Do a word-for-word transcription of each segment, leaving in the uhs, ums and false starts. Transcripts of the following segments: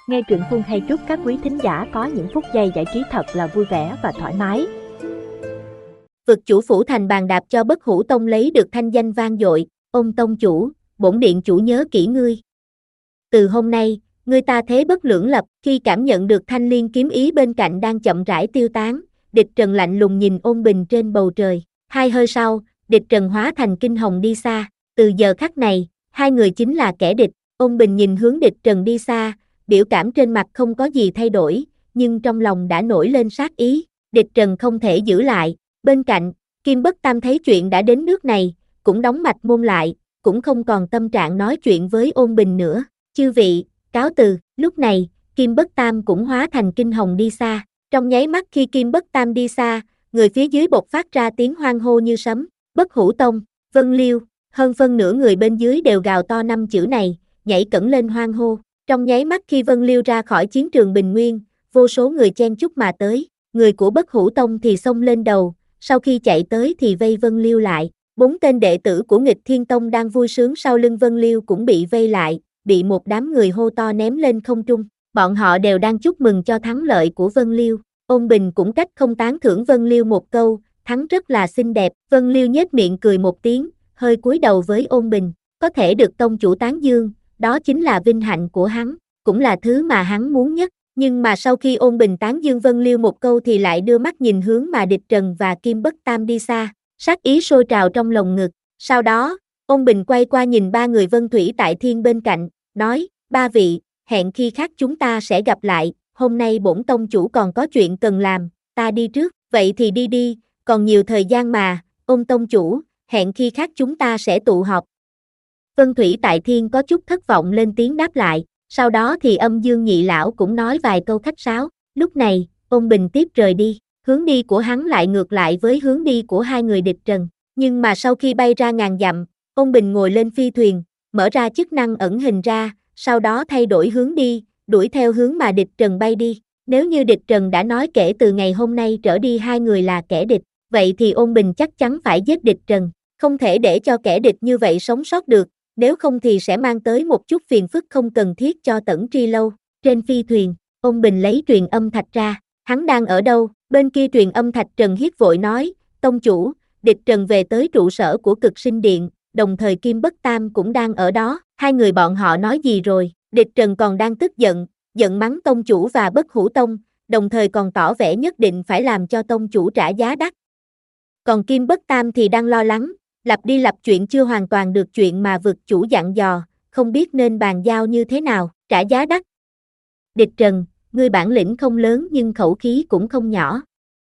Nghe truyện Phương hay chúc các quý thính giả có những phút giây giải trí thật là vui vẻ và thoải mái. Vực chủ phủ thành bàn đạp cho Bất Hủ Tông lấy được thanh danh vang dội, ông tông chủ, bổn điện chủ nhớ kỹ ngươi. Từ hôm nay, ngươi ta thế bất lưỡng lập. Khi cảm nhận được thanh liên kiếm ý bên cạnh đang chậm rãi tiêu tán, Địch Trần lạnh lùng nhìn Ôn Bình trên bầu trời. Hai hơi sau, Địch Trần hóa thành kinh hồng đi xa. Từ giờ khắc này, hai người chính là kẻ địch. Ôn Bình nhìn hướng Địch Trần đi xa, biểu cảm trên mặt không có gì thay đổi, nhưng trong lòng đã nổi lên sát ý. Địch Trần không thể giữ lại. Bên cạnh, Kim Bất Tam thấy chuyện đã đến nước này, cũng đóng mạch môn lại, cũng không còn tâm trạng nói chuyện với Ôn Bình nữa. Chư vị, cáo từ. Lúc này, Kim Bất Tam cũng hóa thành kinh hồng đi xa. Trong nháy mắt khi Kim Bất Tam đi xa, người phía dưới bộc phát ra tiếng hoan hô như sấm. Bất Hủ Tông, Vân Liêu, hơn phân nửa người bên dưới đều gào to năm chữ này, nhảy cẫng lên hoan hô. Trong nháy mắt khi Vân Liêu ra khỏi chiến trường Bình Nguyên, vô số người chen chúc mà tới. Người của Bất Hủ Tông thì xông lên đầu, sau khi chạy tới thì vây Vân Liêu lại. Bốn tên đệ tử của Nghịch Thiên Tông đang vui sướng sau lưng Vân Liêu cũng bị vây lại, bị một đám người hô to ném lên không trung. Bọn họ đều đang chúc mừng cho thắng lợi của Vân Liêu. Ôn Bình cũng cách không tán thưởng Vân Liêu một câu, thắng rất là xinh đẹp. Vân Liêu nhếch miệng cười một tiếng, hơi cúi đầu với Ôn Bình. Có thể được tông chủ tán dương, đó chính là vinh hạnh của hắn, cũng là thứ mà hắn muốn nhất. Nhưng mà sau khi Ôn Bình tán dương Vân Liêu một câu thì lại đưa mắt nhìn hướng mà Địch Trần và Kim Bất Tam đi xa, sát ý sôi trào trong lồng ngực. Sau đó, Ôn Bình quay qua nhìn ba người Vân Thủy Tại Thiên bên cạnh, nói, ba vị, hẹn khi khác chúng ta sẽ gặp lại, hôm nay bổn tông chủ còn có chuyện cần làm, ta đi trước. Vậy thì đi đi, còn nhiều thời gian mà. Ôn tông chủ, hẹn khi khác chúng ta sẽ tụ họp. Vân Thủy Tại Thiên có chút thất vọng lên tiếng đáp lại, sau đó thì Âm Dương Nhị Lão cũng nói vài câu khách sáo. Lúc này, Ôn Bình tiếp rời đi, hướng đi của hắn lại ngược lại với hướng đi của hai người Địch Trần. Nhưng mà sau khi bay ra ngàn dặm, Ôn Bình ngồi lên phi thuyền, mở ra chức năng ẩn hình ra, sau đó thay đổi hướng đi, đuổi theo hướng mà Địch Trần bay đi. Nếu như Địch Trần đã nói kể từ ngày hôm nay trở đi hai người là kẻ địch, vậy thì Ôn Bình chắc chắn phải giết Địch Trần, không thể để cho kẻ địch như vậy sống sót được, nếu không thì sẽ mang tới một chút phiền phức không cần thiết cho Tẩn Tri Lâu. Trên phi thuyền, Ôn Bình lấy truyền âm thạch ra, hắn đang ở đâu? Bên kia truyền âm thạch Trần Hiết vội nói, tông chủ, Địch Trần về tới trụ sở của Cực Sinh Điện, đồng thời Kim Bất Tam cũng đang ở đó. Hai người bọn họ nói gì rồi? Địch Trần còn đang tức giận, giận mắng tông chủ và Bất Hủ Tông, đồng thời còn tỏ vẻ nhất định phải làm cho tông chủ trả giá đắt. Còn Kim Bất Tam thì đang lo lắng, lặp đi lặp chuyện chưa hoàn toàn được chuyện mà vực chủ dặn dò, không biết nên bàn giao như thế nào, trả giá đắt. Địch Trần, ngươi bản lĩnh không lớn nhưng khẩu khí cũng không nhỏ.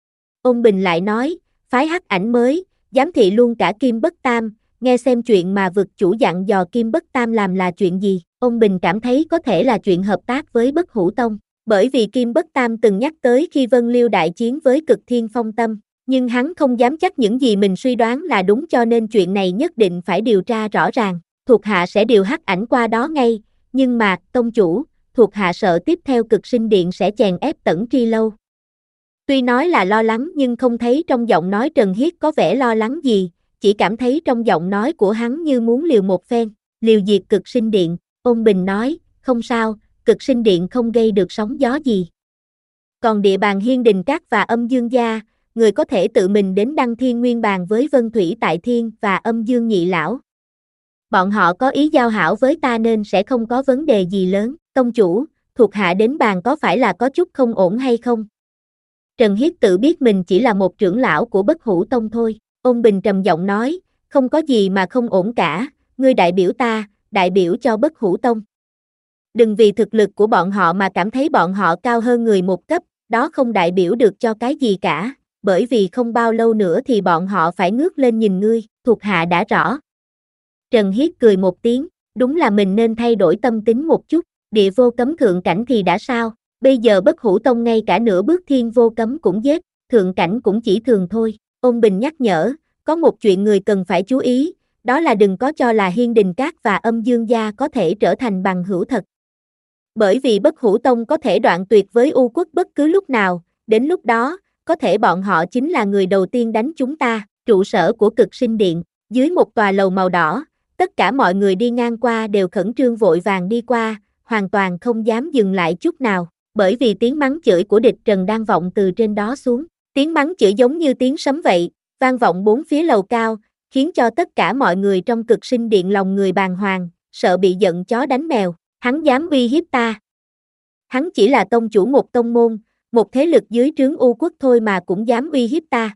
Ôn Bình lại nói, phái Hắc Ảnh mới, giám thị luôn cả Kim Bất Tam, nghe xem chuyện mà vực chủ dặn dò Kim Bất Tam làm là chuyện gì. Ôn Bình cảm thấy có thể là chuyện hợp tác với Bất Hủ Tông, bởi vì Kim Bất Tam từng nhắc tới khi Vân Liêu đại chiến với Cực Thiên Phong Tâm, nhưng hắn không dám chắc những gì mình suy đoán là đúng, cho nên chuyện này nhất định phải điều tra rõ ràng. Thuộc hạ sẽ điều Hắc Ảnh qua đó ngay, nhưng mà, tông chủ, thuộc hạ sợ tiếp theo Cực Sinh Điện sẽ chèn ép Tẩn Tri Lâu. Tuy nói là lo lắng nhưng không thấy trong giọng nói Trần Hiết có vẻ lo lắng gì, chỉ cảm thấy trong giọng nói của hắn như muốn liều một phen. Liều diệt Cực Sinh Điện. Ôn Bình nói, không sao, Cực Sinh Điện không gây được sóng gió gì. Còn địa bàn Hiên Đình Các và Âm Dương Gia, người có thể tự mình đến Đăng Thiên Nguyên bàn với Vân Thủy Tại Thiên và Âm Dương Nhị Lão. Bọn họ có ý giao hảo với ta nên sẽ không có vấn đề gì lớn. Tông chủ, thuộc hạ đến bàn có phải là có chút không ổn hay không? Trần Hiết tự biết mình chỉ là một trưởng lão của Bất Hủ Tông thôi. Ôn Bình trầm giọng nói, không có gì mà không ổn cả, ngươi đại biểu ta, đại biểu cho Bất Hủ Tông. Đừng vì thực lực của bọn họ mà cảm thấy bọn họ cao hơn người một cấp, đó không đại biểu được cho cái gì cả, bởi vì không bao lâu nữa thì bọn họ phải ngước lên nhìn ngươi, thuộc hạ đã rõ. Trần Hiết cười một tiếng, đúng là mình nên thay đổi tâm tính một chút, địa vô cấm thượng cảnh thì đã sao, bây giờ Bất Hủ Tông ngay cả nửa bước thiên vô cấm cũng giết, thượng cảnh cũng chỉ thường thôi. Ôn Bình nhắc nhở, có một chuyện người cần phải chú ý, đó là đừng có cho là Hiên Đình Các và Âm Dương Gia có thể trở thành bằng hữu thật. Bởi vì Bất Hủ Tông có thể đoạn tuyệt với U Quốc bất cứ lúc nào, đến lúc đó, có thể bọn họ chính là người đầu tiên đánh chúng ta. Trụ sở của Cực Sinh Điện, dưới một tòa lầu màu đỏ, tất cả mọi người đi ngang qua đều khẩn trương vội vàng đi qua, hoàn toàn không dám dừng lại chút nào, bởi vì tiếng mắng chửi của địch trần đang vọng từ trên đó xuống. Tiếng mắng chửi giống như tiếng sấm vậy, vang vọng bốn phía lầu cao, khiến cho tất cả mọi người trong Cực Sinh Điện lòng người bàng hoàng, sợ bị giận chó đánh mèo. Hắn dám uy hiếp ta. Hắn chỉ là tông chủ một tông môn, một thế lực dưới trướng U Quốc thôi mà cũng dám uy hiếp ta.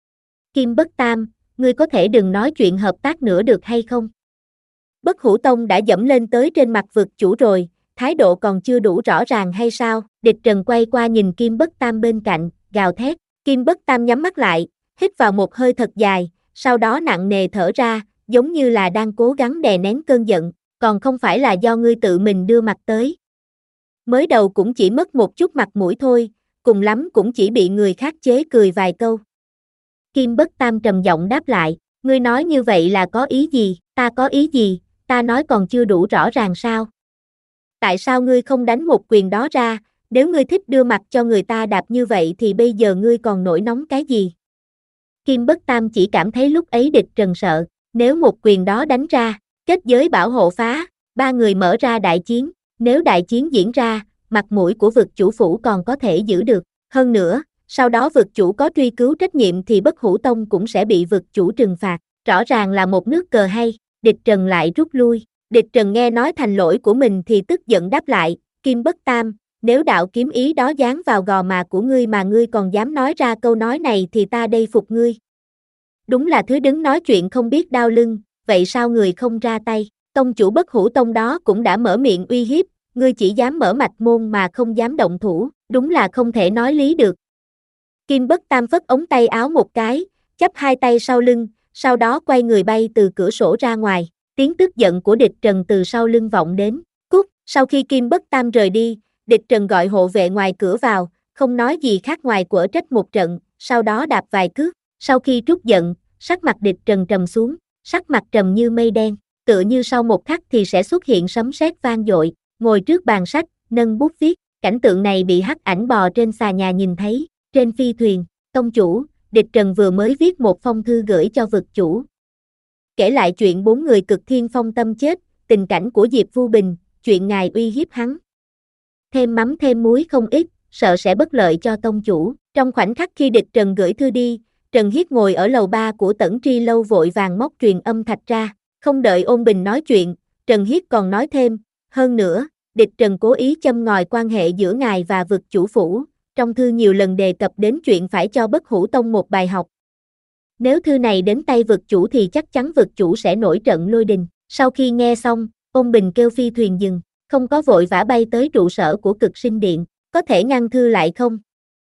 Kim Bất Tam, ngươi có thể đừng nói chuyện hợp tác nữa được hay không? Bất Hủ Tông đã dẫm lên tới trên mặt vực chủ rồi, thái độ còn chưa đủ rõ ràng hay sao? Địch Trần quay qua nhìn Kim Bất Tam bên cạnh, gào thét. Kim Bất Tam nhắm mắt lại, hít vào một hơi thật dài, sau đó nặng nề thở ra, giống như là đang cố gắng đè nén cơn giận, còn không phải là do ngươi tự mình đưa mặt tới. Mới đầu cũng chỉ mất một chút mặt mũi thôi, cùng lắm cũng chỉ bị người khác chế cười vài câu. Kim Bất Tam trầm giọng đáp lại, ngươi nói như vậy là có ý gì? Ta có ý gì? Ta nói còn chưa đủ rõ ràng sao? Tại sao ngươi không đánh một quyền đó ra? Nếu ngươi thích đưa mặt cho người ta đạp như vậy thì bây giờ ngươi còn nổi nóng cái gì? Kim Bất Tam chỉ cảm thấy lúc ấy địch trần sợ, nếu một quyền đó đánh ra, kết giới bảo hộ phá, ba người mở ra đại chiến, nếu đại chiến diễn ra, mặt mũi của vực chủ phủ còn có thể giữ được. Hơn nữa, sau đó vực chủ có truy cứu trách nhiệm thì Bất Hủ Tông cũng sẽ bị vực chủ trừng phạt, rõ ràng là một nước cờ hay. Địch Trần lại rút lui. Địch Trần nghe nói thành lỗi của mình thì tức giận đáp lại, Kim Bất Tam, nếu đạo kiếm ý đó dán vào gò má của ngươi mà ngươi còn dám nói ra câu nói này thì ta đây phục ngươi. Đúng là thứ đứng nói chuyện không biết đau lưng, vậy sao người không ra tay? Tông chủ Bất Hủ Tông đó cũng đã mở miệng uy hiếp, ngươi chỉ dám mở mạch môn mà không dám động thủ, đúng là không thể nói lý được. Kim Bất Tam phất ống tay áo một cái, chắp hai tay sau lưng, sau đó quay người bay từ cửa sổ ra ngoài. Tiếng tức giận của địch Trần từ sau lưng vọng đến. Cút, sau khi Kim Bất Tam rời đi, địch Trần gọi hộ vệ ngoài cửa vào, không nói gì khác ngoài quở trách một trận, sau đó đạp vài cước. Sau khi trút giận, sắc mặt địch Trần trầm xuống, sắc mặt trầm như mây đen, tựa như sau một khắc thì sẽ xuất hiện sấm sét vang dội, ngồi trước bàn sách, nâng bút viết. Cảnh tượng này bị hắc ảnh bò trên xà nhà nhìn thấy. Trên phi thuyền, tông chủ, địch Trần vừa mới viết một phong thư gửi cho vực chủ. Kể lại chuyện bốn người Cực Thiên Phong Tâm chết, tình cảnh của Diệp Vu Bình, chuyện ngài uy hiếp hắn. Thêm mắm thêm muối không ít, sợ sẽ bất lợi cho tông chủ. Trong khoảnh khắc khi địch Trần gửi thư đi, Trần Hiết ngồi ở lầu ba của Tẩn Tri Lâu vội vàng móc truyền âm thạch ra, không đợi Ôn Bình nói chuyện, Trần Hiết còn nói thêm, hơn nữa, địch Trần cố ý châm ngòi quan hệ giữa ngài và vực chủ phủ. Trong thư nhiều lần đề cập đến chuyện phải cho Bất Hủ Tông một bài học. Nếu thư này đến tay vực chủ thì chắc chắn vực chủ sẽ nổi trận lôi đình. Sau khi nghe xong, Ôn Bình kêu phi thuyền dừng, không có vội vã bay tới trụ sở của Cực Sinh Điện, có thể ngăn thư lại không?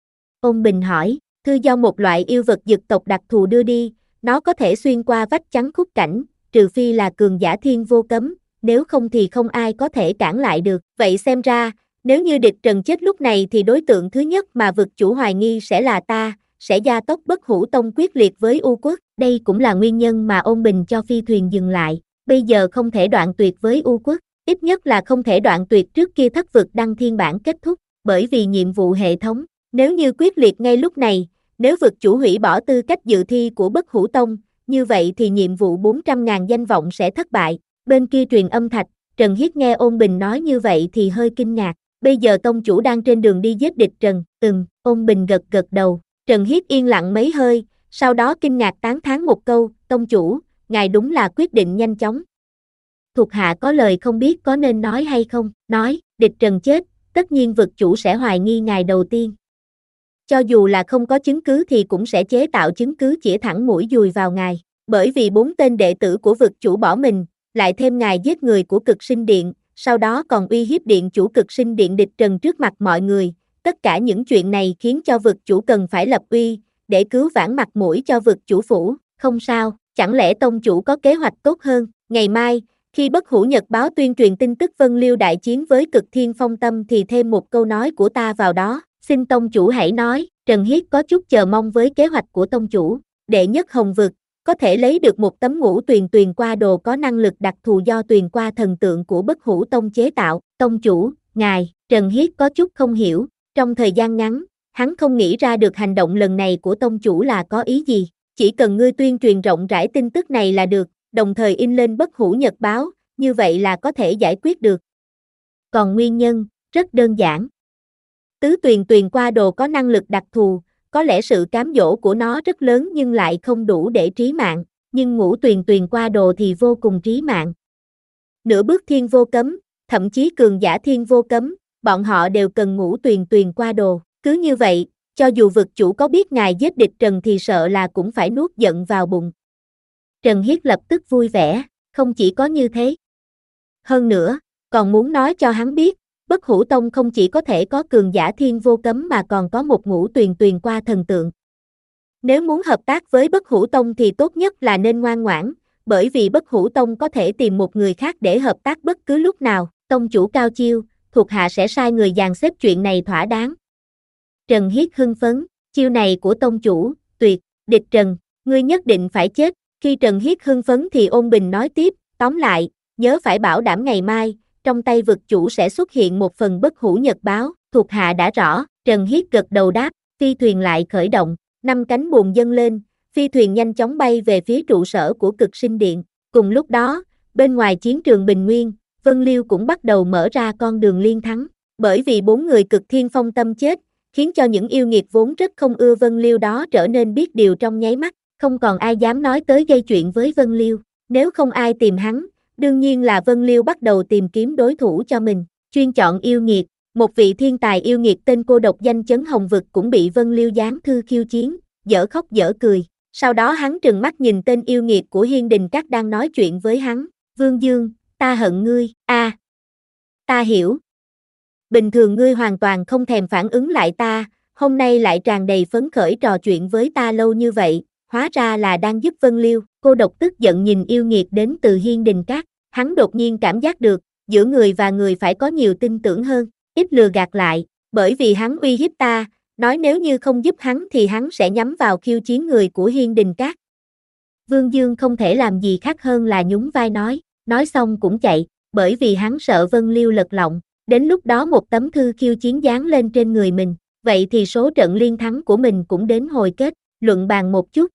Ôn Bình hỏi, thư do một loại yêu vật dực tộc đặc thù đưa đi, nó có thể xuyên qua vách chắn khúc cảnh, trừ phi là cường giả thiên vô cấm, nếu không thì không ai có thể cản lại được. Vậy xem ra, nếu như địch Trần chết lúc này thì đối tượng thứ nhất mà vực chủ hoài nghi sẽ là ta, sẽ gia tốc Bất Hủ Tông quyết liệt với U Quốc. Đây cũng là nguyên nhân mà Ôn Bình cho phi thuyền dừng lại. Bây giờ không thể đoạn tuyệt với U Quốc, ít nhất là không thể đoạn tuyệt trước khi thất vực đăng thiên bản kết thúc, bởi vì nhiệm vụ hệ thống. Nếu như quyết liệt ngay lúc này, nếu vực chủ hủy bỏ tư cách dự thi của Bất Hủ Tông, như vậy thì nhiệm vụ bốn trăm ngàn danh vọng sẽ thất bại. Bên kia truyền âm thạch, Trần Hiết nghe Ôn Bình nói như vậy thì hơi kinh ngạc. Bây giờ tông chủ đang trên đường đi giết địch Trần, ừm, Ôn Bình gật gật đầu. Trần Hiết yên lặng mấy hơi, sau đó kinh ngạc tán thán một câu, tông chủ, ngài đúng là quyết định nhanh chóng. Thuộc hạ có lời không biết có nên nói hay không, nói, địch Trần chết, tất nhiên vực chủ sẽ hoài nghi ngài đầu tiên. Cho dù là không có chứng cứ thì cũng sẽ chế tạo chứng cứ chĩa thẳng mũi dùi vào ngài, bởi vì bốn tên đệ tử của vực chủ bỏ mình, lại thêm ngài giết người của Cực Sinh Điện, sau đó còn uy hiếp điện chủ Cực Sinh Điện địch Trần trước mặt mọi người. Tất cả những chuyện này khiến cho vực chủ cần phải lập uy, để cứu vãn mặt mũi cho vực chủ phủ. Không sao, chẳng lẽ tông chủ có kế hoạch tốt hơn? Ngày mai, khi Bất Hủ Nhật báo tuyên truyền tin tức Vân Liêu đại chiến với Cực Thiên Phong Tâm thì thêm một câu nói của ta vào đó. Xin tông chủ hãy nói. Trần Hiết có chút chờ mong với kế hoạch của tông chủ. Đệ nhất hồng vực, có thể lấy được một tấm ngũ tuyền tuyền qua đồ có năng lực đặc thù do tuyền qua thần tượng của Bất Hủ Tông chế tạo. Tông chủ, ngài, Trần Hiết có chút không hiểu. Trong thời gian ngắn, hắn không nghĩ ra được hành động lần này của tông chủ là có ý gì. Chỉ cần ngươi tuyên truyền rộng rãi tin tức này là được, đồng thời in lên Bất Hủ Nhật báo, như vậy là có thể giải quyết được. Còn nguyên nhân, rất đơn giản. Tứ tuyền tuyền qua đồ có năng lực đặc thù, có lẽ sự cám dỗ của nó rất lớn nhưng lại không đủ để trí mạng, nhưng ngũ tuyền tuyền qua đồ thì vô cùng trí mạng. Nửa bước thiên vô cấm, thậm chí cường giả thiên vô cấm, bọn họ đều cần ngũ tuyền tuyền qua đồ. Cứ như vậy, cho dù vực chủ có biết ngài giết địch Trần thì sợ là cũng phải nuốt giận vào bụng. Trần Hiết lập tức vui vẻ, không chỉ có như thế. Hơn nữa, còn muốn nói cho hắn biết, Bất Hủ Tông không chỉ có thể có cường giả thiên vô cấm mà còn có một ngũ tuyền tuyền qua thần tượng. Nếu muốn hợp tác với Bất Hủ Tông thì tốt nhất là nên ngoan ngoãn, bởi vì Bất Hủ Tông có thể tìm một người khác để hợp tác bất cứ lúc nào. Tông chủ cao chiêu, thuộc hạ sẽ sai người dàn xếp chuyện này thỏa đáng. Trần Hiết hưng phấn, chiêu này của tông chủ, tuyệt, địch Trần, ngươi nhất định phải chết. Khi Trần Hiết hưng phấn thì Ôn Bình nói tiếp, tóm lại, nhớ phải bảo đảm ngày mai, trong tay vực chủ sẽ xuất hiện một phần bất hủ nhật báo, thuộc hạ đã rõ. Trần Hiết gật đầu đáp, phi thuyền lại khởi động, năm cánh buồm dâng lên, phi thuyền nhanh chóng bay về phía trụ sở của Cực Sinh Điện. Cùng lúc đó, bên ngoài chiến trường Bình Nguyên, Vân Liêu cũng bắt đầu mở ra con đường liên thắng, bởi vì bốn người Cực Thiên Phong Tâm chết, khiến cho những yêu nghiệt vốn rất không ưa Vân Liêu đó trở nên biết điều trong nháy mắt, không còn ai dám nói tới gây chuyện với Vân Liêu. Nếu không ai tìm hắn, đương nhiên là Vân Liêu bắt đầu tìm kiếm đối thủ cho mình, chuyên chọn yêu nghiệt. Một vị thiên tài yêu nghiệt tên cô độc danh chấn hồng vực cũng bị Vân Liêu giáng thư khiêu chiến, dở khóc dở cười. Sau đó hắn trừng mắt nhìn tên yêu nghiệt của Hiên Đình Các đang nói chuyện với hắn, Vương Dương, ta hận ngươi, a, à, ta hiểu. Bình thường ngươi hoàn toàn không thèm phản ứng lại ta, hôm nay lại tràn đầy phấn khởi trò chuyện với ta lâu như vậy, hóa ra là đang giúp Vân Liêu. Cô độc tức giận nhìn yêu nghiệt đến từ Hiên Đình Các, hắn đột nhiên cảm giác được, giữa người và người phải có nhiều tin tưởng hơn, ít lừa gạt lại, bởi vì hắn uy hiếp ta, nói nếu như không giúp hắn thì hắn sẽ nhắm vào khiêu chiến người của Hiên Đình Các. Vương Dương không thể làm gì khác hơn là nhún vai nói, nói xong cũng chạy, bởi vì hắn sợ Vân Liêu lật lọng, đến lúc đó một tấm thư khiêu chiến dán lên trên người mình, vậy thì số trận liên thắng của mình cũng đến hồi kết, luận bàn một chút.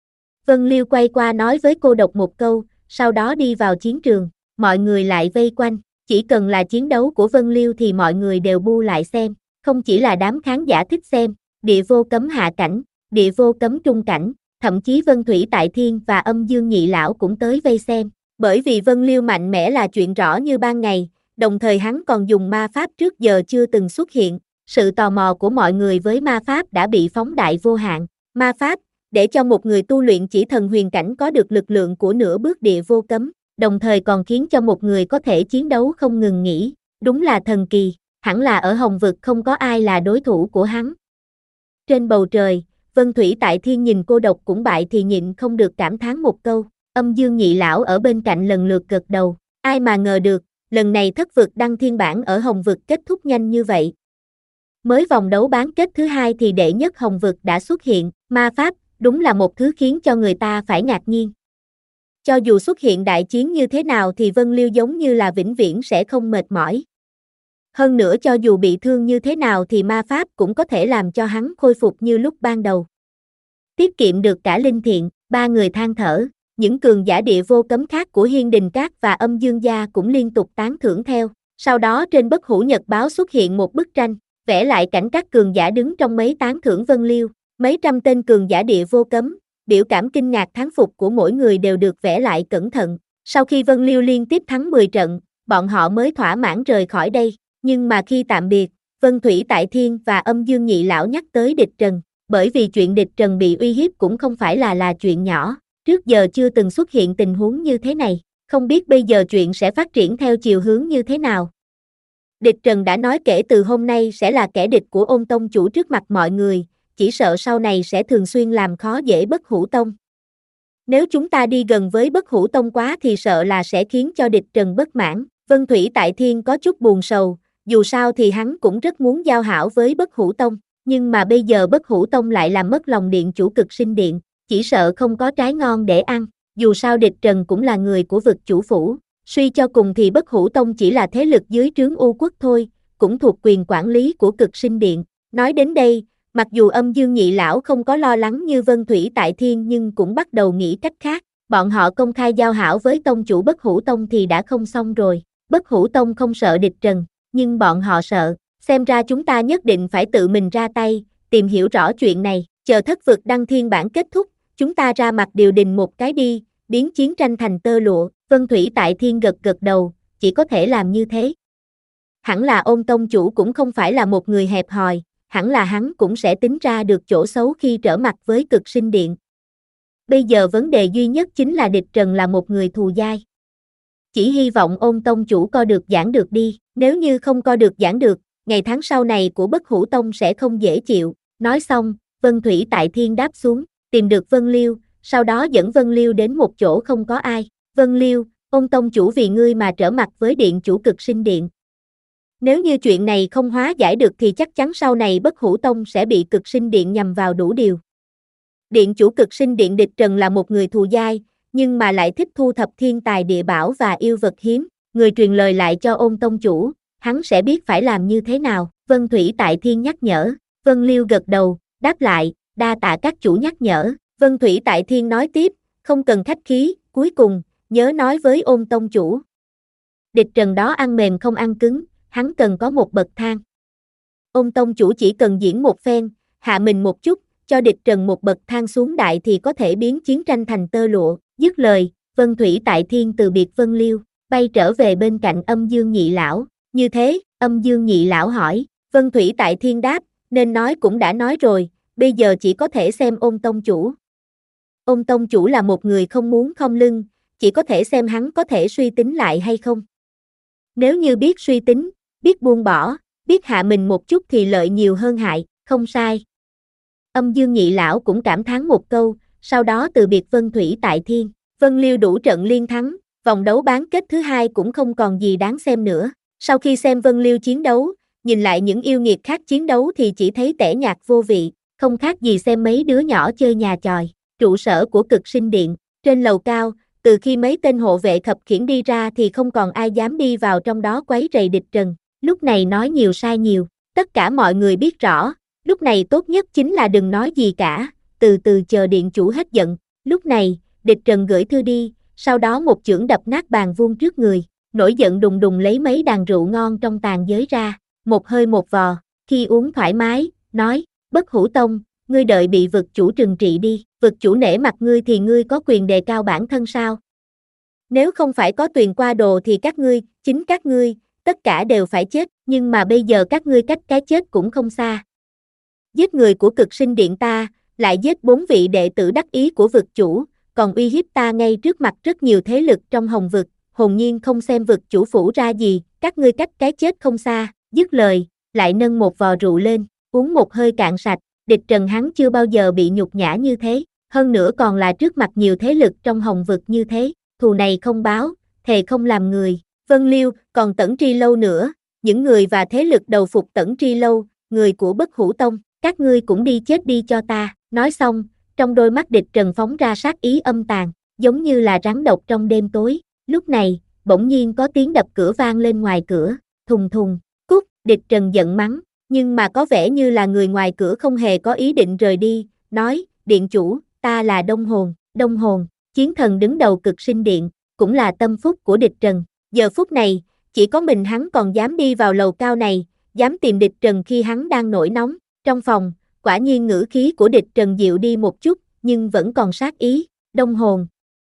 Vân Liêu quay qua nói với cô độc một câu, sau đó đi vào chiến trường, mọi người lại vây quanh, chỉ cần là chiến đấu của Vân Liêu thì mọi người đều bu lại xem, không chỉ là đám khán giả thích xem, địa vô cấm hạ cảnh, địa vô cấm trung cảnh, thậm chí Vân Thủy Tại Thiên và Âm Dương Nhị Lão cũng tới vây xem, bởi vì Vân Liêu mạnh mẽ là chuyện rõ như ban ngày, đồng thời hắn còn dùng ma pháp trước giờ chưa từng xuất hiện, sự tò mò của mọi người với ma pháp đã bị phóng đại vô hạn. Ma pháp, để cho một người tu luyện chỉ thần huyền cảnh có được lực lượng của nửa bước địa vô cấm, đồng thời còn khiến cho một người có thể chiến đấu không ngừng nghỉ, đúng là thần kỳ, hẳn là ở Hồng Vực không có ai là đối thủ của hắn. Trên bầu trời, Vân Thủy Tại Thiên nhìn cô độc cũng bại thì nhịn không được cảm thán một câu, Âm Dương Nhị Lão ở bên cạnh lần lượt gật đầu, ai mà ngờ được, lần này thất vực đăng thiên bản ở Hồng Vực kết thúc nhanh như vậy. Mới vòng đấu bán kết thứ hai thì đệ nhất Hồng Vực đã xuất hiện, ma pháp, đúng là một thứ khiến cho người ta phải ngạc nhiên. Cho dù xuất hiện đại chiến như thế nào thì Vân Liêu giống như là vĩnh viễn sẽ không mệt mỏi. Hơn nữa cho dù bị thương như thế nào thì ma pháp cũng có thể làm cho hắn khôi phục như lúc ban đầu. Tiết kiệm được cả linh thiện, ba người than thở, những cường giả địa vô cấm khác của Hiên Đình Các và Âm Dương Gia cũng liên tục tán thưởng theo. Sau đó trên Bất Hủ Nhật báo xuất hiện một bức tranh, vẽ lại cảnh các cường giả đứng trong mấy tán thưởng Vân Liêu, mấy trăm tên cường giả địa vô cấm, biểu cảm kinh ngạc thán phục của mỗi người đều được vẽ lại cẩn thận. Sau khi Vân Liêu liên tiếp thắng mười trận, bọn họ mới thỏa mãn rời khỏi đây, nhưng mà khi tạm biệt, Vân Thủy Tại Thiên và Âm Dương Nhị Lão nhắc tới địch Trần, bởi vì chuyện địch Trần bị uy hiếp cũng không phải là là chuyện nhỏ, trước giờ chưa từng xuất hiện tình huống như thế này, không biết bây giờ chuyện sẽ phát triển theo chiều hướng như thế nào. Địch Trần đã nói kể từ hôm nay sẽ là kẻ địch của Ôn Tông chủ trước mặt mọi người, chỉ sợ sau này sẽ thường xuyên làm khó dễ Bất Hủ Tông. Nếu chúng ta đi gần với Bất Hủ Tông quá thì sợ là sẽ khiến cho địch Trần bất mãn. Vân Thủy Tại Thiên có chút buồn sầu, dù sao thì hắn cũng rất muốn giao hảo với Bất Hủ Tông, nhưng mà bây giờ Bất Hủ Tông lại làm mất lòng điện chủ Cực Sinh Điện, chỉ sợ không có trái ngon để ăn, dù sao địch Trần cũng là người của vực chủ phủ, suy cho cùng thì Bất Hủ Tông chỉ là thế lực dưới trướng U Quốc thôi, cũng thuộc quyền quản lý của Cực Sinh Điện. Nói đến đây, mặc dù Âm Dương Nhị Lão không có lo lắng như Vân Thủy Tại Thiên nhưng cũng bắt đầu nghĩ cách khác, bọn họ công khai giao hảo với tông chủ Bất Hủ Tông thì đã không xong rồi, Bất Hủ Tông không sợ địch Trần, nhưng bọn họ sợ, xem ra chúng ta nhất định phải tự mình ra tay, tìm hiểu rõ chuyện này, chờ thất vực đăng thiên bản kết thúc, chúng ta ra mặt điều đình một cái đi, biến chiến tranh thành tơ lụa. Vân Thủy Tại Thiên gật gật đầu, chỉ có thể làm như thế. Hẳn là Ôn tông chủ cũng không phải là một người hẹp hòi, hẳn là hắn cũng sẽ tính ra được chỗ xấu khi trở mặt với Cực Sinh Điện. Bây giờ vấn đề duy nhất chính là địch trần là một người thù dai. Chỉ hy vọng Ôn tông chủ co được giảng được đi, nếu như không co được giảng được, ngày tháng sau này của Bất Hủ Tông sẽ không dễ chịu. Nói xong, Vân Thủy Tại Thiên đáp xuống, tìm được Vân Liêu, sau đó dẫn Vân Liêu đến một chỗ không có ai. Vân Liêu, Ôn tông chủ vì ngươi mà trở mặt với điện chủ Cực Sinh Điện. Nếu như chuyện này không hóa giải được thì chắc chắn sau này Bất Hủ Tông sẽ bị Cực Sinh Điện nhằm vào đủ điều. Điện chủ Cực Sinh Điện địch trần là một người thù dai, nhưng mà lại thích thu thập thiên tài địa bảo và yêu vật hiếm. Người truyền lời lại cho Ôn tông chủ, hắn sẽ biết phải làm như thế nào. Vân Thủy Tại Thiên nhắc nhở, Vân Liêu gật đầu, đáp lại, đa tạ các chủ nhắc nhở. Vân Thủy Tại Thiên nói tiếp, không cần khách khí, cuối cùng, nhớ nói với Ôn tông chủ. Địch trần đó ăn mềm không ăn cứng, hắn cần có một bậc thang. Ôn tông chủ chỉ cần diễn một phen, hạ mình một chút, cho địch trần một bậc thang xuống đại thì có thể biến chiến tranh thành tơ lụa. Dứt lời, Vân Thủy Tại Thiên từ biệt Vân Liêu, bay trở về bên cạnh Âm Dương Nhị Lão. Như thế, Âm Dương Nhị Lão hỏi, Vân Thủy Tại Thiên đáp, nên nói cũng đã nói rồi, bây giờ chỉ có thể xem Ôn tông chủ. Ôn tông chủ là một người không muốn khom lưng, chỉ có thể xem hắn có thể suy tính lại hay không. Nếu như biết suy tính, biết buông bỏ, biết hạ mình một chút thì lợi nhiều hơn hại, không sai. Âm Dương Nhị Lão cũng cảm thán một câu, sau đó từ biệt Vân Thủy Tại Thiên. Vân Liêu đủ trận liên thắng, vòng đấu bán kết thứ hai cũng không còn gì đáng xem nữa. Sau khi xem Vân Liêu chiến đấu, nhìn lại những yêu nghiệt khác chiến đấu thì chỉ thấy tẻ nhạt vô vị, không khác gì xem mấy đứa nhỏ chơi nhà chòi. Trụ sở của Cực Sinh Điện, trên lầu cao, từ khi mấy tên hộ vệ khập khiễng đi ra thì không còn ai dám đi vào trong đó quấy rầy địch trần. Lúc này nói nhiều sai nhiều, tất cả mọi người biết rõ, lúc này tốt nhất chính là đừng nói gì cả, từ từ chờ điện chủ hết giận. Lúc này, địch trần gửi thư đi, sau đó một chưởng đập nát bàn vuông trước người, nổi giận đùng đùng lấy mấy đàn rượu ngon trong tàn giới ra, một hơi một vò, khi uống thoải mái, nói, Bất Hủ Tông, ngươi đợi bị vực chủ trừng trị đi, vực chủ nể mặt ngươi thì ngươi có quyền đề cao bản thân sao? Nếu không phải có Tuyền Qua Đồ thì các ngươi, chính các ngươi, tất cả đều phải chết, nhưng mà bây giờ các ngươi cách cái chết cũng không xa. Giết người của Cực Sinh Điện ta, lại giết bốn vị đệ tử đắc ý của vực chủ, còn uy hiếp ta ngay trước mặt rất nhiều thế lực trong Hồng vực, hồn nhiên không xem vực chủ phủ ra gì, các ngươi cách cái chết không xa. Dứt lời, lại nâng một vò rượu lên, uống một hơi cạn sạch. Địch trần hắn chưa bao giờ bị nhục nhã như thế, hơn nữa còn là trước mặt nhiều thế lực trong Hồng vực như thế, thù này không báo, thề không làm người. Vân Liêu, còn Tẩn Tri Lâu nữa, những người và thế lực đầu phục Tẩn Tri Lâu, người của Bất Hủ Tông, các ngươi cũng đi chết đi cho ta. Nói xong, trong đôi mắt địch trần phóng ra sát ý âm tàn, giống như là rắn độc trong đêm tối. Lúc này, bỗng nhiên có tiếng đập cửa vang lên ngoài cửa, thùng thùng, cút. Địch trần giận mắng, nhưng mà có vẻ như là người ngoài cửa không hề có ý định rời đi, nói, điện chủ, ta là Đông Hồn. Đông Hồn, chiến thần đứng đầu Cực Sinh Điện, cũng là tâm phúc của địch trần. Giờ phút này, chỉ có mình hắn còn dám đi vào lầu cao này, dám tìm địch trần khi hắn đang nổi nóng. Trong phòng, quả nhiên ngữ khí của địch trần dịu đi một chút, nhưng vẫn còn sát ý. Đông Hồn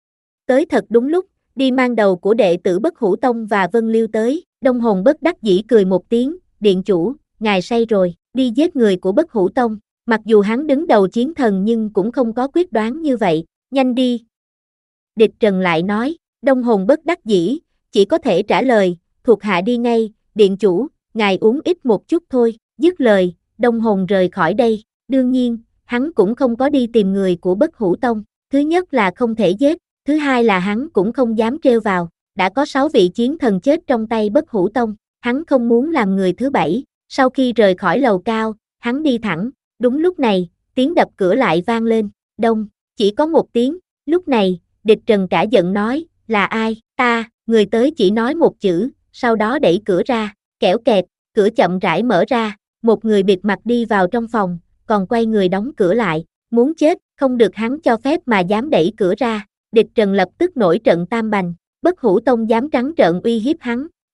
tới thật đúng lúc, đi mang đầu của đệ tử Bất Hủ Tông và Vân Liêu tới. Đông Hồn bất đắc dĩ cười một tiếng, điện chủ, ngài say rồi, đi giết người của Bất Hủ Tông. Mặc dù hắn đứng đầu chiến thần nhưng cũng không có quyết đoán như vậy, nhanh đi. Địch trần lại nói, Đông Hồn bất đắc dĩ, chỉ có thể trả lời, thuộc hạ đi ngay, điện chủ, ngài uống ít một chút thôi. Dứt lời, Đông Hồn rời khỏi đây. Đương nhiên, hắn cũng không có đi tìm người của Bất Hủ Tông. Thứ nhất là không thể giết, thứ hai là hắn cũng không dám trêu vào. Đã có sáu vị chiến thần chết trong tay Bất Hủ Tông, hắn không muốn làm người thứ bảy. Sau khi rời khỏi lầu cao, hắn đi thẳng. Đúng lúc này, tiếng đập cửa lại vang lên. Đông, chỉ có một tiếng. Lúc này, địch trần cả giận nói, là ai? Ta. Người tới chỉ nói một chữ, sau đó đẩy cửa ra. Kẽo kẹt, cửa chậm rãi mở ra. Một người bịt mặt đi vào trong phòng, còn quay người đóng cửa lại. Muốn chết, không được hắn cho phép mà dám đẩy cửa ra. Địch trần lập tức nổi trận tam bành. Bất Hủ Tông dám trắng trợn uy hiếp hắn.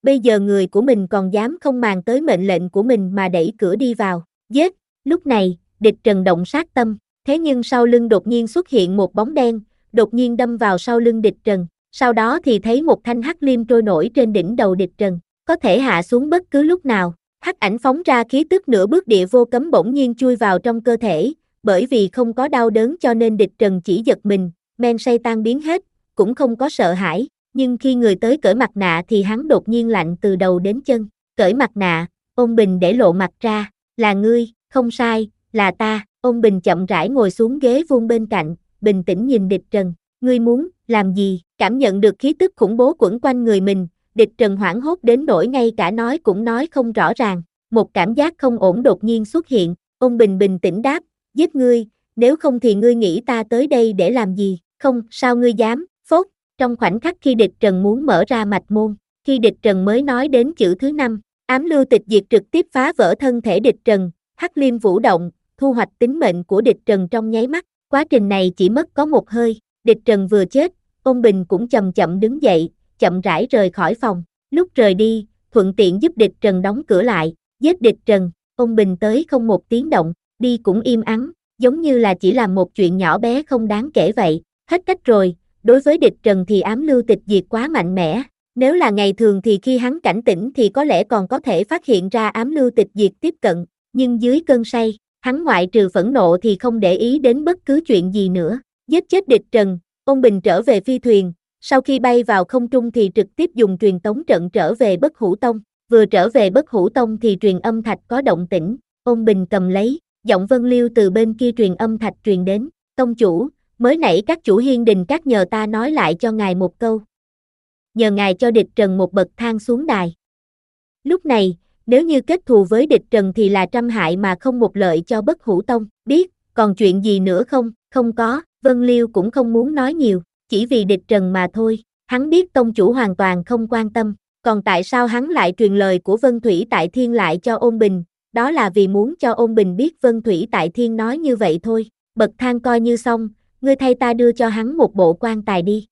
bây giờ người của mình còn dám không màng tới mệnh lệnh của mình mà đẩy cửa đi vào, giết. Lúc này, địch trần động sát tâm, thế nhưng sau lưng đột nhiên xuất hiện một bóng đen, đột nhiên đâm vào sau lưng địch trần, sau đó thì thấy một thanh hắc liêm trôi nổi trên đỉnh đầu địch trần, có thể hạ xuống bất cứ lúc nào. Hắc ảnh phóng ra khí tức nửa bước địa vô cấm bỗng nhiên chui vào trong cơ thể, bởi vì không có đau đớn cho nên địch trần chỉ giật mình, men say tan biến hết, cũng không có sợ hãi, nhưng khi người tới cởi mặt nạ thì hắn đột nhiên lạnh từ đầu đến chân, cởi mặt nạ, Ôn Bình để lộ mặt ra, là ngươi, không sai, là ta. Ôn Bình chậm rãi ngồi xuống ghế vuông bên cạnh, bình tĩnh nhìn địch trần, ngươi muốn làm gì? Cảm nhận được khí tức khủng bố quẩn quanh người mình, địch trần hoảng hốt đến nỗi ngay cả nói cũng nói không rõ ràng, một cảm giác không ổn đột nhiên xuất hiện. Ôn Bình bình tĩnh đáp, giết ngươi, nếu không thì ngươi nghĩ ta tới đây để làm gì? Không, sao ngươi dám? Phốt, trong khoảnh khắc khi địch trần muốn mở ra mạch môn, khi địch trần mới nói đến chữ thứ năm, ám lưu tịch diệt trực tiếp phá vỡ thân thể địch trần, hắc liêm vũ động, thu hoạch tính mệnh của địch trần trong nháy mắt. Quá trình này chỉ mất có một hơi, địch trần vừa chết, Ôn Bình cũng chậm chậm đứng dậy, chậm rãi rời khỏi phòng. Lúc rời đi, thuận tiện giúp địch trần đóng cửa lại, giết địch trần. Ôn Bình tới không một tiếng động, đi cũng im ắng, giống như là chỉ làm một chuyện nhỏ bé không đáng kể vậy. Hết cách rồi, đối với địch trần thì ám lưu tịch diệt quá mạnh mẽ. Nếu là ngày thường thì khi hắn cảnh tỉnh thì có lẽ còn có thể phát hiện ra ám lưu tịch diệt tiếp cận, nhưng dưới cơn say, hắn ngoại trừ phẫn nộ thì không để ý đến bất cứ chuyện gì nữa. Giết chết địch trần, Ôn Bình trở về phi thuyền, sau khi bay vào không trung thì trực tiếp dùng truyền tống trận trở về Bất Hủ Tông. Vừa trở về Bất Hủ Tông thì truyền âm thạch có động tĩnh, Ôn Bình cầm lấy, giọng Vân Liêu từ bên kia truyền âm thạch truyền đến, tông chủ, mới nãy các chủ hiên đình các nhờ ta nói lại cho ngài một câu. Nhờ ngài cho địch trần một bậc thang xuống đài. Lúc này, nếu như kết thù với địch trần thì là trăm hại mà không một lợi cho Bất Hủ Tông. Biết, còn chuyện gì nữa không? Không có, Vân Liêu cũng không muốn nói nhiều, chỉ vì địch trần mà thôi. Hắn biết tông chủ hoàn toàn không quan tâm, còn tại sao hắn lại truyền lời của Vân Thủy Tại Thiên lại cho Ôn Bình, đó là vì muốn cho Ôn Bình biết Vân Thủy Tại Thiên nói như vậy thôi. Bậc thang coi như xong, ngươi thay ta đưa cho hắn một bộ quan tài đi.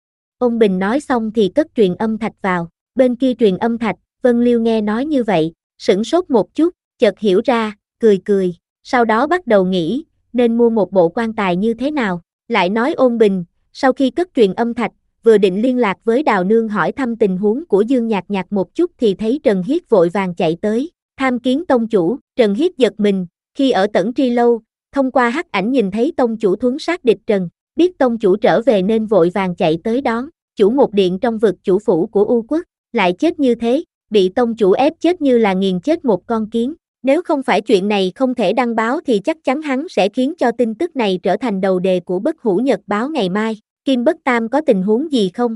Ôn Bình nói xong thì cất truyền âm thạch vào, bên kia truyền âm thạch, Vân Liêu nghe nói như vậy, sửng sốt một chút, chợt hiểu ra, cười cười, sau đó bắt đầu nghĩ, nên mua một bộ quan tài như thế nào, lại nói Ôn Bình, sau khi cất truyền âm thạch, vừa định liên lạc với Đào Nương hỏi thăm tình huống của Dương Nhạc Nhạc một chút thì thấy Trần Hiết vội vàng chạy tới, tham kiến tông chủ. Trần Hiết giật mình, khi ở Tẩn Tri Lâu, thông qua hắc ảnh nhìn thấy tông chủ thuấn sát địch trần, biết tông chủ trở về nên vội vàng chạy tới đón. Chủ một điện trong vực chủ phủ của U Quốc, lại chết như thế, bị tông chủ ép chết như là nghiền chết một con kiến. Nếu không phải chuyện này không thể đăng báo thì chắc chắn hắn sẽ khiến cho tin tức này trở thành đầu đề của Bất Hủ Nhật báo ngày mai. Kim Bất Tam có tình huống gì không?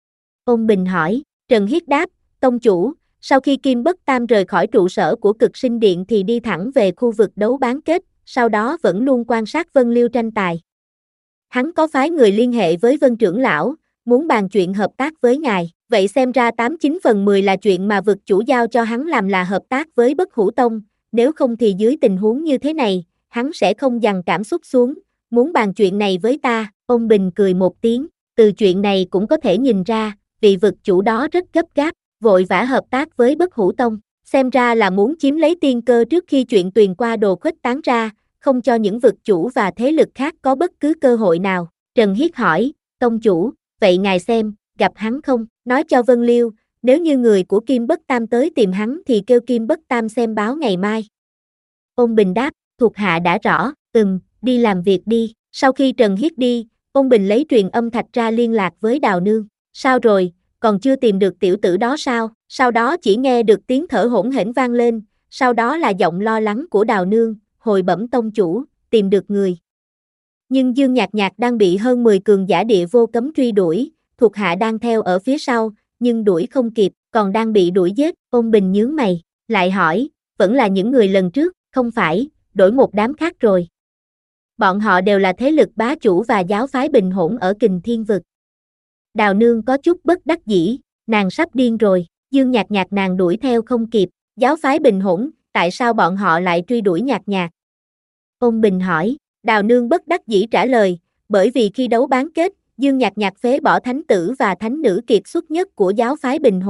Ôn Bình hỏi. Trần Hiết đáp, tông chủ, sau khi Kim Bất Tam rời khỏi trụ sở của Cực Sinh Điện thì đi thẳng về khu vực đấu bán kết, sau đó vẫn luôn quan sát Vân Liêu tranh tài. Hắn có phái người liên hệ với Vân trưởng lão, muốn bàn chuyện hợp tác với ngài, vậy xem ra tám chín phần mười là chuyện mà vực chủ giao cho hắn làm là hợp tác với Bất Hủ Tông, nếu không thì dưới tình huống như thế này, hắn sẽ không dằn cảm xúc xuống, muốn bàn chuyện này với ta. Ôn Bình cười một tiếng, từ chuyện này cũng có thể nhìn ra, vị vực chủ đó rất gấp gáp, vội vã hợp tác với Bất Hủ Tông, xem ra là muốn chiếm lấy tiên cơ trước khi chuyện Tuyền Qua Đồ khuếch tán ra, không cho những vực chủ và thế lực khác có bất cứ cơ hội nào. Trần Hiết hỏi, tông chủ, vậy ngài xem, gặp hắn không, nói cho Vân Liêu, nếu như người của Kim Bất Tam tới tìm hắn thì kêu Kim Bất Tam xem báo ngày mai. Ôn Bình đáp, thuộc hạ đã rõ, ừm, đi làm việc đi. Sau khi Trần Hiết đi, Ôn Bình lấy truyền âm thạch ra liên lạc với Đào Nương. Sao rồi, còn chưa tìm được tiểu tử đó sao? Sau đó chỉ nghe được tiếng thở hổn hển vang lên, sau đó là giọng lo lắng của Đào Nương, hồi bẩm tông chủ, tìm được người. Nhưng Dương Nhạc Nhạc đang bị hơn mười cường giả địa vô cấm truy đuổi, thuộc hạ đang theo ở phía sau, nhưng đuổi không kịp, còn đang bị đuổi giết. Ôn Bình nhướng mày, lại hỏi, vẫn là những người lần trước, không phải, đổi một đám khác rồi. Bọn họ đều là thế lực bá chủ và giáo phái Bình Hỗn ở Kình Thiên Vực. Đào Nương có chút bất đắc dĩ, nàng sắp điên rồi, Dương Nhạc Nhạc nàng đuổi theo không kịp, giáo phái Bình Hỗn, tại sao bọn họ lại truy đuổi Nhạc Nhạc? Ôn Bình hỏi, Đào Nương bất đắc dĩ trả lời, bởi vì khi đấu bán kết, Dương Nhạc Nhạc phế bỏ thánh tử và thánh nữ kiệt xuất nhất của giáo phái Bình Hỗn,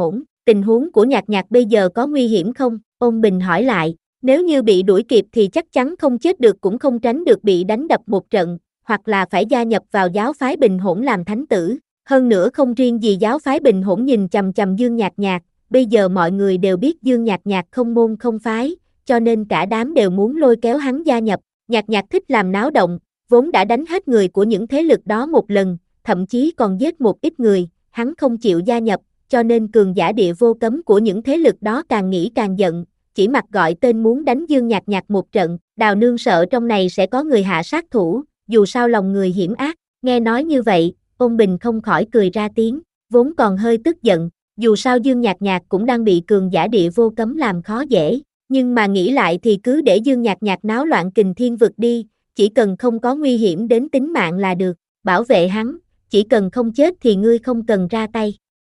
tình huống của Nhạc Nhạc bây giờ có nguy hiểm không? Ôn Bình hỏi lại, nếu như bị đuổi kịp thì chắc chắn không chết được cũng không tránh được bị đánh đập một trận, hoặc là phải gia nhập vào giáo phái Bình Hỗn làm thánh tử. Hơn nữa không riêng gì giáo phái Bình Hỗn nhìn chằm chằm Dương Nhạc Nhạc, bây giờ mọi người đều biết Dương Nhạc Nhạc không môn không phái, cho nên cả đám đều muốn lôi kéo hắn gia nhập. Nhạc Nhạc thích làm náo động, vốn đã đánh hết người của những thế lực đó một lần, thậm chí còn giết một ít người, hắn không chịu gia nhập, cho nên cường giả địa vô cấm của những thế lực đó càng nghĩ càng giận, chỉ mặc gọi tên muốn đánh Dương Nhạc Nhạc một trận. Đào Nương sợ trong này sẽ có người hạ sát thủ, dù sao lòng người hiểm ác. Nghe nói như vậy, Ôn Bình không khỏi cười ra tiếng, vốn còn hơi tức giận, dù sao Dương Nhạc Nhạc cũng đang bị cường giả địa vô cấm làm khó dễ, nhưng mà nghĩ lại thì cứ để Dương Nhạc Nhạc náo loạn Kình Thiên Vực đi, chỉ cần không có nguy hiểm đến tính mạng là được, bảo vệ hắn, chỉ cần không chết thì ngươi không cần ra tay.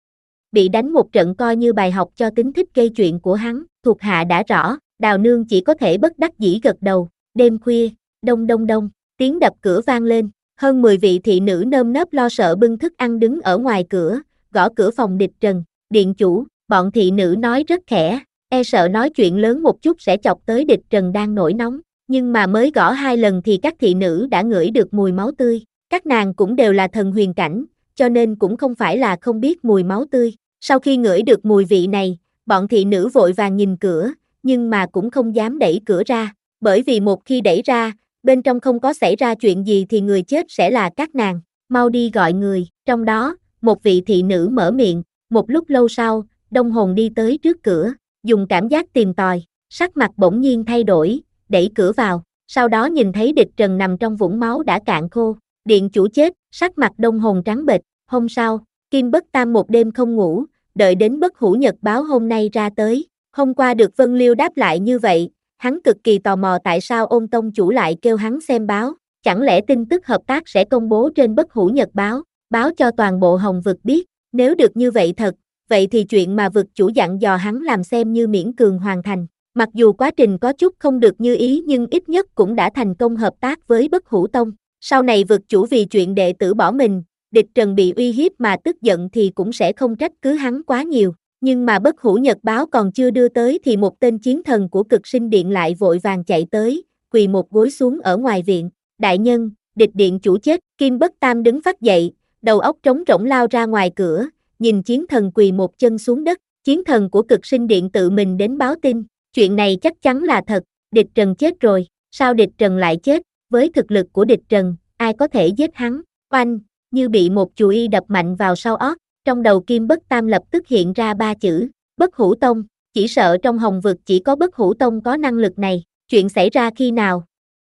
Bị đánh một trận coi như bài học cho tính thích gây chuyện của hắn, thuộc hạ đã rõ. Đào Nương chỉ có thể bất đắc dĩ gật đầu. Đêm khuya, đông đông đông, tiếng đập cửa vang lên, hơn mười vị thị nữ nơm nớp lo sợ bưng thức ăn đứng ở ngoài cửa, gõ cửa phòng Địch Trần. Điện chủ, bọn thị nữ nói rất khẽ, e sợ nói chuyện lớn một chút sẽ chọc tới Địch Trần đang nổi nóng, nhưng mà mới gõ hai lần thì các thị nữ đã ngửi được mùi máu tươi. Các nàng cũng đều là thần huyền cảnh, cho nên cũng không phải là không biết mùi máu tươi. Sau khi ngửi được mùi vị này, bọn thị nữ vội vàng nhìn cửa, nhưng mà cũng không dám đẩy cửa ra, bởi vì một khi đẩy ra, bên trong không có xảy ra chuyện gì thì người chết sẽ là các nàng. Mau đi gọi người. Trong đó, một vị thị nữ mở miệng. Một lúc lâu sau, Đông Hồn đi tới trước cửa, dùng cảm giác tìm tòi, sắc mặt bỗng nhiên thay đổi, đẩy cửa vào, sau đó nhìn thấy Địch Trần nằm trong vũng máu đã cạn khô. Điện chủ chết, sắc mặt Đông Hồn trắng bệch. Hôm sau, Kim Bất Tam một đêm không ngủ, đợi đến Bất Hủ Nhật báo hôm nay ra tới. Hôm qua được Vân Liêu đáp lại như vậy, hắn cực kỳ tò mò tại sao Ôn tông chủ lại kêu hắn xem báo, chẳng lẽ tin tức hợp tác sẽ công bố trên Bất Hủ Nhật báo, báo cho toàn bộ Hồng Vực biết. Nếu được như vậy thật, vậy thì chuyện mà vực chủ dặn dò hắn làm xem như miễn cường hoàn thành. Mặc dù quá trình có chút không được như ý nhưng ít nhất cũng đã thành công hợp tác với Bất Hủ Tông. Sau này vực chủ vì chuyện đệ tử bỏ mình, Địch Trần bị uy hiếp mà tức giận thì cũng sẽ không trách cứ hắn quá nhiều. Nhưng mà Bất Hủ Nhật báo còn chưa đưa tới thì một tên chiến thần của Cực Sinh Điện lại vội vàng chạy tới, quỳ một gối xuống ở ngoài viện. Đại nhân, Địch điện chủ chết. Kim Bất Tam đứng phắt dậy, đầu óc trống rỗng lao ra ngoài cửa, nhìn chiến thần quỳ một chân xuống đất. Chiến thần của Cực Sinh Điện tự mình đến báo tin, chuyện này chắc chắn là thật, Địch Trần chết rồi. Sao Địch Trần lại chết? Với thực lực của Địch Trần, ai có thể giết hắn? Oanh, như bị một chùy đập mạnh vào sau óc. Trong đầu Kim Bất Tam lập tức hiện ra ba chữ, Bất Hủ Tông, chỉ sợ trong Hồng Vực chỉ có Bất Hủ Tông có năng lực này. Chuyện xảy ra khi nào?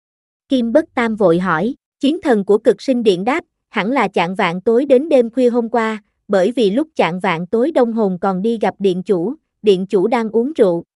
Kim Bất Tam vội hỏi. Chiến thần của Cực Sinh Điện đáp, hẳn là chạng vạng tối đến đêm khuya hôm qua, bởi vì lúc chạng vạng tối Đông Hồn còn đi gặp điện chủ, điện chủ đang uống rượu.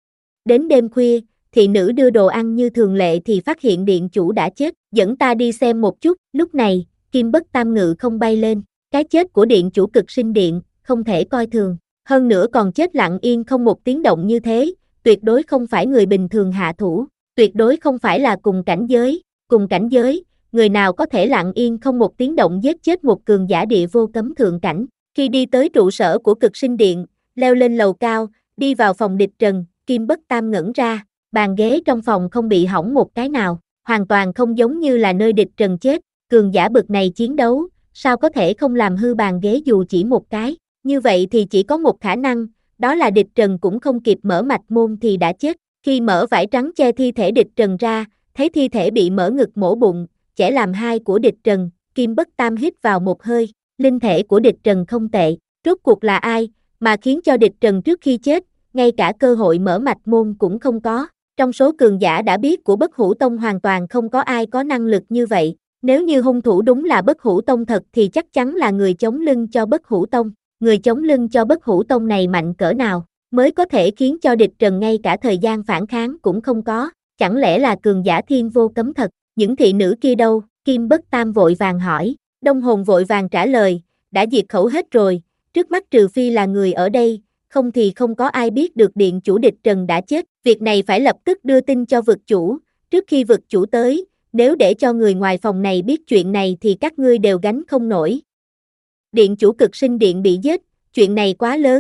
Đến đêm khuya, thị nữ đưa đồ ăn như thường lệ thì phát hiện điện chủ đã chết, dẫn ta đi xem một chút. Lúc này, Kim Bất Tam ngự không bay lên, cái chết của điện chủ Cực Sinh Điện, không thể coi thường, hơn nữa còn chết lặng yên không một tiếng động như thế, tuyệt đối không phải người bình thường hạ thủ, tuyệt đối không phải là cùng cảnh giới, cùng cảnh giới, người nào có thể lặng yên không một tiếng động giết chết một cường giả địa vô cấm thượng cảnh. Khi đi tới trụ sở của Cực Sinh Điện, leo lên lầu cao, đi vào phòng Địch Trần, Kim Bất Tam ngẩn ra, bàn ghế trong phòng không bị hỏng một cái nào, hoàn toàn không giống như là nơi Địch Trần chết, cường giả bực này chiến đấu, sao có thể không làm hư bàn ghế dù chỉ một cái, như vậy thì chỉ có một khả năng, đó là Địch Trần cũng không kịp mở mạch môn thì đã chết. Khi mở vải trắng che thi thể Địch Trần ra, thấy thi thể bị mở ngực mổ bụng, chẻ làm hai của Địch Trần, Kim Bất Tam hít vào một hơi, linh thể của Địch Trần không tệ, rốt cuộc là ai, mà khiến cho Địch Trần trước khi chết, ngay cả cơ hội mở mạch môn cũng không có. Trong số cường giả đã biết của Bất Hủ Tông hoàn toàn không có ai có năng lực như vậy, nếu như hung thủ đúng là Bất Hủ Tông thật thì chắc chắn là người chống lưng cho Bất Hủ Tông, người chống lưng cho Bất Hủ Tông này mạnh cỡ nào, mới có thể khiến cho Địch Trần ngay cả thời gian phản kháng cũng không có, chẳng lẽ là cường giả thiên vô cấm thật, những thị nữ kia đâu? Kim Bất Tam vội vàng hỏi. Đông Hồn vội vàng trả lời, đã diệt khẩu hết rồi, trước mắt trừ phi là người ở đây, không thì không có ai biết được điện chủ Địch Trần đã chết, việc này phải lập tức đưa tin cho vực chủ, trước khi vực chủ tới, nếu để cho người ngoài phòng này biết chuyện này thì các ngươi đều gánh không nổi. Điện chủ Cực Sinh Điện bị giết, chuyện này quá lớn,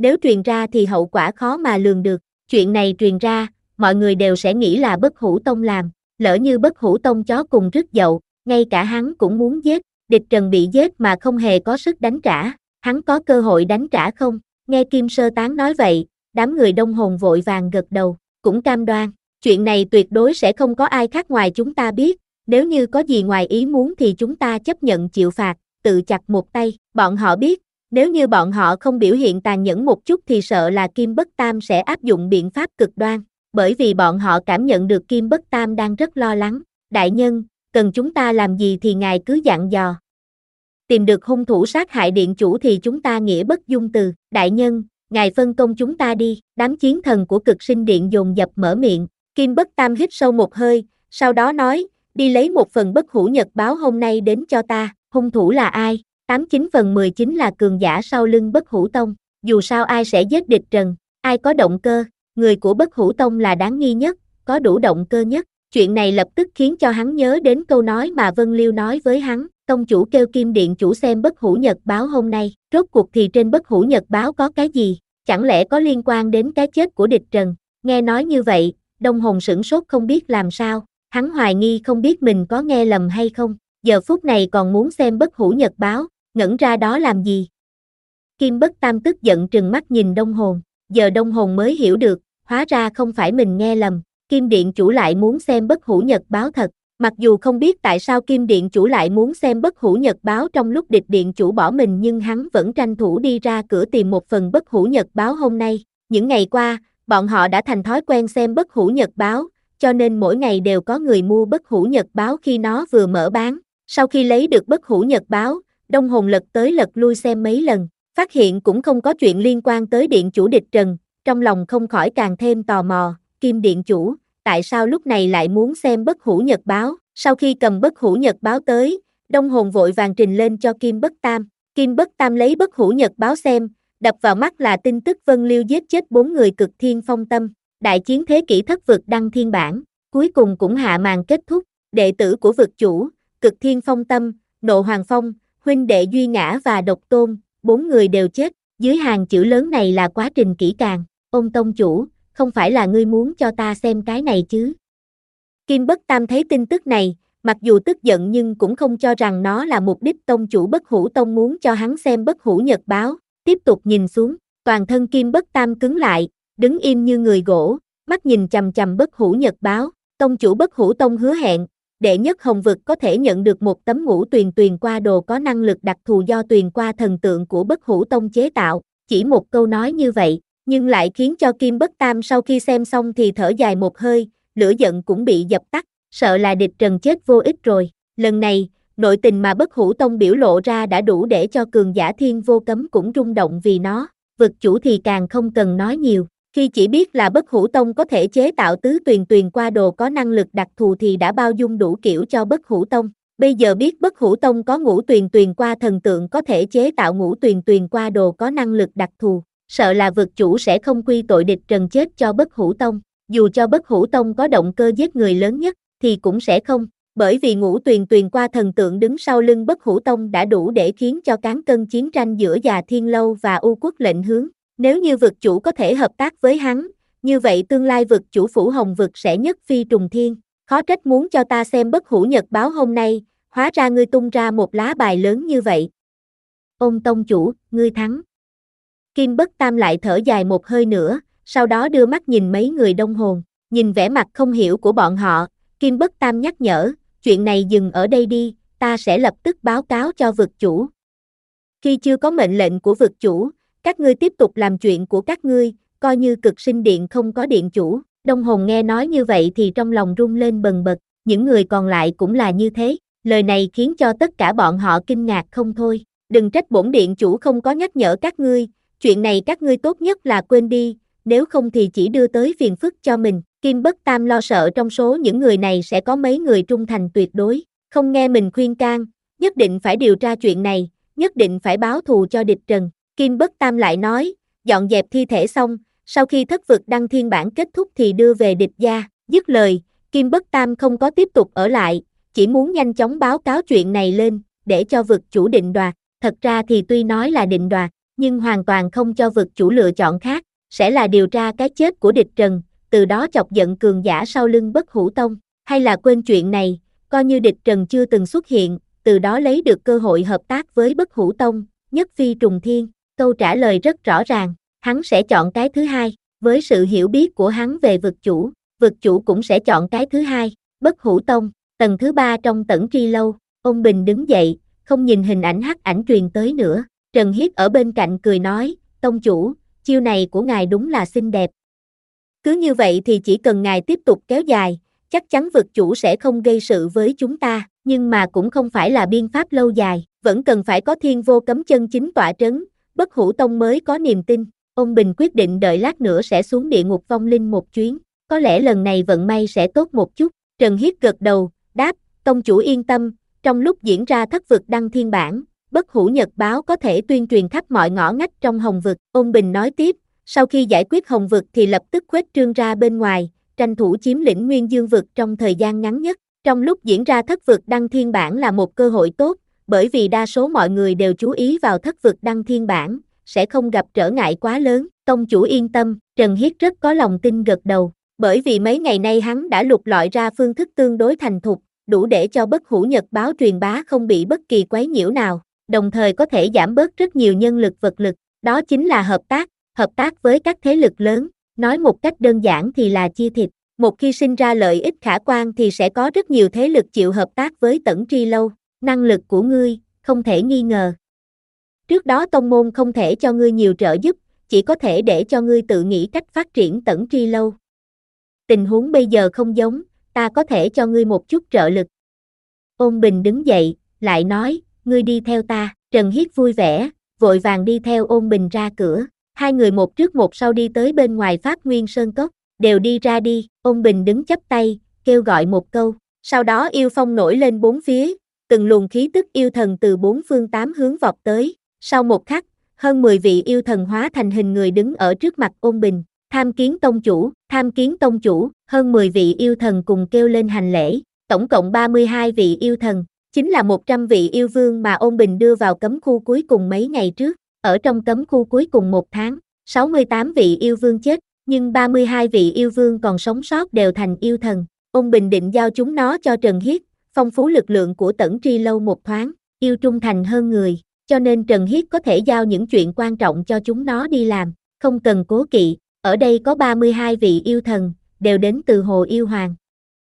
nếu truyền ra thì hậu quả khó mà lường được. Chuyện này truyền ra, mọi người đều sẽ nghĩ là Bất Hủ Tông làm, lỡ như Bất Hủ Tông chó cùng rứt dậu, ngay cả hắn cũng muốn giết, địch Trần bị giết mà không hề có sức đánh trả, hắn có cơ hội đánh trả không? Nghe Kim Sơ Tán nói vậy, đám người Đông Hồn vội vàng gật đầu, cũng cam đoan, chuyện này tuyệt đối sẽ không có ai khác ngoài chúng ta biết, nếu như có gì ngoài ý muốn thì chúng ta chấp nhận chịu phạt, tự chặt một tay, bọn họ biết, nếu như bọn họ không biểu hiện tàn nhẫn một chút thì sợ là Kim Bất Tam sẽ áp dụng biện pháp cực đoan, bởi vì bọn họ cảm nhận được Kim Bất Tam đang rất lo lắng, đại nhân, cần chúng ta làm gì thì ngài cứ dặn dò. Tìm được hung thủ sát hại điện chủ thì chúng ta nghĩa bất dung từ, đại nhân, ngài phân công chúng ta đi, đám chiến thần của Cực Sinh Điện dồn dập mở miệng, Kim Bất Tam hít sâu một hơi, sau đó nói, đi lấy một phần Bất Hủ Nhật báo hôm nay đến cho ta, hung thủ là ai? tám chín phần mười chính là cường giả sau lưng Bất Hủ Tông, dù sao ai sẽ giết địch Trần, ai có động cơ, người của Bất Hủ Tông là đáng nghi nhất, có đủ động cơ nhất, chuyện này lập tức khiến cho hắn nhớ đến câu nói mà Vân Liêu nói với hắn, tông chủ kêu Kim Điện chủ xem Bất Hủ Nhật báo hôm nay, rốt cuộc thì trên Bất Hủ Nhật báo có cái gì, chẳng lẽ có liên quan đến cái chết của địch Trần, nghe nói như vậy, Đông Hồn sửng sốt không biết làm sao, hắn hoài nghi không biết mình có nghe lầm hay không, giờ phút này còn muốn xem Bất Hủ Nhật báo, ngẩn ra đó làm gì? Kim Bất Tam tức giận trừng mắt nhìn Đông Hồn, giờ Đông Hồn mới hiểu được, hóa ra không phải mình nghe lầm, Kim Điện chủ lại muốn xem Bất Hủ Nhật báo thật, mặc dù không biết tại sao Kim Điện chủ lại muốn xem Bất Hủ Nhật báo trong lúc địch điện chủ bỏ mình nhưng hắn vẫn tranh thủ đi ra cửa tìm một phần Bất Hủ Nhật báo hôm nay, những ngày qua, bọn họ đã thành thói quen xem Bất Hủ Nhật báo, cho nên mỗi ngày đều có người mua Bất Hủ Nhật báo khi nó vừa mở bán, sau khi lấy được Bất Hủ Nhật báo, Đông Hồn lật tới lật lui xem mấy lần, phát hiện cũng không có chuyện liên quan tới điện chủ địch Trần, trong lòng không khỏi càng thêm tò mò, Kim Điện chủ, tại sao lúc này lại muốn xem Bất Hủ Nhật báo, sau khi cầm Bất Hủ Nhật báo tới, Đông Hồn vội vàng trình lên cho Kim Bất Tam, Kim Bất Tam lấy Bất Hủ Nhật báo xem, đập vào mắt là tin tức Vân Liêu giết chết bốn người Cực Thiên Phong Tâm, đại chiến thế kỷ thất vực đăng thiên bản, cuối cùng cũng hạ màn kết thúc, đệ tử của vực chủ, Cực Thiên Phong Tâm, Nộ Hoàng Phong, huynh đệ Duy Ngã và Độc Tôn, bốn người đều chết, dưới hàng chữ lớn này là quá trình kỹ càng, ông tông chủ, không phải là ngươi muốn cho ta xem cái này chứ? Kim Bất Tam thấy tin tức này, mặc dù tức giận nhưng cũng không cho rằng nó là mục đích tông chủ Bất Hủ Tông muốn cho hắn xem Bất Hủ Nhật báo, tiếp tục nhìn xuống, toàn thân Kim Bất Tam cứng lại, đứng im như người gỗ, mắt nhìn chằm chằm Bất Hủ Nhật báo, tông chủ Bất Hủ Tông hứa hẹn, đệ nhất hồng vực có thể nhận được một tấm ngũ tuyền tuyền qua đồ có năng lực đặc thù do tuyền qua thần tượng của Bất Hủ Tông chế tạo, chỉ một câu nói như vậy, nhưng lại khiến cho Kim Bất Tam sau khi xem xong thì thở dài một hơi, lửa giận cũng bị dập tắt, sợ là địch Trần chết vô ích rồi, lần này, nội tình mà Bất Hủ Tông biểu lộ ra đã đủ để cho cường giả Thiên Vô Cấm cũng rung động vì nó, vực chủ thì càng không cần nói nhiều. Khi chỉ biết là Bất Hủ Tông có thể chế tạo tứ tuyền tuyền qua đồ có năng lực đặc thù thì đã bao dung đủ kiểu cho Bất Hủ Tông. Bây giờ biết Bất Hủ Tông có ngũ tuyền tuyền qua thần tượng có thể chế tạo ngũ tuyền tuyền qua đồ có năng lực đặc thù, sợ là vực chủ sẽ không quy tội địch Trần chết cho Bất Hủ Tông. Dù cho Bất Hủ Tông có động cơ giết người lớn nhất thì cũng sẽ không, bởi vì ngũ tuyền tuyền qua thần tượng đứng sau lưng Bất Hủ Tông đã đủ để khiến cho cán cân chiến tranh giữa Già Thiên Lâu và U Quốc lệnh hướng. Nếu như vực chủ có thể hợp tác với hắn, như vậy tương lai vực chủ phủ Hồng vực sẽ nhất phi trùng thiên, khó trách muốn cho ta xem Bất Hủ Nhật báo hôm nay, hóa ra ngươi tung ra một lá bài lớn như vậy. Ôn tông chủ, ngươi thắng. Kim Bất Tam lại thở dài một hơi nữa, sau đó đưa mắt nhìn mấy người Đông Hồn, nhìn vẻ mặt không hiểu của bọn họ, Kim Bất Tam nhắc nhở, chuyện này dừng ở đây đi, ta sẽ lập tức báo cáo cho vực chủ. Khi chưa có mệnh lệnh của vực chủ, các ngươi tiếp tục làm chuyện của các ngươi, coi như Cực Sinh Điện không có điện chủ. Đông Hồn nghe nói như vậy thì trong lòng rung lên bần bật, những người còn lại cũng là như thế, lời này khiến cho tất cả bọn họ kinh ngạc không thôi. Đừng trách bổn điện chủ không có nhắc nhở các ngươi, chuyện này các ngươi tốt nhất là quên đi, nếu không thì chỉ đưa tới phiền phức cho mình. Kim Bất Tam lo sợ trong số những người này sẽ có mấy người trung thành tuyệt đối, không nghe mình khuyên can, nhất định phải điều tra chuyện này, nhất định phải báo thù cho địch Trần. Kim Bất Tam lại nói, dọn dẹp thi thể xong, sau khi thất vực đăng thiên bản kết thúc thì đưa về địch gia, dứt lời, Kim Bất Tam không có tiếp tục ở lại, chỉ muốn nhanh chóng báo cáo chuyện này lên, để cho vực chủ định đoạt, thật ra thì tuy nói là định đoạt, nhưng hoàn toàn không cho vực chủ lựa chọn khác, sẽ là điều tra cái chết của địch trần, từ đó chọc giận cường giả sau lưng Bất Hủ Tông, hay là quên chuyện này, coi như địch trần chưa từng xuất hiện, từ đó lấy được cơ hội hợp tác với Bất Hủ Tông, nhất phi trùng thiên. Câu trả lời rất rõ ràng, hắn sẽ chọn cái thứ hai, với sự hiểu biết của hắn về vực chủ, vực chủ cũng sẽ chọn cái thứ hai, Bất Hủ Tông. Tầng thứ ba trong Tẩn Tri Lâu, ông Bình đứng dậy, không nhìn hình ảnh hắc ảnh truyền tới nữa. Trần Hiết ở bên cạnh cười nói, tông chủ, chiêu này của ngài đúng là xinh đẹp. Cứ như vậy thì chỉ cần ngài tiếp tục kéo dài, chắc chắn vực chủ sẽ không gây sự với chúng ta, nhưng mà cũng không phải là biện pháp lâu dài, vẫn cần phải có thiên vô cấm chân chính tọa trấn, Bất Hủ Tông mới có niềm tin. Ông Bình quyết định đợi lát nữa sẽ xuống địa ngục vong linh một chuyến, có lẽ lần này vận may sẽ tốt một chút. Trần Hiết gật đầu, đáp, tông chủ yên tâm, trong lúc diễn ra thất vực đăng thiên bản, Bất Hủ Nhật báo có thể tuyên truyền khắp mọi ngõ ngách trong Hồng vực. Ông Bình nói tiếp, sau khi giải quyết Hồng vực thì lập tức khuếch trương ra bên ngoài, tranh thủ chiếm lĩnh Nguyên Dương vực trong thời gian ngắn nhất. Trong lúc diễn ra thất vực đăng thiên bản là một cơ hội tốt, bởi vì đa số mọi người đều chú ý vào thất vực đăng thiên bản, sẽ không gặp trở ngại quá lớn. Tông chủ yên tâm, Trần Hiết rất có lòng tin gật đầu, bởi vì mấy ngày nay hắn đã lục lọi ra phương thức tương đối thành thục, đủ để cho Bất Hủ Nhật báo truyền bá không bị bất kỳ quấy nhiễu nào, đồng thời có thể giảm bớt rất nhiều nhân lực vật lực, đó chính là hợp tác, hợp tác với các thế lực lớn, nói một cách đơn giản thì là chia thịt, một khi sinh ra lợi ích khả quan thì sẽ có rất nhiều thế lực chịu hợp tác với Tẩn Tri Lâu, năng lực của ngươi, không thể nghi ngờ. Trước đó tông môn không thể cho ngươi nhiều trợ giúp, chỉ có thể để cho ngươi tự nghĩ cách phát triển Tẩn Tri Lâu. Tình huống bây giờ không giống, ta có thể cho ngươi một chút trợ lực. Ôn Bình đứng dậy, lại nói, ngươi đi theo ta. Trần Hiết vui vẻ, vội vàng đi theo Ôn Bình ra cửa. Hai người một trước một sau đi tới bên ngoài Pháp Nguyên Sơn Cốc, đều đi ra đi. Ôn Bình đứng chắp tay, kêu gọi một câu. Sau đó yêu phong nổi lên bốn phía, từng luồng khí tức yêu thần từ bốn phương tám hướng vọt tới. Sau một khắc, hơn mười vị yêu thần hóa thành hình người đứng ở trước mặt Ôn Bình. Tham kiến tông chủ, tham kiến tông chủ, hơn mười vị yêu thần cùng kêu lên hành lễ, tổng cộng ba mươi hai vị yêu thần, chính là một trăm vị yêu vương mà Ôn Bình đưa vào cấm khu cuối cùng mấy ngày trước. Ở trong cấm khu cuối cùng một tháng, sáu mươi tám vị yêu vương chết, nhưng ba mươi hai vị yêu vương còn sống sót đều thành yêu thần. Ôn Bình định giao chúng nó cho Trần Hiết, phong phú lực lượng của Tẩn Tri Lâu một thoáng, yêu trung thành hơn người, cho nên Trần Hiết có thể giao những chuyện quan trọng cho chúng nó đi làm, không cần cố kỵ. Ở đây có ba mươi hai vị yêu thần, đều đến từ Hồ Yêu Hoàng.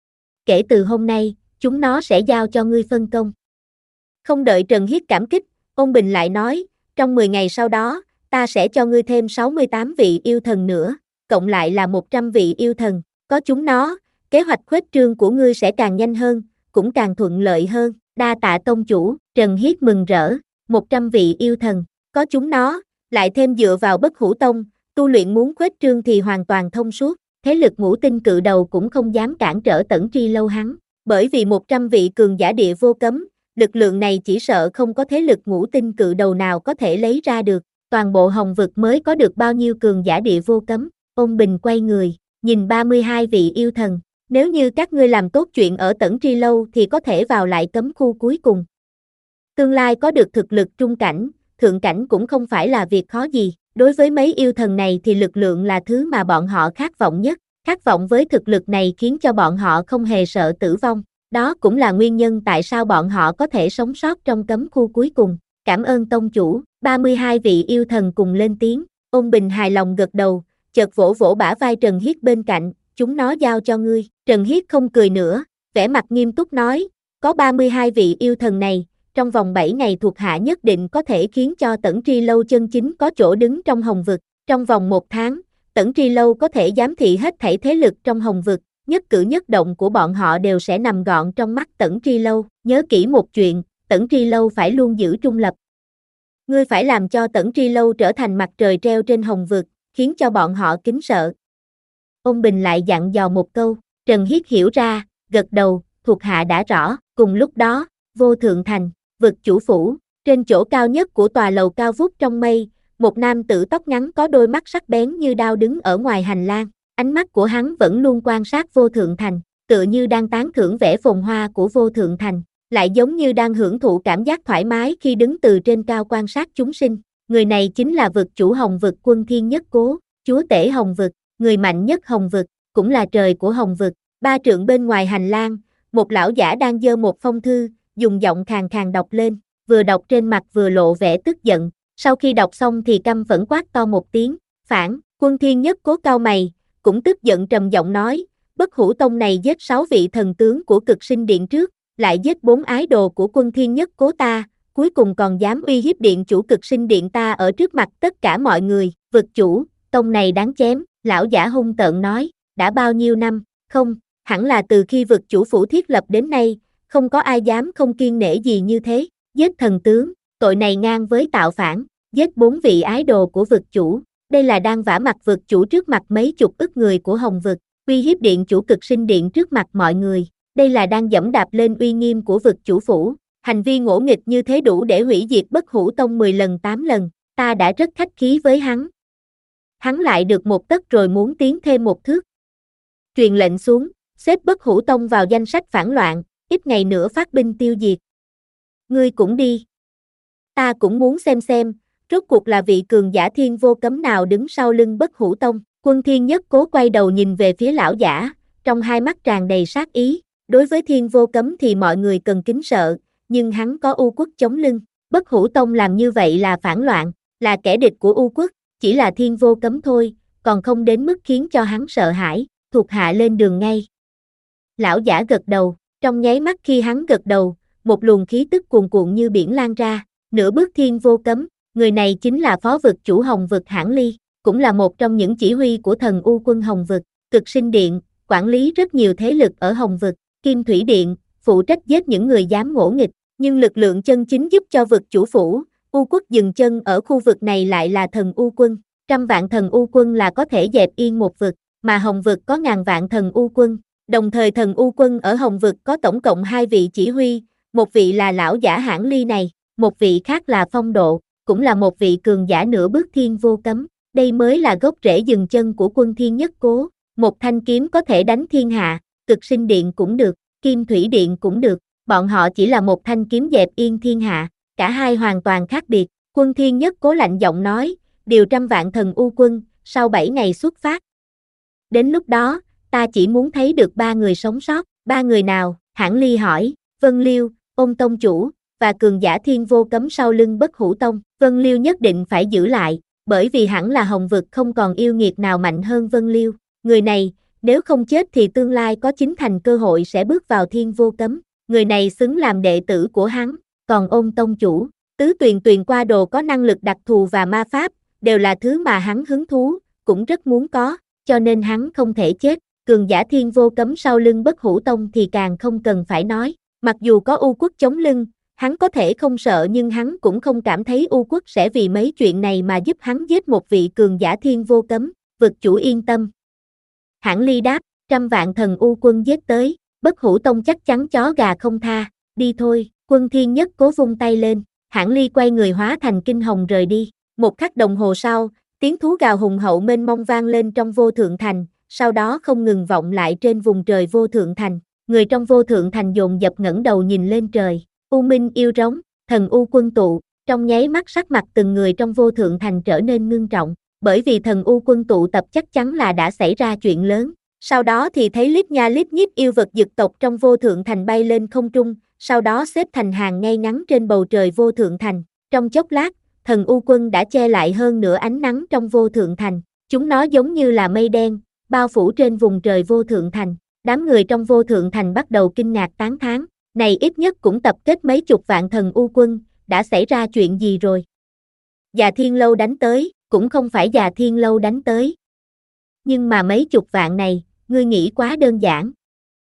Kể từ hôm nay, chúng nó sẽ giao cho ngươi phân công. Không đợi Trần Hiết cảm kích, Ôn Bình lại nói, trong mười ngày sau đó, ta sẽ cho ngươi thêm sáu mươi tám vị yêu thần nữa, cộng lại là một trăm vị yêu thần, có chúng nó, kế hoạch khuếch trương của ngươi sẽ càng nhanh hơn, cũng càng thuận lợi hơn. Đa tạ tông chủ. Trần Hiết mừng rỡ, một trăm vị yêu thần, có chúng nó, lại thêm dựa vào Bất Hủ Tông, tu luyện muốn khuếch trương thì hoàn toàn thông suốt, thế lực ngũ tinh cự đầu cũng không dám cản trở Tẩn Tri Lâu hắn, bởi vì một trăm vị cường giả địa vô cấm, lực lượng này chỉ sợ không có thế lực ngũ tinh cự đầu nào có thể lấy ra được, toàn bộ Hồng vực mới có được bao nhiêu cường giả địa vô cấm. Ôn Bình quay người, nhìn ba mươi hai vị yêu thần, nếu như các ngươi làm tốt chuyện ở Tẩn Tri Lâu thì có thể vào lại cấm khu cuối cùng. Tương lai có được thực lực trung cảnh, thượng cảnh cũng không phải là việc khó gì. Đối với mấy yêu thần này thì lực lượng là thứ mà bọn họ khát vọng nhất, khát vọng với thực lực này khiến cho bọn họ không hề sợ tử vong, đó cũng là nguyên nhân tại sao bọn họ có thể sống sót trong cấm khu cuối cùng. Cảm ơn tông chủ. ba mươi hai vị yêu thần cùng lên tiếng. Ôn Bình hài lòng gật đầu, chợt vỗ vỗ bả vai Trần Hiết bên cạnh, chúng nó giao cho ngươi. Trần Hiết không cười nữa, vẻ mặt nghiêm túc nói, có ba mươi hai vị yêu thần này, trong vòng bảy ngày thuộc hạ nhất định có thể khiến cho Tẩn Tri Lâu chân chính có chỗ đứng trong Hồng vực. Trong vòng một tháng, Tẩn Tri Lâu có thể giám thị hết thảy thế lực trong Hồng vực, nhất cử nhất động của bọn họ đều sẽ nằm gọn trong mắt Tẩn Tri Lâu. Nhớ kỹ một chuyện, Tẩn Tri Lâu phải luôn giữ trung lập. Ngươi phải làm cho Tẩn Tri Lâu trở thành mặt trời treo trên Hồng vực, khiến cho bọn họ kính sợ. Ôn Bình lại dặn dò một câu, Trần Hiết hiểu ra, gật đầu, thuộc hạ đã rõ. Cùng lúc đó, Vô Thượng Thành, vực chủ phủ, trên chỗ cao nhất của tòa lầu cao vút trong mây, một nam tử tóc ngắn có đôi mắt sắc bén như đao đứng ở ngoài hành lang, ánh mắt của hắn vẫn luôn quan sát Vô Thượng Thành, tựa như đang tán thưởng vẻ phồn hoa của Vô Thượng Thành, lại giống như đang hưởng thụ cảm giác thoải mái khi đứng từ trên cao quan sát chúng sinh. người này chính là vực chủ Hồng vực Quân Thiên Nhất Cố, chúa tể Hồng vực, người mạnh nhất Hồng vực, cũng là trời của Hồng vực. Ba trượng bên ngoài hành lang, một lão giả đang giơ một phong thư, dùng giọng khàn khàn đọc lên, vừa đọc trên mặt vừa lộ vẻ tức giận, sau khi đọc xong thì căm phẫn quát to một tiếng, phản. Quân Thiên Nhất Cố cau mày, cũng tức giận trầm giọng nói, Bất Hủ Tông này giết sáu vị thần tướng của Cực Sinh Điện trước, lại giết bốn ái đồ của Quân Thiên Nhất Cố ta, cuối cùng còn dám uy hiếp điện chủ Cực Sinh Điện ta ở trước mặt tất cả mọi người, vực chủ, tông này đáng chém, lão giả hung tợn nói, đã bao nhiêu năm, không, hẳn là từ khi vực chủ phủ thiết lập đến nay, không có ai dám không kiêng nể gì như thế, giết thần tướng, tội này ngang với tạo phản, giết bốn vị ái đồ của vực chủ, đây là đang vả mặt vực chủ trước mặt mấy chục ức người của Hồng vực, uy hiếp điện chủ Cực Sinh Điện trước mặt mọi người, đây là đang dẫm đạp lên uy nghiêm của vực chủ phủ, hành vi ngỗ nghịch như thế đủ để hủy diệt Bất Hủ Tông mười lần tám lần, ta đã rất khách khí với hắn. Hắn lại được một tấc rồi muốn tiến thêm một thước. Truyền lệnh xuống, xếp Bất Hủ Tông vào danh sách phản loạn, ít ngày nữa phát binh tiêu diệt. Ngươi cũng đi. Ta cũng muốn xem xem, rốt cuộc là vị cường giả Thiên Vô Cấm nào đứng sau lưng Bất Hủ Tông. Quân Thiên Nhất Cố quay đầu nhìn về phía lão giả, trong hai mắt tràn đầy sát ý. Đối với Thiên Vô Cấm thì mọi người cần kính sợ, nhưng hắn có U Quốc chống lưng. Bất Hủ Tông làm như vậy là phản loạn, là kẻ địch của U Quốc, chỉ là Thiên Vô Cấm thôi, còn không đến mức khiến cho hắn sợ hãi, thuộc hạ lên đường ngay. Lão giả gật đầu, trong nháy mắt khi hắn gật đầu, một luồng khí tức cuồn cuộn như biển lan ra, nửa bước Thiên Vô Cấm, người này chính là phó vực chủ Hồng vực Hãn Ly, cũng là một trong những chỉ huy của thần U quân Hồng vực, Cực Sinh Điện, quản lý rất nhiều thế lực ở Hồng vực, Kim Thủy Điện, phụ trách giết những người dám ngỗ nghịch, nhưng lực lượng chân chính giúp cho vực chủ phủ, U quốc dừng chân ở khu vực này lại là thần U quân, trăm vạn thần U quân là có thể dẹp yên một vực, mà Hồng vực có ngàn vạn thần U quân, đồng thời thần U quân ở Hồng vực có tổng cộng hai vị chỉ huy, một vị là lão giả Hãn Ly này, một vị khác là Phong Độ, cũng là một vị cường giả nửa bước Thiên Vô Cấm, đây mới là gốc rễ dừng chân của Quân Thiên Nhất Cố, một thanh kiếm có thể đánh thiên hạ, Cực Sinh Điện cũng được, Kim Thủy Điện cũng được, bọn họ chỉ là một thanh kiếm dẹp yên thiên hạ, cả hai hoàn toàn khác biệt. Quân Thiên Nhất Cố lạnh giọng nói, điều trăm vạn thần U quân, sau bảy ngày xuất phát. Đến lúc đó, ta chỉ muốn thấy được ba người sống sót, ba người nào? Hãn Ly hỏi. Vân Liêu, Ôn Tông Chủ, và cường giả Thiên Vô Cấm sau lưng Bất Hủ Tông. Vân Liêu nhất định phải giữ lại, bởi vì hẳn là Hồng vực không còn yêu nghiệt nào mạnh hơn Vân Liêu. Người này, nếu không chết thì tương lai có chính thành cơ hội sẽ bước vào Thiên Vô Cấm. Người này xứng làm đệ tử của hắn. Còn Ôn Tông Chủ, tứ tuyền tuyền qua đồ có năng lực đặc thù và ma pháp, đều là thứ mà hắn hứng thú, cũng rất muốn có, cho nên hắn không thể chết. Cường giả Thiên Vô Cấm sau lưng Bất Hủ Tông thì càng không cần phải nói. Mặc dù có U quốc chống lưng, hắn có thể không sợ nhưng hắn cũng không cảm thấy U quốc sẽ vì mấy chuyện này mà giúp hắn giết một vị cường giả Thiên Vô Cấm, vực chủ yên tâm. Hãn Ly đáp, trăm vạn thần U quân giết tới, Bất Hủ Tông chắc chắn chó gà không tha, đi thôi. Quân Thiên Nhất Cố vung tay lên, Hãn Ly quay người hóa thành kinh hồng rời đi. Một khắc đồng hồ sau, tiếng thú gào hùng hậu mênh mông vang lên trong Vô Thượng Thành, sau đó không ngừng vọng lại trên vùng trời Vô Thượng Thành. Người trong Vô Thượng Thành dồn dập ngẩng đầu nhìn lên trời. U Minh yêu rống, thần U quân tụ, trong nháy mắt sắc mặt từng người trong Vô Thượng Thành trở nên ngưng trọng, bởi vì thần U quân tụ tập chắc chắn là đã xảy ra chuyện lớn. Sau đó thì thấy lít nha lít nhít yêu vật dực tộc trong Vô Thượng Thành bay lên không trung, sau đó xếp thành hàng ngay ngắn trên bầu trời Vô Thượng Thành. Trong chốc lát, thần U quân đã che lại hơn nửa ánh nắng trong Vô Thượng Thành. Chúng nó giống như là mây đen, bao phủ trên vùng trời Vô Thượng Thành. Đám người trong Vô Thượng Thành bắt đầu kinh ngạc tán thán. Này ít nhất cũng tập kết mấy chục vạn thần U quân, đã xảy ra chuyện gì rồi? Già Thiên Lâu đánh tới, cũng không phải Già Thiên Lâu đánh tới. Nhưng mà mấy chục vạn này, ngươi nghĩ quá đơn giản.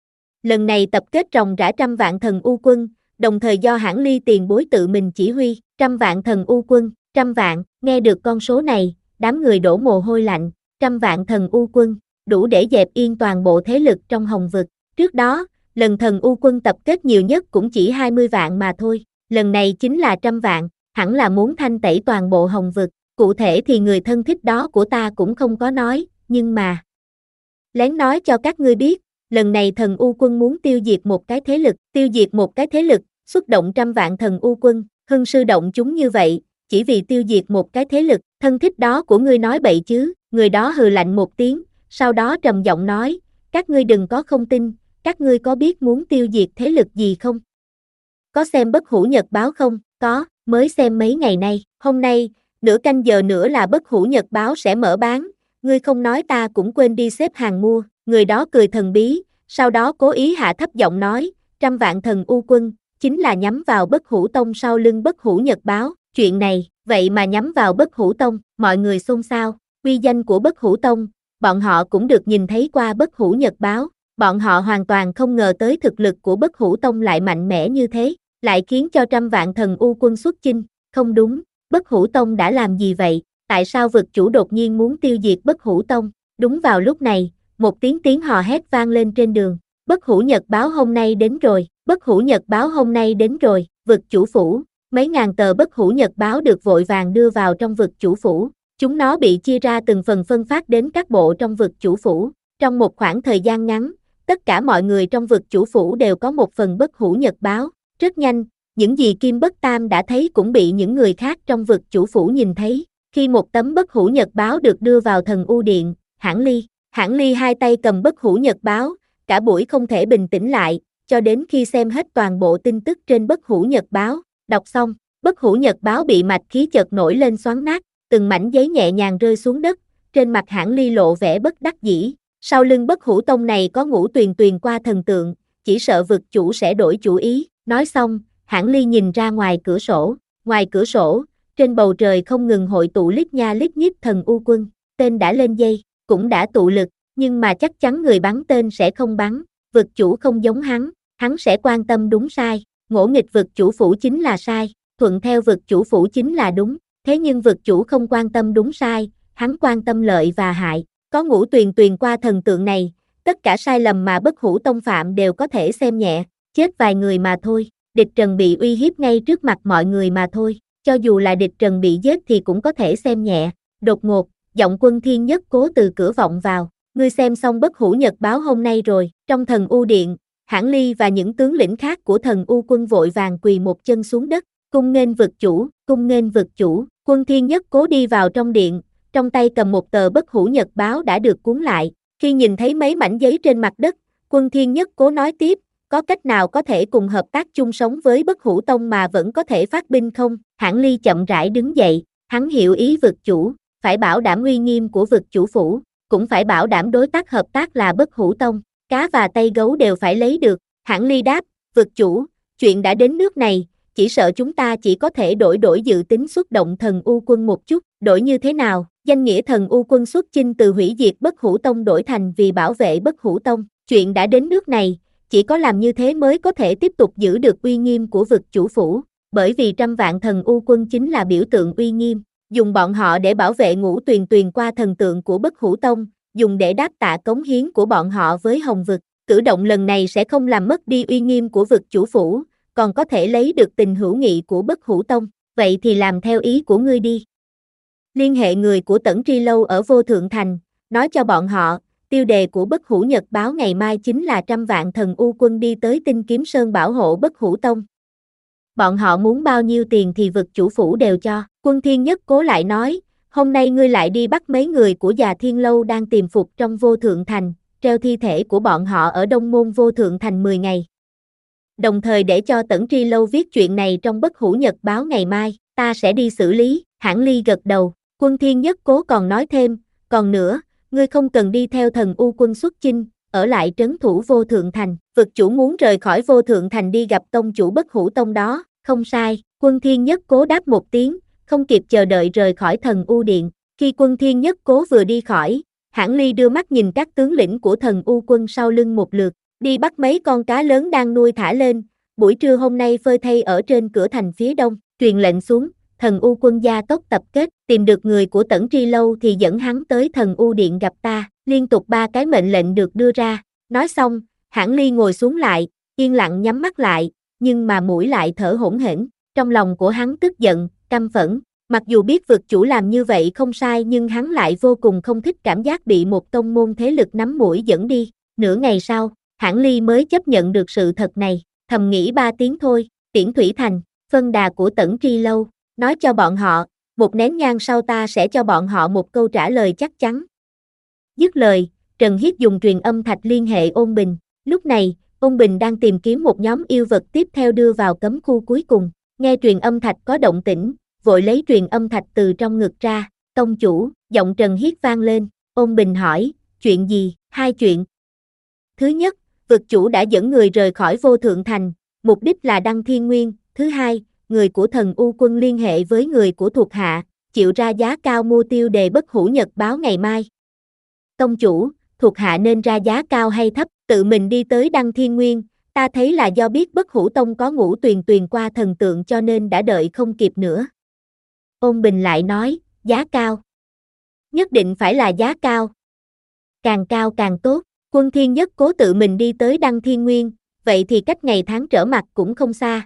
Lần này tập kết ròng rã trăm vạn thần U quân, đồng thời do Hãn Ly tiền bối tự mình chỉ huy, trăm vạn thần U quân, trăm vạn, nghe được con số này, đám người đổ mồ hôi lạnh, trăm vạn thần U quân, đủ để dẹp yên toàn bộ thế lực trong Hồng vực. Trước đó, lần thần U quân tập kết nhiều nhất cũng chỉ hai mươi vạn mà thôi, lần này chính là trăm vạn, hẳn là muốn thanh tẩy toàn bộ Hồng vực, cụ thể thì người thân thích đó của ta cũng không có nói, nhưng mà lén nói cho các ngươi biết, lần này thần U quân muốn tiêu diệt một cái thế lực, tiêu diệt một cái thế lực, xuất động trăm vạn thần U quân, hưng sư động chúng như vậy, chỉ vì tiêu diệt một cái thế lực, thân thích đó của ngươi nói bậy chứ, người đó hừ lạnh một tiếng, sau đó trầm giọng nói, các ngươi đừng có không tin, các ngươi có biết muốn tiêu diệt thế lực gì không? Có xem Bất Hủ Nhật báo không? Có, mới xem mấy ngày nay, hôm nay, nửa canh giờ nữa là Bất Hủ Nhật báo sẽ mở bán, ngươi không nói ta cũng quên đi xếp hàng mua, người đó cười thần bí, sau đó cố ý hạ thấp giọng nói, trăm vạn thần u quân, chính là nhắm vào Bất Hủ Tông sau lưng Bất Hủ Nhật báo, chuyện này, vậy mà nhắm vào Bất Hủ Tông, mọi người xôn xao, uy danh của Bất Hủ Tông, bọn họ cũng được nhìn thấy qua Bất Hủ Nhật báo, bọn họ hoàn toàn không ngờ tới thực lực của Bất Hủ Tông lại mạnh mẽ như thế, lại khiến cho trăm vạn thần u quân xuất chinh, không đúng, Bất Hủ Tông đã làm gì vậy, tại sao vực chủ đột nhiên muốn tiêu diệt Bất Hủ Tông, đúng vào lúc này, một tiếng tiếng hò hét vang lên trên đường, Bất Hủ Nhật báo hôm nay đến rồi, Bất Hủ Nhật báo hôm nay đến rồi, vực chủ phủ, mấy ngàn tờ Bất Hủ Nhật báo được vội vàng đưa vào trong vực chủ phủ, chúng nó bị chia ra từng phần phân phát đến các bộ trong vực chủ phủ, trong một khoảng thời gian ngắn, tất cả mọi người trong vực chủ phủ đều có một phần Bất Hủ Nhật báo, rất nhanh, những gì Kim Bất Tam đã thấy cũng bị những người khác trong vực chủ phủ nhìn thấy, khi một tấm Bất Hủ Nhật báo được đưa vào thần u điện, Hãn Ly, Hãn Ly hai tay cầm Bất Hủ Nhật báo, cả buổi không thể bình tĩnh lại, cho đến khi xem hết toàn bộ tin tức trên Bất Hủ Nhật báo, đọc xong, Bất Hủ Nhật báo bị mạch khí chợt nổi lên xoắn nát, từng mảnh giấy nhẹ nhàng rơi xuống đất, trên mặt Hãn Ly lộ vẻ bất đắc dĩ, sau lưng Bất Hủ Tông này có Ngũ Tuyền Tuyền qua thần tượng, chỉ sợ vực chủ sẽ đổi chủ ý, nói xong, Hãn Ly nhìn ra ngoài cửa sổ, ngoài cửa sổ, trên bầu trời không ngừng hội tụ lít nha lít nhít thần u quân, tên đã lên dây, cũng đã tụ lực, nhưng mà chắc chắn người bắn tên sẽ không bắn, vực chủ không giống hắn, hắn sẽ quan tâm đúng sai, ngỗ nghịch vực chủ phủ chính là sai, thuận theo vực chủ phủ chính là đúng, thế nhưng vực chủ không quan tâm đúng sai, hắn quan tâm lợi và hại, có Ngũ Tuyền Tuyền qua thần tượng này, tất cả sai lầm mà Bất Hủ Tông phạm đều có thể xem nhẹ, chết vài người mà thôi, địch trần bị uy hiếp ngay trước mặt mọi người mà thôi, cho dù là địch trần bị giết thì cũng có thể xem nhẹ, đột ngột, giọng Quân Thiên Nhất Cố từ cửa vọng vào, ngươi xem xong Bất Hủ Nhật báo hôm nay rồi, trong thần u điện, Hãn Ly và những tướng lĩnh khác của thần u quân vội vàng quỳ một chân xuống đất, cung nghênh vực chủ, cung nghênh vực chủ, Quân Thiên Nhất Cố đi vào trong điện, trong tay cầm một tờ Bất Hủ Nhật báo đã được cuốn lại, khi nhìn thấy mấy mảnh giấy trên mặt đất, Quân Thiên Nhất Cố nói tiếp, có cách nào có thể cùng hợp tác chung sống với Bất Hủ Tông mà vẫn có thể phát binh không? Hãn Ly chậm rãi đứng dậy, hắn hiểu ý vực chủ, phải bảo đảm uy nghiêm của vực chủ phủ, cũng phải bảo đảm đối tác hợp tác là Bất Hủ Tông, cá và tay gấu đều phải lấy được. Hãn Ly đáp, vực chủ, chuyện đã đến nước này, chỉ sợ chúng ta chỉ có thể đổi đổi dự tính xuất động thần u quân một chút, đổi như thế nào? Danh nghĩa thần u quân xuất chinh từ hủy diệt Bất Hủ Tông đổi thành vì bảo vệ Bất Hủ Tông, chuyện đã đến nước này, chỉ có làm như thế mới có thể tiếp tục giữ được uy nghiêm của vực chủ phủ, bởi vì trăm vạn thần u quân chính là biểu tượng uy nghiêm, dùng bọn họ để bảo vệ Ngũ Tuyền Tuyền qua thần tượng của Bất Hủ Tông, dùng để đáp tạ cống hiến của bọn họ với Hồng vực, cử động lần này sẽ không làm mất đi uy nghiêm của vực chủ phủ, còn có thể lấy được tình hữu nghị của Bất Hủ Tông, vậy thì làm theo ý của ngươi đi. Liên hệ người của Tẩn Tri Lâu ở Vô Thượng Thành, nói cho bọn họ, tiêu đề của Bất Hủ Nhật báo ngày mai chính là trăm vạn thần u quân đi tới Tinh Kiếm Sơn bảo hộ Bất Hủ Tông. Bọn họ muốn bao nhiêu tiền thì vực chủ phủ đều cho. Quân Thiên Nhất Cố lại nói, hôm nay ngươi lại đi bắt mấy người của Già Thiên Lâu đang tìm phục trong Vô Thượng Thành, treo thi thể của bọn họ ở Đông Môn Vô Thượng Thành mười ngày. Đồng thời để cho Tẩn Tri Lâu viết chuyện này trong Bất Hủ Nhật báo ngày mai, ta sẽ đi xử lý. Hãn Ly gật đầu. Quân Thiên Nhất Cố còn nói thêm, còn nữa, ngươi không cần đi theo thần u quân xuất chinh, ở lại trấn thủ Vô Thượng Thành, vực chủ muốn rời khỏi Vô Thượng Thành đi gặp tông chủ Bất Hủ Tông đó, không sai. Quân Thiên Nhất Cố đáp một tiếng, không kịp chờ đợi rời khỏi thần u điện, khi Quân Thiên Nhất Cố vừa đi khỏi, Hãn Ly đưa mắt nhìn các tướng lĩnh của thần u quân sau lưng một lượt, đi bắt mấy con cá lớn đang nuôi thả lên, buổi trưa hôm nay phơi thây ở trên cửa thành phía đông, truyền lệnh xuống. Thần U quân gia tốc tập kết, tìm được người của Tẩn Tri Lâu thì dẫn hắn tới thần U điện gặp ta, liên tục ba cái mệnh lệnh được đưa ra, nói xong, Hãn Ly ngồi xuống lại, yên lặng nhắm mắt lại, nhưng mà mũi lại thở hổn hển, trong lòng của hắn tức giận, căm phẫn, mặc dù biết vực chủ làm như vậy không sai nhưng hắn lại vô cùng không thích cảm giác bị một tông môn thế lực nắm mũi dẫn đi, nửa ngày sau, Hãn Ly mới chấp nhận được sự thật này, thầm nghĩ ba tiếng thôi, Tiễn Thủy Thành, phân đà của Tẩn Tri Lâu. nói cho bọn họ, một nén nhang sau ta sẽ cho bọn họ một câu trả lời chắc chắn. Dứt lời, Trần Hiết dùng truyền âm thạch liên hệ Ôn Bình, lúc này, Ôn Bình đang tìm kiếm một nhóm yêu vật tiếp theo đưa vào cấm khu cuối cùng, nghe truyền âm thạch có động tĩnh, vội lấy truyền âm thạch từ trong ngực ra, tông chủ, giọng Trần Hiết vang lên, Ôn Bình hỏi, chuyện gì, hai chuyện. Thứ nhất, vực chủ đã dẫn người rời khỏi Vô Thượng Thành, mục đích là đăng thiên nguyên, thứ hai, người của thần U quân liên hệ với người của thuộc hạ, chịu ra giá cao mua tiêu đề bất hủ nhật báo ngày mai. Tông chủ, thuộc hạ nên ra giá cao hay thấp, tự mình đi tới đăng thiên nguyên, ta thấy là do biết bất hủ tông có ngũ tuyền tuyền qua thần tượng cho nên đã đợi không kịp nữa. Ôn Bình lại nói, giá cao. Nhất định phải là giá cao. Càng cao càng tốt, Quân Thiên Nhất cố tự mình đi tới đăng thiên nguyên, vậy thì cách ngày tháng trở mặt cũng không xa.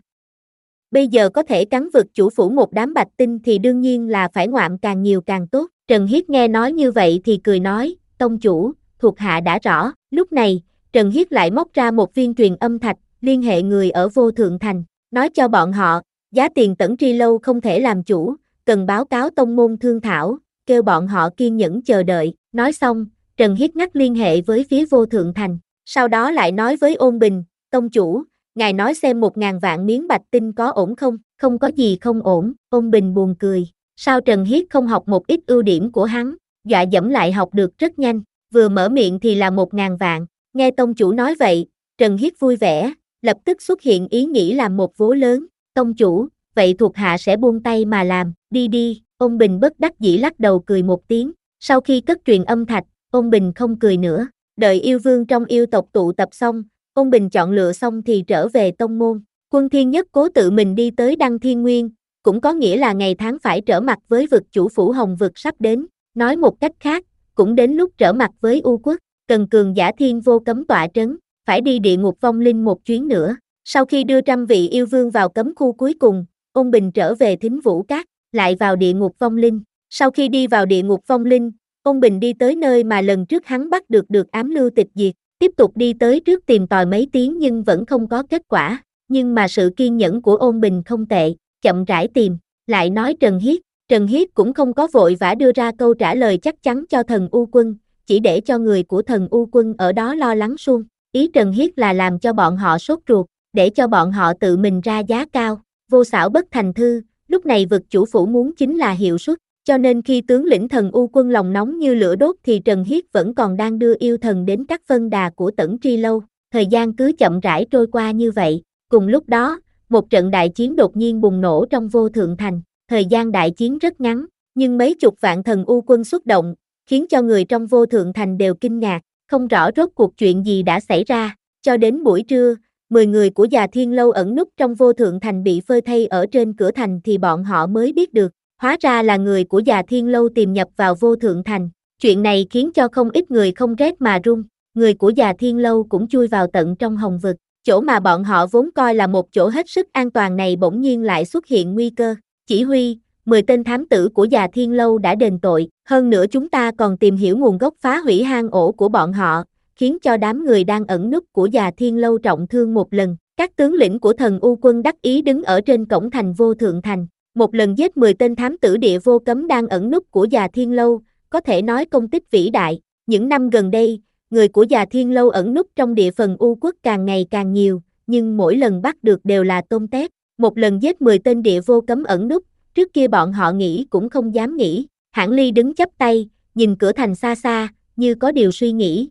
Bây giờ có thể cắn vực chủ phủ một đám bạch tinh thì đương nhiên là phải ngoạm càng nhiều càng tốt. Trần Hiết nghe nói như vậy thì cười nói, tông chủ, thuộc hạ đã rõ. Lúc này, Trần Hiết lại móc ra một viên truyền âm thạch, liên hệ người ở Vô Thượng Thành, nói cho bọn họ, giá tiền Tẩn Tri Lâu không thể làm chủ, cần báo cáo tông môn thương thảo, kêu bọn họ kiên nhẫn chờ đợi. Nói xong, Trần Hiết ngắt liên hệ với phía Vô Thượng Thành, sau đó lại nói với Ôn Bình, tông chủ, ngài nói xem một ngàn vạn miếng bạch tinh có ổn không, không có gì không ổn. Ôn Bình buồn cười, sao Trần Hiết không học một ít ưu điểm của hắn, dọa dẫm lại học được rất nhanh, vừa mở miệng thì là một ngàn vạn. Nghe tông chủ nói vậy, Trần Hiết vui vẻ, lập tức xuất hiện ý nghĩ làm một vố lớn, tông chủ, vậy thuộc hạ sẽ buông tay mà làm, đi đi. Ôn Bình bất đắc dĩ lắc đầu cười một tiếng, sau khi cất truyền âm thạch, Ôn Bình không cười nữa, đợi yêu vương trong yêu tộc tụ tập xong, Ôn Bình chọn lựa xong thì trở về tông môn. Quân Thiên Nhất cố tự mình đi tới đăng thiên nguyên, cũng có nghĩa là ngày tháng phải trở mặt với vực chủ phủ Hồng vực sắp đến, nói một cách khác, cũng đến lúc trở mặt với U quốc, cần cường giả thiên vô cấm tọa trấn, phải đi địa ngục vong linh một chuyến nữa. Sau khi đưa trăm vị yêu vương vào cấm khu cuối cùng, Ôn Bình trở về Thính Vũ Cát, lại vào địa ngục vong linh. Sau khi đi vào địa ngục vong linh, Ôn Bình đi tới nơi mà lần trước hắn bắt được được ám lưu tịch diệt, tiếp tục đi tới trước tìm tòi mấy tiếng nhưng vẫn không có kết quả, nhưng mà sự kiên nhẫn của Ôn Bình không tệ, chậm rãi tìm, lại nói Trần Hiết, Trần Hiết cũng không có vội vã đưa ra câu trả lời chắc chắn cho thần U quân, chỉ để cho người của thần U quân ở đó lo lắng suông, ý Trần Hiết là làm cho bọn họ sốt ruột, để cho bọn họ tự mình ra giá cao, vô xảo bất thành thư, lúc này vực chủ phủ muốn chính là hiệu suất. Cho nên khi tướng lĩnh thần U quân lòng nóng như lửa đốt thì Trần Hiết vẫn còn đang đưa yêu thần đến các phân đà của Tẩn Tri Lâu, thời gian cứ chậm rãi trôi qua như vậy. Cùng lúc đó, một trận đại chiến đột nhiên bùng nổ trong Vô Thượng Thành, thời gian đại chiến rất ngắn, nhưng mấy chục vạn thần U quân xuất động, khiến cho người trong Vô Thượng Thành đều kinh ngạc, không rõ rốt cuộc chuyện gì đã xảy ra, cho đến buổi trưa, mười người của Già Thiên Lâu ẩn núp trong Vô Thượng Thành bị phơi thây ở trên cửa thành thì bọn họ mới biết được. Hóa ra là người của Già Thiên Lâu tìm nhập vào Vô Thượng Thành, chuyện này khiến cho không ít người không rét mà run, người của Già Thiên Lâu cũng chui vào tận trong Hồng vực, chỗ mà bọn họ vốn coi là một chỗ hết sức an toàn này bỗng nhiên lại xuất hiện nguy cơ. Chỉ huy, mười tên thám tử của Già Thiên Lâu đã đền tội, hơn nữa chúng ta còn tìm hiểu nguồn gốc phá hủy hang ổ của bọn họ, khiến cho đám người đang ẩn núp của Già Thiên Lâu trọng thương một lần. Các tướng lĩnh của thần U quân đắc ý đứng ở trên cổng thành Vô Thượng Thành. Một lần giết mười tên thám tử địa vô cấm đang ẩn núp của Già Thiên Lâu, có thể nói công tích vĩ đại. Những năm gần đây, người của Già Thiên Lâu ẩn núp trong địa phần U quốc càng ngày càng nhiều, nhưng mỗi lần bắt được đều là tôm tép. Một lần giết mười tên địa vô cấm ẩn núp, trước kia bọn họ nghĩ cũng không dám nghĩ. Hãn Ly đứng chắp tay, nhìn cửa thành xa xa, như có điều suy nghĩ.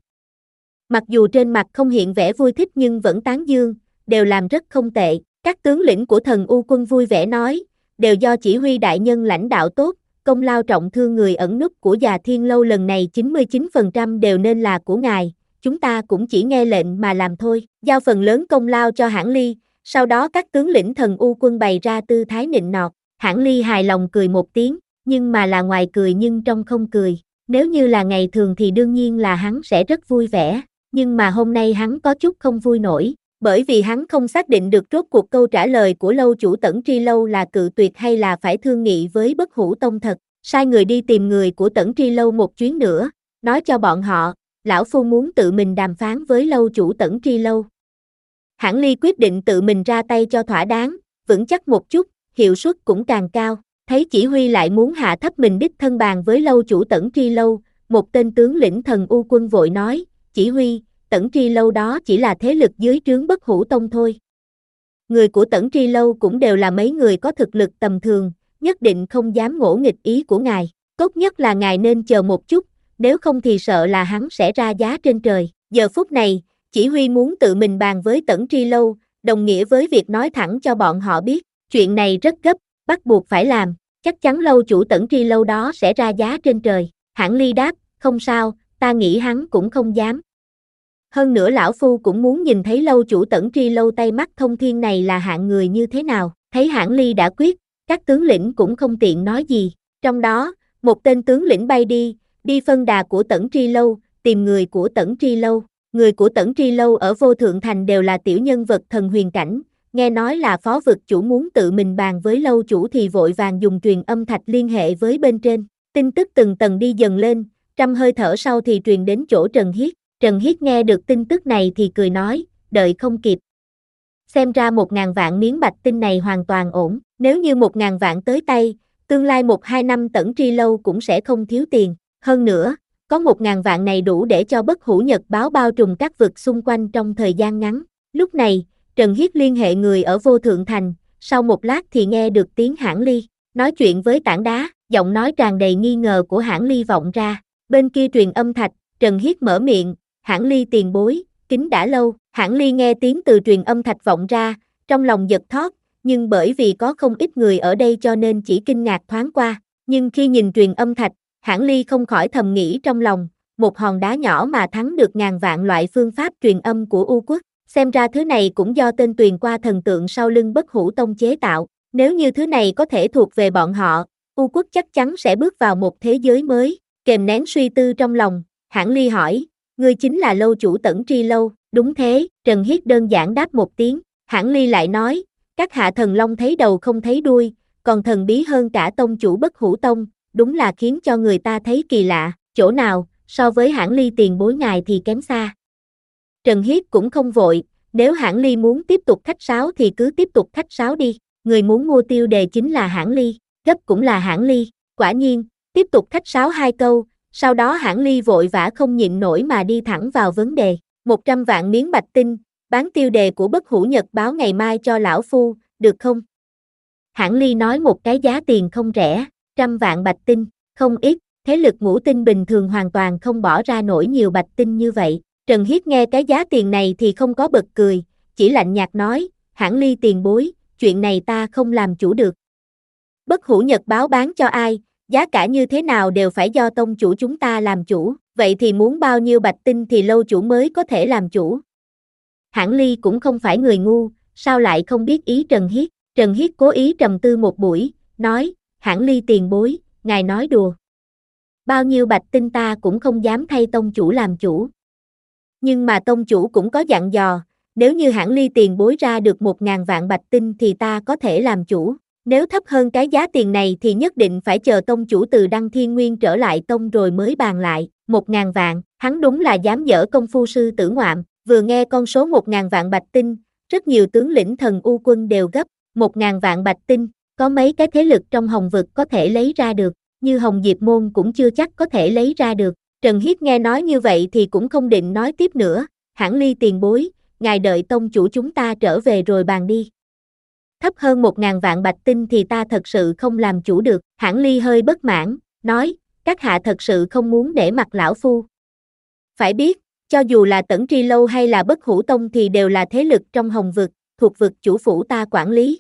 Mặc dù trên mặt không hiện vẻ vui thích nhưng vẫn tán dương, đều làm rất không tệ. Các tướng lĩnh của thần U quân vui vẻ nói, đều do chỉ huy đại nhân lãnh đạo tốt, công lao trọng thương người ẩn núp của Già Thiên Lâu lần này chín mươi chín phần trăm đều nên là của ngài, chúng ta cũng chỉ nghe lệnh mà làm thôi, giao phần lớn công lao cho Hãn Ly. Sau đó các tướng lĩnh thần U quân bày ra tư thái nịnh nọt, Hãn Ly hài lòng cười một tiếng, nhưng mà là ngoài cười nhưng trong không cười, nếu như là ngày thường thì đương nhiên là hắn sẽ rất vui vẻ, nhưng mà hôm nay hắn có chút không vui nổi. Bởi vì hắn không xác định được rốt cuộc câu trả lời của lâu chủ Tẩn Tri Lâu là cự tuyệt hay là phải thương nghị với bất hủ tông thật, sai người đi tìm người của Tẩn Tri Lâu một chuyến nữa, nói cho bọn họ, lão phu muốn tự mình đàm phán với lâu chủ Tẩn Tri Lâu. Hãn Ly quyết định tự mình ra tay cho thỏa đáng, vững chắc một chút, hiệu suất cũng càng cao. Thấy chỉ huy lại muốn hạ thấp mình đích thân bàn với lâu chủ Tẩn Tri Lâu, một tên tướng lĩnh thần U quân vội nói, chỉ huy, Tẩn Tri Lâu đó chỉ là thế lực dưới trướng Bất Hủ Tông thôi. Người của Tẩn Tri Lâu cũng đều là mấy người có thực lực tầm thường, nhất định không dám ngỗ nghịch ý của ngài. Tốt nhất là ngài nên chờ một chút, nếu không thì sợ là hắn sẽ ra giá trên trời. Giờ phút này, chỉ huy muốn tự mình bàn với Tẩn Tri Lâu, đồng nghĩa với việc nói thẳng cho bọn họ biết, chuyện này rất gấp, bắt buộc phải làm, chắc chắn lâu chủ Tẩn Tri Lâu đó sẽ ra giá trên trời. Hãn Ly đáp, không sao, ta nghĩ hắn cũng không dám. Hơn nữa lão phu cũng muốn nhìn thấy lâu chủ Tẩn Tri Lâu tay mắt thông thiên này là hạng người như thế nào. Thấy Hãn Ly đã quyết, các tướng lĩnh cũng không tiện nói gì. Trong đó, một tên tướng lĩnh bay đi, đi phân đà của Tẩn Tri Lâu, tìm người của Tẩn Tri Lâu. Người của Tẩn Tri Lâu ở Vô Thượng Thành đều là tiểu nhân vật thần huyền cảnh, nghe nói là phó vực chủ muốn tự mình bàn với lâu chủ thì vội vàng dùng truyền âm thạch liên hệ với bên trên. Tin tức từng tầng đi dần lên, trăm hơi thở sau thì truyền đến chỗ Trần Hiết. Trần Hiết nghe được tin tức này thì cười nói, đợi không kịp. Xem ra một ngàn vạn miếng bạch tinh này hoàn toàn ổn, nếu như một ngàn vạn tới tay, tương lai một hai năm Tẩn Tri Lâu cũng sẽ không thiếu tiền. Hơn nữa, có một ngàn vạn này đủ để cho Bất Hủ Nhật báo bao trùm các vực xung quanh trong thời gian ngắn. Lúc này, Trần Hiết liên hệ người ở Vô Thượng Thành, sau một lát thì nghe được tiếng Hãn Ly, nói chuyện với tảng đá, giọng nói tràn đầy nghi ngờ của Hãn Ly vọng ra. Bên kia truyền âm thạch, Trần Hiết mở miệng, Hãn Ly tiền bối, kính đã lâu. Hãn Ly nghe tiếng từ truyền âm thạch vọng ra, trong lòng giật thót, nhưng bởi vì có không ít người ở đây cho nên chỉ kinh ngạc thoáng qua. Nhưng khi nhìn truyền âm thạch, Hãn Ly không khỏi thầm nghĩ trong lòng, một hòn đá nhỏ mà thắng được ngàn vạn loại phương pháp truyền âm của U Quốc. Xem ra thứ này cũng do tên Tuyền Qua thần tượng sau lưng Bất Hủ Tông chế tạo. Nếu như thứ này có thể thuộc về bọn họ, U Quốc chắc chắn sẽ bước vào một thế giới mới. Kềm nén suy tư trong lòng, Hãn Ly hỏi, ngươi chính là lâu chủ Tẩn Tri Lâu? Đúng thế, Trần Hiết đơn giản đáp một tiếng. Hãn Ly lại nói, các hạ thần long thấy đầu không thấy đuôi, còn thần bí hơn cả tông chủ Bất Hủ Tông, đúng là khiến cho người ta thấy kỳ lạ. Chỗ nào, so với Hãn Ly tiền bối ngài thì kém xa. Trần Hiết cũng không vội, nếu Hãn Ly muốn tiếp tục khách sáo thì cứ tiếp tục khách sáo đi. Người muốn mua tiêu đề chính là Hãn Ly, gấp cũng là Hãn Ly. Quả nhiên, tiếp tục khách sáo hai câu, sau đó Hãn Ly vội vã không nhịn nổi mà đi thẳng vào vấn đề. một trăm vạn miếng bạch tinh, bán tiêu đề của Bất Hủ Nhật báo ngày mai cho lão phu, được không? Hãn Ly nói một cái giá tiền không rẻ, trăm vạn bạch tinh, không ít, thế lực ngũ tinh bình thường hoàn toàn không bỏ ra nổi nhiều bạch tinh như vậy. Trần Hiết nghe cái giá tiền này thì không có bật cười, chỉ lạnh nhạt nói, Hãn Ly tiền bối, chuyện này ta không làm chủ được. Bất Hủ Nhật báo bán cho ai, giá cả như thế nào đều phải do tông chủ chúng ta làm chủ, vậy thì muốn bao nhiêu bạch tinh thì lâu chủ mới có thể làm chủ. Hãn Ly cũng không phải người ngu, sao lại không biết ý Trần Hiết. Trần Hiết cố ý trầm tư một buổi, nói, Hãn Ly tiền bối, ngài nói đùa. Bao nhiêu bạch tinh ta cũng không dám thay tông chủ làm chủ. Nhưng mà tông chủ cũng có dặn dò, nếu như Hãn Ly tiền bối ra được một ngàn vạn bạch tinh thì ta có thể làm chủ. Nếu thấp hơn cái giá tiền này thì nhất định phải chờ tông chủ từ Đăng Thiên Nguyên trở lại tông rồi mới bàn lại. Một ngàn vạn, hắn đúng là dám dở công phu sư tử ngoạm. Vừa nghe con số một ngàn vạn bạch tinh, rất nhiều tướng lĩnh thần U quân đều gấp. Một ngàn vạn bạch tinh, có mấy cái thế lực trong Hồng Vực có thể lấy ra được, như Hồng Diệp Môn cũng chưa chắc có thể lấy ra được. Trần Hiết nghe nói như vậy thì cũng không định nói tiếp nữa. Hãn Ly tiền bối, ngài đợi tông chủ chúng ta trở về rồi bàn đi. Thấp hơn một ngàn vạn bạch tinh thì ta thật sự không làm chủ được. Hãn Ly hơi bất mãn, nói, các hạ thật sự không muốn để mặt lão phu. Phải biết, cho dù là Tẩn Tri Lâu hay là Bất Hủ Tông thì đều là thế lực trong Hồng Vực, thuộc vực chủ phủ ta quản lý.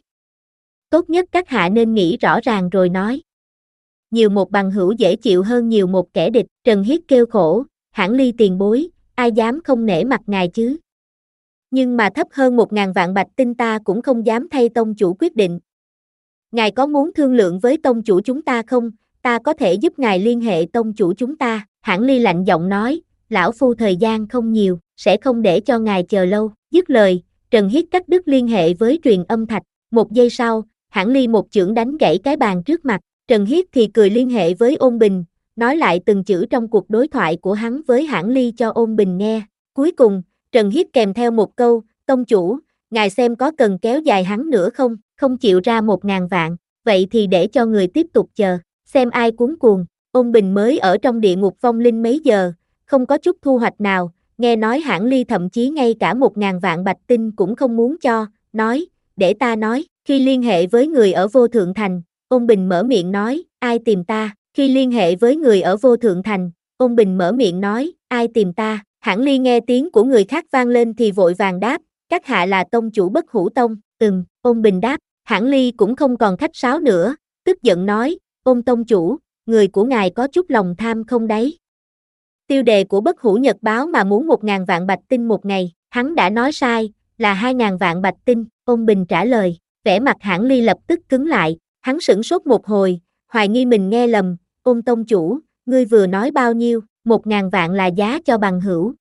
Tốt nhất các hạ nên nghĩ rõ ràng rồi nói. Nhiều một bằng hữu dễ chịu hơn nhiều một kẻ địch. Trần Hiết kêu khổ, Hãn Ly tiền bối, ai dám không nể mặt ngài chứ. Nhưng mà thấp hơn một ngàn vạn bạch tinh ta cũng không dám thay tông chủ quyết định. Ngài có muốn thương lượng với tông chủ chúng ta không? Ta có thể giúp ngài liên hệ tông chủ chúng ta. Hãn Ly lạnh giọng nói, lão phu thời gian không nhiều, sẽ không để cho ngài chờ lâu. Dứt lời, Trần Hiết cắt đứt liên hệ với truyền âm thạch. Một giây sau, Hãn Ly một chưởng đánh gãy cái bàn trước mặt. Trần Hiết thì cười liên hệ với Ôn Bình, nói lại từng chữ trong cuộc đối thoại của hắn với Hãn Ly cho Ôn Bình nghe. Cuối cùng, Trần Hiết kèm theo một câu, tông chủ, ngài xem có cần kéo dài hắn nữa không, không chịu ra một ngàn vạn. vậy thì để cho người tiếp tục chờ, xem ai cuống cuồng. Ôn Bình mới ở trong địa ngục vong linh mấy giờ, không có chút thu hoạch nào, nghe nói Hãn Ly thậm chí ngay cả một ngàn vạn bạch tinh cũng không muốn cho, nói, để ta nói, khi liên hệ với người ở Vô Thượng Thành, Ôn Bình mở miệng nói, ai tìm ta, khi liên hệ với người ở Vô Thượng Thành, Ôn Bình mở miệng nói, ai tìm ta, Hãn Ly nghe tiếng của người khác vang lên thì vội vàng đáp, các hạ là tông chủ Bất Hủ Tông, ừm, Ôn Bình đáp, Hãn Ly cũng không còn khách sáo nữa, tức giận nói, Ôn tông chủ, người của ngài có chút lòng tham không đấy. Tiêu đề của Bất Hủ Nhật báo mà muốn một ngàn vạn bạch tinh một ngày, hắn đã nói sai, là hai ngàn vạn bạch tinh, Ôn Bình trả lời, vẻ mặt Hãn Ly lập tức cứng lại, hắn sửng sốt một hồi, hoài nghi mình nghe lầm, Ôn tông chủ, ngươi vừa nói bao nhiêu, một ngàn vạn là giá cho bằng hữu.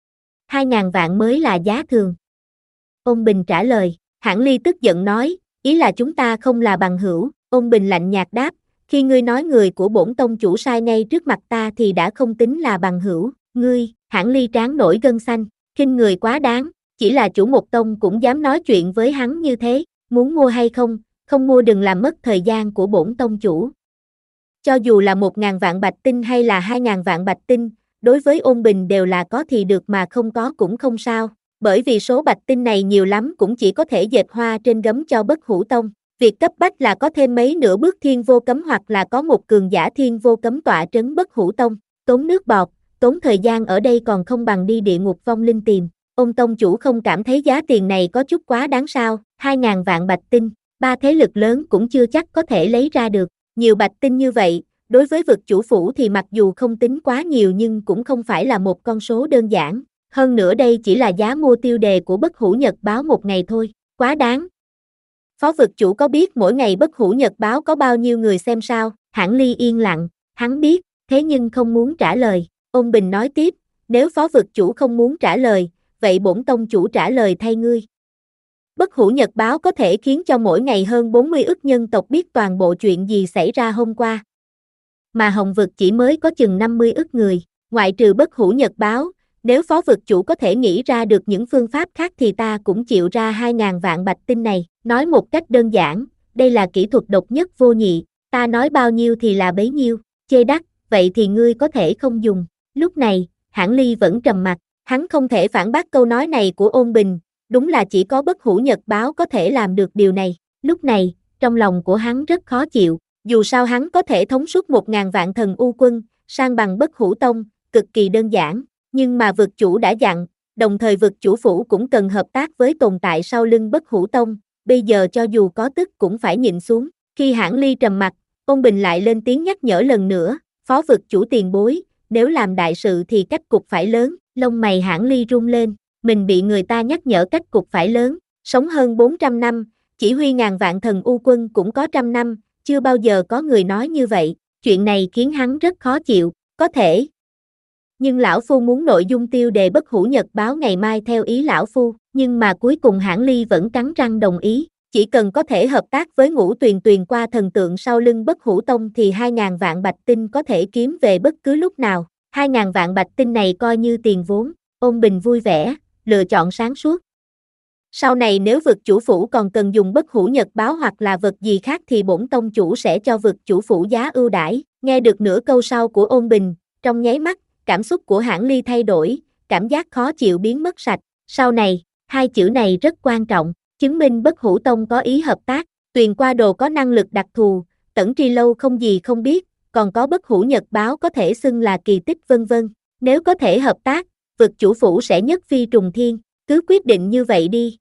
Hai ngàn vạn mới là giá thường. Ôn Bình trả lời, Hãn Ly tức giận nói, ý là chúng ta không là bằng hữu, Ôn Bình lạnh nhạt đáp, khi ngươi nói người của bổn tông chủ sai ngay trước mặt ta thì đã không tính là bằng hữu, ngươi, Hãn Ly trán nổi gân xanh, khinh người quá đáng, chỉ là chủ một tông cũng dám nói chuyện với hắn như thế, muốn mua hay không, không mua đừng làm mất thời gian của bổn tông chủ. Cho dù là một ngàn vạn bạch tinh hay là hai ngàn vạn bạch tinh, đối với Ôn Bình đều là có thì được mà không có cũng không sao, bởi vì số bạch tinh này nhiều lắm cũng chỉ có thể dệt hoa trên gấm cho Bất Hủ Tông. Việc cấp bách là có thêm mấy nửa bước thiên vô cấm hoặc là có một cường giả thiên vô cấm tọa trấn Bất Hủ Tông, tốn nước bọt, tốn thời gian ở đây còn không bằng đi địa ngục vong linh tìm. Ông tông chủ không cảm thấy giá tiền này có chút quá đáng sao, hai ngàn vạn bạch tinh, ba thế lực lớn cũng chưa chắc có thể lấy ra được, nhiều bạch tinh như vậy, đối với vực chủ phủ thì mặc dù không tính quá nhiều nhưng cũng không phải là một con số đơn giản, hơn nữa đây chỉ là giá mua tiêu đề của Bất Hủ Nhật báo một ngày thôi, quá đáng. Phó vực chủ có biết mỗi ngày Bất Hủ Nhật báo có bao nhiêu người xem sao? Hãn Ly yên lặng, hắn biết, thế nhưng không muốn trả lời. Ôn Bình nói tiếp, nếu phó vực chủ không muốn trả lời, vậy bổn tông chủ trả lời thay ngươi. Bất Hủ Nhật báo có thể khiến cho mỗi ngày hơn bốn mươi ức nhân tộc biết toàn bộ chuyện gì xảy ra hôm qua. Mà Hồng vực chỉ mới có chừng năm mươi ức người, ngoại trừ Bất Hủ Nhật báo, nếu phó vực chủ có thể nghĩ ra được những phương pháp khác thì ta cũng chịu ra hai ngàn vạn bạch tinh này, nói một cách đơn giản, đây là kỹ thuật độc nhất vô nhị, ta nói bao nhiêu thì là bấy nhiêu, chê đắt, vậy thì ngươi có thể không dùng. Lúc này, Hãn Ly vẫn trầm mặc, hắn không thể phản bác câu nói này của Ôn Bình, đúng là chỉ có Bất Hủ Nhật báo có thể làm được điều này. Lúc này, trong lòng của hắn rất khó chịu, dù sao hắn có thể thống suốt một ngàn vạn thần u quân, sang bằng Bất Hủ Tông, cực kỳ đơn giản, nhưng mà vực chủ đã dặn, đồng thời vực chủ phủ cũng cần hợp tác với tồn tại sau lưng Bất Hủ Tông, bây giờ cho dù có tức cũng phải nhịn xuống. Khi Hãn Ly trầm mặt, Ôn Bình lại lên tiếng nhắc nhở lần nữa, phó vực chủ tiền bối, nếu làm đại sự thì cách cục phải lớn, lông mày Hãn Ly rung lên, mình bị người ta nhắc nhở cách cục phải lớn, sống hơn bốn trăm năm, chỉ huy ngàn vạn thần u quân cũng có trăm năm, chưa bao giờ có người nói như vậy, chuyện này khiến hắn rất khó chịu, có thể. Nhưng lão phu muốn nội dung tiêu đề Bất Hủ Nhật báo ngày mai theo ý lão phu, nhưng mà cuối cùng Hãn Ly vẫn cắn răng đồng ý, chỉ cần có thể hợp tác với Ngũ Tuyền Tuyền qua thần tượng sau lưng Bất Hủ Tông thì hai ngàn vạn bạch tinh có thể kiếm về bất cứ lúc nào, hai ngàn vạn bạch tinh này coi như tiền vốn. Ôn Bình vui vẻ, lựa chọn sáng suốt. Sau này nếu vực chủ phủ còn cần dùng Bất Hủ Nhật báo hoặc là vật gì khác thì bổn tông chủ sẽ cho vực chủ phủ giá ưu đãi. Nghe được nửa câu sau của Ôn Bình, trong nháy mắt, cảm xúc của Hãn Ly thay đổi, cảm giác khó chịu biến mất sạch. Sau này, hai chữ này rất quan trọng, chứng minh Bất Hủ Tông có ý hợp tác, Tuyền qua đồ có năng lực đặc thù, Tẩn Tri Lâu không gì không biết, còn có Bất Hủ Nhật báo có thể xưng là kỳ tích vân vân. Nếu có thể hợp tác, vực chủ phủ sẽ nhất phi trùng thiên, cứ quyết định như vậy đi.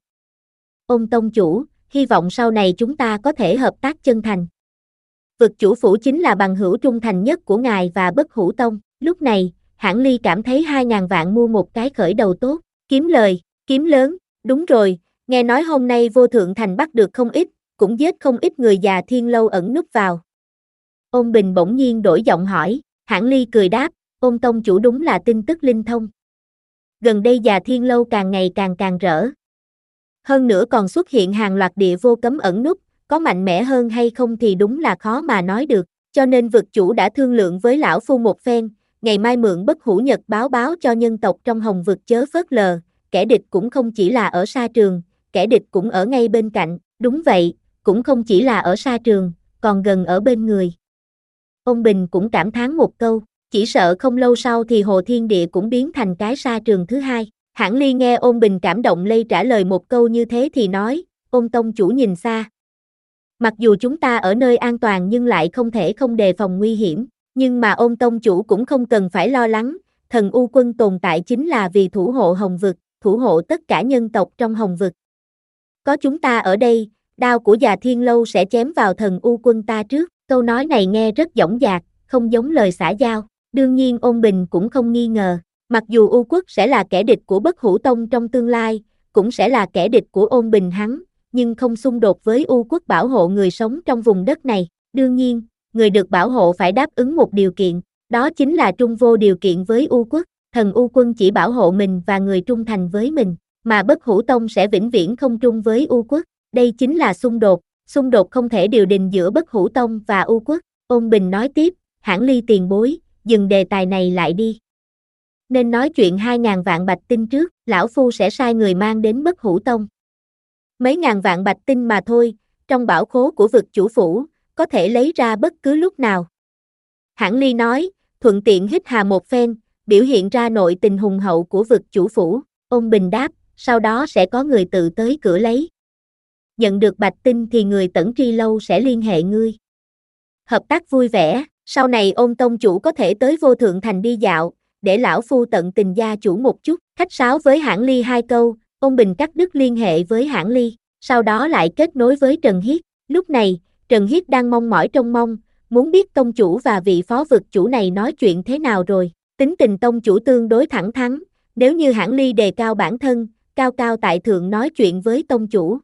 Ôn tông chủ, hy vọng sau này chúng ta có thể hợp tác chân thành. Vực chủ phủ chính là bằng hữu trung thành nhất của ngài và Bất Hủ Tông. Lúc này, Hãn Ly cảm thấy hai ngàn vạn mua một cái khởi đầu tốt, kiếm lời, kiếm lớn, đúng rồi, nghe nói hôm nay Vô Thượng Thành bắt được không ít, cũng giết không ít người già Thiên Lâu ẩn núp vào. Ôn Bình bỗng nhiên đổi giọng hỏi, Hãn Ly cười đáp, Ôn tông chủ đúng là tin tức linh thông. Gần đây già Thiên Lâu càng ngày càng càng rỡ. Hơn nữa còn xuất hiện hàng loạt địa vô cấm ẩn núp, có mạnh mẽ hơn hay không thì đúng là khó mà nói được, cho nên vực chủ đã thương lượng với lão phu một phen, ngày mai mượn Bất Hủ Nhật báo báo cho nhân tộc trong Hồng vực chớ phớt lờ, kẻ địch cũng không chỉ là ở sa trường, kẻ địch cũng ở ngay bên cạnh, đúng vậy, cũng không chỉ là ở sa trường, còn gần ở bên người. Ôn Bình cũng cảm thán một câu, chỉ sợ không lâu sau thì Hồ Thiên Địa cũng biến thành cái sa trường thứ hai. Hãn Ly nghe Ôn Bình cảm động lây trả lời một câu như thế thì nói, Ôn tông chủ nhìn xa. Mặc dù chúng ta ở nơi an toàn nhưng lại không thể không đề phòng nguy hiểm, nhưng mà Ôn tông chủ cũng không cần phải lo lắng, thần U quân tồn tại chính là vì thủ hộ Hồng Vực, thủ hộ tất cả nhân tộc trong Hồng Vực. Có chúng ta ở đây, đao của già Thiên Lâu sẽ chém vào thần U quân ta trước. Câu nói này nghe rất dõng dạc, không giống lời xã giao. Đương nhiên Ôn Bình cũng không nghi ngờ, mặc dù U quốc sẽ là kẻ địch của Bất Hủ Tông trong tương lai, cũng sẽ là kẻ địch của Ôn Bình hắn, nhưng không xung đột với U quốc bảo hộ người sống trong vùng đất này. Đương nhiên, người được bảo hộ phải đáp ứng một điều kiện, đó chính là trung vô điều kiện với U quốc. Thần U quân chỉ bảo hộ mình và người trung thành với mình, mà Bất Hủ Tông sẽ vĩnh viễn không trung với U quốc. Đây chính là xung đột, xung đột không thể điều đình giữa Bất Hủ Tông và U quốc. Ôn Bình nói tiếp, Hãn Ly tiền bối, dừng đề tài này lại đi. Nên nói chuyện hai ngàn vạn bạch tinh trước, lão phu sẽ sai người mang đến Bất Hủ Tông. Mấy ngàn vạn bạch tinh mà thôi, trong bảo khố của vực chủ phủ, có thể lấy ra bất cứ lúc nào. Hãn Ly nói, thuận tiện hít hà một phen, biểu hiện ra nội tình hùng hậu của vực chủ phủ. Ôn Bình đáp, sau đó sẽ có người tự tới cửa lấy. Nhận được bạch tinh thì người Tẩn Tri Lâu sẽ liên hệ ngươi. Hợp tác vui vẻ, sau này Ôn tông chủ có thể tới Vô Thượng Thành đi dạo, để lão phu tận tình gia chủ một chút. Khách sáo với Hãn Ly hai câu, Ôn Bình cắt đứt liên hệ với Hãn Ly, sau đó lại kết nối với Trần Hiết. Lúc này, Trần Hiết đang mong mỏi trông mong, muốn biết tông chủ và vị phó vực chủ này nói chuyện thế nào rồi. Tính tình tông chủ tương đối thẳng thắn, nếu như Hãn Ly đề cao bản thân, cao cao tại thượng nói chuyện với tông chủ.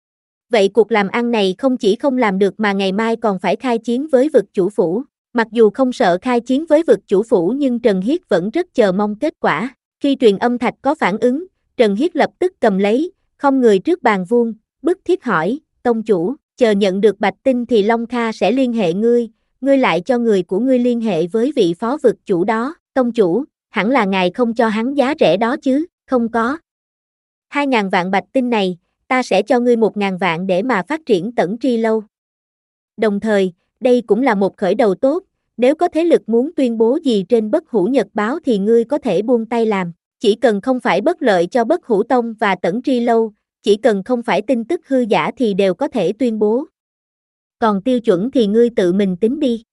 Vậy cuộc làm ăn này không chỉ không làm được mà ngày mai còn phải khai chiến với vực chủ phủ. Mặc dù không sợ khai chiến với vực chủ phủ nhưng Trần Hiết vẫn rất chờ mong kết quả. Khi truyền âm thạch có phản ứng, Trần Hiết lập tức cầm lấy, không người trước bàn vuông, bức thiết hỏi, tông chủ, chờ nhận được bạch tinh thì Long Kha sẽ liên hệ ngươi, ngươi lại cho người của ngươi liên hệ với vị phó vực chủ đó. Tông chủ, hẳn là ngài không cho hắn giá rẻ đó chứ? Không có. Hai ngàn vạn bạch tinh này, ta sẽ cho ngươi một ngàn vạn để mà phát triển Tẩn Tri Lâu. Đồng thời, đây cũng là một khởi đầu tốt, nếu có thế lực muốn tuyên bố gì trên Bất Hủ Nhật báo thì ngươi có thể buông tay làm, chỉ cần không phải bất lợi cho Bất Hủ Tông và Tẩn Tri Lâu, chỉ cần không phải tin tức hư giả thì đều có thể tuyên bố. Còn tiêu chuẩn thì ngươi tự mình tính đi.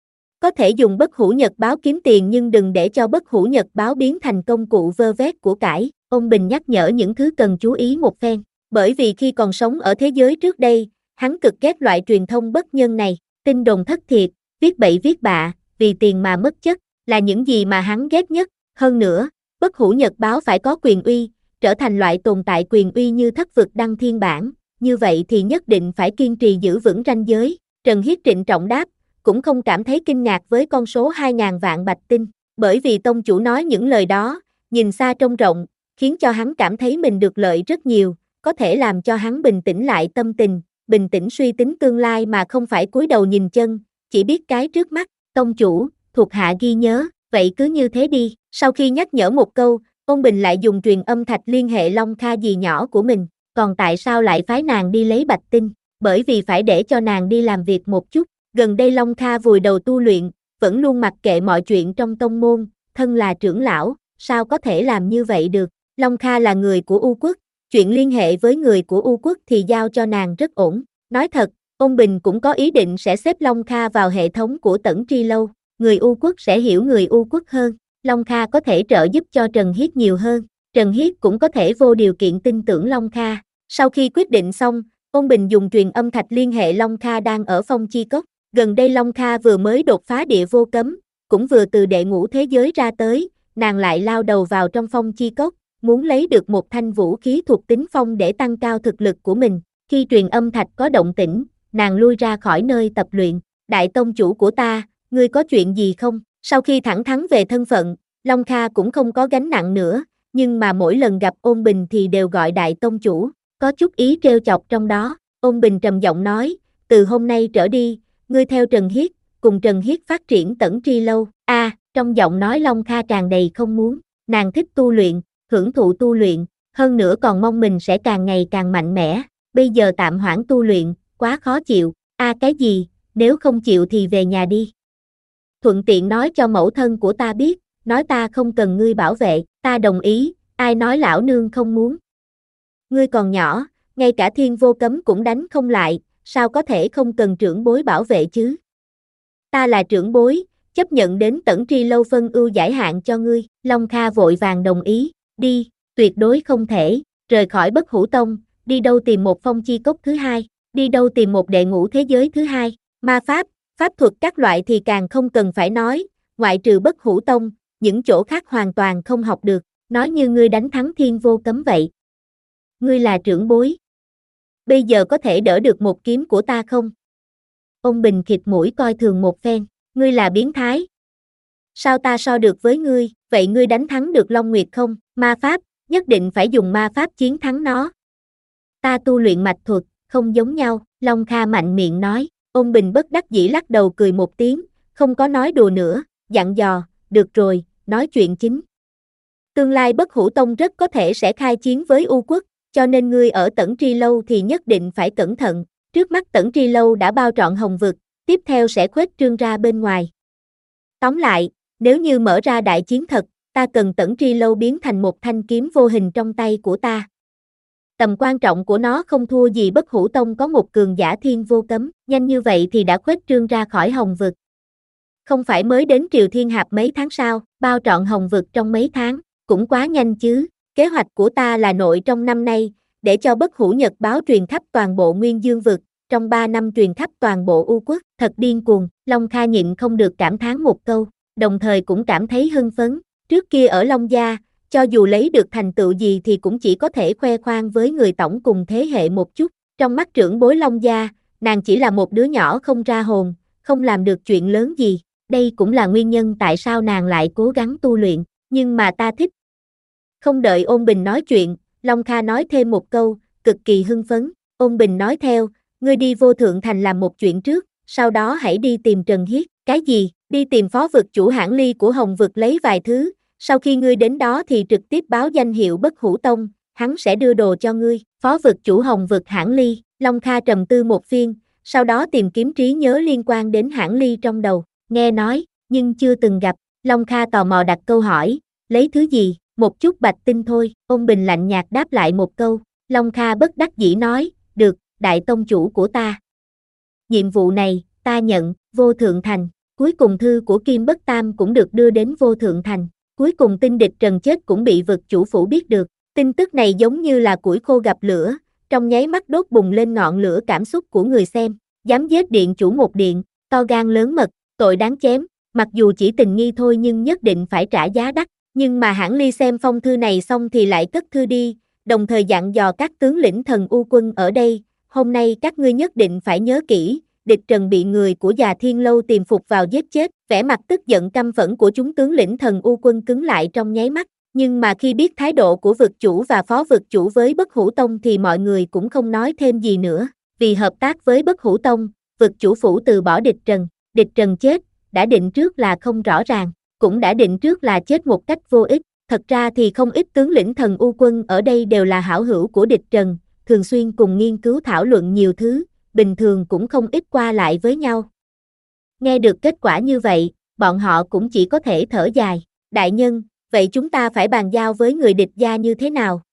Có thể dùng Bất Hủ Nhật báo kiếm tiền nhưng đừng để cho Bất Hủ Nhật báo biến thành công cụ vơ vét của cải. Ôn Bình nhắc nhở những thứ cần chú ý một phen, bởi vì khi còn sống ở thế giới trước đây, hắn cực ghét loại truyền thông bất nhân này, tin đồn thất thiệt, viết bậy viết bạ, vì tiền mà mất chất, là những gì mà hắn ghét nhất. Hơn nữa, Bất Hủ Nhật báo phải có quyền uy, trở thành loại tồn tại quyền uy như Thất Vực Đăng Thiên Bản, như vậy thì nhất định phải kiên trì giữ vững ranh giới. Trần Hiết trịnh trọng đáp, cũng không cảm thấy kinh ngạc với con số hai ngàn vạn bạch tinh, bởi vì tông chủ nói những lời đó, nhìn xa trông rộng, khiến cho hắn cảm thấy mình được lợi rất nhiều, có thể làm cho hắn bình tĩnh lại tâm tình, bình tĩnh suy tính tương lai mà không phải cúi đầu nhìn chân, chỉ biết cái trước mắt. Tông chủ, thuộc hạ ghi nhớ, vậy cứ như thế đi. Sau khi nhắc nhở một câu, Ôn Bình lại dùng truyền âm thạch liên hệ Long Kha dì nhỏ của mình, còn tại sao lại phái nàng đi lấy bạch tinh? Bởi vì phải để cho nàng đi làm việc một chút. Gần đây Long Kha vùi đầu tu luyện, vẫn luôn mặc kệ mọi chuyện trong tông môn, thân là trưởng lão, sao có thể làm như vậy được? Long Kha là người của U quốc, chuyện liên hệ với người của U quốc thì giao cho nàng rất ổn. Nói thật, Ôn Bình cũng có ý định sẽ xếp Long Kha vào hệ thống của Tẩn Tri Lâu, người U quốc sẽ hiểu người U quốc hơn. Long Kha có thể trợ giúp cho Trần Hiết nhiều hơn, Trần Hiết cũng có thể vô điều kiện tin tưởng Long Kha. Sau khi quyết định xong, Ôn Bình dùng truyền âm thạch liên hệ Long Kha đang ở Phong Chi Cốc. Gần đây Long Kha vừa mới đột phá địa vô cấm, cũng vừa từ đệ ngũ thế giới ra tới, nàng lại lao đầu vào trong Phong Chi Cốc, muốn lấy được một thanh vũ khí thuộc tính phong để tăng cao thực lực của mình. Khi truyền âm thạch có động tĩnh, nàng lui ra khỏi nơi tập luyện. Đại tông chủ của ta, ngươi có chuyện gì không? Sau khi thẳng thắn về thân phận, Long Kha cũng không có gánh nặng nữa, nhưng mà mỗi lần gặp Ôn Bình thì đều gọi đại tông chủ, có chút ý trêu chọc trong đó. Ôn Bình trầm giọng nói, từ hôm nay trở đi, ngươi theo Trần Hiết, cùng Trần Hiết phát triển Tẩn Tri Lâu. A, à, trong giọng nói Long Kha tràn đầy không muốn, nàng thích tu luyện, hưởng thụ tu luyện, hơn nữa còn mong mình sẽ càng ngày càng mạnh mẽ, bây giờ tạm hoãn tu luyện, quá khó chịu. A à, cái gì, nếu không chịu thì về nhà đi. Thuận tiện nói cho mẫu thân của ta biết, nói ta không cần ngươi bảo vệ, ta đồng ý, ai nói lão nương không muốn. Ngươi còn nhỏ, ngay cả thiên vô cấm cũng đánh không lại, sao có thể không cần trưởng bối bảo vệ chứ? Ta là trưởng bối, chấp nhận đến Tẩn Tri Lâu phân ưu giải hạn cho ngươi, Long Kha vội vàng đồng ý, đi, tuyệt đối không thể, rời khỏi Bất Hủ Tông, đi đâu tìm một phong chi cốc thứ hai, đi đâu tìm một đệ ngũ thế giới thứ hai, ma pháp, pháp thuật các loại thì càng không cần phải nói, ngoại trừ Bất Hủ Tông, những chỗ khác hoàn toàn không học được, nói như ngươi đánh thắng thiên vô cấm vậy. Ngươi là trưởng bối. Bây giờ có thể đỡ được một kiếm của ta không? Ông Bình khịt mũi coi thường một phen, ngươi là biến thái. Sao ta so được với ngươi, vậy ngươi đánh thắng được Long Nguyệt không? Ma pháp, nhất định phải dùng ma pháp chiến thắng nó. Ta tu luyện mạch thuật, không giống nhau, Long Kha mạnh miệng nói, ông Bình bất đắc dĩ lắc đầu cười một tiếng, không có nói đùa nữa, dặn dò, được rồi, nói chuyện chính. Tương lai Bất Hủ Tông rất có thể sẽ khai chiến với U Quốc, cho nên ngươi ở Tẩn Tri Lâu thì nhất định phải cẩn thận, trước mắt Tẩn Tri Lâu đã bao trọn Hồng Vực, tiếp theo sẽ khuếch trương ra bên ngoài. Tóm lại, nếu như mở ra đại chiến thật, ta cần Tẩn Tri Lâu biến thành một thanh kiếm vô hình trong tay của ta. Tầm quan trọng của nó không thua gì Bất Hủ Tông có một cường giả thiên vô cấm, nhanh như vậy thì đã khuếch trương ra khỏi Hồng Vực. Không phải mới đến Triều Thiên Hạp mấy tháng sao, bao trọn Hồng Vực trong mấy tháng, cũng quá nhanh chứ. Kế hoạch của ta là nội trong năm nay, để cho Bất Hủ Nhật báo truyền khắp toàn bộ Nguyên Dương Vực, trong ba năm truyền khắp toàn bộ U Quốc, thật điên cuồng, Long Kha nhịn không được cảm thán một câu, đồng thời cũng cảm thấy hưng phấn, trước kia ở Long Gia, cho dù lấy được thành tựu gì thì cũng chỉ có thể khoe khoang với người tổng cùng thế hệ một chút, trong mắt trưởng bối Long Gia, nàng chỉ là một đứa nhỏ không ra hồn, không làm được chuyện lớn gì, đây cũng là nguyên nhân tại sao nàng lại cố gắng tu luyện, nhưng mà ta thích. Không đợi Ôn Bình nói chuyện, Long Kha nói thêm một câu, cực kỳ hưng phấn, Ôn Bình nói theo, ngươi đi Vô Thượng Thành làm một chuyện trước, sau đó hãy đi tìm Trần Hiết, cái gì, đi tìm phó vực chủ Hãn Ly của Hồng Vực lấy vài thứ, sau khi ngươi đến đó thì trực tiếp báo danh hiệu Bất Hủ Tông, hắn sẽ đưa đồ cho ngươi, phó vực chủ Hồng Vực Hãn Ly, Long Kha trầm tư một phiên, sau đó tìm kiếm trí nhớ liên quan đến Hãn Ly trong đầu, nghe nói, nhưng chưa từng gặp, Long Kha tò mò đặt câu hỏi, lấy thứ gì? Một chút bạch tinh thôi, Ôn Bình lạnh nhạt đáp lại một câu, Long Kha bất đắc dĩ nói, được, đại tông chủ của ta. Nhiệm vụ này, ta nhận, Vô Thượng Thành, cuối cùng thư của Kim Bất Tam cũng được đưa đến Vô Thượng Thành, cuối cùng tinh địch Trần chết cũng bị vực chủ phủ biết được, tin tức này giống như là củi khô gặp lửa, trong nháy mắt đốt bùng lên ngọn lửa cảm xúc của người xem, dám giết điện chủ một điện, to gan lớn mật, tội đáng chém, mặc dù chỉ tình nghi thôi nhưng nhất định phải trả giá đắt. Nhưng mà Hãn Ly xem phong thư này xong thì lại cất thư đi, đồng thời dặn dò các tướng lĩnh thần U quân ở đây, hôm nay các ngươi nhất định phải nhớ kỹ, địch Trần bị người của Già Thiên Lâu tìm phục vào giết chết, vẻ mặt tức giận căm phẫn của chúng tướng lĩnh thần U quân cứng lại trong nháy mắt, nhưng mà khi biết thái độ của vực chủ và phó vực chủ với Bất Hủ Tông thì mọi người cũng không nói thêm gì nữa, vì hợp tác với Bất Hủ Tông, vực chủ phủ từ bỏ địch Trần, địch Trần chết, đã định trước là không rõ ràng. Cũng đã định trước là chết một cách vô ích, thật ra thì không ít tướng lĩnh thần U quân ở đây đều là hảo hữu của địch Trần, thường xuyên cùng nghiên cứu thảo luận nhiều thứ, bình thường cũng không ít qua lại với nhau. Nghe được kết quả như vậy, bọn họ cũng chỉ có thể thở dài, đại nhân, vậy chúng ta phải bàn giao với người địch gia như thế nào?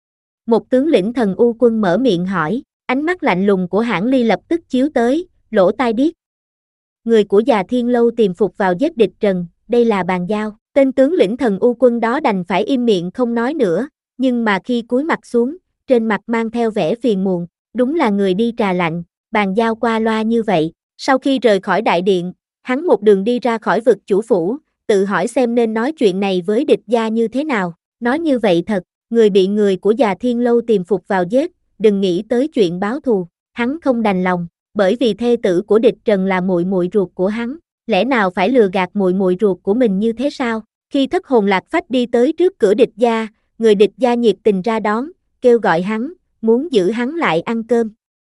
Một tướng lĩnh thần U quân mở miệng hỏi, ánh mắt lạnh lùng của Hãn Ly lập tức chiếu tới, lỗ tai điếc. Người của Già Thiên Lâu tìm phục vào giết địch Trần. Đây là bàn giao, tên tướng lĩnh thần U quân đó đành phải im miệng không nói nữa, nhưng mà khi cúi mặt xuống, trên mặt mang theo vẻ phiền muộn, đúng là người đi trà lạnh, bàn giao qua loa như vậy. Sau khi rời khỏi đại điện, hắn một đường đi ra khỏi vực chủ phủ, tự hỏi xem nên nói chuyện này với địch gia như thế nào, nói như vậy thật, người bị người của Già Thiên Lâu tìm phục vào giết, đừng nghĩ tới chuyện báo thù, hắn không đành lòng, bởi vì thê tử của địch Trần là muội muội ruột của hắn. Lẽ nào phải lừa gạt muội muội ruột của mình như thế sao? Khi thất hồn lạc phách đi tới trước cửa địch gia, người địch gia nhiệt tình ra đón, kêu gọi hắn, muốn giữ hắn lại ăn cơm.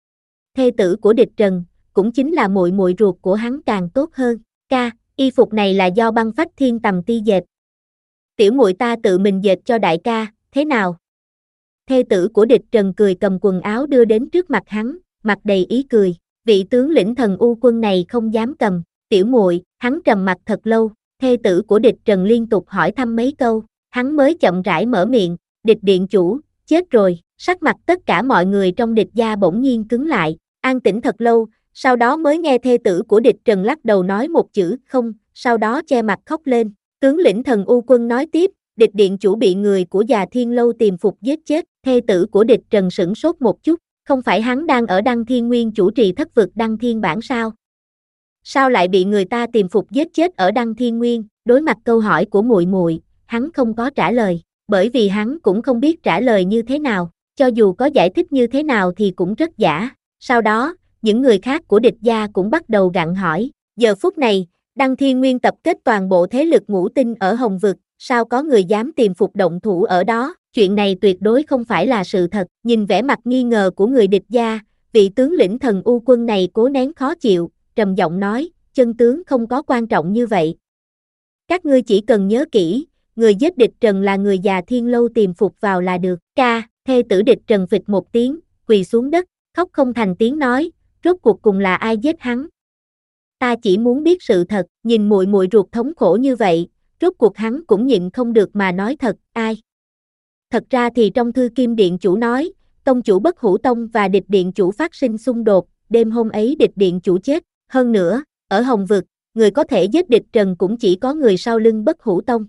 Thê tử của địch Trần, cũng chính là muội muội ruột của hắn càng tốt hơn. Ca, y phục này là do Băng Phách Thiên Tầm Ti dệt. Tiểu muội ta tự mình dệt cho đại ca, thế nào? Thê tử của địch Trần cười cầm quần áo đưa đến trước mặt hắn, mặt đầy ý cười. vị tướng lĩnh thần u quân này không dám cầm, tiểu muội, hắn trầm mặt thật lâu, thê tử của địch Trần liên tục hỏi thăm mấy câu, hắn mới chậm rãi mở miệng, địch điện chủ, chết rồi, sắc mặt tất cả mọi người trong địch gia bỗng nhiên cứng lại, an tĩnh thật lâu, sau đó mới nghe thê tử của địch Trần lắc đầu nói một chữ không, sau đó che mặt khóc lên, tướng lĩnh thần u quân nói tiếp, địch điện chủ bị người của già Thiên Lâu tìm phục giết chết, thê tử của địch Trần sửng sốt một chút, không phải hắn đang ở Đăng Thiên Nguyên chủ trì thất vực Đăng Thiên bản sao? Sao lại bị người ta tìm phục giết chết ở Đăng Thiên Nguyên? Đối mặt câu hỏi của muội muội, hắn không có trả lời, bởi vì hắn cũng không biết trả lời như thế nào, cho dù có giải thích như thế nào thì cũng rất giả. Sau đó, những người khác của địch gia cũng bắt đầu gặng hỏi, giờ phút này, Đăng Thiên Nguyên tập kết toàn bộ thế lực ngũ tinh ở Hồng Vực, sao có người dám tìm phục động thủ ở đó, chuyện này tuyệt đối không phải là sự thật, nhìn vẻ mặt nghi ngờ của người địch gia, vị tướng lĩnh thần u quân này cố nén khó chịu, trầm giọng nói, chân tướng không có quan trọng như vậy. Các ngươi chỉ cần nhớ kỹ, người giết địch Trần là người già Thiên Lâu tìm phục vào là được, ca, thê tử địch Trần phịch một tiếng, quỳ xuống đất, khóc không thành tiếng nói, rốt cuộc cùng là ai giết hắn. Ta chỉ muốn biết sự thật, nhìn muội muội ruột thống khổ như vậy, rốt cuộc hắn cũng nhịn không được mà nói thật, ai. Thật ra thì trong thư Kim Điện chủ nói, tông chủ Bất Hủ Tông và địch điện chủ phát sinh xung đột, đêm hôm ấy địch điện chủ chết, hơn nữa, ở Hồng Vực, người có thể giết địch Trần cũng chỉ có người sau lưng Bất Hủ Tông.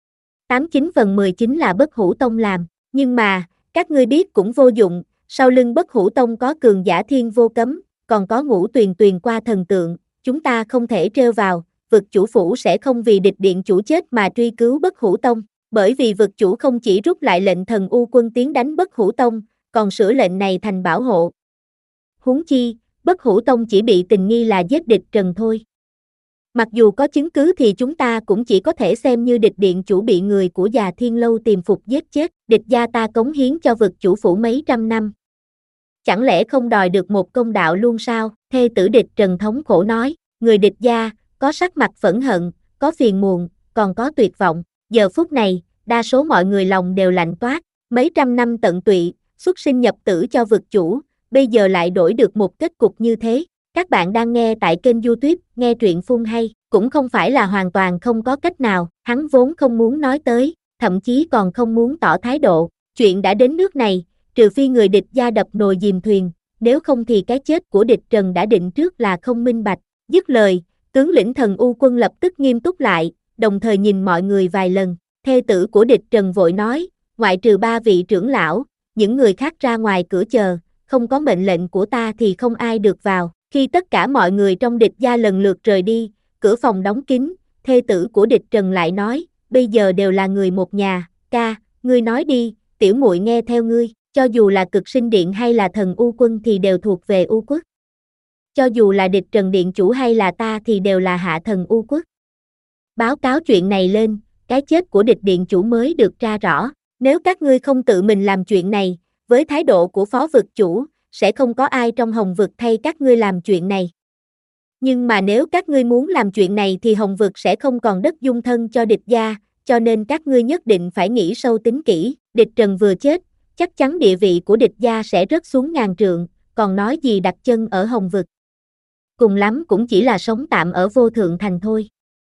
tám chín phần mười chính là Bất Hủ Tông làm, nhưng mà, các ngươi biết cũng vô dụng, sau lưng Bất Hủ Tông có cường giả thiên vô cấm, còn có Ngũ Tuyền Tuyền qua thần tượng, chúng ta không thể trêu vào, vực chủ phủ sẽ không vì địch điện chủ chết mà truy cứu Bất Hủ Tông, bởi vì vực chủ không chỉ rút lại lệnh thần u quân tiến đánh Bất Hủ Tông, còn sửa lệnh này thành bảo hộ. Huống chi, Bất Hủ Tông chỉ bị tình nghi là giết địch Trần thôi. Mặc dù có chứng cứ thì chúng ta cũng chỉ có thể xem như địch điện chủ bị người của già Thiên Lâu tìm phục giết chết, địch gia ta cống hiến cho vực chủ phủ mấy trăm năm. Chẳng lẽ không đòi được một công đạo luôn sao? Thê tử địch Trần thống khổ nói, người địch gia, có sắc mặt phẫn hận, có phiền muộn, còn có tuyệt vọng. Giờ phút này, đa số mọi người lòng đều lạnh toát, mấy trăm năm tận tụy, xuất sinh nhập tử cho vực chủ, bây giờ lại đổi được một kết cục như thế. Các bạn đang nghe tại kênh YouTube, nghe truyện phun hay, cũng không phải là hoàn toàn không có cách nào, hắn vốn không muốn nói tới, thậm chí còn không muốn tỏ thái độ. Chuyện đã đến nước này, trừ phi người địch gia đập nồi dìm thuyền, nếu không thì cái chết của địch Trần đã định trước là không minh bạch. Dứt lời, tướng lĩnh thần u quân lập tức nghiêm túc lại, đồng thời nhìn mọi người vài lần, thê tử của địch Trần vội nói, ngoại trừ ba vị trưởng lão, những người khác ra ngoài cửa chờ, không có mệnh lệnh của ta thì không ai được vào. Khi tất cả mọi người trong địch gia lần lượt rời đi, cửa phòng đóng kín, thê tử của địch Trần lại nói, bây giờ đều là người một nhà, ca, ngươi nói đi, tiểu muội nghe theo ngươi, cho dù là Cực Sinh Điện hay là thần U Quân thì đều thuộc về U Quốc. Cho dù là địch Trần Điện chủ hay là ta thì đều là hạ thần U Quốc. Báo cáo chuyện này lên, cái chết của địch điện chủ mới được tra rõ, nếu các ngươi không tự mình làm chuyện này, với thái độ của phó vực chủ, sẽ không có ai trong Hồng Vực thay các ngươi làm chuyện này. Nhưng mà nếu các ngươi muốn làm chuyện này thì Hồng Vực sẽ không còn đất dung thân cho địch gia, cho nên các ngươi nhất định phải nghĩ sâu tính kỹ, địch Trần vừa chết, chắc chắn địa vị của địch gia sẽ rớt xuống ngàn trượng, còn nói gì đặt chân ở Hồng Vực. Cùng lắm cũng chỉ là sống tạm ở Vô Thượng Thành thôi.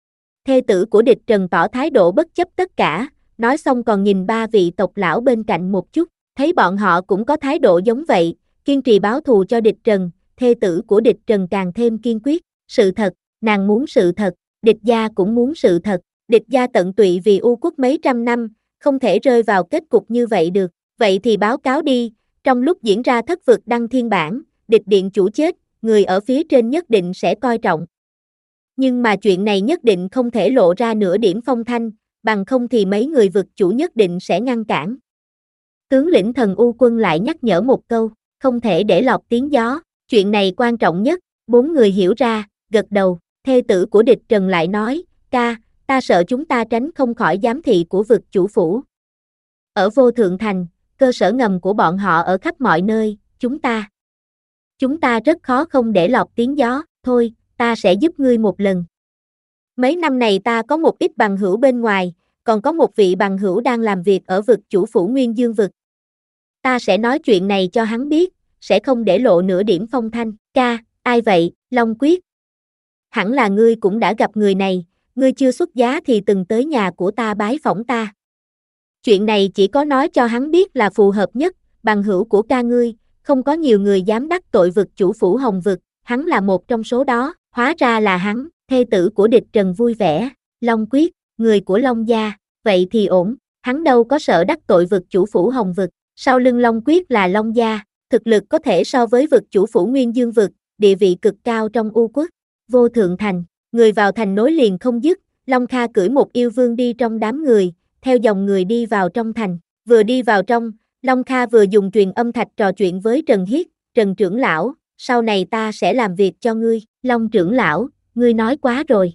Thê tử của địch Trần tỏ thái độ bất chấp tất cả, nói xong còn nhìn ba vị tộc lão bên cạnh một chút, thấy bọn họ cũng có thái độ giống vậy, kiên trì báo thù cho địch Trần, thê tử của địch Trần càng thêm kiên quyết, sự thật, nàng muốn sự thật, địch gia cũng muốn sự thật, địch gia tận tụy vì U Quốc mấy trăm năm, không thể rơi vào kết cục như vậy được, vậy thì báo cáo đi, trong lúc diễn ra thất vực đăng thiên bản, địch điện chủ chết, người ở phía trên nhất định sẽ coi trọng. Nhưng mà chuyện này nhất định không thể lộ ra nửa điểm phong thanh, bằng không thì mấy người vực chủ nhất định sẽ ngăn cản. Tướng lĩnh thần U Quân lại nhắc nhở một câu, không thể để lọt tiếng gió, chuyện này quan trọng nhất, bốn người hiểu ra, gật đầu, thê tử của địch Trần lại nói, ca, ta sợ chúng ta tránh không khỏi giám thị của vực chủ phủ. Ở Vô Thượng Thành, cơ sở ngầm của bọn họ ở khắp mọi nơi, chúng ta. Chúng ta rất khó không để lọt tiếng gió, thôi, ta sẽ giúp ngươi một lần. Mấy năm này ta có một ít bằng hữu bên ngoài, còn có một vị bằng hữu đang làm việc ở vực chủ phủ Nguyên Dương vực. Ta sẽ nói chuyện này cho hắn biết, sẽ không để lộ nửa điểm phong thanh, ca, Ai vậy, Long Quyết? Hẳn là ngươi cũng đã gặp người này, ngươi chưa xuất giá thì từng tới nhà của ta bái phỏng ta. Chuyện này chỉ có nói cho hắn biết là phù hợp nhất, bằng hữu của ca ngươi, không có nhiều người dám đắc tội vực chủ phủ Hồng vực, hắn là một trong số đó, hóa ra là hắn, thê tử của địch Trần vui vẻ, Long Quyết, người của Long gia, vậy thì ổn, hắn đâu có sợ đắc tội vực chủ phủ Hồng vực, sau lưng Long Quyết là Long gia, thực lực có thể so với vực chủ phủ Nguyên Dương vực, địa vị cực cao trong U quốc, Vô Thượng Thành, người vào thành nối liền không dứt, Long Kha cưỡi một yêu vương đi trong đám người, theo dòng người đi vào trong thành, vừa đi vào trong, Long Kha vừa dùng truyền âm thạch trò chuyện với Trần Hiết, Trần trưởng lão, sau này ta sẽ làm việc cho ngươi, Long trưởng lão, ngươi nói quá rồi.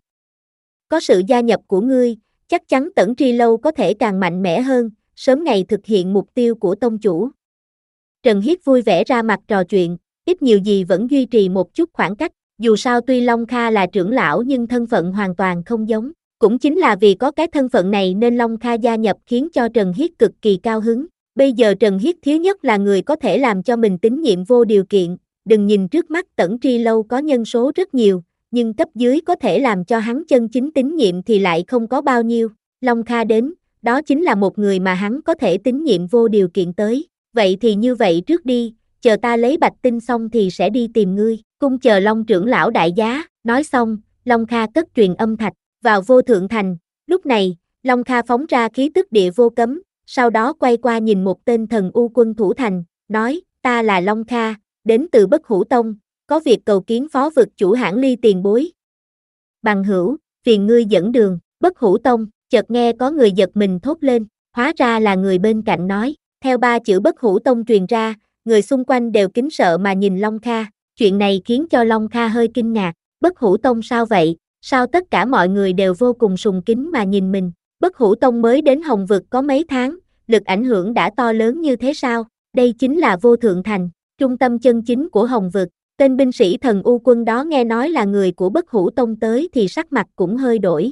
Có sự gia nhập của ngươi, chắc chắn Tẩn Tri Lâu có thể càng mạnh mẽ hơn, sớm ngày thực hiện mục tiêu của tông chủ. Trần Hiết vui vẻ ra mặt trò chuyện, ít nhiều gì vẫn duy trì một chút khoảng cách, dù sao tuy Long Kha là trưởng lão nhưng thân phận hoàn toàn không giống. Cũng chính là vì có cái thân phận này nên Long Kha gia nhập khiến cho Trần Hiết cực kỳ cao hứng. Bây giờ Trần Hiết thiếu nhất là người có thể làm cho mình tín nhiệm vô điều kiện. Đừng nhìn trước mắt Tẩn Tri Lâu có nhân số rất nhiều, nhưng cấp dưới có thể làm cho hắn chân chính tín nhiệm thì lại không có bao nhiêu. Long Kha đến, đó chính là một người mà hắn có thể tín nhiệm vô điều kiện tới. Vậy thì như vậy trước đi, chờ ta lấy bạch tinh xong thì sẽ đi tìm ngươi. Cung chờ Long trưởng lão đại giá, nói xong, Long Kha cất truyền âm thạch. Vào Vô Thượng Thành, lúc này, Long Kha phóng ra khí tức địa vô cấm, sau đó quay qua nhìn một tên thần U quân thủ thành, nói, ta là Long Kha, đến từ Bất Hủ Tông, có việc cầu kiến phó vực chủ Hãn Ly tiền bối. Bằng hữu, phiền ngươi dẫn đường, Bất Hủ Tông, chợt nghe có người giật mình thốt lên, hóa ra là người bên cạnh nói, theo ba chữ Bất Hủ Tông truyền ra, người xung quanh đều kính sợ mà nhìn Long Kha, chuyện này khiến cho Long Kha hơi kinh ngạc, Bất Hủ Tông sao vậy? Sao tất cả mọi người đều vô cùng sùng kính mà nhìn mình, Bất Hủ Tông mới đến Hồng vực có mấy tháng, lực ảnh hưởng đã to lớn như thế sao, đây chính là Vô Thượng Thành, trung tâm chân chính của Hồng vực, tên binh sĩ thần U quân đó nghe nói là người của Bất Hủ Tông tới thì sắc mặt cũng hơi đổi.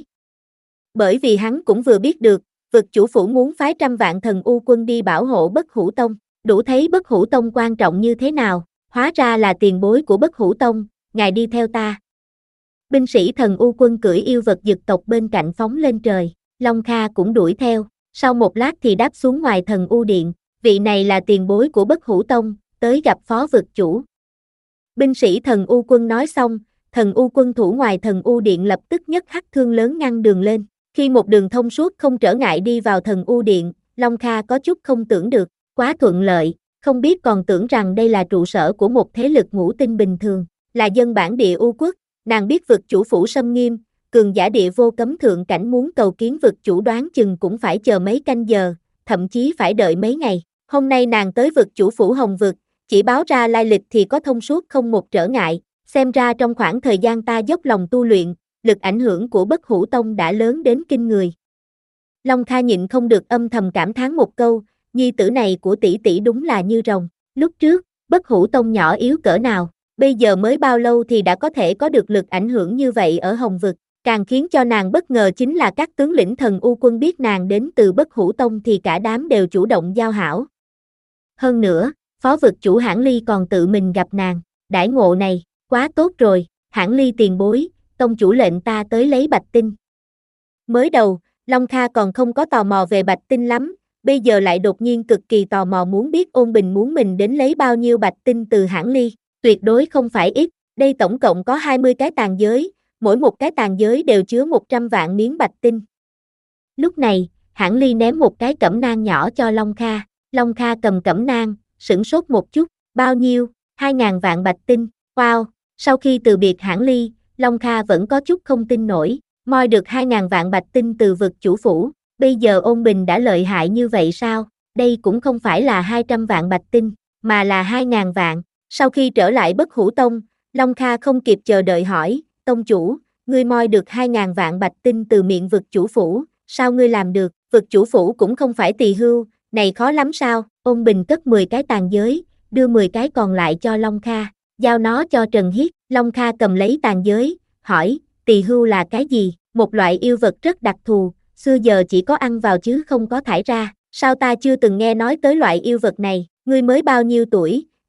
Bởi vì hắn cũng vừa biết được, vực chủ phủ muốn phái trăm vạn thần U quân đi bảo hộ Bất Hủ Tông, đủ thấy Bất Hủ Tông quan trọng như thế nào, hóa ra là tiền bối của Bất Hủ Tông, ngài đi theo ta. Binh sĩ thần U quân cưỡi yêu vật dực tộc bên cạnh phóng lên trời, Long Kha cũng đuổi theo, sau một lát thì đáp xuống ngoài thần U điện, vị này là tiền bối của Bất Hủ Tông, tới gặp phó vực chủ. Binh sĩ thần U quân nói xong, thần U quân thủ ngoài thần U điện lập tức nhấc hắc thương lớn ngăn đường lên, khi một đường thông suốt không trở ngại đi vào thần U điện, Long Kha có chút không tưởng được, quá thuận lợi, không biết còn tưởng rằng đây là trụ sở của một thế lực ngũ tinh bình thường, là dân bản địa U quốc. Nàng biết vực chủ phủ xâm nghiêm, cường giả địa vô cấm thượng cảnh muốn cầu kiến vực chủ đoán chừng cũng phải chờ mấy canh giờ, thậm chí phải đợi mấy ngày. Hôm nay nàng tới vực chủ phủ Hồng vực, chỉ báo ra lai lịch thì có thông suốt không một trở ngại, xem ra trong khoảng thời gian ta dốc lòng tu luyện, lực ảnh hưởng của Bất Hủ Tông đã lớn đến kinh người. Long Kha nhịn không được âm thầm cảm thán một câu, nhi tử này của tỷ tỷ đúng là như rồng, lúc trước, Bất Hủ Tông nhỏ yếu cỡ nào. Bây giờ mới bao lâu thì đã có thể có được lực ảnh hưởng như vậy ở Hồng vực, càng khiến cho nàng bất ngờ chính là các tướng lĩnh thần U quân biết nàng đến từ Bất Hủ Tông thì cả đám đều chủ động giao hảo. Hơn nữa, phó vực chủ Hãn Ly còn tự mình gặp nàng, đãi ngộ này, quá tốt rồi, Hãn Ly tiền bối, tông chủ lệnh ta tới lấy bạch tinh. Mới đầu, Long Kha còn không có tò mò về bạch tinh lắm, bây giờ lại đột nhiên cực kỳ tò mò muốn biết Ôn Bình muốn mình đến lấy bao nhiêu bạch tinh từ Hãn Ly. Tuyệt đối không phải ít, đây tổng cộng có hai mươi cái tàn giới, mỗi một cái tàn giới đều chứa một trăm vạn miếng bạch tinh. Lúc này, Hãn Ly ném một cái cẩm nang nhỏ cho Long Kha, Long Kha cầm cẩm nang, sửng sốt một chút, bao nhiêu, hai ngàn vạn bạch tinh, wow, sau khi từ biệt Hãn Ly, Long Kha vẫn có chút không tin nổi, moi được hai ngàn vạn bạch tinh từ vực chủ phủ, bây giờ Ôn Bình đã lợi hại như vậy sao, đây cũng không phải là hai trăm vạn bạch tinh, mà là hai ngàn vạn. Sau khi trở lại Bất Hủ Tông, Long Kha không kịp chờ đợi hỏi, tông chủ, ngươi moi được hai ngàn vạn bạch tinh từ miệng vực chủ phủ, sao ngươi làm được, vực chủ phủ cũng không phải tỳ hưu, này khó lắm sao, Ôn Bình cất mười cái tàn giới, đưa mười cái còn lại cho Long Kha, giao nó cho Trần Hiết, Long Kha cầm lấy tàn giới, hỏi, tỳ hưu là cái gì, một loại yêu vật rất đặc thù, xưa giờ chỉ có ăn vào chứ không có thải ra, sao ta chưa từng nghe nói tới loại yêu vật này, ngươi mới bao nhiêu tuổi,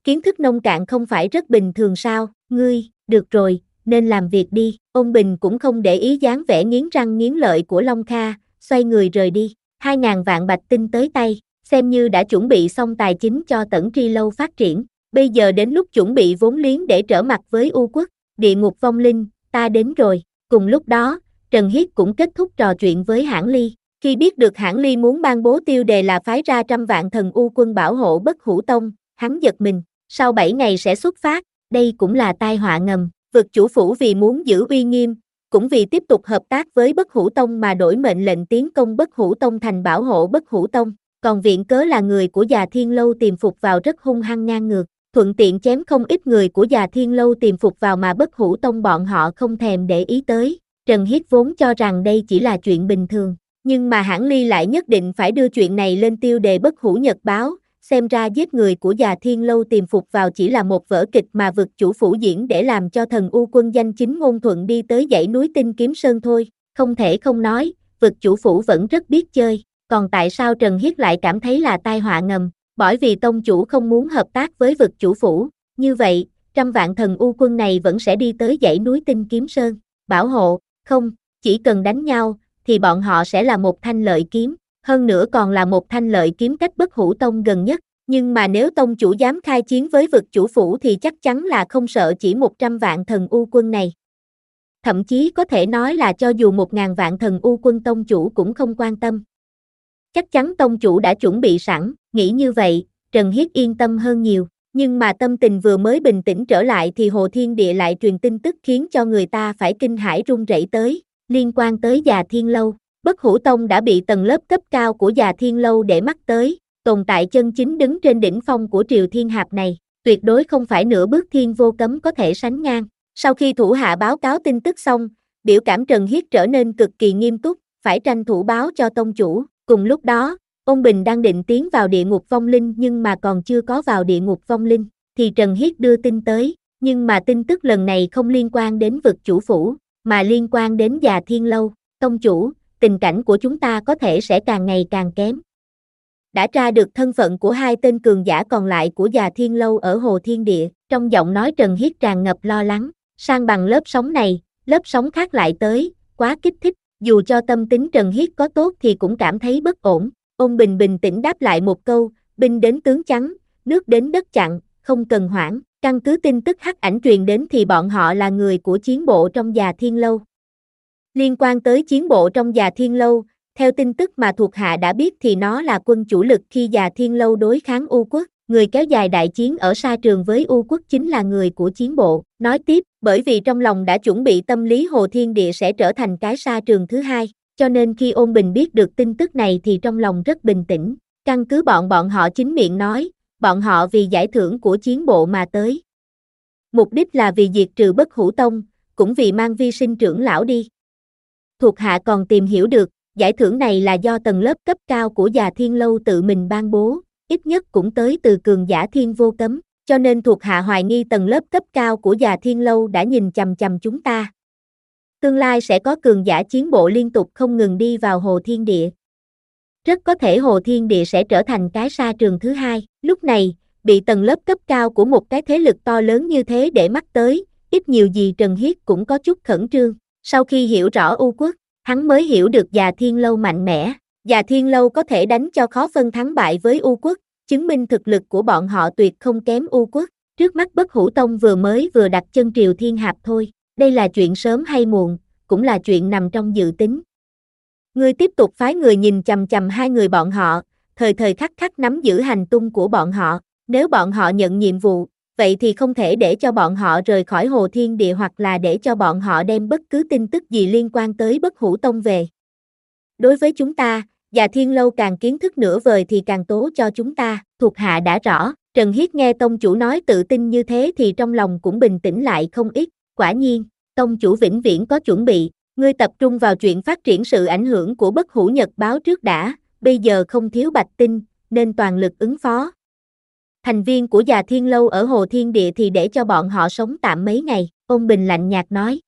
kiến thức nông cạn không phải rất bình thường sao, ngươi, được rồi, nên làm việc đi, Ôn Bình cũng không để ý dáng vẻ nghiến răng nghiến lợi của Long Kha, xoay người rời đi, hai ngàn vạn bạch tinh tới tay, xem như đã chuẩn bị xong tài chính cho Tẩn Tri Lâu phát triển, bây giờ đến lúc chuẩn bị vốn liếng để trở mặt với U Quốc, địa ngục vong linh, ta đến rồi, cùng lúc đó, Trần Hiết cũng kết thúc trò chuyện với Hãn Ly. Khi biết được Hãn Ly muốn ban bố tiêu đề là phái ra trăm vạn thần U quân bảo hộ Bất Hủ Tông, hắn giật mình, sau bảy ngày sẽ xuất phát, đây cũng là tai họa ngầm, vực chủ phủ vì muốn giữ uy nghiêm, cũng vì tiếp tục hợp tác với Bất Hủ Tông mà đổi mệnh lệnh tiến công Bất Hủ Tông thành bảo hộ Bất Hủ Tông, còn viện cớ là người của Già Thiên Lâu tiềm phục vào rất hung hăng ngang ngược, thuận tiện chém không ít người của Già Thiên Lâu tiềm phục vào mà Bất Hủ Tông bọn họ không thèm để ý tới, Trần Hiết vốn cho rằng đây chỉ là chuyện bình thường. Nhưng mà Hãn Ly lại nhất định phải đưa chuyện này lên tiêu đề Bất Hủ Nhật báo, xem ra giết người của Già Thiên Lâu tiềm phục vào chỉ là một vở kịch mà vực chủ phủ diễn để làm cho thần U quân danh chính ngôn thuận đi tới dãy núi Tinh Kiếm Sơn thôi, không thể không nói, vực chủ phủ vẫn rất biết chơi, còn tại sao Trần Hiết lại cảm thấy là tai họa ngầm, bởi vì tông chủ không muốn hợp tác với vực chủ phủ, như vậy, trăm vạn thần U quân này vẫn sẽ đi tới dãy núi Tinh Kiếm Sơn, bảo hộ, không, chỉ cần đánh nhau, thì bọn họ sẽ là một thanh lợi kiếm, hơn nữa còn là một thanh lợi kiếm cách Bất Hủ Tông gần nhất, nhưng mà nếu tông chủ dám khai chiến với vực chủ phủ thì chắc chắn là không sợ chỉ một trăm vạn thần U quân này. Thậm chí có thể nói là cho dù một ngàn vạn thần U quân tông chủ cũng không quan tâm. Chắc chắn tông chủ đã chuẩn bị sẵn, nghĩ như vậy, Trần Hiết yên tâm hơn nhiều, nhưng mà tâm tình vừa mới bình tĩnh trở lại thì Hồ Thiên Địa lại truyền tin tức khiến cho người ta phải kinh hãi run rẩy tới. Liên quan tới Già Thiên Lâu, Bất Hủ Tông đã bị tầng lớp cấp cao của Già Thiên Lâu để mắt tới, tồn tại chân chính đứng trên đỉnh phong của Triều Thiên Hạp này, tuyệt đối không phải nửa bước thiên vô cấm có thể sánh ngang. Sau khi thủ hạ báo cáo tin tức xong, biểu cảm Trần Hiết trở nên cực kỳ nghiêm túc, phải tranh thủ báo cho tông chủ. Cùng lúc đó, Ôn Bình đang định tiến vào địa ngục vong linh nhưng mà còn chưa có vào địa ngục vong linh, thì Trần Hiết đưa tin tới, nhưng mà tin tức lần này không liên quan đến vực chủ phủ, mà liên quan đến Già Thiên Lâu, tông chủ, tình cảnh của chúng ta có thể sẽ càng ngày càng kém. Đã tra được thân phận của hai tên cường giả còn lại của Già Thiên Lâu ở Hồ Thiên Địa, trong giọng nói Trần Hiết tràn ngập lo lắng, sang bằng lớp sóng này, lớp sóng khác lại tới, quá kích thích, dù cho tâm tính Trần Hiết có tốt thì cũng cảm thấy bất ổn. Ôn Bình bình tĩnh đáp lại một câu, binh đến tướng trắng, nước đến đất chặn, không cần hoảng, căn cứ tin tức hắc ảnh truyền đến thì bọn họ là người của chiến bộ trong Già Thiên Lâu. Liên quan tới chiến bộ trong Già Thiên Lâu, theo tin tức mà thuộc hạ đã biết thì nó là quân chủ lực khi Già Thiên Lâu đối kháng U Quốc, người kéo dài đại chiến ở sa trường với U Quốc chính là người của chiến bộ. Nói tiếp, bởi vì trong lòng đã chuẩn bị tâm lý Hồ Thiên Địa sẽ trở thành cái sa trường thứ hai, cho nên khi Ôn Bình biết được tin tức này thì trong lòng rất bình tĩnh, căn cứ bọn bọn họ chính miệng nói, bọn họ vì giải thưởng của chiến bộ mà tới. Mục đích là vì diệt trừ Bất Hủ Tông, cũng vì mang vi sinh trưởng lão đi. Thuộc hạ còn tìm hiểu được, giải thưởng này là do tầng lớp cấp cao của Già Thiên Lâu tự mình ban bố, ít nhất cũng tới từ cường giả thiên vô cấm, cho nên thuộc hạ hoài nghi tầng lớp cấp cao của Già Thiên Lâu đã nhìn chằm chằm chúng ta. Tương lai sẽ có cường giả chiến bộ liên tục không ngừng đi vào Hồ Thiên Địa. Rất có thể Hồ Thiên Địa sẽ trở thành cái sa trường thứ hai, lúc này, bị tầng lớp cấp cao của một cái thế lực to lớn như thế để mắt tới, ít nhiều gì Trần Hiết cũng có chút khẩn trương. Sau khi hiểu rõ U Quốc, hắn mới hiểu được Già Thiên Lâu mạnh mẽ. Già Thiên Lâu có thể đánh cho khó phân thắng bại với U Quốc, chứng minh thực lực của bọn họ tuyệt không kém U Quốc. Trước mắt Bất Hủ Tông vừa mới vừa đặt chân Triều Thiên Hạp thôi, đây là chuyện sớm hay muộn, cũng là chuyện nằm trong dự tính. Ngươi tiếp tục phái người nhìn chằm chằm hai người bọn họ, thời thời khắc khắc nắm giữ hành tung của bọn họ, nếu bọn họ nhận nhiệm vụ, vậy thì không thể để cho bọn họ rời khỏi Hồ Thiên Địa hoặc là để cho bọn họ đem bất cứ tin tức gì liên quan tới Bất Hủ Tông về. Đối với chúng ta, Già Thiên Lâu càng kiến thức nửa vời thì càng tố cho chúng ta, thuộc hạ đã rõ. Trần Hiết nghe tông chủ nói tự tin như thế thì trong lòng cũng bình tĩnh lại không ít, quả nhiên, tông chủ vĩnh viễn có chuẩn bị, ngươi tập trung vào chuyện phát triển sự ảnh hưởng của Bất Hủ Nhật báo trước đã, bây giờ không thiếu bạch tinh, nên toàn lực ứng phó. Thành viên của Già Thiên Lâu ở Hồ Thiên Địa thì để cho bọn họ sống tạm mấy ngày, Ôn Bình lạnh nhạt nói.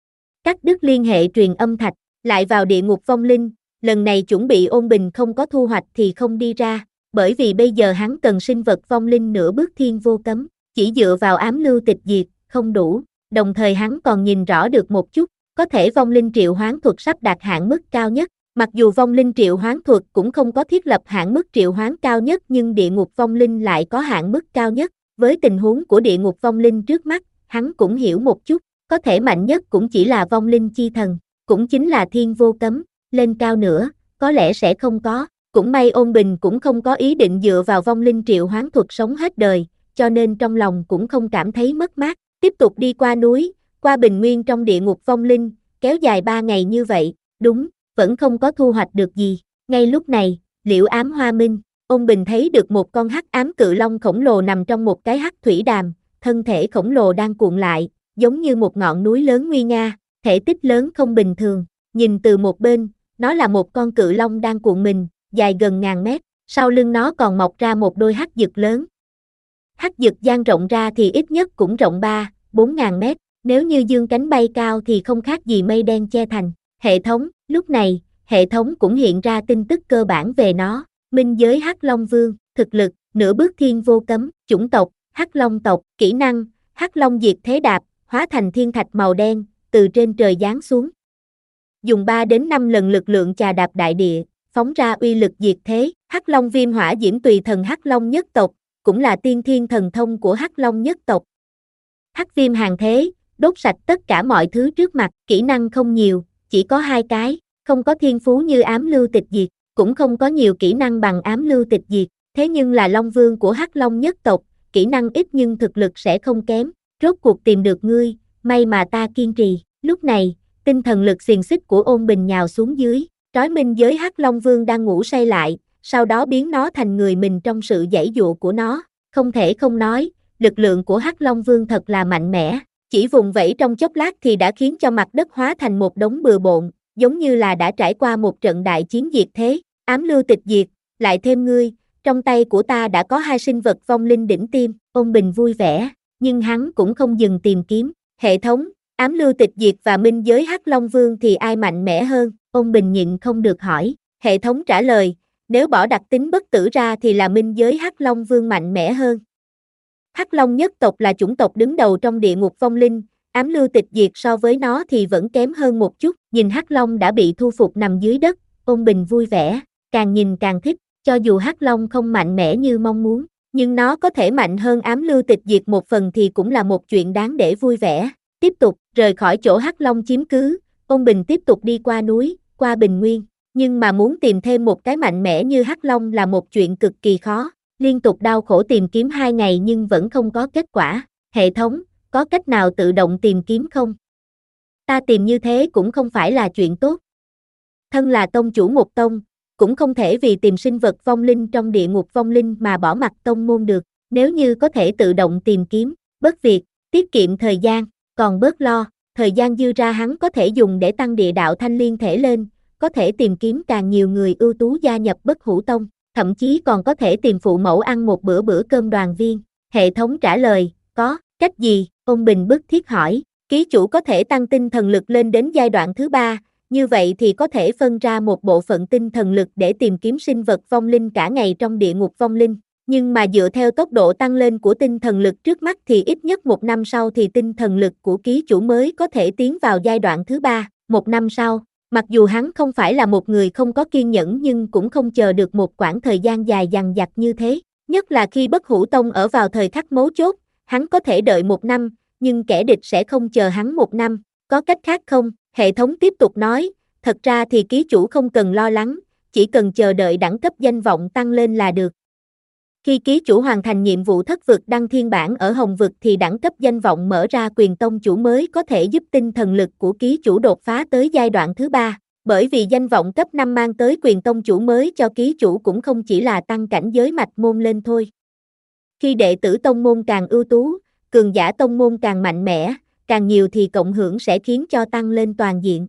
Cắt đứt liên hệ truyền âm thạch, lại vào địa ngục vong linh, lần này chuẩn bị Ôn Bình không có thu hoạch thì không đi ra, bởi vì bây giờ hắn cần sinh vật vong linh nửa bước thiên vô cấm, chỉ dựa vào ám lưu tịch diệt, không đủ, đồng thời hắn còn nhìn rõ được một chút, có thể vong linh triệu hoán thuật sắp đạt hạn mức cao nhất, mặc dù vong linh triệu hoán thuật cũng không có thiết lập hạn mức triệu hoán cao nhất nhưng địa ngục vong linh lại có hạn mức cao nhất, với tình huống của địa ngục vong linh trước mắt, hắn cũng hiểu một chút, có thể mạnh nhất cũng chỉ là vong linh chi thần, cũng chính là thiên vô cấm, lên cao nữa, có lẽ sẽ không có, cũng may Ôn Bình cũng không có ý định dựa vào vong linh triệu hoán thuật sống hết đời, cho nên trong lòng cũng không cảm thấy mất mát, tiếp tục đi qua núi, qua bình nguyên trong địa ngục vong linh, kéo dài ba ngày như vậy, đúng, vẫn không có thu hoạch được gì, ngay lúc này, Liễu Ám Hoa Minh, Ôn Bình thấy được một con hắc ám cự long khổng lồ nằm trong một cái hắc thủy đàm, thân thể khổng lồ đang cuộn lại, giống như một ngọn núi lớn nguy nga, thể tích lớn không bình thường, nhìn từ một bên, nó là một con cự long đang cuộn mình, dài gần ngàn mét, sau lưng nó còn mọc ra một đôi hắc dực lớn. Hắc dực dang rộng ra thì ít nhất cũng rộng ba, bốn ngàn mét, nếu như dương cánh bay cao thì không khác gì mây đen che thành. Hệ thống, lúc này, hệ thống cũng hiện ra tin tức cơ bản về nó, minh giới Hắc Long Vương, thực lực, nửa bước thiên vô cấm, chủng tộc, Hắc Long tộc, kỹ năng, Hắc Long diệt thế đạp, hóa thành thiên thạch màu đen, từ trên trời giáng xuống. Dùng ba đến năm lần lực lượng chà đạp đại địa, phóng ra uy lực diệt thế, Hắc Long viêm hỏa diễm tùy thần Hắc Long nhất tộc, cũng là tiên thiên thần thông của Hắc Long nhất tộc. Hắc viêm hàng thế, đốt sạch tất cả mọi thứ trước mặt, kỹ năng không nhiều, chỉ có hai cái, không có thiên phú như ám lưu tịch diệt, cũng không có nhiều kỹ năng bằng ám lưu tịch diệt, thế nhưng là Long Vương của Hắc Long nhất tộc, kỹ năng ít nhưng thực lực sẽ không kém, rốt cuộc tìm được ngươi, may mà ta kiên trì, lúc này, tinh thần lực xiềng xích của Ôn Bình nhào xuống dưới, trói minh giới Hắc Long Vương đang ngủ say lại, sau đó biến nó thành người mình trong sự giãy dụa của nó, không thể không nói, lực lượng của Hắc Long Vương thật là mạnh mẽ, chỉ vùng vẫy trong chốc lát thì đã khiến cho mặt đất hóa thành một đống bừa bộn, giống như là đã trải qua một trận đại chiến diệt thế, ám lưu tịch diệt, lại thêm ngươi, trong tay của ta đã có hai sinh vật vong linh đỉnh tiêm, Ôn Bình vui vẻ, nhưng hắn cũng không dừng tìm kiếm, hệ thống, ám lưu tịch diệt và minh giới Hắc Long Vương thì ai mạnh mẽ hơn, Ôn Bình nhịn không được hỏi, hệ thống trả lời, nếu bỏ đặc tính bất tử ra thì là minh giới Hắc Long Vương mạnh mẽ hơn. Hắc Long nhất tộc là chủng tộc đứng đầu trong địa ngục vong linh, ám lưu tịch diệt so với nó thì vẫn kém hơn một chút, nhìn Hắc Long đã bị thu phục nằm dưới đất, Ôn Bình vui vẻ, càng nhìn càng thích, cho dù Hắc Long không mạnh mẽ như mong muốn, nhưng nó có thể mạnh hơn ám lưu tịch diệt một phần thì cũng là một chuyện đáng để vui vẻ. Tiếp tục, rời khỏi chỗ Hắc Long chiếm cứ, Ôn Bình tiếp tục đi qua núi, qua bình nguyên, nhưng mà muốn tìm thêm một cái mạnh mẽ như Hắc Long là một chuyện cực kỳ khó, liên tục đau khổ tìm kiếm hai ngày nhưng vẫn không có kết quả, hệ thống, có cách nào tự động tìm kiếm không? Ta tìm như thế cũng không phải là chuyện tốt. Thân là tông chủ một tông, cũng không thể vì tìm sinh vật vong linh trong địa ngục vong linh mà bỏ mặc tông môn được, nếu như có thể tự động tìm kiếm, bớt việc, tiết kiệm thời gian, còn bớt lo, thời gian dư ra hắn có thể dùng để tăng địa đạo thanh liên thể lên, có thể tìm kiếm càng nhiều người ưu tú gia nhập Bất Hủ Tông, thậm chí còn có thể tìm phụ mẫu ăn một bữa bữa cơm đoàn viên. Hệ thống trả lời, có, cách gì? Ôn Bình bức thiết hỏi, ký chủ có thể tăng tinh thần lực lên đến giai đoạn thứ ba, như vậy thì có thể phân ra một bộ phận tinh thần lực để tìm kiếm sinh vật vong linh cả ngày trong địa ngục vong linh. Nhưng mà dựa theo tốc độ tăng lên của tinh thần lực trước mắt thì ít nhất một năm sau thì tinh thần lực của ký chủ mới có thể tiến vào giai đoạn thứ ba, một năm sau. Mặc dù hắn không phải là một người không có kiên nhẫn nhưng cũng không chờ được một quãng thời gian dài dằng dặc như thế. Nhất là khi Bất Hủ Tông ở vào thời khắc mấu chốt, hắn có thể đợi một năm, nhưng kẻ địch sẽ không chờ hắn một năm. Có cách khác không? Hệ thống tiếp tục nói, thật ra thì ký chủ không cần lo lắng, chỉ cần chờ đợi đẳng cấp danh vọng tăng lên là được. Khi ký chủ hoàn thành nhiệm vụ thất vực đăng thiên bản ở Hồng vực thì đẳng cấp danh vọng mở ra quyền tông chủ mới có thể giúp tinh thần lực của ký chủ đột phá tới giai đoạn thứ ba, bởi vì danh vọng cấp năm mang tới quyền tông chủ mới cho ký chủ cũng không chỉ là tăng cảnh giới mạch môn lên thôi. Khi đệ tử tông môn càng ưu tú, cường giả tông môn càng mạnh mẽ, càng nhiều thì cộng hưởng sẽ khiến cho tăng lên toàn diện.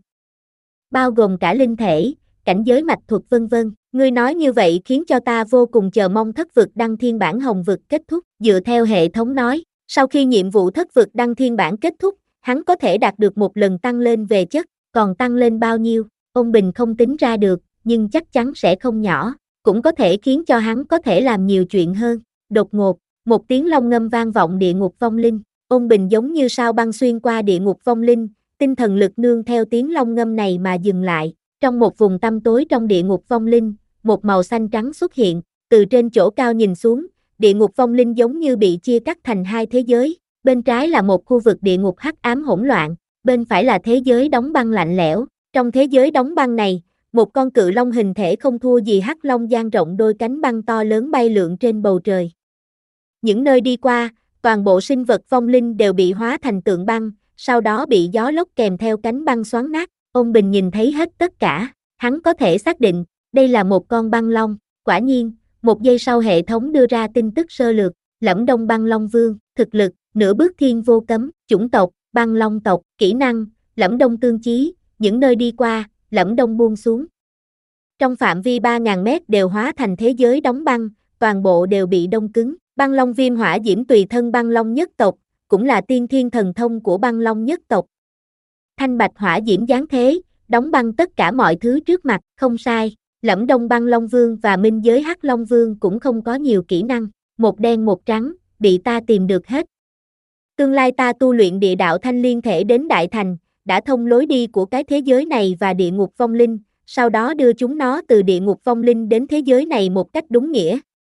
Bao gồm cả linh thể, cảnh giới mạch thuật vân vân. Ngươi nói như vậy khiến cho ta vô cùng chờ mong thất vực đăng thiên bản Hồng vực kết thúc, dựa theo hệ thống nói, sau khi nhiệm vụ thất vực đăng thiên bản kết thúc, hắn có thể đạt được một lần tăng lên về chất, còn tăng lên bao nhiêu, Ôn Bình không tính ra được, nhưng chắc chắn sẽ không nhỏ. cũng có thể khiến cho hắn có thể làm nhiều chuyện hơn. Đột ngột, một tiếng long ngâm vang vọng địa ngục vong linh, ôn bình giống như sao băng xuyên qua địa ngục vong linh, tinh thần lực nương theo tiếng long ngâm này mà dừng lại. Trong một vùng tăm tối trong địa ngục vong linh, một màu xanh trắng xuất hiện, từ trên chỗ cao nhìn xuống, địa ngục vong linh giống như bị chia cắt thành hai thế giới, bên trái là một khu vực địa ngục hắc ám hỗn loạn, bên phải là thế giới đóng băng lạnh lẽo. Trong thế giới đóng băng này, một con cự long hình thể không thua gì hắc long dang rộng đôi cánh băng to lớn bay lượn trên bầu trời. Những nơi đi qua, toàn bộ sinh vật vong linh đều bị hóa thành tượng băng, sau đó bị gió lốc kèm theo cánh băng xoắn nát. Ông Bình nhìn thấy hết tất cả, hắn có thể xác định, đây là một con băng long. Quả nhiên, một giây sau hệ thống đưa ra tin tức sơ lược, Lẫm Đông Băng Long Vương, thực lực, nửa bước thiên vô cấm, chủng tộc, băng long tộc, kỹ năng, Lẫm Đông tương chí, những nơi đi qua, Lẫm Đông buông xuống. Trong phạm vi ba nghìn mét đều hóa thành thế giới đóng băng, toàn bộ đều bị đông cứng. Băng Long Viêm Hỏa Diễm tùy thân băng long nhất tộc, cũng là tiên thiên thần thông của băng long nhất tộc. Thanh bạch hỏa diễm giáng thế, đóng băng tất cả mọi thứ trước mặt, không sai. Lẫm Đông Băng Long Vương và Minh Giới Hắc Long Vương cũng không có nhiều kỹ năng, một đen một trắng, bị ta tìm được hết. Tương lai ta tu luyện địa đạo thanh liên thể đến đại thành, đã thông lối đi của cái thế giới này và địa ngục vong linh, sau đó đưa chúng nó từ địa ngục vong linh đến thế giới này một cách đúng nghĩa.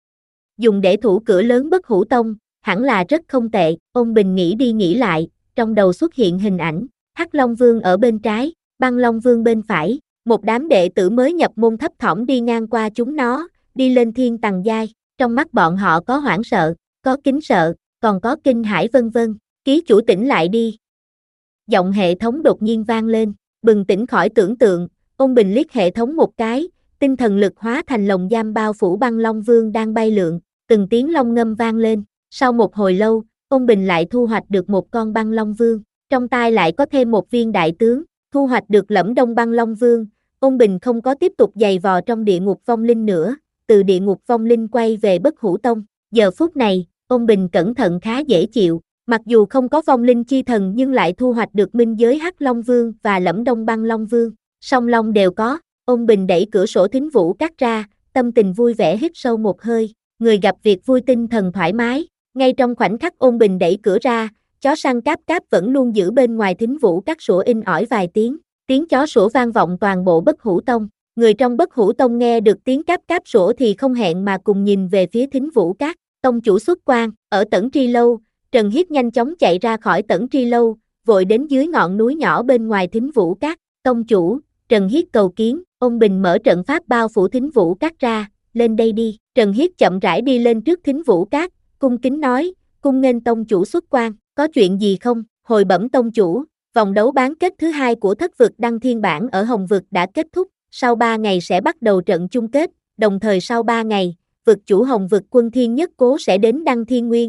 Dùng để thủ cửa lớn Bất Hủ Tông, hẳn là rất không tệ. Ôn Bình nghĩ đi nghĩ lại, trong đầu xuất hiện hình ảnh, Hắc Long Vương ở bên trái, Băng Long Vương bên phải, một đám đệ tử mới nhập môn thấp thỏm đi ngang qua chúng nó, đi lên thiên tầng giai, trong mắt bọn họ có hoảng sợ, có kính sợ, còn có kinh hãi vân vân. Ký chủ tỉnh lại đi. Giọng hệ thống đột nhiên vang lên, bừng tỉnh khỏi tưởng tượng, Ôn Bình liếc hệ thống một cái, tinh thần lực hóa thành lồng giam bao phủ Băng Long Vương đang bay lượn, từng tiếng long ngâm vang lên. Sau một hồi lâu, Ôn Bình lại thu hoạch được một con Băng Long Vương, trong tay lại có thêm một viên đại tướng, thu hoạch được Lẫm Đông Băng Long Vương. Ôn Bình không có tiếp tục giày vò trong địa ngục vong linh nữa, từ địa ngục vong linh quay về Bất Hủ Tông. Giờ phút này, Ôn Bình cẩn thận khá dễ chịu, mặc dù không có vong linh chi thần nhưng lại thu hoạch được Minh Giới Hắc Long Vương và Lẫm Đông Băng Long Vương, song long đều có. Ôn Bình đẩy cửa sổ thính vũ cắt ra, tâm tình vui vẻ hít sâu một hơi, người gặp việc vui tinh thần thoải mái. Ngay trong khoảnh khắc Ôn Bình đẩy cửa ra, chó săn Cáp Cáp vẫn luôn giữ bên ngoài thính vũ cắt sủa in ỏi vài tiếng, tiếng chó sủa vang vọng toàn bộ Bất Hủ Tông. Người trong Bất Hủ Tông nghe được tiếng Cáp Cáp sủa thì không hẹn mà cùng nhìn về phía thính vũ cát. Tông chủ xuất quan, ở Tẩn Tri Lâu, Trần Hiết nhanh chóng chạy ra khỏi Tẩn Tri Lâu, vội đến dưới ngọn núi nhỏ bên ngoài thính vũ cát. Tông chủ, Trần Hiết cầu kiến. Ôn Bình mở trận pháp bao phủ thính vũ cát ra, lên đây đi. Trần Hiết chậm rãi đi lên trước thính vũ cát, cung kính nói, cung nghênh tông chủ xuất quan. Có chuyện gì không? Hồi bẩm tông chủ, vòng đấu bán kết thứ hai của thất vực đăng thiên bản ở Hồng vực đã kết thúc, sau ba ngày sẽ bắt đầu trận chung kết, đồng thời sau ba ngày, vực chủ Hồng vực Quân Thiên Nhất Cố sẽ đến Đăng Thiên Nguyên.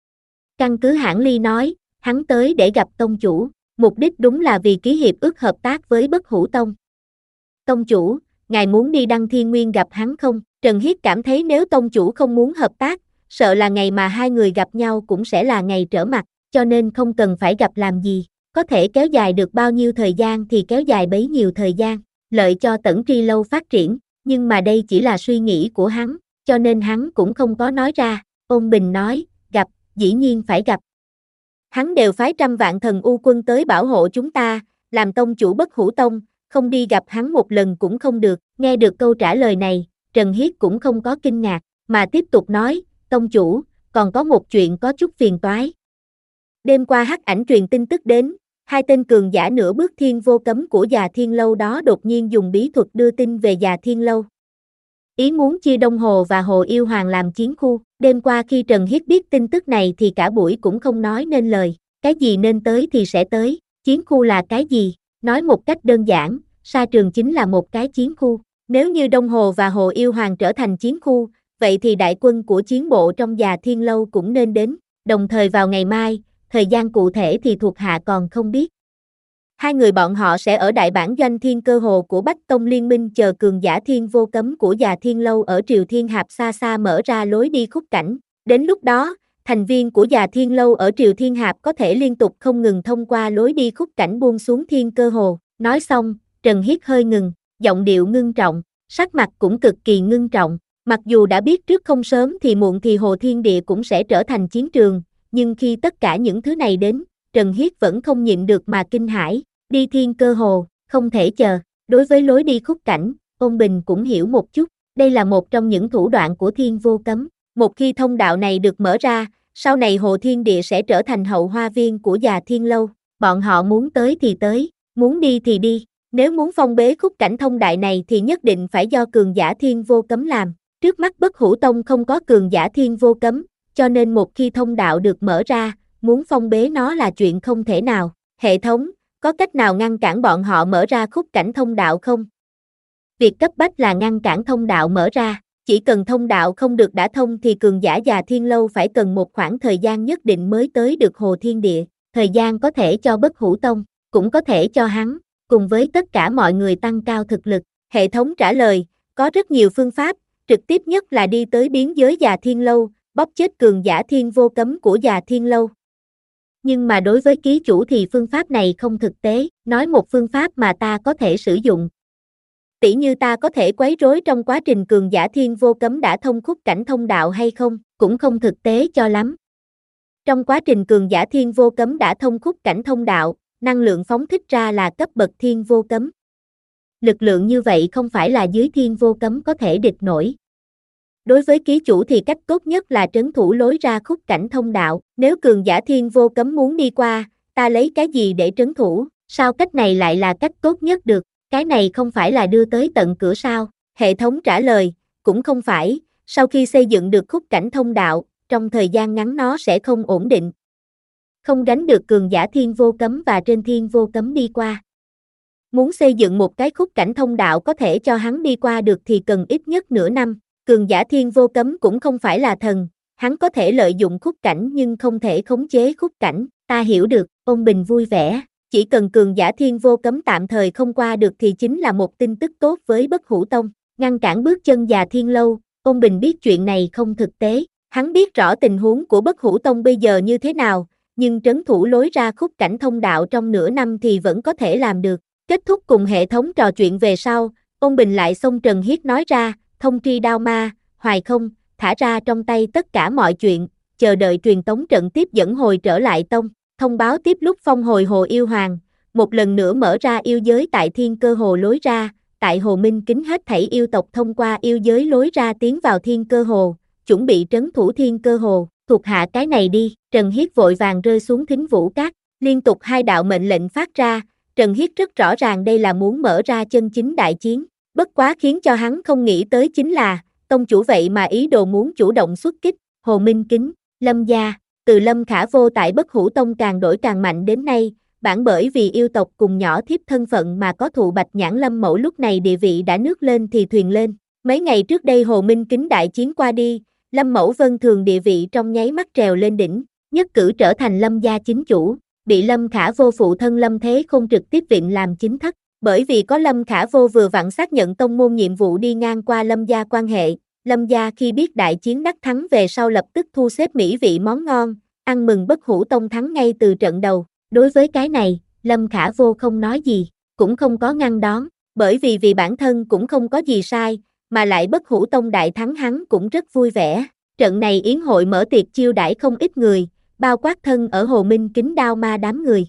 Căn cứ Hãn Ly nói, hắn tới để gặp tông chủ, mục đích đúng là vì ký hiệp ước hợp tác với Bất Hủ Tông. Tông chủ, ngài muốn đi Đăng Thiên Nguyên gặp hắn không? Trần Hiết cảm thấy nếu tông chủ không muốn hợp tác, sợ là ngày mà hai người gặp nhau cũng sẽ là ngày trở mặt, cho nên không cần phải gặp làm gì, có thể kéo dài được bao nhiêu thời gian thì kéo dài bấy nhiêu thời gian, lợi cho Tẩn Tri Lâu phát triển, nhưng mà đây chỉ là suy nghĩ của hắn, cho nên hắn cũng không có nói ra. Ôn Bình nói, gặp, dĩ nhiên phải gặp. Hắn đều phái trăm vạn thần u quân tới bảo hộ chúng ta, làm tông chủ Bất Hủ Tông, không đi gặp hắn một lần cũng không được. Nghe được câu trả lời này, Trần Hiết cũng không có kinh ngạc, mà tiếp tục nói, tông chủ, còn có một chuyện có chút phiền toái. Đêm qua Hắc Ảnh truyền tin tức đến, hai tên cường giả nửa bước thiên vô cấm của Già Thiên Lâu đó đột nhiên dùng bí thuật đưa tin về Già Thiên Lâu. Ý muốn chia Đông Hồ và Hồ Yêu Hoàng làm chiến khu. Đêm qua khi Trần Hiết biết tin tức này thì cả buổi cũng không nói nên lời, cái gì nên tới thì sẽ tới, chiến khu là cái gì? Nói một cách đơn giản, sa trường chính là một cái chiến khu. Nếu như Đông Hồ và Hồ Yêu Hoàng trở thành chiến khu, vậy thì đại quân của chiến bộ trong Già Thiên Lâu cũng nên đến, đồng thời vào ngày mai, thời gian cụ thể thì thuộc hạ còn không biết. Hai người bọn họ sẽ ở đại bản doanh Thiên Cơ Hồ của Bách Tông Liên Minh chờ cường giả thiên vô cấm của Già Thiên Lâu ở Triều Thiên Hạp xa xa mở ra lối đi khúc cảnh. Đến lúc đó, thành viên của Già Thiên Lâu ở Triều Thiên Hạp có thể liên tục không ngừng thông qua lối đi khúc cảnh buông xuống Thiên Cơ Hồ. Nói xong, Trần Hiết hơi ngừng, giọng điệu ngưng trọng, sắc mặt cũng cực kỳ ngưng trọng. Mặc dù đã biết trước không sớm thì muộn thì Hồ Thiên Địa cũng sẽ trở thành chiến trường, nhưng khi tất cả những thứ này đến, Trần Hiết vẫn không nhịn được mà kinh hãi, đi thiên cơ hồ, không thể chờ. Đối với lối đi khúc cảnh, Ôn Bình cũng hiểu một chút, đây là một trong những thủ đoạn của Thiên Vô Cấm. Một khi thông đạo này được mở ra, sau này Hồ Thiên Địa sẽ trở thành hậu hoa viên của Già Thiên Lâu, bọn họ muốn tới thì tới, muốn đi thì đi, nếu muốn phong bế khúc cảnh thông đại này thì nhất định phải do cường giả Thiên Vô Cấm làm. Trước mắt Bất Hủ Tông không có cường giả Thiên Vô Cấm, cho nên một khi thông đạo được mở ra, muốn phong bế nó là chuyện không thể nào. Hệ thống, có cách nào ngăn cản bọn họ mở ra khúc cảnh thông đạo không? Việc cấp bách là ngăn cản thông đạo mở ra, chỉ cần thông đạo không được đả thông thì cường giả Già Thiên Lâu phải cần một khoảng thời gian nhất định mới tới được Hồ Thiên Địa. Thời gian có thể cho Bất Hủ Tông, cũng có thể cho hắn, cùng với tất cả mọi người tăng cao thực lực. Hệ thống trả lời, có rất nhiều phương pháp, trực tiếp nhất là đi tới biến giới Già Thiên Lâu, bóp chết cường giả Thiên Vô Cấm của Già Thiên Lâu. Nhưng mà đối với ký chủ thì phương pháp này không thực tế, nói một phương pháp mà ta có thể sử dụng. Tỉ như ta có thể quấy rối trong quá trình cường giả Thiên Vô Cấm đã thông khúc cảnh thông đạo hay không, cũng không thực tế cho lắm. Trong quá trình cường giả Thiên Vô Cấm đã thông khúc cảnh thông đạo, năng lượng phóng thích ra là cấp bậc Thiên Vô Cấm. Lực lượng như vậy không phải là dưới Thiên Vô Cấm có thể địch nổi. Đối với ký chủ thì cách tốt nhất là trấn thủ lối ra khúc cảnh thông đạo, nếu cường giả Thiên Vô Cấm muốn đi qua, ta lấy cái gì để trấn thủ, sao cách này lại là cách tốt nhất được, cái này không phải là đưa tới tận cửa sao? Hệ thống trả lời, cũng không phải, sau khi xây dựng được khúc cảnh thông đạo, trong thời gian ngắn nó sẽ không ổn định. Không gánh được cường giả Thiên Vô Cấm và trên Thiên Vô Cấm đi qua. Muốn xây dựng một cái khúc cảnh thông đạo có thể cho hắn đi qua được thì cần ít nhất nửa năm. Cường giả Thiên Vô Cấm cũng không phải là thần, hắn có thể lợi dụng khúc cảnh nhưng không thể khống chế khúc cảnh, ta hiểu được, Ôn Bình vui vẻ, chỉ cần cường giả Thiên Vô Cấm tạm thời không qua được thì chính là một tin tức tốt với Bất Hủ Tông, ngăn cản bước chân Già Thiên Lâu. Ôn Bình biết chuyện này không thực tế, hắn biết rõ tình huống của Bất Hủ Tông bây giờ như thế nào, nhưng trấn thủ lối ra khúc cảnh thông đạo trong nửa năm thì vẫn có thể làm được. Kết thúc cùng hệ thống trò chuyện về sau, Ôn Bình lại xông Trần Hiết nói ra, thông tri Đao Ma, Hoài Không, thả ra trong tay tất cả mọi chuyện, chờ đợi truyền tống trận tiếp dẫn hồi trở lại tông, thông báo tiếp lúc phong hồi Hồ Yêu Hoàng, một lần nữa mở ra yêu giới tại Thiên Cơ Hồ lối ra, tại Hồ Minh Kính hết thảy yêu tộc thông qua yêu giới lối ra tiến vào Thiên Cơ Hồ, chuẩn bị trấn thủ Thiên Cơ Hồ, thuộc hạ cái này đi. Trần Hiết vội vàng rơi xuống Thính Vũ Cát, liên tục hai đạo mệnh lệnh phát ra, Trần Hiết rất rõ ràng đây là muốn mở ra chân chính đại chiến. Bất quá khiến cho hắn không nghĩ tới chính là, tông chủ vậy mà ý đồ muốn chủ động xuất kích, Hồ Minh Kính, Lâm gia, từ Lâm Khả Vô tại Bất Hủ Tông càng đổi càng mạnh đến nay, bản bởi vì yêu tộc cùng nhỏ thiếp thân phận mà có thụ Bạch Nhãn Lâm Mẫu lúc này địa vị đã nước lên thì thuyền lên. Mấy ngày trước đây Hồ Minh Kính đại chiến qua đi, Lâm Mẫu Vân Thường địa vị trong nháy mắt trèo lên đỉnh, nhất cử trở thành Lâm gia chính chủ, bị Lâm Khả Vô phụ thân Lâm Thế Khôn trực tiếp vịnh làm chính thất. Bởi vì có Lâm Khả Vô vừa vặn xác nhận tông môn nhiệm vụ đi ngang qua Lâm gia quan hệ, Lâm gia khi biết đại chiến đắc thắng về sau lập tức thu xếp mỹ vị món ngon, ăn mừng Bất Hủ Tông thắng ngay từ trận đầu. Đối với cái này, Lâm Khả Vô không nói gì, cũng không có ngăn đón, bởi vì vì bản thân cũng không có gì sai, mà lại Bất Hủ Tông đại thắng hắn cũng rất vui vẻ. Trận này yến hội mở tiệc chiêu đãi không ít người, bao quát thân ở Hồ Minh Kính Đao Ma đám người.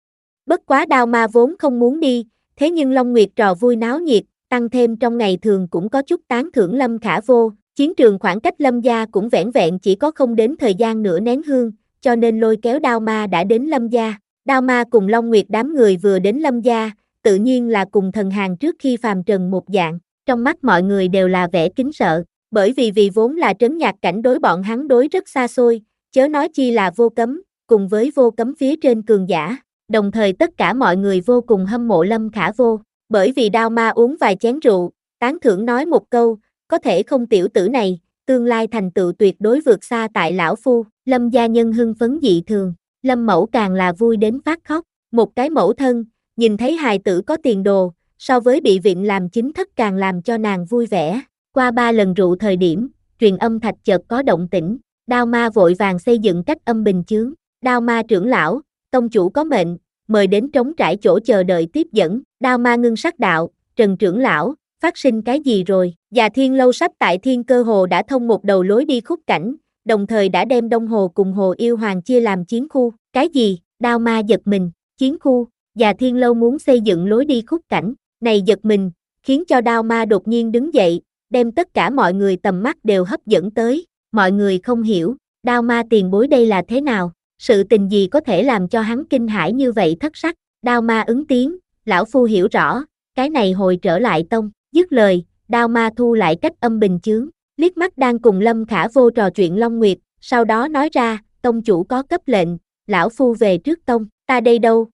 Bất quá Đao Ma vốn không muốn đi, thế nhưng Long Nguyệt trò vui náo nhiệt, tăng thêm trong ngày thường cũng có chút tán thưởng Lâm Khả Vô, chiến trường khoảng cách Lâm gia cũng vẻn vẹn chỉ có không đến thời gian nửa nén hương, cho nên lôi kéo Đao Ma đã đến Lâm gia. Đao Ma cùng Long Nguyệt đám người vừa đến Lâm gia, tự nhiên là cùng thần hàng trước khi phàm trần một dạng, trong mắt mọi người đều là vẻ kính sợ, bởi vì vì vốn là trấn nhạc cảnh đối bọn hắn đối rất xa xôi, chớ nói chi là Vô Cấm, cùng với Vô Cấm phía trên cường giả. Đồng thời tất cả mọi người vô cùng hâm mộ Lâm Khả Vô, bởi vì Đao Ma uống vài chén rượu, tán thưởng nói một câu, có thể không tiểu tử này, tương lai thành tựu tuyệt đối vượt xa tại lão phu. Lâm gia nhân hưng phấn dị thường, Lâm mẫu càng là vui đến phát khóc, một cái mẫu thân, nhìn thấy hài tử có tiền đồ, so với bị vịnh làm chính thất càng làm cho nàng vui vẻ. Qua ba lần rượu thời điểm, truyền âm thạch chợt có động tĩnh, Đao Ma vội vàng xây dựng cách âm bình chướng. Đao Ma trưởng lão, tông chủ có mệnh, mời đến trống trải chỗ chờ đợi tiếp dẫn. Đao Ma ngưng sắc đạo, Trần trưởng lão, phát sinh cái gì rồi? Già Thiên Lâu sắp tại Thiên Cơ Hồ đã thông một đầu lối đi khúc cảnh, đồng thời đã đem Đông Hồ cùng Hồ Yêu Hoàng chia làm chiến khu. Cái gì? Đao Ma giật mình, chiến khu, Già Thiên Lâu muốn xây dựng lối đi khúc cảnh, này giật mình, khiến cho Đao Ma đột nhiên đứng dậy, đem tất cả mọi người tầm mắt đều hấp dẫn tới, mọi người không hiểu, Đao Ma tiền bối đây là thế nào, sự tình gì có thể làm cho hắn kinh hãi như vậy thất sắc, Đao Ma ứng tiếng, lão phu hiểu rõ, cái này hồi trở lại tông, dứt lời, Đao Ma thu lại cách âm bình chướng, liếc mắt đang cùng Lâm Khả Vô trò chuyện Long Nguyệt, sau đó nói ra, tông chủ có cấp lệnh, lão phu về trước tông, ta đây đâu?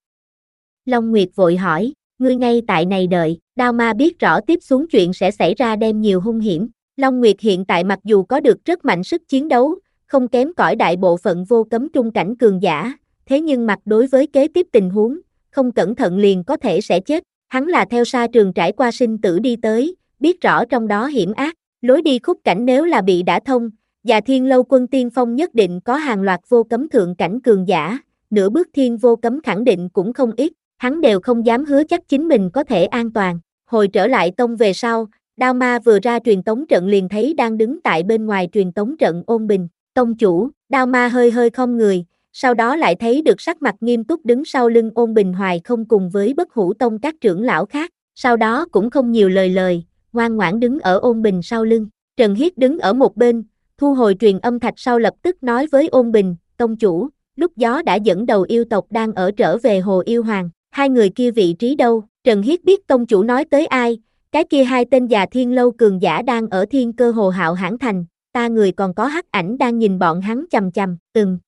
Long Nguyệt vội hỏi, ngươi ngay tại này đợi, Đao Ma biết rõ tiếp xuống chuyện sẽ xảy ra đem nhiều hung hiểm, Long Nguyệt hiện tại mặc dù có được rất mạnh sức chiến đấu, không kém cỏi đại bộ phận vô cấm trung cảnh cường giả, thế nhưng mặt đối với kế tiếp tình huống, không cẩn thận liền có thể sẽ chết, hắn là theo sa trường trải qua sinh tử đi tới, biết rõ trong đó hiểm ác, lối đi khúc cảnh nếu là bị đả thông, Già Thiên Lâu quân tiên phong nhất định có hàng loạt vô cấm thượng cảnh cường giả, nửa bước thiên vô cấm khẳng định cũng không ít, hắn đều không dám hứa chắc chính mình có thể an toàn. Hồi trở lại tông về sau, Đao Ma vừa ra truyền tống trận liền thấy đang đứng tại bên ngoài truyền tống trận Ôn Bình, tông chủ, Đao Ma hơi hơi khom người, sau đó lại thấy được sắc mặt nghiêm túc đứng sau lưng Ôn Bình Hoài không cùng với Bất Hủ Tông các trưởng lão khác, sau đó cũng không nhiều lời lời, ngoan ngoãn đứng ở Ôn Bình sau lưng, Trần Hiết đứng ở một bên, thu hồi truyền âm thạch sau lập tức nói với Ôn Bình, tông chủ, lúc gió đã dẫn đầu yêu tộc đang ở trở về Hồ Yêu Hoàng, hai người kia vị trí đâu, Trần Hiết biết tông chủ nói tới ai, cái kia hai tên Già Thiên Lâu cường giả đang ở Thiên Cơ Hồ Hạo Hãn Thành, ta người còn có hắc ảnh đang nhìn bọn hắn chằm chằm, ừm.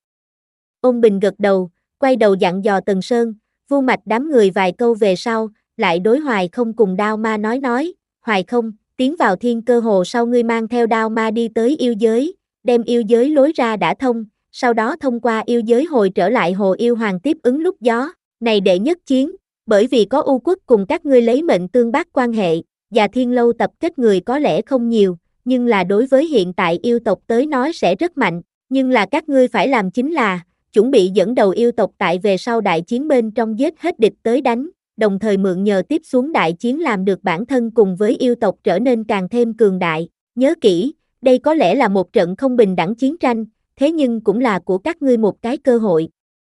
Ôn Bình gật đầu, quay đầu dặn dò Tần Sơn, Vu Mạch đám người vài câu về sau, lại đối Hoài Không cùng Đao Ma nói nói, Hoài Không, tiến vào Thiên Cơ Hồ sau ngươi mang theo Đao Ma đi tới yêu giới, đem yêu giới lối ra đã thông, sau đó thông qua yêu giới hồi trở lại Hồ Yêu Hoàng tiếp ứng lúc gió, này đệ nhất chiến, bởi vì có U Quốc cùng các ngươi lấy mệnh tương bác quan hệ, Già Thiên Lâu tập kết người có lẽ không nhiều, nhưng là đối với hiện tại yêu tộc tới nói sẽ rất mạnh, nhưng là các ngươi phải làm chính là, chuẩn bị dẫn đầu yêu tộc tại về sau đại chiến bên trong giết hết địch tới đánh, đồng thời mượn nhờ tiếp xuống đại chiến làm được bản thân cùng với yêu tộc trở nên càng thêm cường đại, nhớ kỹ, đây có lẽ là một trận không bình đẳng chiến tranh, thế nhưng cũng là của các ngươi một cái cơ hội.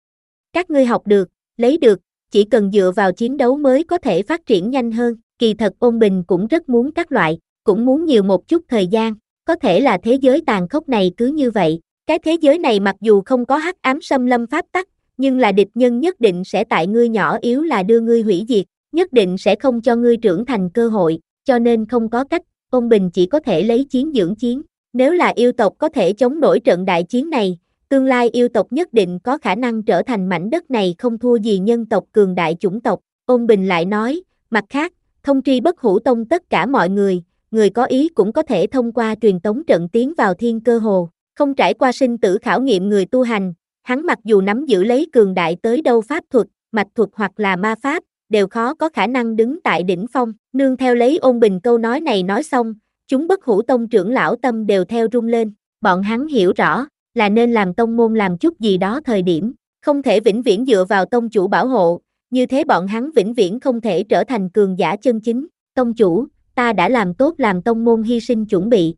Các ngươi học được, lấy được, chỉ cần dựa vào chiến đấu mới có thể phát triển nhanh hơn, kỳ thật Ôn Bình cũng rất muốn các loại, cũng muốn nhiều một chút thời gian, có thể là thế giới tàn khốc này cứ như vậy, cái thế giới này mặc dù không có hắc ám xâm lâm pháp tắc, nhưng là địch nhân nhất định sẽ tại ngươi nhỏ yếu là đưa ngươi hủy diệt, nhất định sẽ không cho ngươi trưởng thành cơ hội, cho nên không có cách, Ôn Bình chỉ có thể lấy chiến dưỡng chiến, nếu là yêu tộc có thể chống nổi trận đại chiến này, tương lai yêu tộc nhất định có khả năng trở thành mảnh đất này không thua gì nhân tộc cường đại chủng tộc, Ôn Bình lại nói, mặt khác, thông tri Bất Hủ Tông tất cả mọi người, người có ý cũng có thể thông qua truyền tống trận tiến vào Thiên Cơ Hồ, không trải qua sinh tử khảo nghiệm người tu hành, hắn mặc dù nắm giữ lấy cường đại tới đâu pháp thuật, mạch thuật hoặc là ma pháp, đều khó có khả năng đứng tại đỉnh phong, nương theo lấy Ôn Bình câu nói này nói xong, chúng Bất Hủ Tông trưởng lão tâm đều theo rung lên, bọn hắn hiểu rõ, là nên làm tông môn làm chút gì đó thời điểm, không thể vĩnh viễn dựa vào tông chủ bảo hộ, như thế bọn hắn vĩnh viễn không thể trở thành cường giả chân chính, tông chủ, ta đã làm tốt làm tông môn hy sinh chuẩn bị.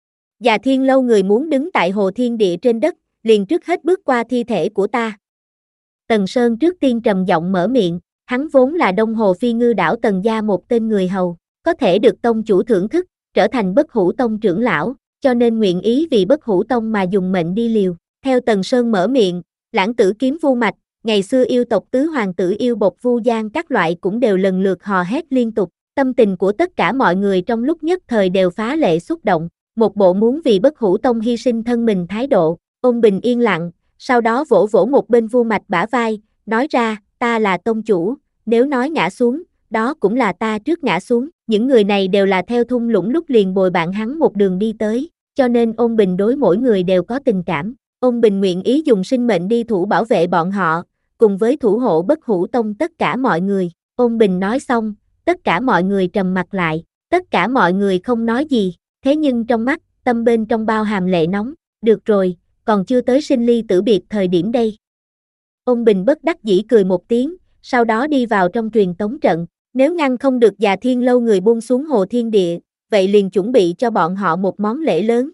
Già Thiên Lâu người muốn đứng tại hồ thiên địa trên đất, liền trước hết bước qua thi thể của ta. Tần Sơn trước tiên trầm giọng mở miệng, hắn vốn là Đông Hồ Phi Ngư đảo Tần gia một tên người hầu, có thể được tông chủ thưởng thức, trở thành Bất Hủ Tông trưởng lão, cho nên nguyện ý vì Bất Hủ Tông mà dùng mệnh đi liều. Theo Tần Sơn mở miệng, Lãng Tử Kiếm Vu Mạch, ngày xưa yêu tộc tứ hoàng tử yêu bộc Vu Giang các loại cũng đều lần lượt hò hét liên tục, tâm tình của tất cả mọi người trong lúc nhất thời đều phá lệ xúc động, một bộ muốn vì Bất Hủ Tông hy sinh thân mình thái độ. Ôn Bình yên lặng, sau đó vỗ vỗ một bên Vu Mạch bả vai, nói ra, ta là tông chủ, nếu nói ngã xuống, đó cũng là ta trước ngã xuống, những người này đều là theo thung lũng lúc liền bồi bạn hắn một đường đi tới, cho nên Ôn Bình đối mỗi người đều có tình cảm, Ôn Bình nguyện ý dùng sinh mệnh đi thủ bảo vệ bọn họ, cùng với thủ hộ Bất Hủ Tông tất cả mọi người. Ôn Bình nói xong, tất cả mọi người trầm mặt lại, tất cả mọi người không nói gì, thế nhưng trong mắt, tâm bên trong bao hàm lệ nóng, được rồi, còn chưa tới sinh ly tử biệt thời điểm đây. Ôn Bình bất đắc dĩ cười một tiếng, sau đó đi vào trong truyền tống trận, nếu ngăn không được Già Thiên Lâu người buông xuống hồ thiên địa, vậy liền chuẩn bị cho bọn họ một món lễ lớn.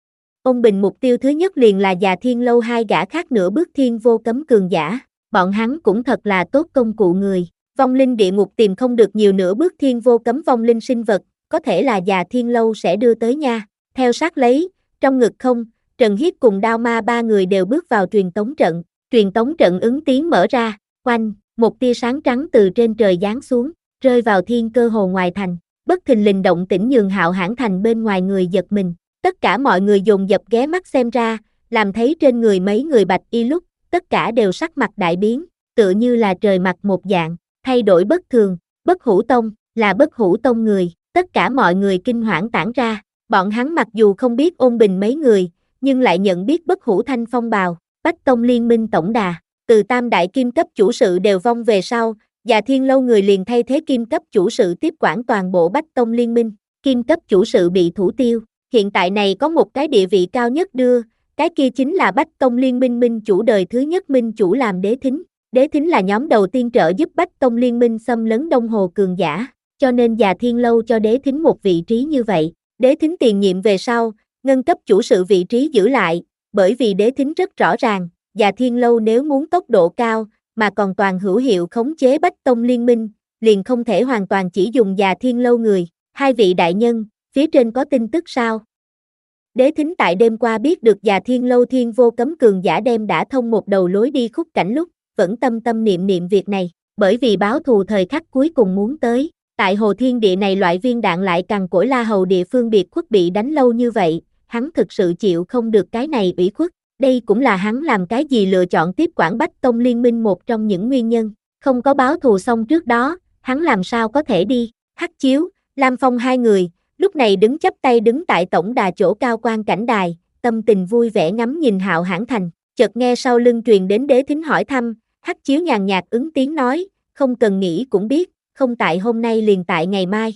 Ông Bình mục tiêu thứ nhất liền là Già Thiên Lâu hai gã khác nửa bước thiên vô cấm cường giả, bọn hắn cũng thật là tốt công cụ người, vong linh địa ngục tìm không được nhiều nửa bước thiên vô cấm vong linh sinh vật, có thể là Già Thiên Lâu sẽ đưa tới nha, theo sát lấy, trong ngực không, Trần Hiết cùng Đao Ma ba người đều bước vào truyền tống trận, truyền tống trận ứng tiếng mở ra, oanh, một tia sáng trắng từ trên trời giáng xuống, rơi vào thiên cơ hồ ngoài thành, bất thình lình động tĩnh nhường Hạo Hãn thành bên ngoài người giật mình, tất cả mọi người dồn dập ghé mắt xem ra, làm thấy trên người mấy người bạch y lúc, tất cả đều sắc mặt đại biến, tựa như là trời mặt một dạng, thay đổi bất thường, Bất Hủ Tông, là Bất Hủ Tông người, tất cả mọi người kinh hoảng tản ra, bọn hắn mặc dù không biết Ôn Bình mấy người, nhưng lại nhận biết Bất Hủ Thanh phong bào, Bách Tông liên minh tổng đà, từ tam đại kim cấp chủ sự đều vong về sau, Già Thiên Lâu người liền thay thế kim cấp chủ sự tiếp quản toàn bộ Bách Tông liên minh, kim cấp chủ sự bị thủ tiêu, hiện tại này có một cái địa vị cao nhất đưa, cái kia chính là Bách Tông liên minh minh chủ đời thứ nhất minh chủ làm Đế Thính, Đế Thính là nhóm đầu tiên trợ giúp Bách Tông liên minh xâm lấn Đông Hồ cường giả, cho nên Già Thiên Lâu cho Đế Thính một vị trí như vậy, Đế Thính tiền nhiệm về sau, ngân cấp chủ sự vị trí giữ lại, bởi vì Đế Thính rất rõ ràng, Già Thiên Lâu nếu muốn tốc độ cao, mà còn toàn hữu hiệu khống chế Bách Tông liên minh, liền không thể hoàn toàn chỉ dùng Già Thiên Lâu người, hai vị đại nhân, phía trên có tin tức sao? Đế Thính tại đêm qua biết được Già Thiên Lâu thiên vô cấm cường giả đem đã thông một đầu lối đi khúc cảnh lúc, vẫn tâm tâm niệm niệm việc này, bởi vì báo thù thời khắc cuối cùng muốn tới, tại Hồ Thiên Địa này loại viên đạn lại cằn cỗi La Hầu địa phương biệt khuất bị đánh lâu như vậy, hắn thực sự chịu không được cái này ủy khuất, đây cũng là hắn làm cái gì lựa chọn tiếp quản Bách Tông liên minh một trong những nguyên nhân, không có báo thù xong trước đó, hắn làm sao có thể đi, Hắc Chiếu, Lam Phong hai người, lúc này đứng chắp tay đứng tại tổng đà chỗ cao quan cảnh đài, tâm tình vui vẻ ngắm nhìn Hạo Hãn thành, chợt nghe sau lưng truyền đến Đế Thính hỏi thăm, Hắc Chiếu nhàn nhạt ứng tiếng nói, không cần nghĩ cũng biết, không tại hôm nay liền tại ngày mai.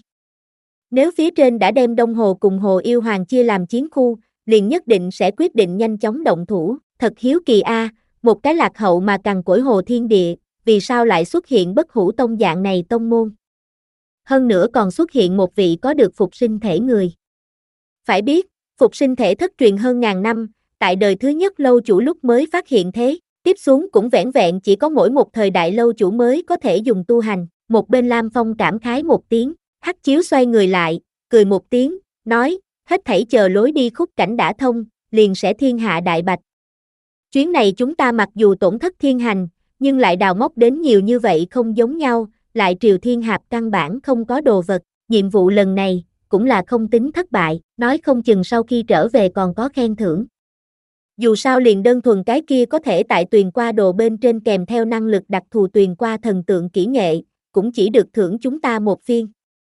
Nếu phía trên đã đem Đông Hồ cùng Hồ Yêu Hoàng chia làm chiến khu, liền nhất định sẽ quyết định nhanh chóng động thủ, thật hiếu kỳ a, một cái lạc hậu mà cằn cỗi Hồ Thiên Địa, vì sao lại xuất hiện Bất Hủ Tông dạng này tông môn? Hơn nữa còn xuất hiện một vị có được phục sinh thể người. Phải biết, phục sinh thể thất truyền hơn ngàn năm, tại đời thứ nhất lâu chủ lúc mới phát hiện thế, tiếp xuống cũng vẻn vẹn chỉ có mỗi một thời đại lâu chủ mới có thể dùng tu hành, một bên Lam Phong cảm khái một tiếng, Hắc Chiếu xoay người lại, cười một tiếng, nói, hết thảy chờ lối đi khúc cảnh đã thông, liền sẽ thiên hạ đại bạch. Chuyến này chúng ta mặc dù tổn thất thiên hành, nhưng lại đào móc đến nhiều như vậy không giống nhau, lại Triều Thiên Hạp căn bản không có đồ vật, nhiệm vụ lần này, cũng là không tính thất bại, nói không chừng sau khi trở về còn có khen thưởng. Dù sao liền đơn thuần cái kia có thể tại tuyền qua đồ bên trên kèm theo năng lực đặc thù tuyền qua thần tượng kỹ nghệ, cũng chỉ được thưởng chúng ta một phiên.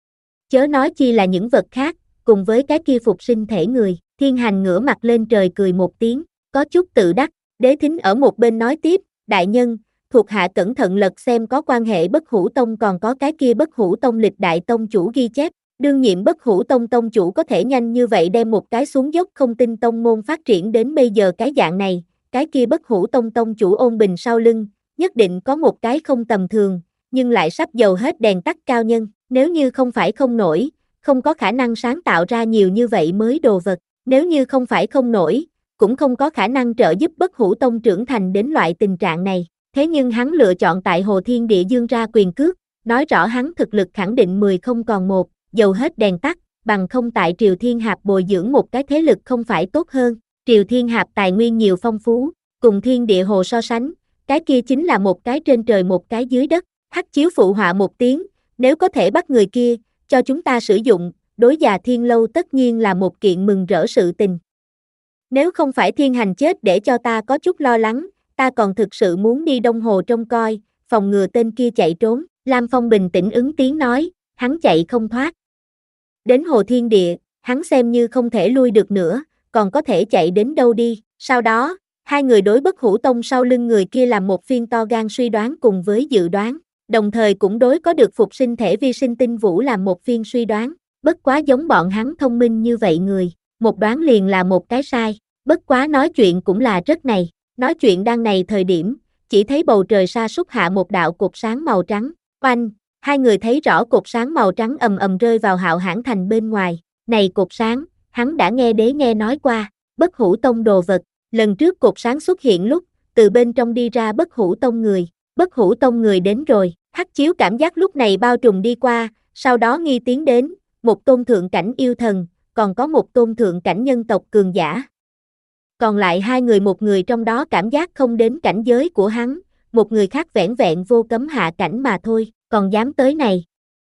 Chớ nói chi là những vật khác, cùng với cái kia phục sinh thể người, Thiên Hành ngửa mặt lên trời cười một tiếng, có chút tự đắc, Đế Thính ở một bên nói tiếp, đại nhân, thuộc hạ cẩn thận lật xem có quan hệ Bất Hủ Tông còn có cái kia Bất Hủ Tông lịch đại tông chủ ghi chép, đương nhiệm Bất Hủ Tông tông chủ có thể nhanh như vậy đem một cái xuống dốc không tin tông môn phát triển đến bây giờ cái dạng này, cái kia Bất Hủ Tông tông chủ Ôn Bình sau lưng, nhất định có một cái không tầm thường, nhưng lại sắp dầu hết đèn tắt cao nhân, nếu như không phải không nổi, không có khả năng sáng tạo ra nhiều như vậy mới đồ vật, nếu như không phải không nổi, cũng không có khả năng trợ giúp Bất Hủ Tông trưởng thành đến loại tình trạng này. Thế nhưng hắn lựa chọn tại Hồ Thiên Địa dương ra quyền cước, nói rõ hắn thực lực khẳng định mười không còn một, dầu hết đèn tắt, bằng không tại Triều Thiên Hạp bồi dưỡng một cái thế lực không phải tốt hơn. Triều Thiên Hạp tài nguyên nhiều phong phú, cùng Thiên Địa Hồ so sánh, cái kia chính là một cái trên trời một cái dưới đất. Hắc Chiếu phụ họa một tiếng, nếu có thể bắt người kia, cho chúng ta sử dụng, đối Già Thiên Lâu tất nhiên là một kiện mừng rỡ sự tình. Nếu không phải Thiên Hành chết để cho ta có chút lo lắng, ta còn thực sự muốn đi Đông Hồ trông coi, phòng ngừa tên kia chạy trốn. Lam Phong bình tĩnh ứng tiếng nói, hắn chạy không thoát. Đến Hồ Thiên Địa, hắn xem như không thể lui được nữa, còn có thể chạy đến đâu đi. Sau đó, hai người đối Bất Hủ Tông sau lưng người kia làm một phiên to gan suy đoán cùng với dự đoán, đồng thời cũng đối có được phục sinh thể vi sinh tinh vũ làm một phiên suy đoán. Bất quá giống bọn hắn thông minh như vậy người, một đoán liền là một cái sai. Bất quá nói chuyện cũng là rất này. Nói chuyện đang này thời điểm, chỉ thấy bầu trời sa sút hạ một đạo cột sáng màu trắng, oanh, hai người thấy rõ cột sáng màu trắng ầm ầm rơi vào Hạo Hãn thành bên ngoài, Này cột sáng, hắn đã nghe đế nghe nói qua, Bất Hủ Tông đồ vật, lần trước cột sáng xuất hiện lúc, từ bên trong đi ra Bất Hủ Tông người, Bất Hủ Tông người đến rồi, Hắc Chiếu cảm giác lúc này bao trùm đi qua, sau đó nghi tiến đến, một tôn thượng cảnh yêu thần, còn có một tôn thượng cảnh nhân tộc cường giả. Còn lại hai người, một người trong đó cảm giác không đến cảnh giới của hắn, một người khác vẻn vẹn vô cấm hạ cảnh mà thôi, còn dám tới này.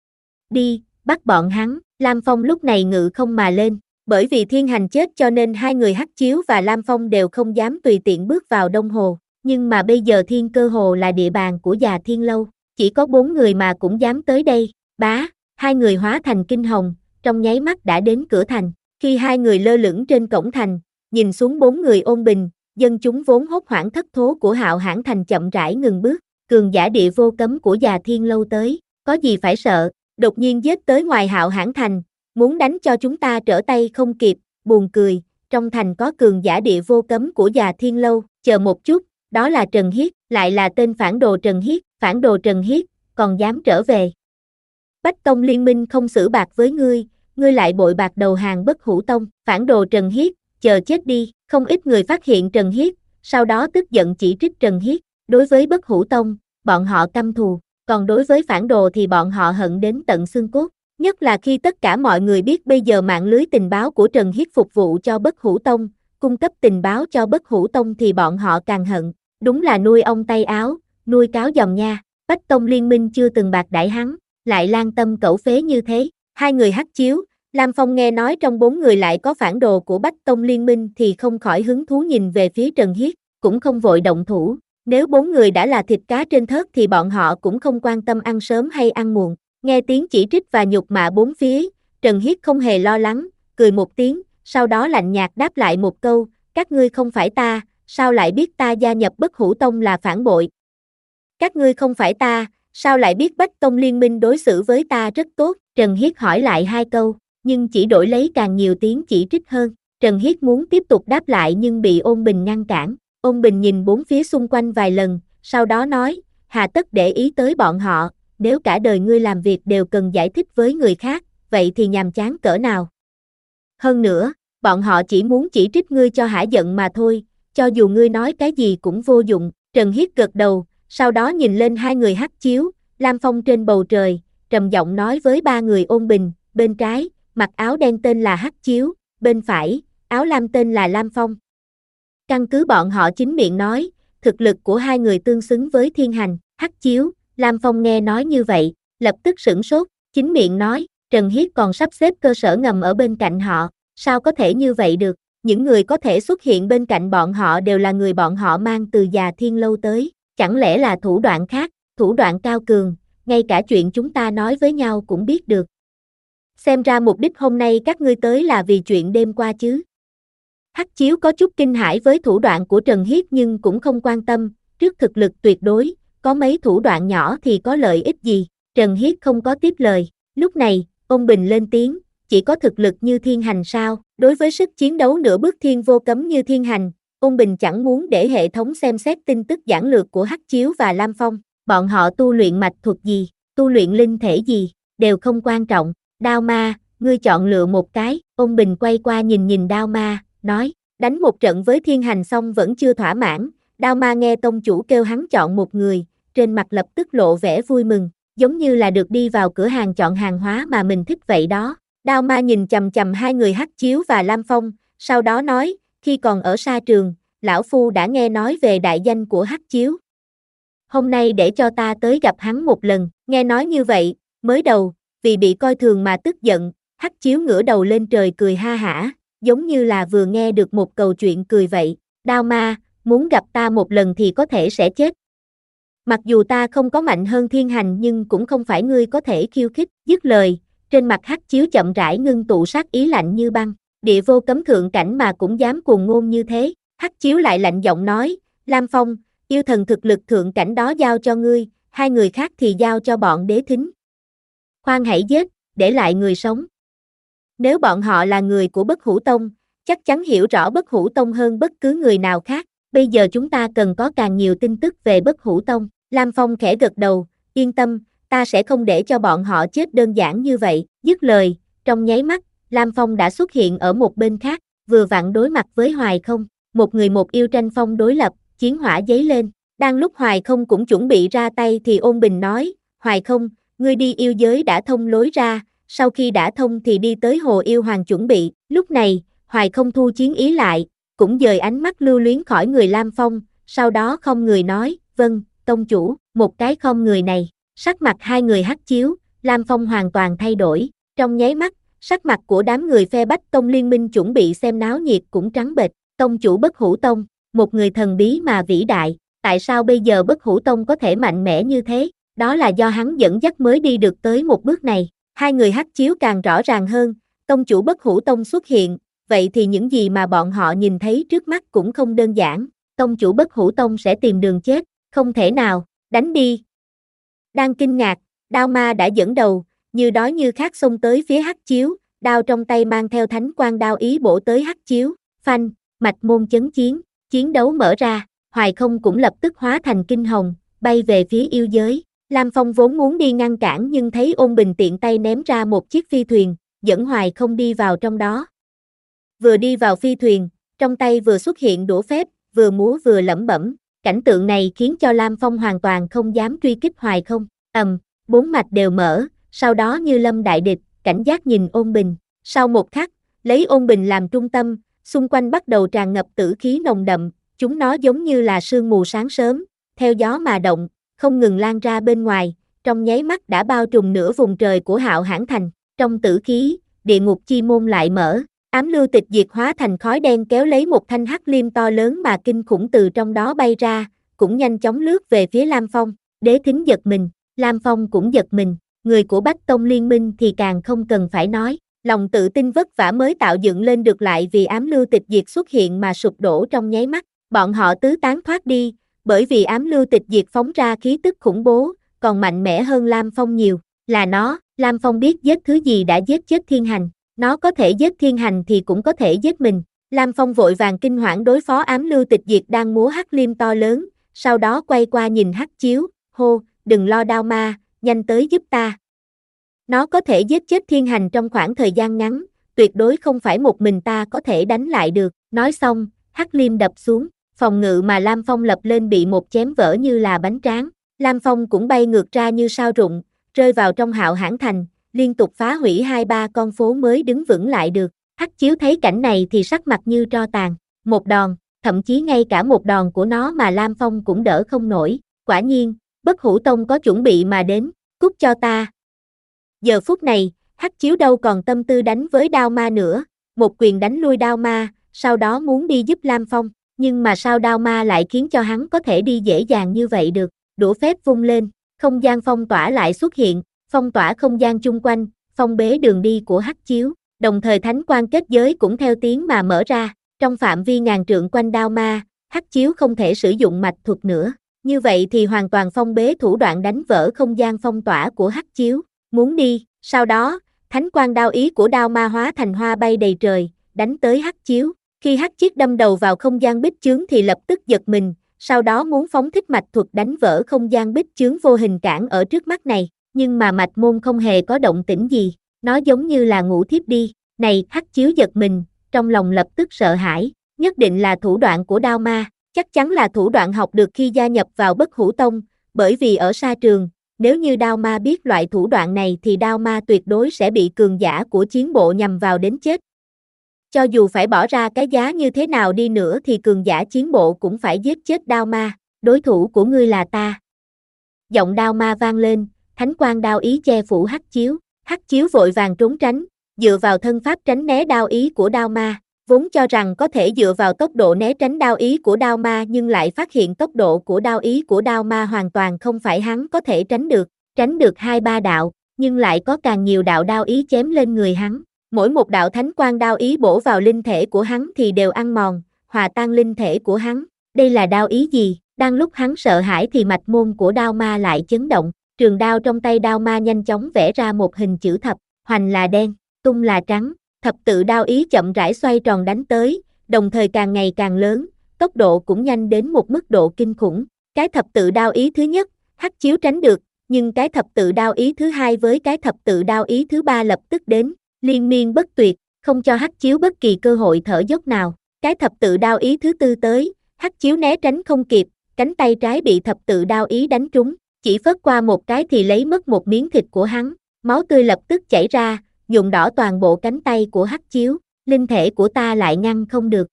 Đi, bắt bọn hắn, Lam Phong lúc này ngự không mà lên, bởi vì Thiên Hành chết cho nên hai người Hắc Chiếu và Lam Phong đều không dám tùy tiện bước vào Đông Hồ, nhưng mà bây giờ Thiên Cơ Hồ là địa bàn của Già Thiên Lâu, chỉ có bốn người mà cũng dám tới đây, bá, hai người hóa thành kinh hồng, trong nháy mắt đã đến cửa thành, khi hai người lơ lửng trên cổng thành, nhìn xuống bốn người ôn bình, dân chúng vốn hốt hoảng thất thố của Hạo Hãn thành chậm rãi ngừng bước, cường giả địa vô cấm của Già Thiên Lâu tới, có gì phải sợ, đột nhiên giết tới ngoài Hạo Hãn thành, muốn đánh cho chúng ta trở tay không kịp, buồn cười, trong thành có cường giả địa vô cấm của Già Thiên Lâu, chờ một chút, đó là Trần Hiết, lại là tên phản đồ Trần Hiết, phản đồ Trần Hiết, còn dám trở về. Bách Tông liên minh không xử bạc với ngươi, ngươi lại bội bạc đầu hàng Bất Hủ Tông, phản đồ Trần Hiết, chờ chết đi, không ít người phát hiện Trần Hiết, sau đó tức giận chỉ trích Trần Hiết, đối với Bất Hủ Tông, bọn họ căm thù, còn đối với phản đồ thì bọn họ hận đến tận xương cốt, nhất là khi tất cả mọi người biết bây giờ mạng lưới tình báo của Trần Hiết phục vụ cho Bất Hủ Tông, cung cấp tình báo cho Bất Hủ Tông thì bọn họ càng hận, đúng là nuôi ong tay áo, nuôi cáo dòng nha, Bách Tông liên minh chưa từng bạc đãi hắn, lại lan tâm cẩu phế như thế, hai người Hắc Chiếu, Lam Phong nghe nói trong bốn người lại có phản đồ của Bách Tông liên minh thì không khỏi hứng thú nhìn về phía Trần Hiết, cũng không vội động thủ, nếu bốn người đã là thịt cá trên thớt thì bọn họ cũng không quan tâm ăn sớm hay ăn muộn, nghe tiếng chỉ trích và nhục mạ bốn phía, Trần Hiết không hề lo lắng, cười một tiếng, sau đó lạnh nhạt đáp lại một câu, các ngươi không phải ta, sao lại biết ta gia nhập Bất Hủ Tông là phản bội? Các ngươi không phải ta, sao lại biết Bách Tông liên minh đối xử với ta rất tốt? Trần Hiết hỏi lại hai câu, nhưng chỉ đổi lấy càng nhiều tiếng chỉ trích hơn. Trần Hiết muốn tiếp tục đáp lại nhưng bị Ôn Bình ngăn cản. Ôn Bình nhìn bốn phía xung quanh vài lần, sau đó nói, hà tất để ý tới bọn họ, nếu cả đời ngươi làm việc đều cần giải thích với người khác, vậy thì nhàm chán cỡ nào. Hơn nữa, bọn họ chỉ muốn chỉ trích ngươi cho hả giận mà thôi, cho dù ngươi nói cái gì cũng vô dụng. Trần Hiết gật đầu, sau đó nhìn lên hai người Hắc Chiếu, Lam Phong trên bầu trời, trầm giọng nói với ba người Ôn Bình, bên trái, mặc áo đen tên là Hắc Chiếu, bên phải, áo lam tên là Lam Phong. Căn cứ bọn họ chính miệng nói, thực lực của hai người tương xứng với Thiên Hành, Hắc Chiếu, Lam Phong nghe nói như vậy, lập tức sửng sốt, chính miệng nói, Trần Hiết còn sắp xếp cơ sở ngầm ở bên cạnh họ, sao có thể như vậy được, những người có thể xuất hiện bên cạnh bọn họ đều là người bọn họ mang từ Già Thiên Lâu tới, chẳng lẽ là thủ đoạn khác, thủ đoạn cao cường, ngay cả chuyện chúng ta nói với nhau cũng biết được. Xem ra mục đích hôm nay các ngươi tới là vì chuyện đêm qua chứ. Hắc Chiếu có chút kinh hãi với thủ đoạn của Trần Hiết nhưng cũng không quan tâm, trước thực lực tuyệt đối, có mấy thủ đoạn nhỏ thì có lợi ích gì, Trần Hiết không có tiếp lời, lúc này, Ôn Bình lên tiếng, chỉ có thực lực như Thiên Hành sao, đối với sức chiến đấu nửa bước thiên vô cấm như Thiên Hành, Ôn Bình chẳng muốn để hệ thống xem xét tin tức giản lược của Hắc Chiếu và Lam Phong, bọn họ tu luyện mạch thuật gì, tu luyện linh thể gì, đều không quan trọng, Đao Ma, ngươi chọn lựa một cái, Ôn Bình quay qua nhìn nhìn Đao Ma, nói, đánh một trận với Thiên Hành xong vẫn chưa thỏa mãn, Đao Ma nghe tông chủ kêu hắn chọn một người, trên mặt lập tức lộ vẻ vui mừng, giống như là được đi vào cửa hàng chọn hàng hóa mà mình thích vậy đó. Đao Ma nhìn chằm chằm hai người Hắc Chiếu và Lam Phong, sau đó nói, khi còn ở sa trường, lão phu đã nghe nói về đại danh của Hắc Chiếu. Hôm nay để cho ta tới gặp hắn một lần, nghe nói như vậy, mới đầu, vì bị coi thường mà tức giận, Hắc Chiếu ngửa đầu lên trời cười ha hả, giống như là vừa nghe được một câu chuyện cười vậy. Đao Ma, muốn gặp ta một lần thì có thể sẽ chết. Mặc dù ta không có mạnh hơn Thiên Hành nhưng cũng không phải ngươi có thể khiêu khích. Dứt lời, trên mặt Hắc Chiếu chậm rãi ngưng tụ sát ý lạnh như băng. Địa vô cấm thượng cảnh mà cũng dám cuồng ngôn như thế. Hắc Chiếu lại lạnh giọng nói, Lam Phong, yêu thần thực lực thượng cảnh đó giao cho ngươi, hai người khác thì giao cho bọn đế thính. Khoan hãy giết, để lại người sống. Nếu bọn họ là người của Bất Hủ Tông, chắc chắn hiểu rõ Bất Hủ Tông hơn bất cứ người nào khác. Bây giờ chúng ta cần có càng nhiều tin tức về Bất Hủ Tông. Lam Phong khẽ gật đầu, yên tâm, ta sẽ không để cho bọn họ chết đơn giản như vậy. Dứt lời, trong nháy mắt, Lam Phong đã xuất hiện ở một bên khác, vừa vặn đối mặt với Hoài Không, một người một yêu tranh phong đối lập, chiến hỏa dấy lên. Đang lúc Hoài Không cũng chuẩn bị ra tay thì Ôn Bình nói, Hoài Không, ngươi đi yêu giới đã thông lối ra, sau khi đã thông thì đi tới Hồ Yêu Hoàng chuẩn bị. Lúc này, Hoài Không thu chiến ý lại, cũng dời ánh mắt lưu luyến khỏi người Lam Phong, sau đó không người nói, vâng, tông chủ. Một cái không người này, sắc mặt hai người hắt chiếu, Lam Phong hoàn toàn thay đổi, trong nháy mắt, sắc mặt của đám người phe Bách Tông liên minh chuẩn bị xem náo nhiệt cũng trắng bệch. Tông chủ Bất Hủ Tông, một người thần bí mà vĩ đại, tại sao bây giờ Bất Hủ Tông có thể mạnh mẽ như thế? Đó là do hắn dẫn dắt mới đi được tới một bước này. Hai người hắt chiếu càng rõ ràng hơn, tông chủ Bất Hủ Tông xuất hiện, vậy thì những gì mà bọn họ nhìn thấy trước mắt cũng không đơn giản. Tông chủ Bất Hủ Tông sẽ tìm đường chết, không thể nào, đánh đi. Đang kinh ngạc, Đao Ma đã dẫn đầu, như đói như khát xông tới phía hắc chiếu, đao trong tay mang theo thánh quang đao ý bổ tới hắc chiếu, phanh, mạch môn chấn chiến, chiến đấu mở ra, Hoài Không cũng lập tức hóa thành kinh hồng, bay về phía yêu giới. Lam Phong vốn muốn đi ngăn cản nhưng thấy Ôn Bình tiện tay ném ra một chiếc phi thuyền, dẫn Hoài Không đi vào trong đó. Vừa đi vào phi thuyền, trong tay vừa xuất hiện đũa phép, vừa múa vừa lẩm bẩm, cảnh tượng này khiến cho Lam Phong hoàn toàn không dám truy kích Hoài Không. Ầm, bốn mạch đều mở, sau đó như lâm đại địch, cảnh giác nhìn Ôn Bình. Sau một khắc, lấy Ôn Bình làm trung tâm, xung quanh bắt đầu tràn ngập tử khí nồng đậm, chúng nó giống như là sương mù sáng sớm, theo gió mà động, không ngừng lan ra bên ngoài, trong nháy mắt đã bao trùm nửa vùng trời của Hạo Hãn Thành. Trong tử khí, địa ngục chi môn lại mở, ám lưu tịch diệt hóa thành khói đen kéo lấy một thanh hắc liêm to lớn mà kinh khủng từ trong đó bay ra, cũng nhanh chóng lướt về phía Lam Phong. Đế Thính giật mình, Lam Phong cũng giật mình, người của Bách Tông Liên minh thì càng không cần phải nói, lòng tự tin vất vả mới tạo dựng lên được lại vì ám lưu tịch diệt xuất hiện mà sụp đổ trong nháy mắt. Bọn họ tứ tán thoát đi, bởi vì ám lưu tịch diệt phóng ra khí tức khủng bố, còn mạnh mẽ hơn Lam Phong nhiều, là nó. Lam Phong biết giết thứ gì đã giết chết Thiên Hành, nó có thể giết Thiên Hành thì cũng có thể giết mình. Lam Phong vội vàng kinh hoảng đối phó ám lưu tịch diệt đang múa hắc liêm to lớn, sau đó quay qua nhìn hắc chiếu, hô, đừng lo Đao Ma, nhanh tới giúp ta. Nó có thể giết chết Thiên Hành trong khoảng thời gian ngắn, tuyệt đối không phải một mình ta có thể đánh lại được. Nói xong, hắc liêm đập xuống, phòng ngự mà Lam Phong lập lên bị một chém vỡ như là bánh tráng. Lam Phong cũng bay ngược ra như sao rụng, rơi vào trong Hạo Hãn Thành, liên tục phá hủy hai ba con phố mới đứng vững lại được. Hắc chiếu thấy cảnh này thì sắc mặt như tro tàn, một đòn, thậm chí ngay cả một đòn của nó mà Lam Phong cũng đỡ không nổi. Quả nhiên, Bất Hủ Tông có chuẩn bị mà đến, cút cho ta. Giờ phút này, hắc chiếu đâu còn tâm tư đánh với Đao Ma nữa, một quyền đánh lui Đao Ma, sau đó muốn đi giúp Lam Phong, nhưng mà sao Đao Ma lại khiến cho hắn có thể đi dễ dàng như vậy được. Đũa phép vung lên, không gian phong tỏa lại xuất hiện, phong tỏa không gian chung quanh, phong bế đường đi của hắc chiếu, đồng thời thánh quan kết giới cũng theo tiếng mà mở ra, trong phạm vi ngàn trượng quanh Đao Ma, hắc chiếu không thể sử dụng mạch thuật nữa, như vậy thì hoàn toàn phong bế thủ đoạn đánh vỡ không gian phong tỏa của hắc chiếu, muốn đi. Sau đó, thánh quang đao ý của Đao Ma hóa thành hoa bay đầy trời, đánh tới hắc chiếu. Khi hắc chiếc đâm đầu vào không gian bích chướng thì lập tức giật mình, sau đó muốn phóng thích mạch thuật đánh vỡ không gian bích chướng vô hình cản ở trước mắt này, nhưng mà mạch môn không hề có động tĩnh gì, nó giống như là ngủ thiếp đi. Này, hắc chiếu giật mình, trong lòng lập tức sợ hãi, nhất định là thủ đoạn của Đao Ma, chắc chắn là thủ đoạn học được khi gia nhập vào Bất Hủ Tông, bởi vì ở sa trường, nếu như Đao Ma biết loại thủ đoạn này thì Đao Ma tuyệt đối sẽ bị cường giả của chiến bộ nhằm vào đến chết. Cho dù phải bỏ ra cái giá như thế nào đi nữa thì cường giả chiến bộ cũng phải giết chết Đao Ma, đối thủ của ngươi là ta. Giọng Đao Ma vang lên, thánh quang đao ý che phủ hắc chiếu, hắc chiếu vội vàng trốn tránh, dựa vào thân pháp tránh né đao ý của Đao Ma, vốn cho rằng có thể dựa vào tốc độ né tránh đao ý của Đao Ma nhưng lại phát hiện tốc độ của đao ý của Đao Ma hoàn toàn không phải hắn có thể tránh được, tránh được hai ba đạo, nhưng lại có càng nhiều đạo đao ý chém lên người hắn. Mỗi một đạo thánh quang đao ý bổ vào linh thể của hắn thì đều ăn mòn, hòa tan linh thể của hắn. Đây là đao ý gì? Đang lúc hắn sợ hãi thì mạch môn của Đao Ma lại chấn động, trường đao trong tay Đao Ma nhanh chóng vẽ ra một hình chữ thập, hoành là đen, tung là trắng, thập tự đao ý chậm rãi xoay tròn đánh tới, đồng thời càng ngày càng lớn, tốc độ cũng nhanh đến một mức độ kinh khủng. Cái thập tự đao ý thứ nhất, hắc chiếu tránh được, nhưng cái thập tự đao ý thứ hai với cái thập tự đao ý thứ ba lập tức đến. liên miên bất tuyệt, không cho Hắc Chiếu bất kỳ cơ hội thở dốc nào. Cái thập tự đao ý thứ tư tới, Hắc Chiếu né tránh không kịp, cánh tay trái bị thập tự đao ý đánh trúng, chỉ phớt qua một cái thì lấy mất một miếng thịt của hắn, máu tươi lập tức chảy ra, nhuộm đỏ toàn bộ cánh tay của Hắc Chiếu, linh thể của ta lại ngăn không được.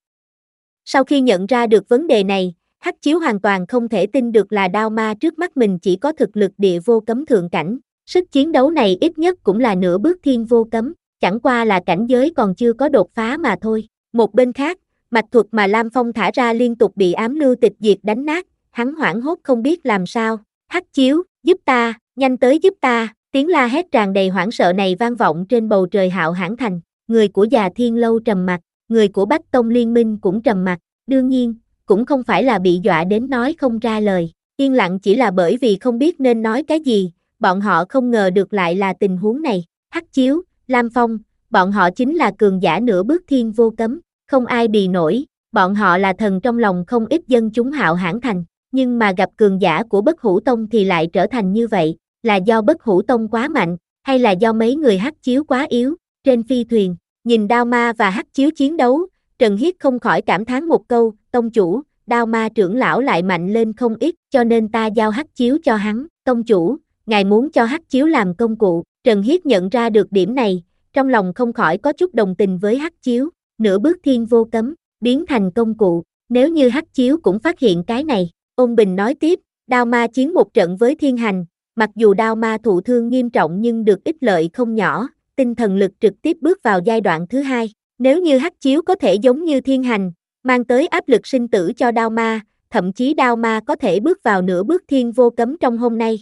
Sau khi nhận ra được vấn đề này, Hắc Chiếu hoàn toàn không thể tin được là đao ma trước mắt mình chỉ có thực lực địa vô cấm thượng cảnh, sức chiến đấu này ít nhất cũng là nửa bước thiên vô cấm, chẳng qua là cảnh giới còn chưa có đột phá mà thôi. Một bên khác, mạch thuật mà Lam Phong thả ra liên tục bị ám lưu tịch diệt đánh nát, hắn hoảng hốt không biết làm sao. Hắc Chiếu, giúp ta, nhanh tới giúp ta, tiếng la hét tràn đầy hoảng sợ này vang vọng trên bầu trời Hạo Hãn Thành, người của Già Thiên Lâu trầm mặt, người của Bách Tông Liên Minh cũng trầm mặt, đương nhiên, cũng không phải là bị dọa đến nói không ra lời, yên lặng chỉ là bởi vì không biết nên nói cái gì, bọn họ không ngờ được lại là tình huống này. Hắc Chiếu, Lam Phong, bọn họ chính là cường giả nửa bước thiên vô cấm, không ai bì nổi, bọn họ là thần trong lòng không ít dân chúng Hạo Hãn Thành, nhưng mà gặp cường giả của Bất Hủ Tông thì lại trở thành như vậy, là do Bất Hủ Tông quá mạnh, hay là do mấy người Hắc Chiếu quá yếu. Trên phi thuyền, nhìn Đao Ma và Hắc Chiếu chiến đấu, Trần Hiết không khỏi cảm thán một câu, tông chủ, Đao Ma trưởng lão lại mạnh lên không ít, cho nên ta giao Hắc Chiếu cho hắn. Tông chủ, ngài muốn cho Hắc Chiếu làm công cụ. Trần Hiết nhận ra được điểm này, trong lòng không khỏi có chút đồng tình với Hắc Chiếu, nửa bước thiên vô cấm, biến thành công cụ, nếu như Hắc Chiếu cũng phát hiện cái này. Ôn Bình nói tiếp, Đao Ma chiến một trận với Thiên Hành, mặc dù Đao Ma thụ thương nghiêm trọng nhưng được ích lợi không nhỏ, tinh thần lực trực tiếp bước vào giai đoạn thứ hai. Nếu như Hắc Chiếu có thể giống như Thiên Hành, mang tới áp lực sinh tử cho Đao Ma, thậm chí Đao Ma có thể bước vào nửa bước thiên vô cấm trong hôm nay.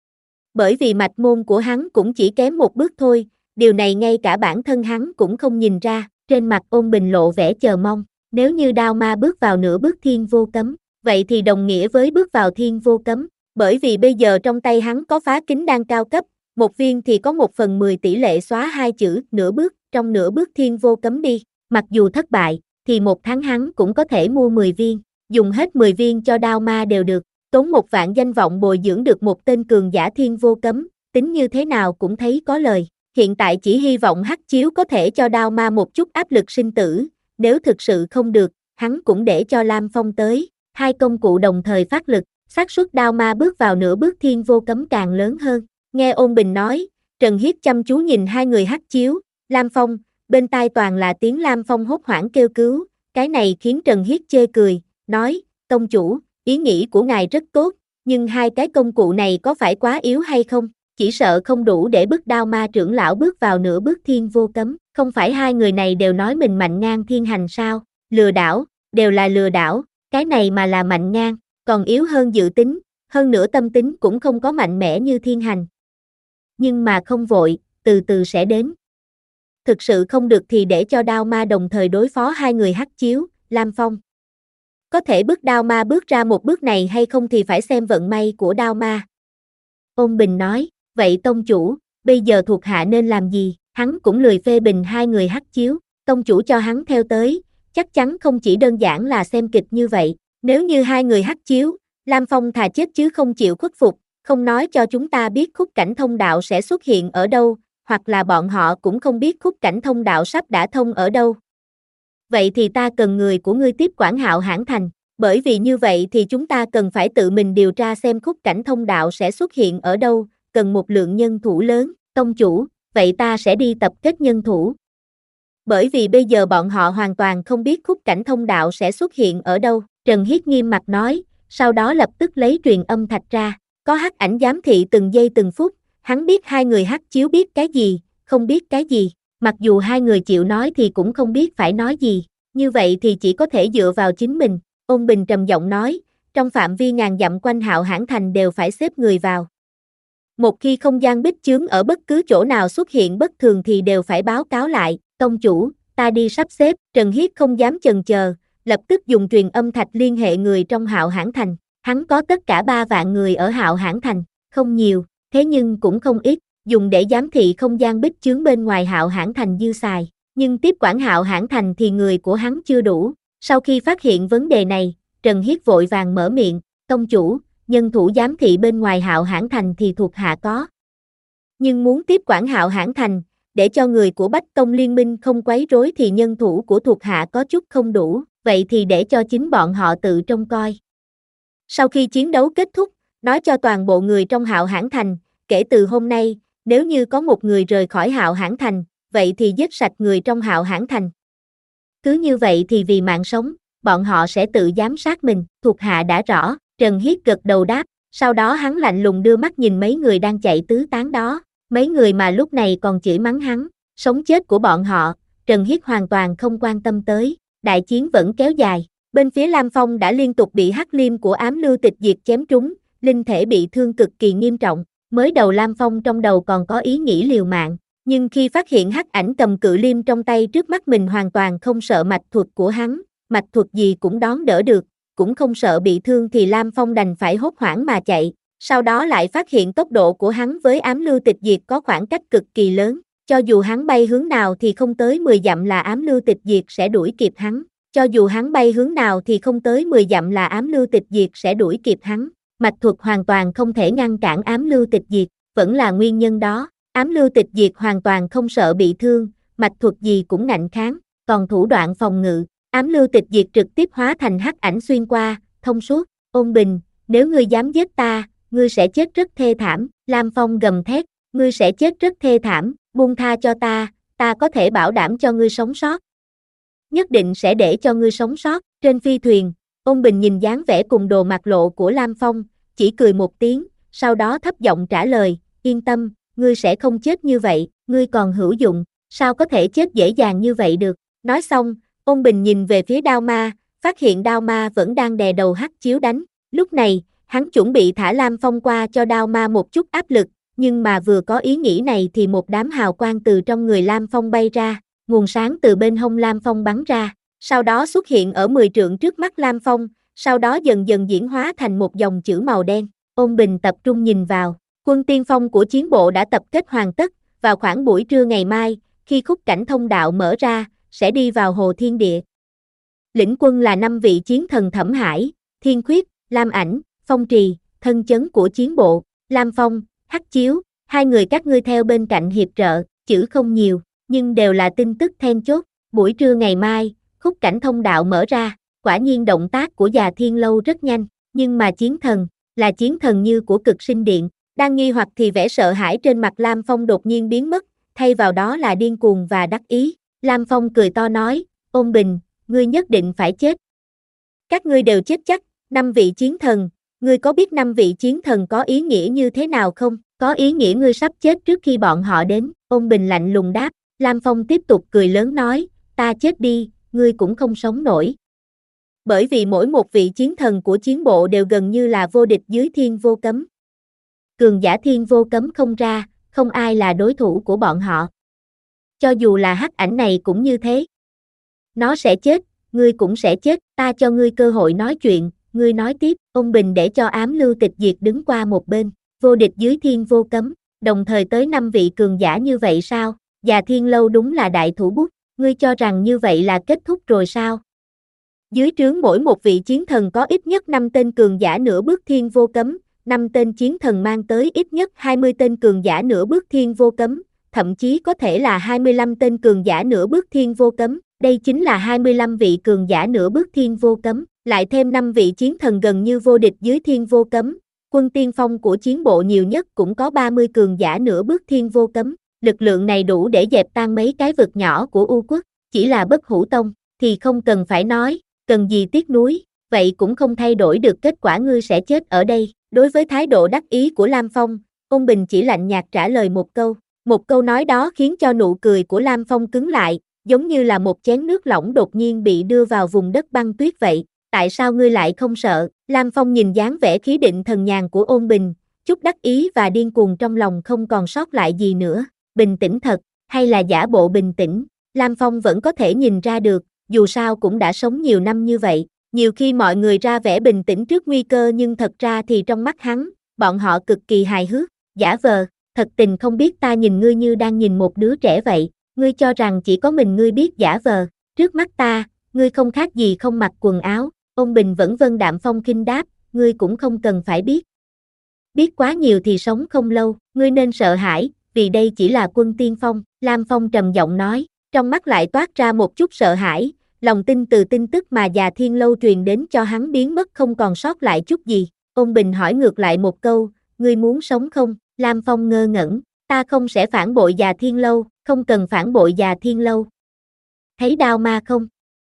Bởi vì mạch môn của hắn cũng chỉ kém một bước thôi, điều này ngay cả bản thân hắn cũng không nhìn ra. Trên mặt Ôn Bình lộ vẻ chờ mong, nếu như Đao Ma bước vào nửa bước thiên vô cấm, vậy thì đồng nghĩa với bước vào thiên vô cấm, bởi vì bây giờ trong tay hắn có phá kính đan cao cấp, một viên thì có một phần mười tỷ lệ xóa hai chữ nửa bước trong nửa bước thiên vô cấm đi, mặc dù thất bại, thì một tháng hắn cũng có thể mua mười viên, dùng hết mười viên cho Đao Ma đều được, tốn một vạn danh vọng bồi dưỡng được một tên cường giả thiên vô cấm, tính như thế nào cũng thấy có lời. Hiện tại chỉ hy vọng Hắc Chiếu có thể cho Đao Ma một chút áp lực sinh tử, nếu thực sự không được, hắn cũng để cho Lam Phong tới, hai công cụ đồng thời phát lực, xác suất Đao Ma bước vào nửa bước thiên vô cấm càng lớn hơn. Nghe Ôn Bình nói, Trần Hiết chăm chú nhìn hai người Hắc Chiếu, Lam Phong, bên tai toàn là tiếng Lam Phong hốt hoảng kêu cứu, cái này khiến Trần Hiết chê cười, nói, tông chủ, ý nghĩ của ngài rất tốt, nhưng hai cái công cụ này có phải quá yếu hay không? Chỉ sợ không đủ để bức Đao Ma trưởng lão bước vào nửa bước thiên vô cấm, không phải hai người này đều nói mình mạnh ngang Thiên Hành sao? Lừa đảo, đều là lừa đảo, cái này mà là mạnh ngang, còn yếu hơn dự tính, hơn nữa tâm tính cũng không có mạnh mẽ như Thiên Hành. Nhưng mà không vội, từ từ sẽ đến. Thực sự không được thì để cho Đao Ma đồng thời đối phó hai người Hắc Chiếu, Lam Phong. Có thể bức Đao Ma bước ra một bước này hay không thì phải xem vận may của Đao Ma. Ôn Bình nói, vậy tông chủ, bây giờ thuộc hạ nên làm gì? Hắn cũng lười phê bình hai người Hắc Chiếu, tông chủ cho hắn theo tới, chắc chắn không chỉ đơn giản là xem kịch như vậy. Nếu như hai người Hắc Chiếu, Lam Phong thà chết chứ không chịu khuất phục, không nói cho chúng ta biết khúc cảnh thông đạo sẽ xuất hiện ở đâu, hoặc là bọn họ cũng không biết khúc cảnh thông đạo sắp đã thông ở đâu. Vậy thì ta cần người của ngươi tiếp quản Hạo Hãn Thành, bởi vì như vậy thì chúng ta cần phải tự mình điều tra xem khúc cảnh thông đạo sẽ xuất hiện ở đâu, cần một lượng nhân thủ lớn, tông chủ, vậy ta sẽ đi tập kết nhân thủ. Bởi vì bây giờ bọn họ hoàn toàn không biết khúc cảnh thông đạo sẽ xuất hiện ở đâu, Trần Hiết nghiêm mặt nói, sau đó lập tức lấy truyền âm thạch ra, có hắc ảnh giám thị từng giây từng phút, hắn biết hai người Hắc Chiếu biết cái gì, không biết cái gì, mặc dù hai người chịu nói thì cũng không biết phải nói gì, như vậy thì chỉ có thể dựa vào chính mình. Ôn Bình trầm giọng nói, trong phạm vi ngàn dặm quanh Hạo Hãn Thành đều phải xếp người vào. Một khi không gian bích chướng ở bất cứ chỗ nào xuất hiện bất thường thì đều phải báo cáo lại, tông chủ, ta đi sắp xếp. Trần Hiết không dám chần chờ, lập tức dùng truyền âm thạch liên hệ người trong Hạo Hãn Thành, hắn có tất cả ba vạn người ở Hạo Hãn Thành, không nhiều, thế nhưng cũng không ít, dùng để giám thị không gian bích chướng bên ngoài Hạo Hãn Thành dư xài, nhưng tiếp quản Hạo Hãn Thành thì người của hắn chưa đủ. Sau khi phát hiện vấn đề này, Trần Hiết vội vàng mở miệng, tông chủ, nhân thủ giám thị bên ngoài Hạo Hãn Thành thì thuộc hạ có. Nhưng muốn tiếp quản Hạo Hãn Thành, để cho người của Bách Tông Liên minh không quấy rối thì nhân thủ của thuộc hạ có chút không đủ, vậy thì để cho chính bọn họ tự trông coi. Sau khi chiến đấu kết thúc, nói cho toàn bộ người trong Hạo Hãn Thành, kể từ hôm nay, nếu như có một người rời khỏi Hạo Hãn Thành, vậy thì giết sạch người trong Hạo Hãn Thành. Cứ như vậy thì vì mạng sống, bọn họ sẽ tự giám sát mình, thuộc hạ đã rõ, Trần Hiết gật đầu đáp, sau đó hắn lạnh lùng đưa mắt nhìn mấy người đang chạy tứ tán đó, mấy người mà lúc này còn chửi mắng hắn, sống chết của bọn họ, Trần Hiết hoàn toàn không quan tâm tới, đại chiến vẫn kéo dài, bên phía Lam Phong đã liên tục bị hắc liêm của ám lưu tịch diệt chém trúng, linh thể bị thương cực kỳ nghiêm trọng, mới đầu Lam Phong trong đầu còn có ý nghĩ liều mạng, nhưng khi phát hiện hắc ảnh cầm cự liêm trong tay trước mắt mình hoàn toàn không sợ mạch thuật của hắn, mạch thuật gì cũng đón đỡ được, cũng không sợ bị thương thì Lam Phong đành phải hốt hoảng mà chạy, sau đó lại phát hiện tốc độ của hắn với ám lưu tịch diệt có khoảng cách cực kỳ lớn, cho dù hắn bay hướng nào thì không tới mười dặm là ám lưu tịch diệt sẽ đuổi kịp hắn, cho dù hắn bay hướng nào thì không tới mười dặm là ám lưu tịch diệt sẽ đuổi kịp hắn, mạch thuật hoàn toàn không thể ngăn cản ám lưu tịch diệt, vẫn là nguyên nhân đó, ám lưu tịch diệt hoàn toàn không sợ bị thương, mạch thuật gì cũng ngạnh kháng, còn thủ đoạn phòng ngự, ám lưu tịch diệt trực tiếp hóa thành hắc ảnh xuyên qua, thông suốt, Ôn Bình, nếu ngươi dám giết ta, ngươi sẽ chết rất thê thảm, Lam Phong gầm thét, ngươi sẽ chết rất thê thảm, buông tha cho ta, ta có thể bảo đảm cho ngươi sống sót. Nhất định sẽ để cho ngươi sống sót, trên phi thuyền, Ôn Bình nhìn dáng vẻ cùng đồ mặt lộ của Lam Phong, chỉ cười một tiếng, sau đó thấp giọng trả lời, yên tâm, ngươi sẽ không chết như vậy, ngươi còn hữu dụng, sao có thể chết dễ dàng như vậy được, nói xong, Ôn Bình nhìn về phía Đao Ma, phát hiện Đao Ma vẫn đang đè đầu hắc chiếu đánh, lúc này, hắn chuẩn bị thả Lam Phong qua cho Đao Ma một chút áp lực, nhưng mà vừa có ý nghĩ này thì một đám hào quang từ trong người Lam Phong bay ra, nguồn sáng từ bên hông Lam Phong bắn ra, sau đó xuất hiện ở mười trượng trước mắt Lam Phong, sau đó dần dần diễn hóa thành một dòng chữ màu đen, Ôn Bình tập trung nhìn vào, quân tiên phong của chiến bộ đã tập kết hoàn tất, vào khoảng buổi trưa ngày mai, khi khúc cảnh thông đạo mở ra, sẽ đi vào Hồ Thiên Địa. Lĩnh quân là năm vị chiến thần Thẩm Hải, Thiên Khuyết, Lam Ảnh, Phong Trì, thân chấn của chiến bộ, Lam Phong, Hắc Chiếu, hai người các ngươi theo bên cạnh hiệp trợ, chữ không nhiều, nhưng đều là tin tức then chốt, buổi trưa ngày mai, khúc cảnh thông đạo mở ra, quả nhiên động tác của Già Thiên Lâu rất nhanh, nhưng mà chiến thần, là chiến thần như của Cực Sinh Điện, đang nghi hoặc thì vẻ sợ hãi trên mặt Lam Phong đột nhiên biến mất, thay vào đó là điên cuồng và đắc ý, Lam Phong cười to nói, Ôn Bình, ngươi nhất định phải chết. Các ngươi đều chết chắc, năm vị chiến thần, ngươi có biết năm vị chiến thần có ý nghĩa như thế nào không? Có ý nghĩa ngươi sắp chết trước khi bọn họ đến, Ôn Bình lạnh lùng đáp, Lam Phong tiếp tục cười lớn nói, ta chết đi, ngươi cũng không sống nổi. Bởi vì mỗi một vị chiến thần của chiến bộ đều gần như là vô địch dưới thiên vô cấm. Cường giả thiên vô cấm không ra, không ai là đối thủ của bọn họ. Cho dù là hắc ảnh này cũng như thế. Nó sẽ chết, ngươi cũng sẽ chết, ta cho ngươi cơ hội nói chuyện, ngươi nói tiếp, Ôn Bình để cho ám lưu tịch diệt đứng qua một bên, vô địch dưới thiên vô cấm, đồng thời tới năm vị cường giả như vậy sao, Già Thiên Lâu đúng là đại thủ bút, ngươi cho rằng như vậy là kết thúc rồi sao? Dưới trướng mỗi một vị chiến thần có ít nhất năm tên cường giả nửa bước thiên vô cấm, năm tên chiến thần mang tới ít nhất hai mươi tên cường giả nửa bước thiên vô cấm, thậm chí có thể là hai mươi lăm tên cường giả nửa bước thiên vô cấm, đây chính là hai mươi lăm vị cường giả nửa bước thiên vô cấm, lại thêm năm vị chiến thần gần như vô địch dưới thiên vô cấm, quân tiên phong của chiến bộ nhiều nhất cũng có ba mươi cường giả nửa bước thiên vô cấm, lực lượng này đủ để dẹp tan mấy cái vực nhỏ của U quốc, chỉ là Bất Hủ Tông, thì không cần phải nói, cần gì tiếc nuối, vậy cũng không thay đổi được kết quả ngươi sẽ chết ở đây, đối với thái độ đắc ý của Lam Phong, Ôn Bình chỉ lạnh nhạt trả lời một câu, một câu nói đó khiến cho nụ cười của Lam Phong cứng lại, giống như là một chén nước lỏng đột nhiên bị đưa vào vùng đất băng tuyết vậy, tại sao ngươi lại không sợ, Lam Phong nhìn dáng vẻ khí định thần nhàn của Ôn Bình, chút đắc ý và điên cuồng trong lòng không còn sót lại gì nữa, bình tĩnh thật, hay là giả bộ bình tĩnh, Lam Phong vẫn có thể nhìn ra được, dù sao cũng đã sống nhiều năm như vậy, nhiều khi mọi người ra vẻ bình tĩnh trước nguy cơ nhưng thật ra thì trong mắt hắn, bọn họ cực kỳ hài hước, giả vờ, thật tình không biết ta nhìn ngươi như đang nhìn một đứa trẻ vậy, ngươi cho rằng chỉ có mình ngươi biết giả vờ, trước mắt ta, ngươi không khác gì không mặc quần áo, Ôn Bình vẫn vân đạm phong khinh đáp, ngươi cũng không cần phải biết. Biết quá nhiều thì sống không lâu, ngươi nên sợ hãi, vì đây chỉ là quân tiên phong, Lam Phong trầm giọng nói, trong mắt lại toát ra một chút sợ hãi, lòng tin từ tin tức mà già Thiên Lâu truyền đến cho hắn biến mất không còn sót lại chút gì. Ôn Bình hỏi ngược lại một câu, ngươi muốn sống không? Lam Phong ngơ ngẩn, ta không sẽ phản bội già Thiên Lâu, không cần phản bội già Thiên Lâu. Thấy Đao Ma không?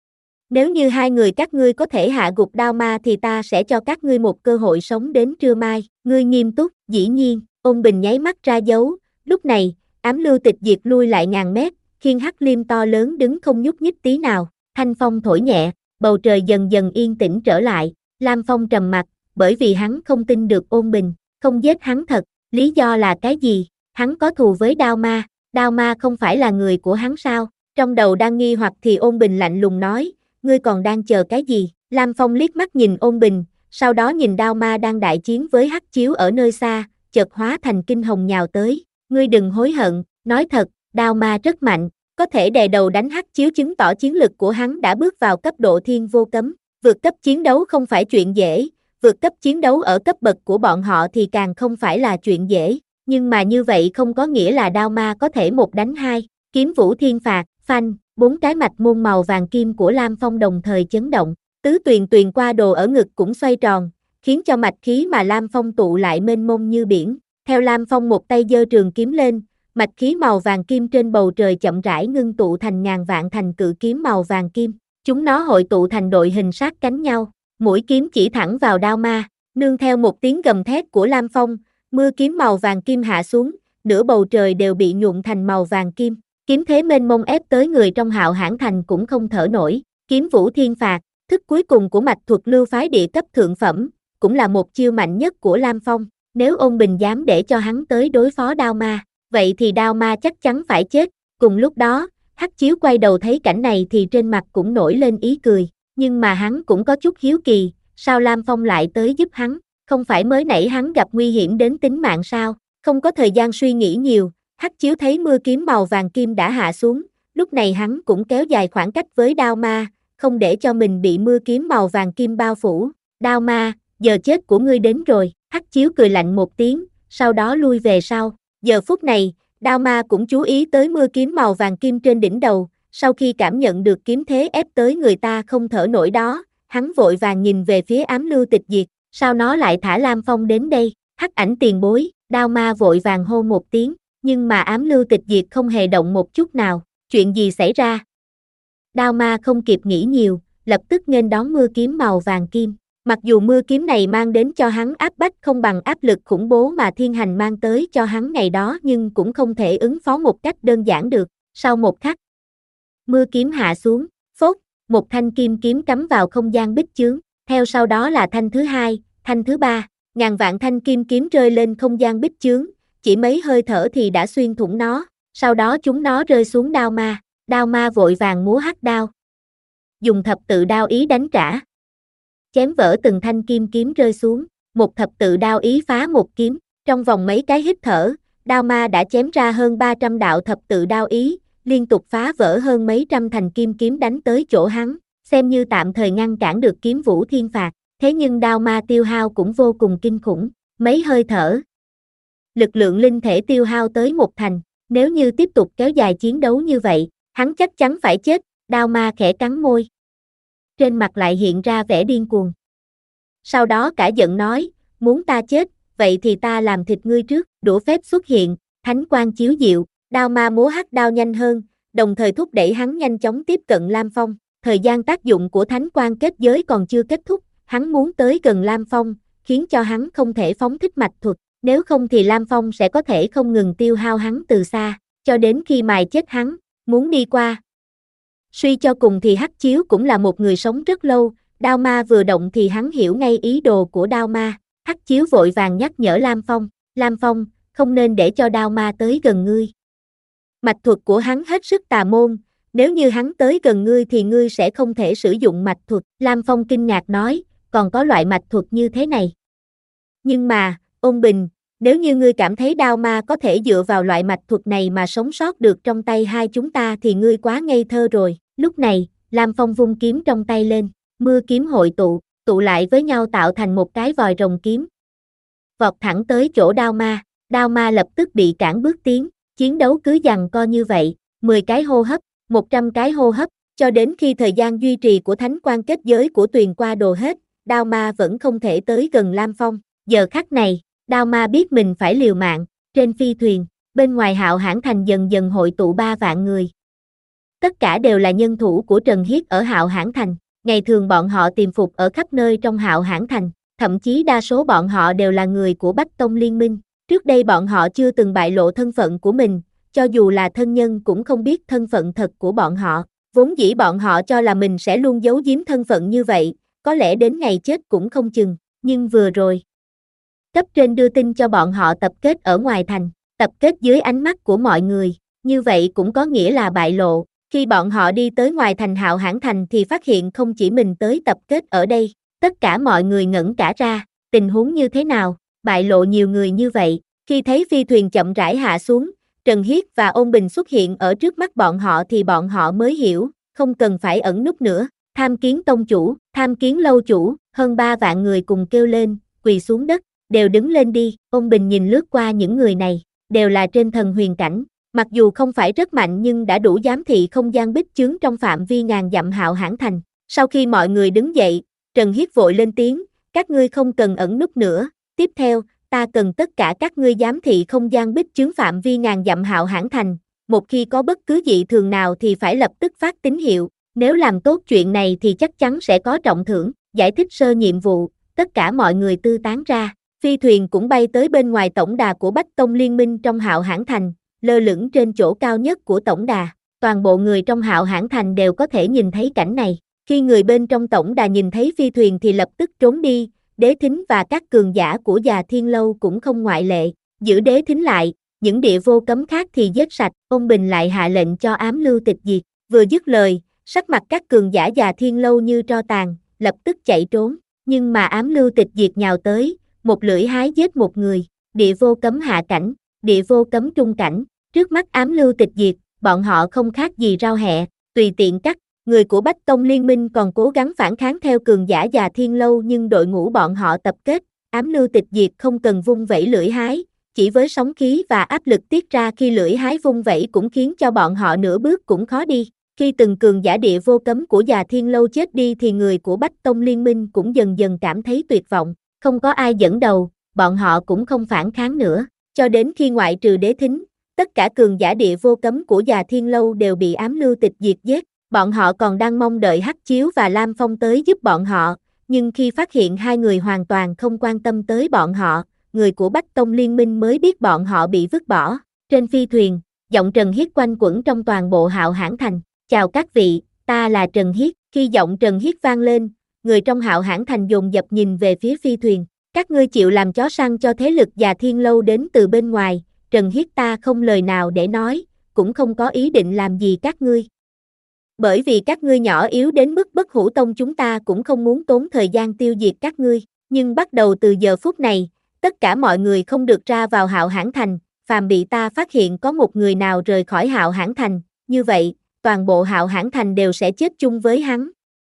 Nếu như hai người các ngươi có thể hạ gục Đao Ma thì ta sẽ cho các ngươi một cơ hội sống đến trưa mai. Ngươi nghiêm túc, dĩ nhiên. Ôn Bình nháy mắt ra dấu, lúc này, Ám Lưu Tịch Diệt lui lại ngàn mét, khiên hắc liêm to lớn đứng không nhúc nhích tí nào. Thanh phong thổi nhẹ, bầu trời dần dần yên tĩnh trở lại. Lam Phong trầm mặt, bởi vì hắn không tin được Ôn Bình, không giết hắn thật. Lý do là cái gì? Hắn có thù với Đao Ma, Đao Ma không phải là người của hắn sao? Trong đầu đang nghi hoặc thì Ôn Bình lạnh lùng nói, ngươi còn đang chờ cái gì? Lam Phong liếc mắt nhìn Ôn Bình, sau đó nhìn Đao Ma đang đại chiến với Hắc Chiếu ở nơi xa, chợt hóa thành kinh hồng nhào tới. Ngươi đừng hối hận, nói thật, Đao Ma rất mạnh, có thể đè đầu đánh Hắc Chiếu chứng tỏ chiến lực của hắn đã bước vào cấp độ thiên vô cấm. Vượt cấp chiến đấu không phải chuyện dễ, vượt cấp chiến đấu ở cấp bậc của bọn họ thì càng không phải là chuyện dễ. Nhưng mà như vậy không có nghĩa là Đao Ma có thể một đánh hai. Kiếm Vũ Thiên Phạt, phanh, bốn cái mạch môn màu vàng kim của Lam Phong đồng thời chấn động. Tứ tuyền tuyền qua đồ ở ngực cũng xoay tròn, khiến cho mạch khí mà Lam Phong tụ lại mênh mông như biển. Theo Lam Phong một tay giơ trường kiếm lên, mạch khí màu vàng kim trên bầu trời chậm rãi ngưng tụ thành ngàn vạn thành cự kiếm màu vàng kim. Chúng nó hội tụ thành đội hình sát cánh nhau, mũi kiếm chỉ thẳng vào Đao Ma, nương theo một tiếng gầm thét của Lam Phong, mưa kiếm màu vàng kim hạ xuống, nửa bầu trời đều bị nhuộm thành màu vàng kim. Kiếm thế mênh mông ép tới người trong Hạo Hãn Thành cũng không thở nổi. Kiếm Vũ Thiên Phạt, thức cuối cùng của mạch thuật lưu phái địa cấp thượng phẩm, cũng là một chiêu mạnh nhất của Lam Phong. Nếu Ôn Bình dám để cho hắn tới đối phó Đao Ma, vậy thì Đao Ma chắc chắn phải chết. Cùng lúc đó, Hắc Chiếu quay đầu thấy cảnh này thì trên mặt cũng nổi lên ý cười, nhưng mà hắn cũng có chút hiếu kỳ, sao Lam Phong lại tới giúp hắn, không phải mới nãy hắn gặp nguy hiểm đến tính mạng sao? Không có thời gian suy nghĩ nhiều, Hắc Chiếu thấy mưa kiếm màu vàng kim đã hạ xuống, lúc này hắn cũng kéo dài khoảng cách với Đao Ma, không để cho mình bị mưa kiếm màu vàng kim bao phủ. Đao Ma, giờ chết của ngươi đến rồi. Hắc Chiếu cười lạnh một tiếng, sau đó lui về sau. Giờ phút này, Đao Ma cũng chú ý tới mưa kiếm màu vàng kim trên đỉnh đầu, sau khi cảm nhận được kiếm thế ép tới người ta không thở nổi đó, hắn vội vàng nhìn về phía Ám Lưu Tịch Diệt, sao nó lại thả Lam Phong đến đây? Hắc Ảnh tiền bối, Đao Ma vội vàng hô một tiếng, nhưng mà Ám Lưu Tịch Diệt không hề động một chút nào. Chuyện gì xảy ra? Đao Ma không kịp nghĩ nhiều, lập tức nghênh đón mưa kiếm màu vàng kim. Mặc dù mưa kiếm này mang đến cho hắn áp bách không bằng áp lực khủng bố mà thiên hành mang tới cho hắn ngày đó, nhưng cũng không thể ứng phó một cách đơn giản được. Sau một khắc, mưa kiếm hạ xuống, phốt, một thanh kim kiếm cắm vào không gian bích chướng, theo sau đó là thanh thứ hai, thanh thứ ba, ngàn vạn thanh kim kiếm rơi lên không gian bích chướng, chỉ mấy hơi thở thì đã xuyên thủng nó, sau đó chúng nó rơi xuống Đao Ma. Đao Ma vội vàng múa hắc đao, dùng thập tự đao ý đánh trả, chém vỡ từng thanh kim kiếm rơi xuống, một thập tự đao ý phá một kiếm, trong vòng mấy cái hít thở, Đao Ma đã chém ra hơn ba trăm đạo thập tự đao ý, liên tục phá vỡ hơn mấy trăm thành kim kiếm đánh tới chỗ hắn, xem như tạm thời ngăn cản được Kiếm Vũ Thiên Phạt, thế nhưng Đao Ma tiêu hao cũng vô cùng kinh khủng, mấy hơi thở, lực lượng linh thể tiêu hao tới một thành, nếu như tiếp tục kéo dài chiến đấu như vậy, hắn chắc chắn phải chết. Đao Ma khẽ cắn môi, trên mặt lại hiện ra vẻ điên cuồng. Sau đó cả giận nói, muốn ta chết, vậy thì ta làm thịt ngươi trước. Đũa phép xuất hiện, thánh quang chiếu diệu, Đao Ma múa hắc đao nhanh hơn, đồng thời thúc đẩy hắn nhanh chóng tiếp cận Lam Phong. Thời gian tác dụng của thánh quang kết giới còn chưa kết thúc, hắn muốn tới gần Lam Phong, khiến cho hắn không thể phóng thích mạch thuật, nếu không thì Lam Phong sẽ có thể không ngừng tiêu hao hắn từ xa, cho đến khi mài chết hắn, muốn đi qua. Suy cho cùng thì Hắc Chiếu cũng là một người sống rất lâu, Đao Ma vừa động thì hắn hiểu ngay ý đồ của Đao Ma. Hắc Chiếu vội vàng nhắc nhở Lam Phong, Lam Phong, không nên để cho Đao Ma tới gần ngươi. Mạch thuật của hắn hết sức tà môn, nếu như hắn tới gần ngươi thì ngươi sẽ không thể sử dụng mạch thuật. Lam Phong kinh ngạc nói, còn có loại mạch thuật như thế này. Nhưng mà, Ôn Bình, nếu như ngươi cảm thấy Đao Ma có thể dựa vào loại mạch thuật này mà sống sót được trong tay hai chúng ta thì ngươi quá ngây thơ rồi. Lúc này, Lam Phong vung kiếm trong tay lên, mưa kiếm hội tụ, tụ lại với nhau tạo thành một cái vòi rồng kiếm. Vọt thẳng tới chỗ Đao Ma, Đao ma lập tức bị cản bước tiến, chiến đấu cứ giằng co như vậy, mười cái hô hấp, một trăm cái hô hấp, cho đến khi thời gian duy trì của thánh quan kết giới của Tuyền qua đồ hết, đao ma vẫn không thể tới gần Lam Phong. Giờ khắc này, đao ma biết mình phải liều mạng, trên phi thuyền, bên ngoài Hạo Hãn Thành dần dần hội tụ ba vạn người. Tất cả đều là nhân thủ của Trần Hiết ở Hạo Hãn Thành, ngày thường bọn họ tìm phục ở khắp nơi trong Hạo Hãn Thành, thậm chí đa số bọn họ đều là người của Bách Tông Liên Minh. Trước đây bọn họ chưa từng bại lộ thân phận của mình, cho dù là thân nhân cũng không biết thân phận thật của bọn họ. Vốn dĩ bọn họ cho là mình sẽ luôn giấu giếm thân phận như vậy, có lẽ đến ngày chết cũng không chừng, nhưng vừa rồi. Cấp trên đưa tin cho bọn họ tập kết ở ngoài thành, tập kết dưới ánh mắt của mọi người, như vậy cũng có nghĩa là bại lộ. Khi bọn họ đi tới ngoài thành Hạo Hãn Thành thì phát hiện không chỉ mình tới tập kết ở đây, tất cả mọi người ngẩn cả ra, tình huống như thế nào, bại lộ nhiều người như vậy. Khi thấy phi thuyền chậm rãi hạ xuống, Trần Hiết và Ôn Bình xuất hiện ở trước mắt bọn họ thì bọn họ mới hiểu, không cần phải ẩn núp nữa. Tham kiến tông chủ, tham kiến lâu chủ, hơn ba vạn người cùng kêu lên, quỳ xuống đất, đều đứng lên đi. Ôn Bình nhìn lướt qua những người này, đều là trên thần huyền cảnh, mặc dù không phải rất mạnh nhưng đã đủ giám thị không gian bích chướng trong phạm vi ngàn dặm Hạo Hãn Thành. Sau khi mọi người đứng dậy, Trần Hiết vội lên tiếng, các ngươi không cần ẩn núp nữa, tiếp theo, ta cần tất cả các ngươi giám thị không gian bích chướng phạm vi ngàn dặm Hạo Hãn Thành, một khi có bất cứ dị thường nào thì phải lập tức phát tín hiệu, nếu làm tốt chuyện này thì chắc chắn sẽ có trọng thưởng. Giải thích sơ nhiệm vụ, tất cả mọi người tư tán ra, phi thuyền cũng bay tới bên ngoài tổng đà của Bách Tông Liên Minh trong Hạo Hãn Thành, lơ lửng trên chỗ cao nhất của tổng đà, toàn bộ người trong Hạo Hãn Thành đều có thể nhìn thấy cảnh này. Khi người bên trong tổng đà nhìn thấy phi thuyền thì lập tức trốn đi, Đế Thính và các cường giả của Già Thiên Lâu cũng không ngoại lệ, giữ Đế Thính lại, những địa vô cấm khác thì giết sạch. Ôn Bình lại hạ lệnh cho ám lưu tịch diệt, vừa dứt lời, sắc mặt các cường giả Già Thiên Lâu như tro tàn, lập tức chạy trốn, nhưng mà ám lưu tịch diệt nhào tới, một lưỡi hái giết một người, địa vô cấm hạ cảnh, địa vô cấm trung cảnh, trước mắt ám lưu tịch diệt, bọn họ không khác gì rau hẹ, tùy tiện cắt. Người của Bách Tông Liên Minh còn cố gắng phản kháng theo cường giả Già Thiên Lâu nhưng đội ngũ bọn họ tập kết, ám lưu tịch diệt không cần vung vẩy lưỡi hái, chỉ với sóng khí và áp lực tiết ra khi lưỡi hái vung vẩy cũng khiến cho bọn họ nửa bước cũng khó đi. Khi từng cường giả địa vô cấm của Già Thiên Lâu chết đi thì người của Bách Tông Liên Minh cũng dần dần cảm thấy tuyệt vọng, không có ai dẫn đầu, bọn họ cũng không phản kháng nữa, cho đến khi ngoại trừ Đế Thính, tất cả cường giả địa vô cấm của Già Thiên Lâu đều bị ám lưu tịch diệt giết. Bọn họ còn đang mong đợi Hắc Chiếu và Lam Phong tới giúp bọn họ, nhưng khi phát hiện hai người hoàn toàn không quan tâm tới bọn họ, người của Bách Tông Liên Minh mới biết bọn họ bị vứt bỏ. Trên phi thuyền, giọng Trần Hiết quanh quẩn trong toàn bộ Hạo Hãn Thành, chào các vị, ta là Trần Hiết. Khi giọng Trần Hiết vang lên, người trong Hạo Hãn Thành dồn dập nhìn về phía phi thuyền, các ngươi chịu làm chó săn cho thế lực Già Thiên Lâu đến từ bên ngoài. Trần Hiết ta không lời nào để nói, cũng không có ý định làm gì các ngươi. Bởi vì các ngươi nhỏ yếu đến mức Bất Hủ Tông chúng ta cũng không muốn tốn thời gian tiêu diệt các ngươi, nhưng bắt đầu từ giờ phút này, tất cả mọi người không được ra vào Hạo Hãn Thành, phàm bị ta phát hiện có một người nào rời khỏi Hạo Hãn Thành, như vậy, toàn bộ Hạo Hãn Thành đều sẽ chết chung với hắn.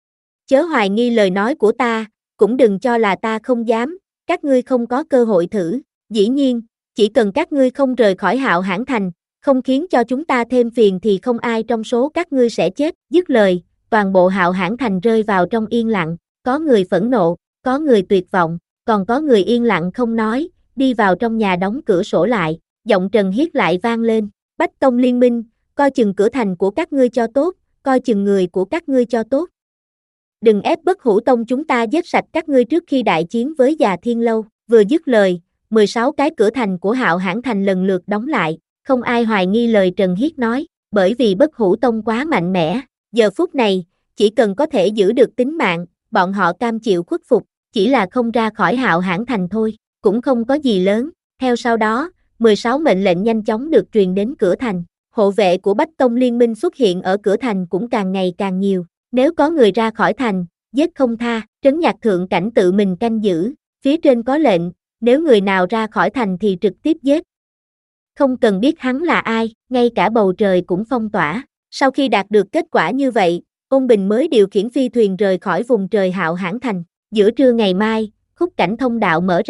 Chớ hoài nghi lời nói của ta, cũng đừng cho là ta không dám, các ngươi không có cơ hội thử, dĩ nhiên, chỉ cần các ngươi không rời khỏi Hạo Hãn Thành, không khiến cho chúng ta thêm phiền thì không ai trong số các ngươi sẽ chết. Dứt lời, toàn bộ Hạo Hãn Thành rơi vào trong yên lặng, có người phẫn nộ, có người tuyệt vọng, còn có người yên lặng không nói, đi vào trong nhà đóng cửa sổ lại, giọng Trần Hiết lại vang lên, Bách Tông Liên Minh, coi chừng cửa thành của các ngươi cho tốt, coi chừng người của các ngươi cho tốt. Đừng ép Bất Hủ Tông chúng ta giết sạch các ngươi trước khi đại chiến với Già Thiên Lâu. Vừa dứt lời, mười sáu cái cửa thành của Hạo Hãn Thành lần lượt đóng lại. Không ai hoài nghi lời Trần Hiết nói, bởi vì Bất Hủ Tông quá mạnh mẽ, giờ phút này, chỉ cần có thể giữ được tính mạng, bọn họ cam chịu khuất phục, chỉ là không ra khỏi Hạo Hãn Thành thôi, cũng không có gì lớn. Theo sau đó, mười sáu mệnh lệnh nhanh chóng được truyền đến cửa thành, hộ vệ của Bách Tông Liên Minh xuất hiện ở cửa thành cũng càng ngày càng nhiều, nếu có người ra khỏi thành, giết không tha. Trấn Nhạc Thượng Cảnh tự mình canh giữ, phía trên có lệnh, nếu người nào ra khỏi thành thì trực tiếp giết. Không cần biết hắn là ai, ngay cả bầu trời cũng phong tỏa. Sau khi đạt được kết quả như vậy, Ôn Bình mới điều khiển phi thuyền rời khỏi vùng trời Hạo Hãn Thành. Giữa trưa ngày mai, khúc cảnh thông đạo mở ra,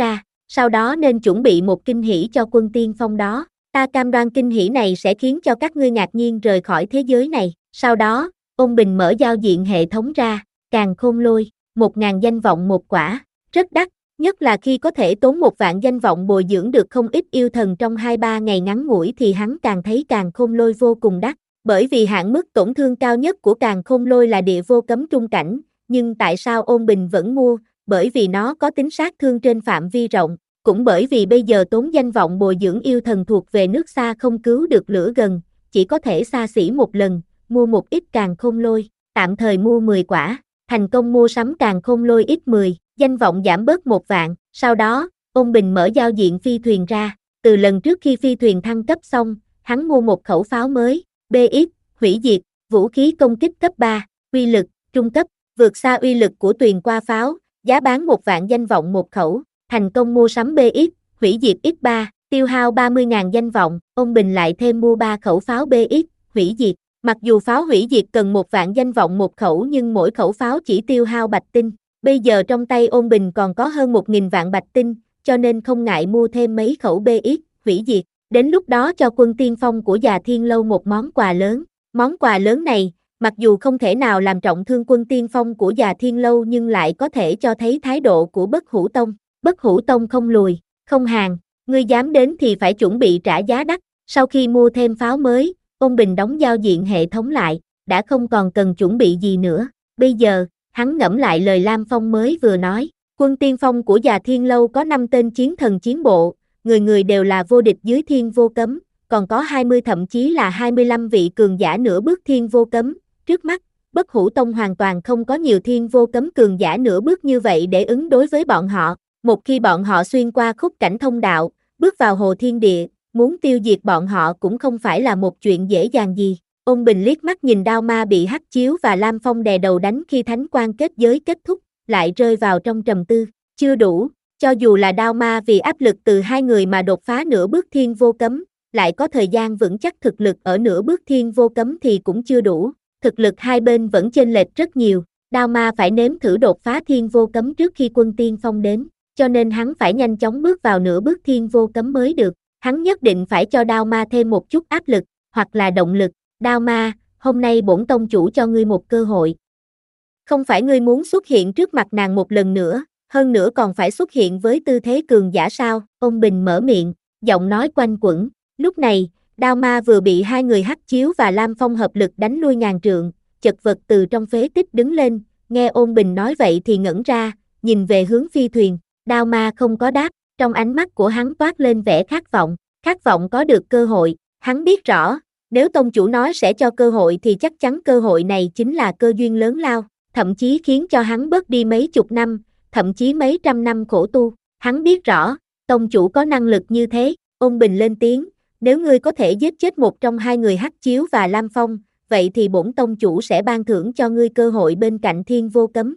sau đó nên chuẩn bị một kinh hỉ cho quân tiên phong đó. Ta cam đoan kinh hỉ này sẽ khiến cho các ngươi ngạc nhiên rời khỏi thế giới này. Sau đó, Ôn Bình mở giao diện hệ thống ra, Càn Khôn Lôi, một ngàn danh vọng một quả, rất đắt, nhất là khi có thể tốn một vạn danh vọng bồi dưỡng được không ít yêu thần trong hai ba ngày ngắn ngủi thì hắn càng thấy Càn Khôn Lôi vô cùng đắt, bởi vì hạn mức tổn thương cao nhất của Càn Khôn Lôi là địa vô cấm trung cảnh, nhưng tại sao Ôn Bình vẫn mua? Bởi vì nó có tính sát thương trên phạm vi rộng, cũng bởi vì bây giờ tốn danh vọng bồi dưỡng yêu thần thuộc về nước xa không cứu được lửa gần, chỉ có thể xa xỉ một lần, mua một ít Càn Khôn Lôi, tạm thời mua mười quả, thành công mua sắm Càn Khôn Lôi ít mười, danh vọng giảm bớt một vạn, sau đó, Ôn Bình mở giao diện phi thuyền ra, từ lần trước khi phi thuyền thăng cấp xong, hắn mua một khẩu pháo mới, bê ích, hủy diệt, vũ khí công kích cấp ba, uy lực, trung cấp, vượt xa uy lực của tuyền qua pháo, giá bán một vạn danh vọng một khẩu, thành công mua sắm bê ích, hủy diệt ích ba, tiêu hao ba mươi nghìn danh vọng, Ôn Bình lại thêm mua ba khẩu pháo bê ích, hủy diệt. Mặc dù pháo hủy diệt cần một vạn danh vọng một khẩu nhưng mỗi khẩu pháo chỉ tiêu hao bạch tinh, bây giờ trong tay Ôn Bình còn có hơn một nghìn vạn bạch tinh, cho nên không ngại mua thêm mấy khẩu bê ích, hủy diệt, đến lúc đó cho quân tiên phong của Già Thiên Lâu một món quà lớn, món quà lớn này, mặc dù không thể nào làm trọng thương quân tiên phong của Già Thiên Lâu nhưng lại có thể cho thấy thái độ của Bất Hủ Tông, Bất Hủ Tông không lùi, không hàng, ngươi dám đến thì phải chuẩn bị trả giá đắt, sau khi mua thêm pháo mới, Ôn Bình đóng giao diện hệ thống lại, đã không còn cần chuẩn bị gì nữa, bây giờ, hắn ngẫm lại lời Lam Phong mới vừa nói, quân tiên phong của Già Thiên Lâu có năm tên chiến thần chiến bộ, người người đều là vô địch dưới thiên vô cấm, còn có hai mươi thậm chí là hai mươi lăm vị cường giả nửa bước thiên vô cấm, trước mắt, Bất Hủ Tông hoàn toàn không có nhiều thiên vô cấm cường giả nửa bước như vậy để ứng đối với bọn họ, một khi bọn họ xuyên qua khúc cảnh thông đạo, bước vào hồ thiên địa, muốn tiêu diệt bọn họ cũng không phải là một chuyện dễ dàng gì. Ôn Bình liếc mắt nhìn Đao Ma bị Hắc Chiếu và Lam Phong đè đầu đánh khi thánh quan kết giới kết thúc, lại rơi vào trong trầm tư, chưa đủ, cho dù là Đao Ma vì áp lực từ hai người mà đột phá nửa bước thiên vô cấm, lại có thời gian vững chắc thực lực ở nửa bước thiên vô cấm thì cũng chưa đủ, thực lực hai bên vẫn chênh lệch rất nhiều, Đao Ma phải nếm thử đột phá thiên vô cấm trước khi quân tiên phong đến, cho nên hắn phải nhanh chóng bước vào nửa bước thiên vô cấm mới được. Hắn nhất định phải cho Đao Ma thêm một chút áp lực, hoặc là động lực. Đao Ma, hôm nay bổn tông chủ cho ngươi một cơ hội. Không phải ngươi muốn xuất hiện trước mặt nàng một lần nữa, hơn nữa còn phải xuất hiện với tư thế cường giả sao? Ôn Bình mở miệng, giọng nói quanh quẩn. Lúc này, Đao Ma vừa bị hai người Hắc Chiếu và Lam Phong hợp lực đánh lui ngàn trượng, chật vật từ trong phế tích đứng lên, nghe Ôn Bình nói vậy thì ngẩn ra, nhìn về hướng phi thuyền. Đao Ma không có đáp. Trong ánh mắt của hắn toát lên vẻ khát vọng, khát vọng có được cơ hội, hắn biết rõ, nếu tông chủ nói sẽ cho cơ hội thì chắc chắn cơ hội này chính là cơ duyên lớn lao, thậm chí khiến cho hắn bớt đi mấy chục năm, thậm chí mấy trăm năm khổ tu, hắn biết rõ, tông chủ có năng lực như thế, Ôn Bình lên tiếng, nếu ngươi có thể giết chết một trong hai người Hắc Chiếu và Lam Phong, vậy thì bổn tông chủ sẽ ban thưởng cho ngươi cơ hội bên cạnh thiên vô cấm.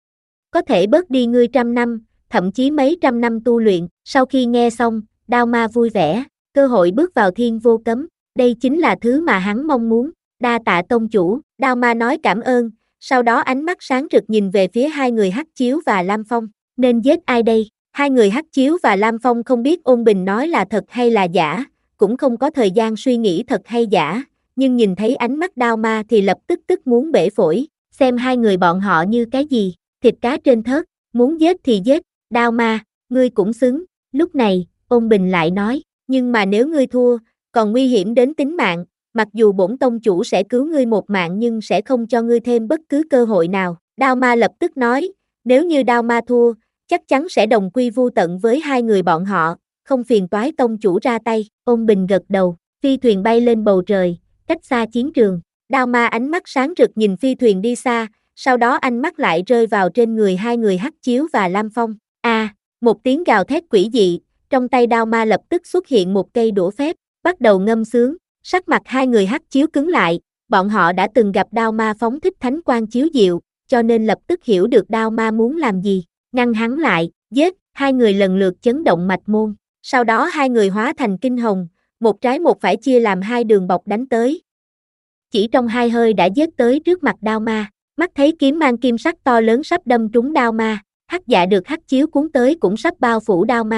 Có thể bớt đi ngươi trăm năm, thậm chí mấy trăm năm tu luyện, sau khi nghe xong, Đao Ma vui vẻ, cơ hội bước vào thiên vô cấm, đây chính là thứ mà hắn mong muốn, đa tạ tông chủ, Đao Ma nói cảm ơn, sau đó ánh mắt sáng rực nhìn về phía hai người Hắc Chiếu và Lam Phong, nên giết ai đây? Hai người Hắc Chiếu và Lam Phong không biết Ôn Bình nói là thật hay là giả, cũng không có thời gian suy nghĩ thật hay giả, nhưng nhìn thấy ánh mắt Đao Ma thì lập tức tức muốn bể phổi, xem hai người bọn họ như cái gì, thịt cá trên thớt, muốn giết thì giết. Đao Ma, ngươi cũng xứng, lúc này, Ôn Bình lại nói, nhưng mà nếu ngươi thua, còn nguy hiểm đến tính mạng, mặc dù bổn tông chủ sẽ cứu ngươi một mạng nhưng sẽ không cho ngươi thêm bất cứ cơ hội nào. Đao Ma lập tức nói, nếu như Đao Ma thua, chắc chắn sẽ đồng quy vu tận với hai người bọn họ, không phiền toái tông chủ ra tay. Ôn Bình gật đầu, phi thuyền bay lên bầu trời, cách xa chiến trường. Đao Ma ánh mắt sáng rực nhìn phi thuyền đi xa, sau đó ánh mắt lại rơi vào trên người hai người Hắc Chiếu và Lam Phong. A, à, một tiếng gào thét quỷ dị, trong tay Đao Ma lập tức xuất hiện một cây đũa phép, bắt đầu ngâm sướng, sắc mặt hai người Hắc Chiếu cứng lại, bọn họ đã từng gặp Đao Ma phóng thích thánh quang chiếu diệu, cho nên lập tức hiểu được Đao Ma muốn làm gì, ngăn hắn lại, giết, hai người lần lượt chấn động mạch môn, sau đó hai người hóa thành kinh hồng, một trái một phải chia làm hai đường bọc đánh tới. Chỉ trong hai hơi đã giết tới trước mặt Đao Ma, mắt thấy kiếm mang kim sắc to lớn sắp đâm trúng Đao Ma. Hắc Dạ được Hắc Chiếu cuốn tới cũng sắp bao phủ Đao Ma,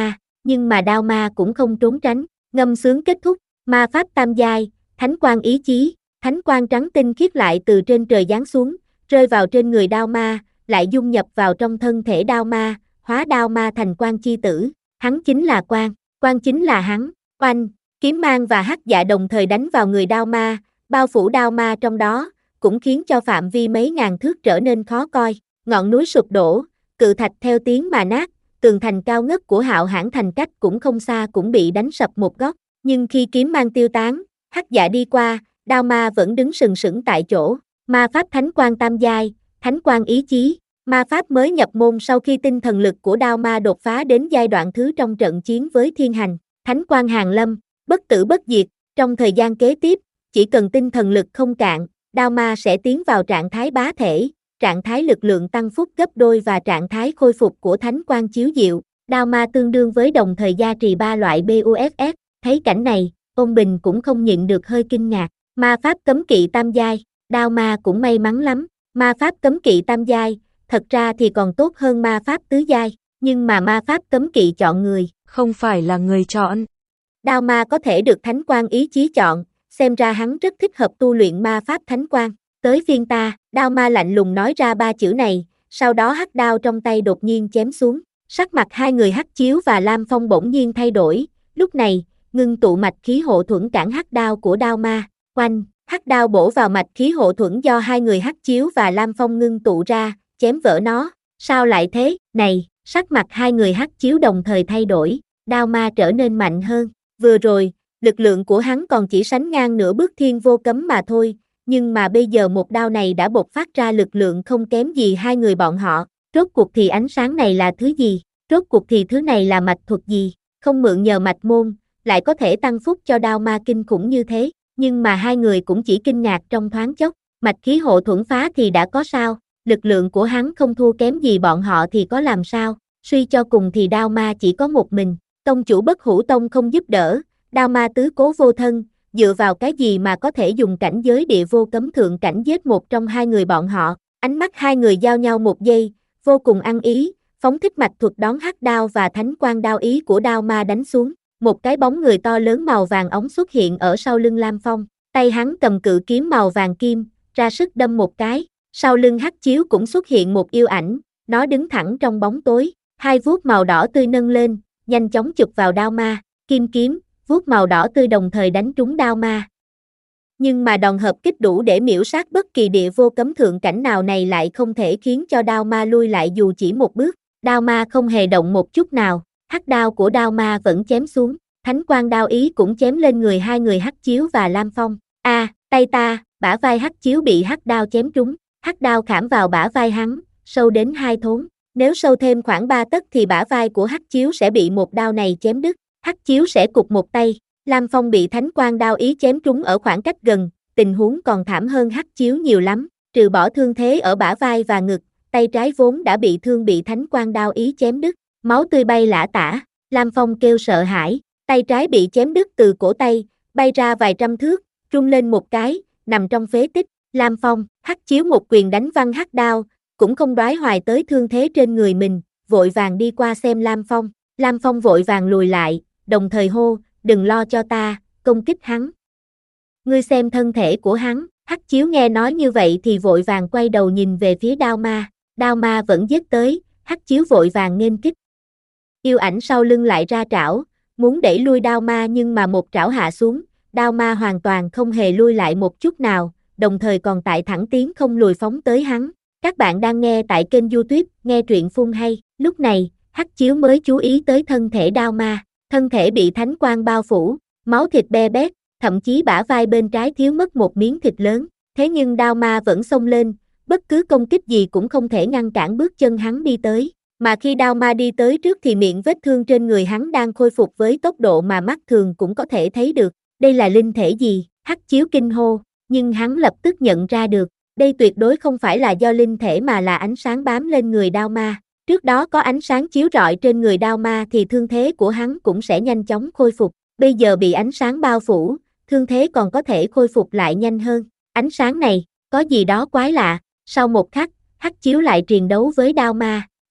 nhưng mà đao ma cũng không trốn tránh, ngâm sướng kết thúc, ma pháp tam giai, thánh quang ý chí, thánh quang trắng tinh khiết lại từ trên trời giáng xuống, rơi vào trên người đao ma, lại dung nhập vào trong thân thể đao ma, hóa đao ma thành quang chi tử, hắn chính là quang, quang chính là hắn, oanh, kiếm mang và hắc dạ đồng thời đánh vào người đao ma, bao phủ đao ma trong đó, cũng khiến cho phạm vi mấy ngàn thước trở nên khó coi, ngọn núi sụp đổ, cự thạch theo tiếng mà nát, tường thành cao ngất của Hạo Hãn thành cách cũng không xa cũng bị đánh sập một góc, nhưng khi kiếm mang tiêu tán, hắc dạ đi qua, đao ma vẫn đứng sừng sững tại chỗ, ma pháp thánh quang tam giai, thánh quang ý chí, ma pháp mới nhập môn sau khi tinh thần lực của đao ma đột phá đến giai đoạn thứ trong trận chiến với thiên hành, thánh quang hàng lâm, bất tử bất diệt, trong thời gian kế tiếp, chỉ cần tinh thần lực không cạn, đao ma sẽ tiến vào trạng thái bá thể, trạng thái lực lượng tăng phúc gấp đôi và trạng thái khôi phục của thánh quang chiếu diệu, đao ma tương đương với đồng thời gia trì ba loại buff, thấy cảnh này, Ôn Bình cũng không nhịn được hơi kinh ngạc, ma pháp cấm kỵ tam giai, đao ma cũng may mắn lắm, ma pháp cấm kỵ tam giai, thật ra thì còn tốt hơn ma pháp tứ giai, nhưng mà ma pháp cấm kỵ chọn người, không phải là người chọn. Đao ma có thể được thánh quang ý chí chọn, xem ra hắn rất thích hợp tu luyện ma pháp thánh quang. Tới phiên ta, đao ma lạnh lùng nói ra ba chữ này, sau đó hắc đao trong tay đột nhiên chém xuống. Sắc mặt hai người Hắc Chiếu và Lam Phong bỗng nhiên thay đổi, lúc này, ngưng tụ mạch khí hộ thuẫn cản hắc đao của đao ma. Oanh, hắc đao bổ vào mạch khí hộ thuẫn do hai người Hắc Chiếu và Lam Phong ngưng tụ ra, chém vỡ nó. Sao lại thế? Này, sắc mặt hai người Hắc Chiếu đồng thời thay đổi, đao ma trở nên mạnh hơn. Vừa rồi, lực lượng của hắn còn chỉ sánh ngang nửa bước thiên vô cấm mà thôi, nhưng mà bây giờ một đao này đã bộc phát ra lực lượng không kém gì hai người bọn họ. Rốt cuộc thì ánh sáng này là thứ gì? Rốt cuộc thì thứ này là mạch thuật gì? Không mượn nhờ mạch môn, lại có thể tăng phúc cho đao ma kinh khủng như thế. Nhưng mà hai người cũng chỉ kinh ngạc trong thoáng chốc. Mạch khí hộ thuẫn phá thì đã có sao? Lực lượng của hắn không thua kém gì bọn họ thì có làm sao? Suy cho cùng thì đao ma chỉ có một mình. Tông chủ Bất Hủ Tông không giúp đỡ. Đao ma tứ cố vô thân, dựa vào cái gì mà có thể dùng cảnh giới địa vô cấm thượng cảnh giết một trong hai người bọn họ? Ánh mắt hai người giao nhau một giây, vô cùng ăn ý, phóng thích mạch thuật đón hắc đao và thánh quang đao ý của đao ma đánh xuống. Một cái bóng người to lớn màu vàng óng xuất hiện ở sau lưng Lam Phong, tay hắn cầm cự kiếm màu vàng kim, ra sức đâm một cái. Sau lưng Hắc Chiếu cũng xuất hiện một yêu ảnh, nó đứng thẳng trong bóng tối, hai vuốt màu đỏ tươi nâng lên, nhanh chóng chụp vào đao ma, kim kiếm, vuốt màu đỏ tươi đồng thời đánh trúng đao ma. Nhưng mà đòn hợp kích đủ để miểu sát bất kỳ địa vô cấm thượng cảnh nào này lại không thể khiến cho đao ma lui lại dù chỉ một bước. Đao ma không hề động một chút nào, hắc đao của đao ma vẫn chém xuống, thánh quang đao ý cũng chém lên người hai người Hắc Chiếu và Lam Phong. A, à, tay ta, bả vai Hắc Chiếu bị hắc đao chém trúng, hắc đao khảm vào bả vai hắn, sâu đến hai thốn. Nếu sâu thêm khoảng ba tấc thì bả vai của Hắc Chiếu sẽ bị một đao này chém đứt, Hắc Chiếu sẽ cụt một tay. Lam Phong bị thánh quang đao ý chém trúng ở khoảng cách gần, tình huống còn thảm hơn Hắc Chiếu nhiều lắm, trừ bỏ thương thế ở bả vai và ngực, tay trái vốn đã bị thương bị thánh quang đao ý chém đứt, máu tươi bay lả tả. Lam Phong kêu sợ hãi, tay trái bị chém đứt từ cổ tay, bay ra vài trăm thước, rung lên một cái, nằm trong phế tích. Lam Phong, Hắc Chiếu một quyền đánh văng hắc đao, cũng không đoái hoài tới thương thế trên người mình, vội vàng đi qua xem Lam Phong. Lam Phong vội vàng lùi lại, đồng thời hô, đừng lo cho ta, công kích hắn. Ngươi xem thân thể của hắn. Hắc Chiếu nghe nói như vậy thì vội vàng quay đầu nhìn về phía đao ma, đao ma vẫn giết tới, Hắc Chiếu vội vàng nghênh kích. Yêu ảnh sau lưng lại ra trảo, muốn đẩy lui đao ma nhưng mà một trảo hạ xuống, đao ma hoàn toàn không hề lui lại một chút nào, đồng thời còn tại thẳng tiến không lùi phóng tới hắn. Các bạn đang nghe tại kênh YouTube, nghe truyện phun hay, lúc này, Hắc Chiếu mới chú ý tới thân thể đao ma, thân thể bị thánh quang bao phủ, máu thịt be bét, thậm chí bả vai bên trái thiếu mất một miếng thịt lớn, thế nhưng đao ma vẫn xông lên, bất cứ công kích gì cũng không thể ngăn cản bước chân hắn đi tới, mà khi đao ma đi tới trước thì miệng vết thương trên người hắn đang khôi phục với tốc độ mà mắt thường cũng có thể thấy được. Đây là linh thể gì? Hắc Chiếu kinh hô, nhưng hắn lập tức nhận ra được, đây tuyệt đối không phải là do linh thể mà là ánh sáng bám lên người đao ma. Trước đó có ánh sáng chiếu rọi trên người đao ma thì thương thế của hắn cũng sẽ nhanh chóng khôi phục, bây giờ bị ánh sáng bao phủ, thương thế còn có thể khôi phục lại nhanh hơn. Ánh sáng này, có gì đó quái lạ. Sau một khắc, Hắc Chiếu lại triền đấu với đao ma,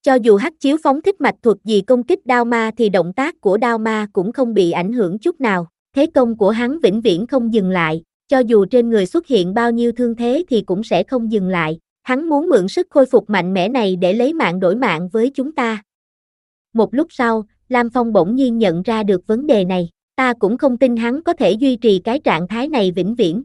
Cho dù hắc chiếu phóng thích mạch thuật gì công kích đao ma thì động tác của đao ma cũng không bị ảnh hưởng chút nào. Thế công của hắn vĩnh viễn không dừng lại, cho dù trên người xuất hiện bao nhiêu thương thế thì cũng sẽ không dừng lại. Hắn muốn mượn sức khôi phục mạnh mẽ này để lấy mạng đổi mạng với chúng ta. Một lúc sau, Lam Phong bỗng nhiên nhận ra được vấn đề này. Ta cũng không tin hắn có thể duy trì cái trạng thái này vĩnh viễn.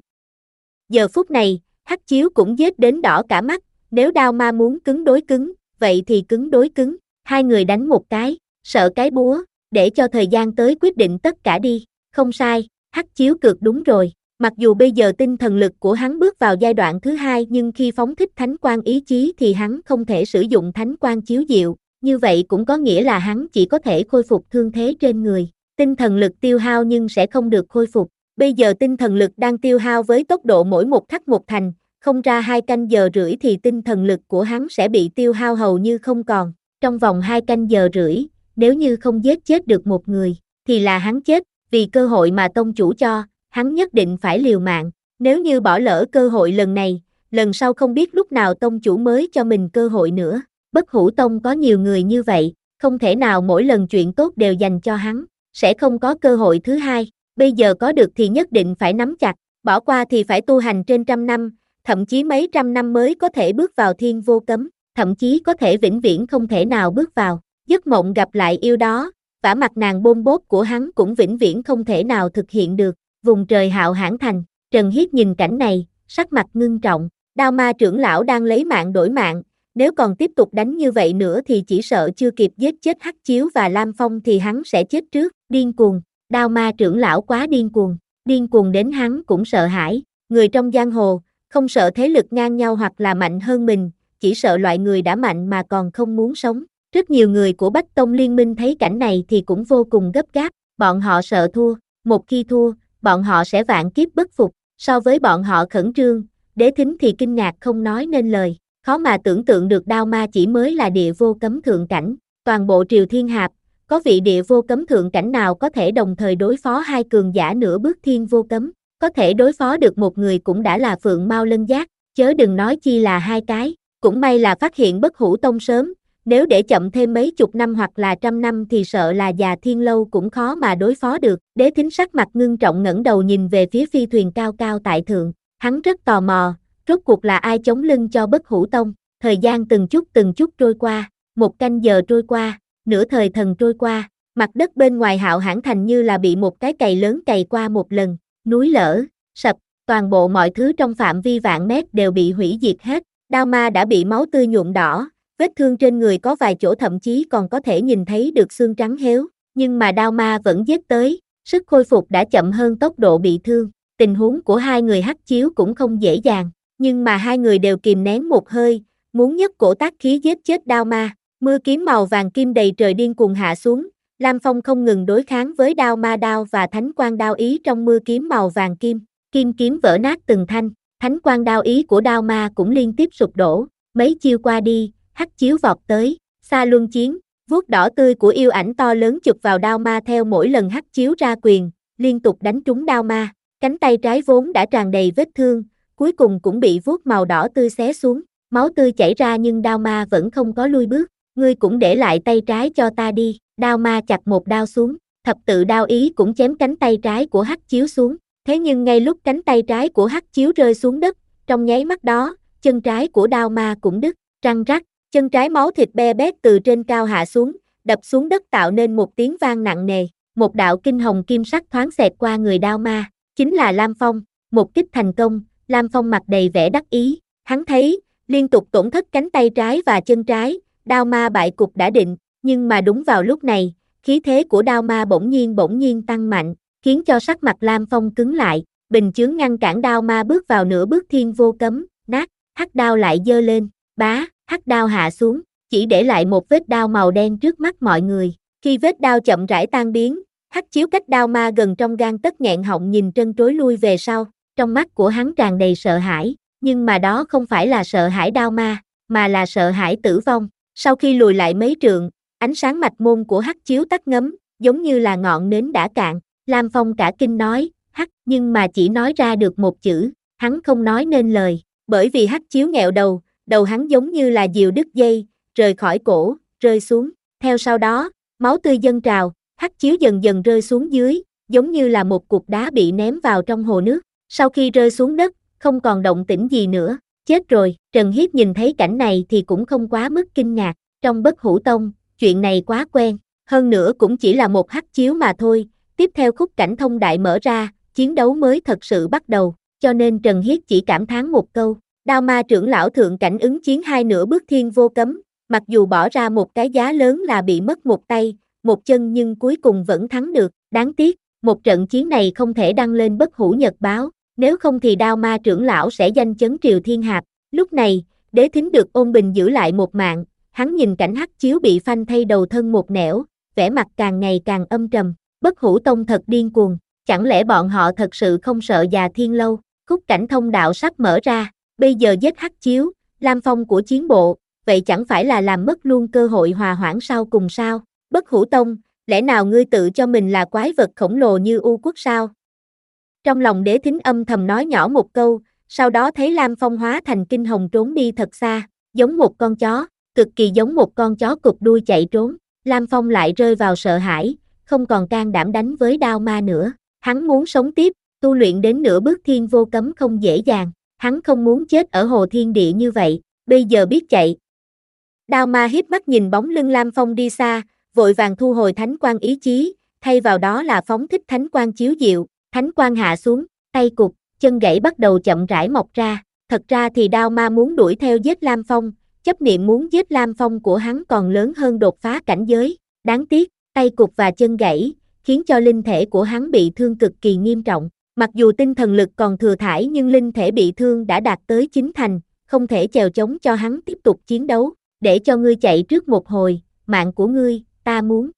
Giờ phút này, hắc chiếu cũng giết đến đỏ cả mắt. Nếu đao ma muốn cứng đối cứng, vậy thì cứng đối cứng. Hai người đánh một cái, sợ cái búa, để cho thời gian tới quyết định tất cả đi. Không sai, hắc chiếu cược đúng rồi. Mặc dù bây giờ tinh thần lực của hắn bước vào giai đoạn thứ hai nhưng khi phóng thích thánh quang ý chí thì hắn không thể sử dụng thánh quang chiếu diệu. Như vậy cũng có nghĩa là hắn chỉ có thể khôi phục thương thế trên người. Tinh thần lực tiêu hao nhưng sẽ không được khôi phục. Bây giờ tinh thần lực đang tiêu hao với tốc độ mỗi một khắc một thành, không ra hai canh giờ rưỡi thì tinh thần lực của hắn sẽ bị tiêu hao hầu như không còn. Trong vòng hai canh giờ rưỡi, nếu như không giết chết được một người, thì là hắn chết, vì cơ hội mà tông chủ cho, hắn nhất định phải liều mạng. Nếu như bỏ lỡ cơ hội lần này, lần sau không biết lúc nào tông chủ mới cho mình cơ hội nữa. Bất Hủ Tông có nhiều người như vậy, không thể nào mỗi lần chuyện tốt đều dành cho hắn, sẽ không có cơ hội thứ hai. Bây giờ có được thì nhất định phải nắm chặt, bỏ qua thì phải tu hành trên trăm năm, thậm chí mấy trăm năm mới có thể bước vào thiên vô cấm, thậm chí có thể vĩnh viễn không thể nào bước vào. Giấc mộng gặp lại yêu đó, vả mặt nàng bôn bốt của hắn cũng vĩnh viễn không thể nào thực hiện được. Vùng trời Hạo Hãn Thành, Trần Hiết nhìn cảnh này, sắc mặt ngưng trọng. Đao ma trưởng lão đang lấy mạng đổi mạng, nếu còn tiếp tục đánh như vậy nữa thì chỉ sợ chưa kịp giết chết hắc chiếu và Lam Phong thì hắn sẽ chết trước. Điên cuồng, đao ma trưởng lão quá điên cuồng, điên cuồng đến hắn cũng sợ hãi. Người trong giang hồ, không sợ thế lực ngang nhau hoặc là mạnh hơn mình, chỉ sợ loại người đã mạnh mà còn không muốn sống. Rất nhiều người của Bách Tông Liên minh thấy cảnh này thì cũng vô cùng gấp gáp, bọn họ sợ thua, một khi thua, bọn họ sẽ vạn kiếp bất phục. So với bọn họ khẩn trương, Đế Thính thì kinh ngạc không nói nên lời. Khó mà tưởng tượng được đao ma chỉ mới là địa vô cấm thượng cảnh. Toàn bộ Triều Thiên Hạp, có vị địa vô cấm thượng cảnh nào có thể đồng thời đối phó hai cường giả nửa bước thiên vô cấm. Có thể đối phó được một người cũng đã là phượng mao lân giác, chớ đừng nói chi là hai cái. Cũng may là phát hiện Bất Hủ Tông sớm, nếu để chậm thêm mấy chục năm hoặc là trăm năm thì sợ là già thiên lâu cũng khó mà đối phó được. Đế Thính sắc mặt ngưng trọng ngẩng đầu nhìn về phía phi thuyền cao cao tại thượng, hắn rất tò mò, rốt cuộc là ai chống lưng cho Bất Hủ Tông. Thời gian từng chút từng chút trôi qua, một canh giờ trôi qua, nửa thời thần trôi qua, mặt đất bên ngoài Hạo Hãn Thành như là bị một cái cày lớn cày qua một lần, núi lở, sập, toàn bộ mọi thứ trong phạm vi vạn mét đều bị hủy diệt hết. Đao ma đã bị máu tươi nhuộm đỏ, vết thương trên người có vài chỗ thậm chí còn có thể nhìn thấy được xương trắng héo, nhưng mà đao ma vẫn giết tới, sức khôi phục đã chậm hơn tốc độ bị thương. Tình huống của hai người hắc chiếu cũng không dễ dàng, nhưng mà hai người đều kìm nén một hơi, muốn nhất cổ tác khí giết chết đao ma. Mưa kiếm màu vàng kim đầy trời điên cuồng hạ xuống, Lam Phong không ngừng đối kháng với đao ma đao và thánh quang đao ý trong mưa kiếm màu vàng kim, kim kiếm vỡ nát từng thanh, thánh quang đao ý của đao ma cũng liên tiếp sụp đổ. Mấy chiêu qua đi, hắc chiếu vọt tới, xa luân chiến, vuốt đỏ tươi của yêu ảnh to lớn chụp vào đao ma theo mỗi lần hắc chiếu ra quyền, liên tục đánh trúng đao ma. Cánh tay trái vốn đã tràn đầy vết thương, cuối cùng cũng bị vuốt màu đỏ tươi xé xuống, máu tươi chảy ra nhưng đao ma vẫn không có lui bước. Ngươi cũng để lại tay trái cho ta đi. Đao ma chặt một đao xuống, thập tự đao ý cũng chém cánh tay trái của hắc chiếu xuống. Thế nhưng ngay lúc cánh tay trái của hắc chiếu rơi xuống đất, trong nháy mắt đó, chân trái của đao ma cũng đứt, răng rắc, chân trái máu thịt be bét từ trên cao hạ xuống, đập xuống đất tạo nên một tiếng vang nặng nề. Một đạo kinh hồng kim sắc thoáng xẹt qua người đao ma, chính là Lam Phong. Một kích thành công, Lam Phong mặt đầy vẻ đắc ý, hắn thấy, liên tục tổn thất cánh tay trái và chân trái, đao ma bại cục đã định, nhưng mà đúng vào lúc này, khí thế của đao ma bỗng nhiên bỗng nhiên tăng mạnh, khiến cho sắc mặt Lam Phong cứng lại, bình chướng ngăn cản đao ma bước vào nửa bước thiên vô cấm, nát, hắc đao lại giơ lên, bá, hắc đao hạ xuống, chỉ để lại một vết đao màu đen trước mắt mọi người. Khi vết đao chậm rãi tan biến, hắc chiếu cách đao ma gần trong gang tấc nghẹn họng nhìn trân trối lui về sau, trong mắt của hắn tràn đầy sợ hãi, nhưng mà đó không phải là sợ hãi đao ma, mà là sợ hãi tử vong. Sau khi lùi lại mấy trượng, ánh sáng mạch môn của hắc chiếu tắt ngấm, giống như là ngọn nến đã cạn. Lam Phong cả kinh nói, hắc, nhưng mà chỉ nói ra được một chữ, hắn không nói nên lời, bởi vì hắc chiếu nghẹo đầu, đầu hắn giống như là diều đứt dây, rời khỏi cổ, rơi xuống. Theo sau đó, máu tươi dâng trào, hắc chiếu dần dần rơi xuống dưới, giống như là một cục đá bị ném vào trong hồ nước. Sau khi rơi xuống đất, không còn động tĩnh gì nữa. Chết rồi, Trần Hiết nhìn thấy cảnh này thì cũng không quá mức kinh ngạc. Trong Bất Hủ Tông, chuyện này quá quen. Hơn nữa cũng chỉ là một hắc chiếu mà thôi. Tiếp theo khúc cảnh thông đại mở ra, chiến đấu mới thật sự bắt đầu. Cho nên Trần Hiết chỉ cảm thán một câu. Đao ma trưởng lão thượng cảnh ứng chiến hai nửa bước thiên vô cấm. Mặc dù bỏ ra một cái giá lớn là bị mất một tay, một chân nhưng cuối cùng vẫn thắng được. Đáng tiếc, một trận chiến này không thể đăng lên Bất Hủ Nhật báo. Nếu không thì đao ma trưởng lão sẽ danh chấn triều thiên hạp. Lúc này, Đế Thính được ôn bình giữ lại một mạng, hắn nhìn cảnh hắc chiếu bị phanh thay đầu thân một nẻo, vẻ mặt càng ngày càng âm trầm. Bất Hủ Tông thật điên cuồng, chẳng lẽ bọn họ thật sự không sợ già thiên lâu? Khúc cảnh thông đạo sắp mở ra, bây giờ giết hắc chiếu, Lam Phong của chiến bộ, vậy chẳng phải là làm mất luôn cơ hội hòa hoãn sau cùng sao? Bất Hủ Tông, lẽ nào ngươi tự cho mình là quái vật khổng lồ như U Quốc sao? Trong lòng Đế Thính âm thầm nói nhỏ một câu, sau đó thấy Lam Phong hóa thành kinh hồng trốn đi thật xa, giống một con chó, cực kỳ giống một con chó cụp đuôi chạy trốn. Lam Phong lại rơi vào sợ hãi, không còn can đảm đánh với đao ma nữa. Hắn muốn sống tiếp, tu luyện đến nửa bước thiên vô cấm không dễ dàng, hắn không muốn chết ở hồ thiên địa như vậy, bây giờ biết chạy. Đao ma hiếp mắt nhìn bóng lưng Lam Phong đi xa, vội vàng thu hồi thánh quang ý chí, thay vào đó là phóng thích thánh quang chiếu diệu, thánh quang hạ xuống, tay cụt, chân gãy bắt đầu chậm rãi mọc ra. Thật ra thì đao ma muốn đuổi theo giết Lam Phong, chấp niệm muốn giết Lam Phong của hắn còn lớn hơn đột phá cảnh giới. Đáng tiếc, tay cụt và chân gãy, khiến cho linh thể của hắn bị thương cực kỳ nghiêm trọng. Mặc dù tinh thần lực còn thừa thãi nhưng linh thể bị thương đã đạt tới chín thành, không thể chèo chống cho hắn tiếp tục chiến đấu. Để cho ngươi chạy trước một hồi, mạng của ngươi, ta muốn.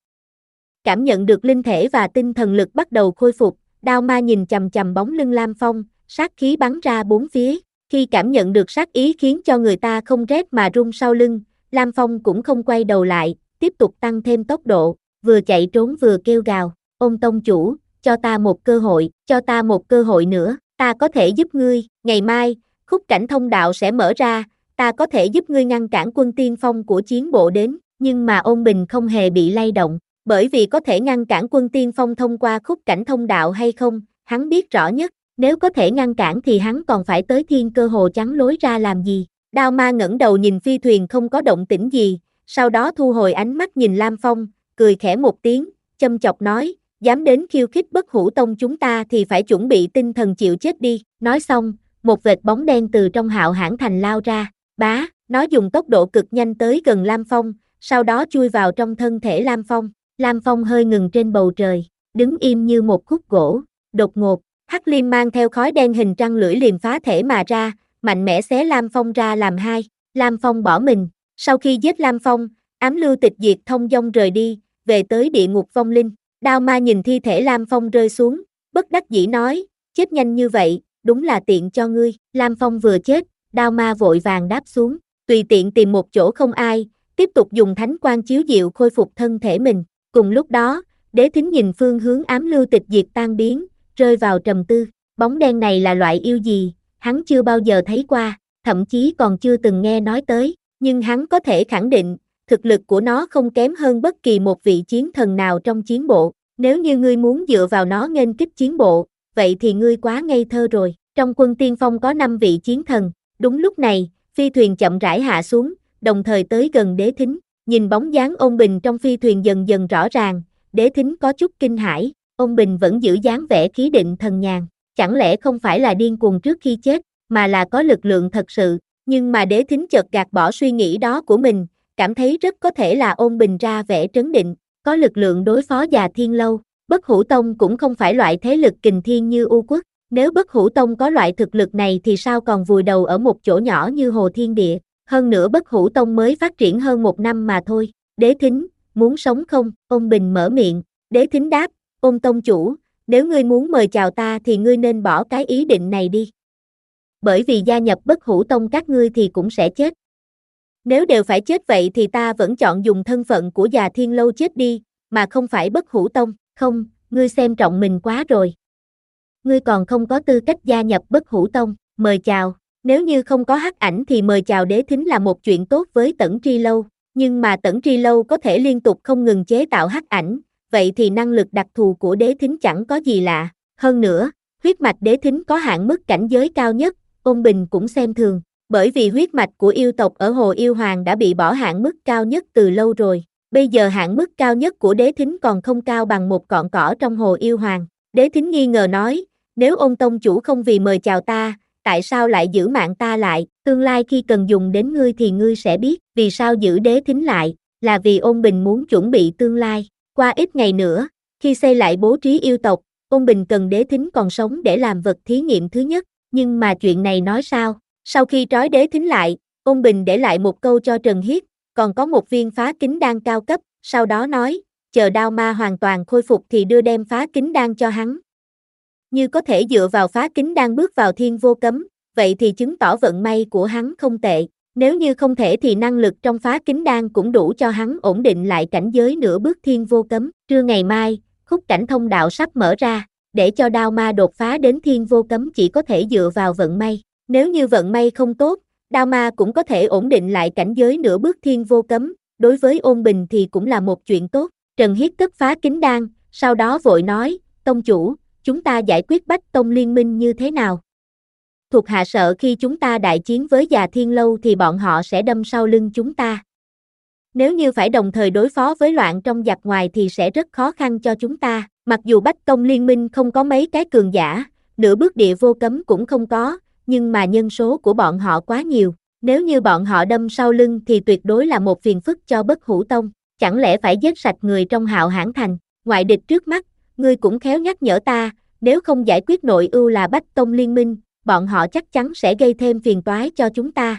Cảm nhận được linh thể và tinh thần lực bắt đầu khôi phục, đao ma nhìn chằm chằm bóng lưng Lam Phong, sát khí bắn ra bốn phía. Khi cảm nhận được sát ý khiến cho người ta không rét mà run sau lưng, Lam Phong cũng không quay đầu lại, tiếp tục tăng thêm tốc độ, vừa chạy trốn vừa kêu gào, Ôn tông chủ, cho ta một cơ hội, cho ta một cơ hội nữa, ta có thể giúp ngươi, ngày mai, khúc cảnh thông đạo sẽ mở ra, ta có thể giúp ngươi ngăn cản quân tiên phong của chiến bộ đến, nhưng mà Ôn Bình không hề bị lay động, bởi vì có thể ngăn cản quân tiên phong thông qua khúc cảnh thông đạo hay không, hắn biết rõ nhất, nếu có thể ngăn cản thì hắn còn phải tới thiên cơ hồ chắn lối ra làm gì. Đao ma ngẩng đầu nhìn phi thuyền không có động tĩnh gì, sau đó thu hồi ánh mắt nhìn Lam Phong, cười khẽ một tiếng, châm chọc nói, dám đến khiêu khích Bất Hủ Tông chúng ta thì phải chuẩn bị tinh thần chịu chết đi. Nói xong, một vệt bóng đen từ trong Hạo Hãn Thành lao ra, bá, nó dùng tốc độ cực nhanh tới gần Lam Phong, sau đó chui vào trong thân thể Lam Phong. Lam Phong hơi ngừng trên bầu trời, đứng im như một khúc gỗ. Đột ngột, Hắc Liêm mang theo khói đen hình trăng lưỡi liềm phá thể mà ra, mạnh mẽ xé Lam Phong ra làm hai. Lam Phong bỏ mình. Sau khi giết Lam Phong, ám lưu tịch diệt thông dong rời đi, về tới địa ngục vong linh. Đao ma nhìn thi thể Lam Phong rơi xuống, bất đắc dĩ nói, chết nhanh như vậy, đúng là tiện cho ngươi. Lam Phong vừa chết, đao ma vội vàng đáp xuống, tùy tiện tìm một chỗ không ai, tiếp tục dùng thánh quang chiếu diệu khôi phục thân thể mình. Cùng lúc đó, Đế Thính nhìn phương hướng ám lưu tịch diệt tan biến, rơi vào trầm tư. Bóng đen này là loại yêu gì, hắn chưa bao giờ thấy qua, thậm chí còn chưa từng nghe nói tới, nhưng hắn có thể khẳng định, thực lực của nó không kém hơn bất kỳ một vị chiến thần nào trong chiến bộ. Nếu như ngươi muốn dựa vào nó nghênh kích chiến bộ, vậy thì ngươi quá ngây thơ rồi. Trong quân tiên phong có năm vị chiến thần. Đúng lúc này, phi thuyền chậm rãi hạ xuống, đồng thời tới gần Đế Thính. Nhìn bóng dáng Ôn Bình trong phi thuyền dần dần rõ ràng, Đế Thính có chút kinh hãi. Ôn Bình vẫn giữ dáng vẻ khí định thần nhàn. Chẳng lẽ không phải là điên cuồng trước khi chết, mà là có lực lượng thật sự. Nhưng mà Đế Thính chợt gạt bỏ suy nghĩ đó của mình, cảm thấy rất có thể là Ôn Bình ra vẻ trấn định, có lực lượng đối phó già thiên lâu. Bất Hủ Tông cũng không phải loại thế lực kình thiên như U Quốc. Nếu Bất Hủ Tông có loại thực lực này thì sao còn vùi đầu ở một chỗ nhỏ như Hồ Thiên Địa. Hơn nữa Bất Hủ Tông mới phát triển hơn một năm mà thôi. Đế Thính, muốn sống không? Ôn Bình mở miệng. Đế Thính đáp, Ôn tông chủ, nếu ngươi muốn mời chào ta thì ngươi nên bỏ cái ý định này đi. Bởi vì gia nhập Bất Hủ Tông các ngươi thì cũng sẽ chết. Nếu đều phải chết vậy thì ta vẫn chọn dùng thân phận của già thiên lâu chết đi, mà không phải Bất Hủ Tông. Không, ngươi xem trọng mình quá rồi. Ngươi còn không có tư cách gia nhập Bất Hủ Tông. Mời chào, nếu như không có hắc ảnh thì mời chào Đế Thính là một chuyện tốt với Tẩn Tri Lâu. Nhưng mà Tẩn Tri Lâu có thể liên tục không ngừng chế tạo hắc ảnh, vậy thì năng lực đặc thù của đế thính chẳng có gì lạ. Hơn nữa, huyết mạch đế thính có hạn mức cảnh giới cao nhất, Ôn Bình cũng xem thường, bởi vì huyết mạch của yêu tộc ở Hồ Yêu Hoàng đã bị bỏ hạn mức cao nhất từ lâu rồi. Bây giờ hạn mức cao nhất của đế thính còn không cao bằng một cọn cỏ trong Hồ Yêu Hoàng. Đế thính nghi ngờ nói, nếu Ôn tông chủ không vì mời chào ta, tại sao lại giữ mạng ta lại, tương lai khi cần dùng đến ngươi thì ngươi sẽ biết, vì sao giữ đế thính lại, là vì Ôn Bình muốn chuẩn bị tương lai. Qua ít ngày nữa, khi xây lại bố trí yêu tộc, Ôn Bình cần đế thính còn sống để làm vật thí nghiệm thứ nhất, nhưng mà chuyện này nói sao? Sau khi trói đế thính lại, Ôn Bình để lại một câu cho Trần Hiết, còn có một viên phá kính đan cao cấp, sau đó nói, chờ đao ma hoàn toàn khôi phục thì đưa đem phá kính đan cho hắn. Như có thể dựa vào phá kính đan bước vào thiên vô cấm, vậy thì chứng tỏ vận may của hắn không tệ, nếu như không thể thì năng lực trong phá kính đan cũng đủ cho hắn ổn định lại cảnh giới nửa bước thiên vô cấm. Trưa ngày mai, khúc cảnh thông đạo sắp mở ra, để cho đao ma đột phá đến thiên vô cấm chỉ có thể dựa vào vận may, nếu như vận may không tốt, đao ma cũng có thể ổn định lại cảnh giới nửa bước thiên vô cấm, đối với Ôn Bình thì cũng là một chuyện tốt. Trần Hiết cất phá kính đan, sau đó vội nói, tông chủ, chúng ta giải quyết Bách Tông liên minh như thế nào? Thuộc hạ sợ khi chúng ta đại chiến với Già Thiên Lâu thì bọn họ sẽ đâm sau lưng chúng ta. Nếu như phải đồng thời đối phó với loạn trong giặc ngoài thì sẽ rất khó khăn cho chúng ta, mặc dù Bách Tông liên minh không có mấy cái cường giả, nửa bước địa vô cấm cũng không có, nhưng mà nhân số của bọn họ quá nhiều, nếu như bọn họ đâm sau lưng thì tuyệt đối là một phiền phức cho Bất Hủ Tông, chẳng lẽ phải giết sạch người trong Hạo Hãn Thành, ngoại địch trước mắt, ngươi cũng khéo nhắc nhở ta, nếu không giải quyết nội ưu là Bách Tông liên minh, bọn họ chắc chắn sẽ gây thêm phiền toái cho chúng ta.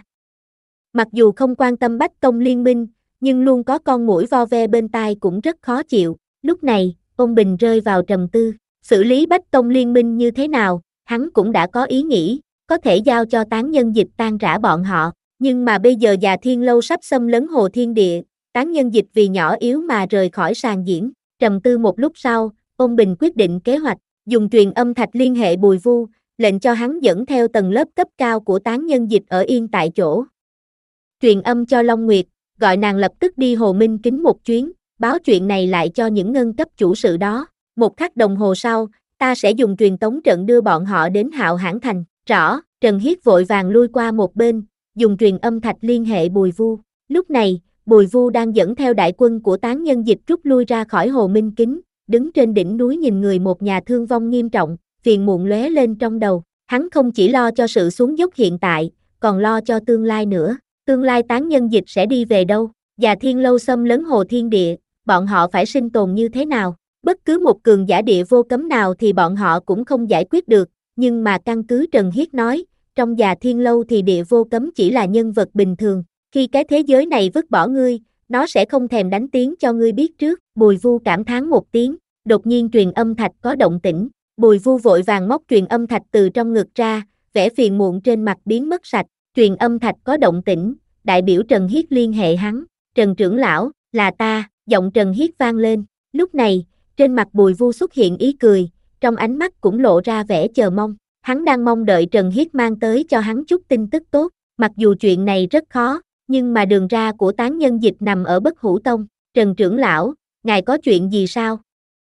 Mặc dù không quan tâm Bách Tông liên minh, nhưng luôn có con muỗi vo ve bên tai cũng rất khó chịu, lúc này, Ôn Bình rơi vào trầm tư, xử lý Bách Tông liên minh như thế nào, hắn cũng đã có ý nghĩ, có thể giao cho tán nhân dịch tan rã bọn họ, nhưng mà bây giờ Già Thiên Lâu sắp xâm lấn Hồ Thiên Địa, tán nhân dịch vì nhỏ yếu mà rời khỏi sàn diễn, trầm tư một lúc sau, Ôn Bình quyết định kế hoạch, dùng truyền âm thạch liên hệ Bùi Vu, lệnh cho hắn dẫn theo tầng lớp cấp cao của tán nhân dịch ở yên tại chỗ. Truyền âm cho Long Nguyệt, gọi nàng lập tức đi Hồ Minh Kính một chuyến, báo chuyện này lại cho những ngân cấp chủ sự đó. Một khắc đồng hồ sau, ta sẽ dùng truyền tống trận đưa bọn họ đến Hạo Hãn Thành. Rõ, Trần Hiết vội vàng lui qua một bên, dùng truyền âm thạch liên hệ Bùi Vu. Lúc này, Bùi Vu đang dẫn theo đại quân của tán nhân dịch rút lui ra khỏi Hồ Minh Kính, đứng trên đỉnh núi nhìn người một nhà thương vong nghiêm trọng, phiền muộn lóe lên trong đầu. Hắn không chỉ lo cho sự xuống dốc hiện tại, còn lo cho tương lai nữa. Tương lai tán nhân dịch sẽ đi về đâu? Già Thiên Lâu xâm lấn Hồ Thiên Địa, bọn họ phải sinh tồn như thế nào? Bất cứ một cường giả địa vô cấm nào thì bọn họ cũng không giải quyết được, nhưng mà căn cứ Trần Hiết nói, trong Già Thiên Lâu thì địa vô cấm chỉ là nhân vật bình thường, khi cái thế giới này vứt bỏ ngươi, nó sẽ không thèm đánh tiếng cho ngươi biết trước. Bùi Vu cảm thán một tiếng, đột nhiên truyền âm thạch có động tĩnh, Bùi Vu vội vàng móc truyền âm thạch từ trong ngực ra, vẻ phiền muộn trên mặt biến mất sạch, truyền âm thạch có động tĩnh, đại biểu Trần Hiết liên hệ hắn, Trần trưởng lão, là ta, giọng Trần Hiết vang lên, lúc này, trên mặt Bùi Vu xuất hiện ý cười, trong ánh mắt cũng lộ ra vẻ chờ mong, hắn đang mong đợi Trần Hiết mang tới cho hắn chút tin tức tốt, mặc dù chuyện này rất khó, nhưng mà đường ra của tán nhân dịch nằm ở Bất Hủ Tông, Trần trưởng lão, ngài có chuyện gì sao?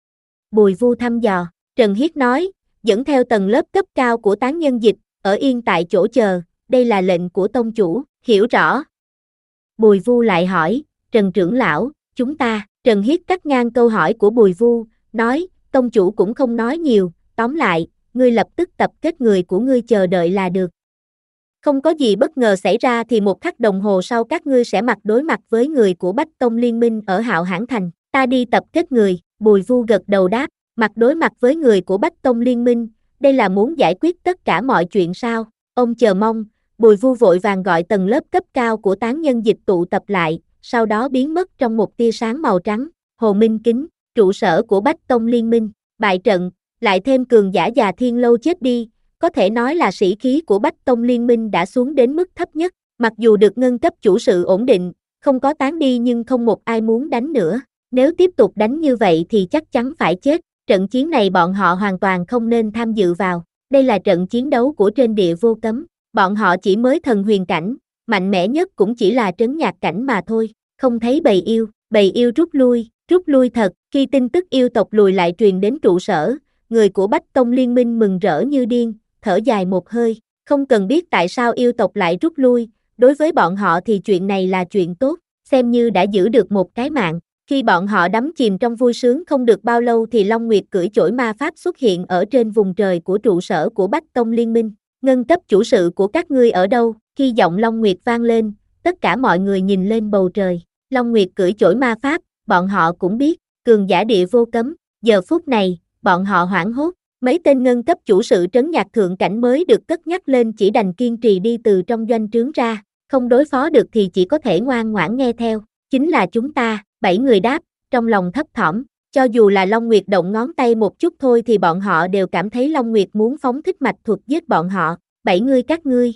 Bùi Vu thăm dò, Trần Hiết nói, dẫn theo tầng lớp cấp cao của tán nhân dịch, ở yên tại chỗ chờ, đây là lệnh của tông chủ, hiểu rõ. Bùi Vu lại hỏi, Trần trưởng lão, chúng ta, Trần Hiết cắt ngang câu hỏi của Bùi Vu, nói, tông chủ cũng không nói nhiều, tóm lại, ngươi lập tức tập kết người của ngươi chờ đợi là được. Không có gì bất ngờ xảy ra thì một khắc đồng hồ sau các ngươi sẽ mặt đối mặt với người của Bách Tông Liên minh ở Hạo Hãn Thành, ta đi tập kết người, Bùi Vu gật đầu đáp, mặt đối mặt với người của Bách Tông Liên minh, đây là muốn giải quyết tất cả mọi chuyện sao, ông chờ mong, Bùi Vu vội vàng gọi tầng lớp cấp cao của tán nhân dịch tụ tập lại, sau đó biến mất trong một tia sáng màu trắng, Hồ Minh Kính, trụ sở của Bách Tông Liên minh, bại trận, lại thêm cường giả Già Thiên Lâu chết đi, có thể nói là sĩ khí của Bách Tông Liên minh đã xuống đến mức thấp nhất, mặc dù được ngân cấp chủ sự ổn định, không có tán đi nhưng không một ai muốn đánh nữa, nếu tiếp tục đánh như vậy thì chắc chắn phải chết, trận chiến này bọn họ hoàn toàn không nên tham dự vào, đây là trận chiến đấu của trên địa vô cấm, bọn họ chỉ mới thần huyền cảnh, mạnh mẽ nhất cũng chỉ là trấn nhạc cảnh mà thôi, không thấy bầy yêu, bầy yêu rút lui, rút lui thật, khi tin tức yêu tộc lùi lại truyền đến trụ sở, người của Bách Tông Liên minh mừng rỡ như điên, thở dài một hơi, không cần biết tại sao yêu tộc lại rút lui, đối với bọn họ thì chuyện này là chuyện tốt, xem như đã giữ được một cái mạng. Khi bọn họ đắm chìm trong vui sướng không được bao lâu thì Long Nguyệt cưỡi chổi ma pháp xuất hiện ở trên vùng trời của trụ sở của Bách Tông Liên minh. Ngân cấp chủ sự của các ngươi ở đâu? Khi giọng Long Nguyệt vang lên, tất cả mọi người nhìn lên bầu trời. Long Nguyệt cưỡi chổi ma pháp, bọn họ cũng biết, cường giả địa vô cấm. Giờ phút này, bọn họ hoảng hốt. Mấy tên ngân cấp chủ sự trấn nhạc thượng cảnh mới được cất nhắc lên chỉ đành kiên trì đi từ trong doanh trướng ra. Không đối phó được thì chỉ có thể ngoan ngoãn nghe theo. Chính là chúng ta, bảy người đáp, trong lòng thấp thỏm. Cho dù là Long Nguyệt động ngón tay một chút thôi thì bọn họ đều cảm thấy Long Nguyệt muốn phóng thích mạch thuật giết bọn họ. Bảy ngươi các ngươi.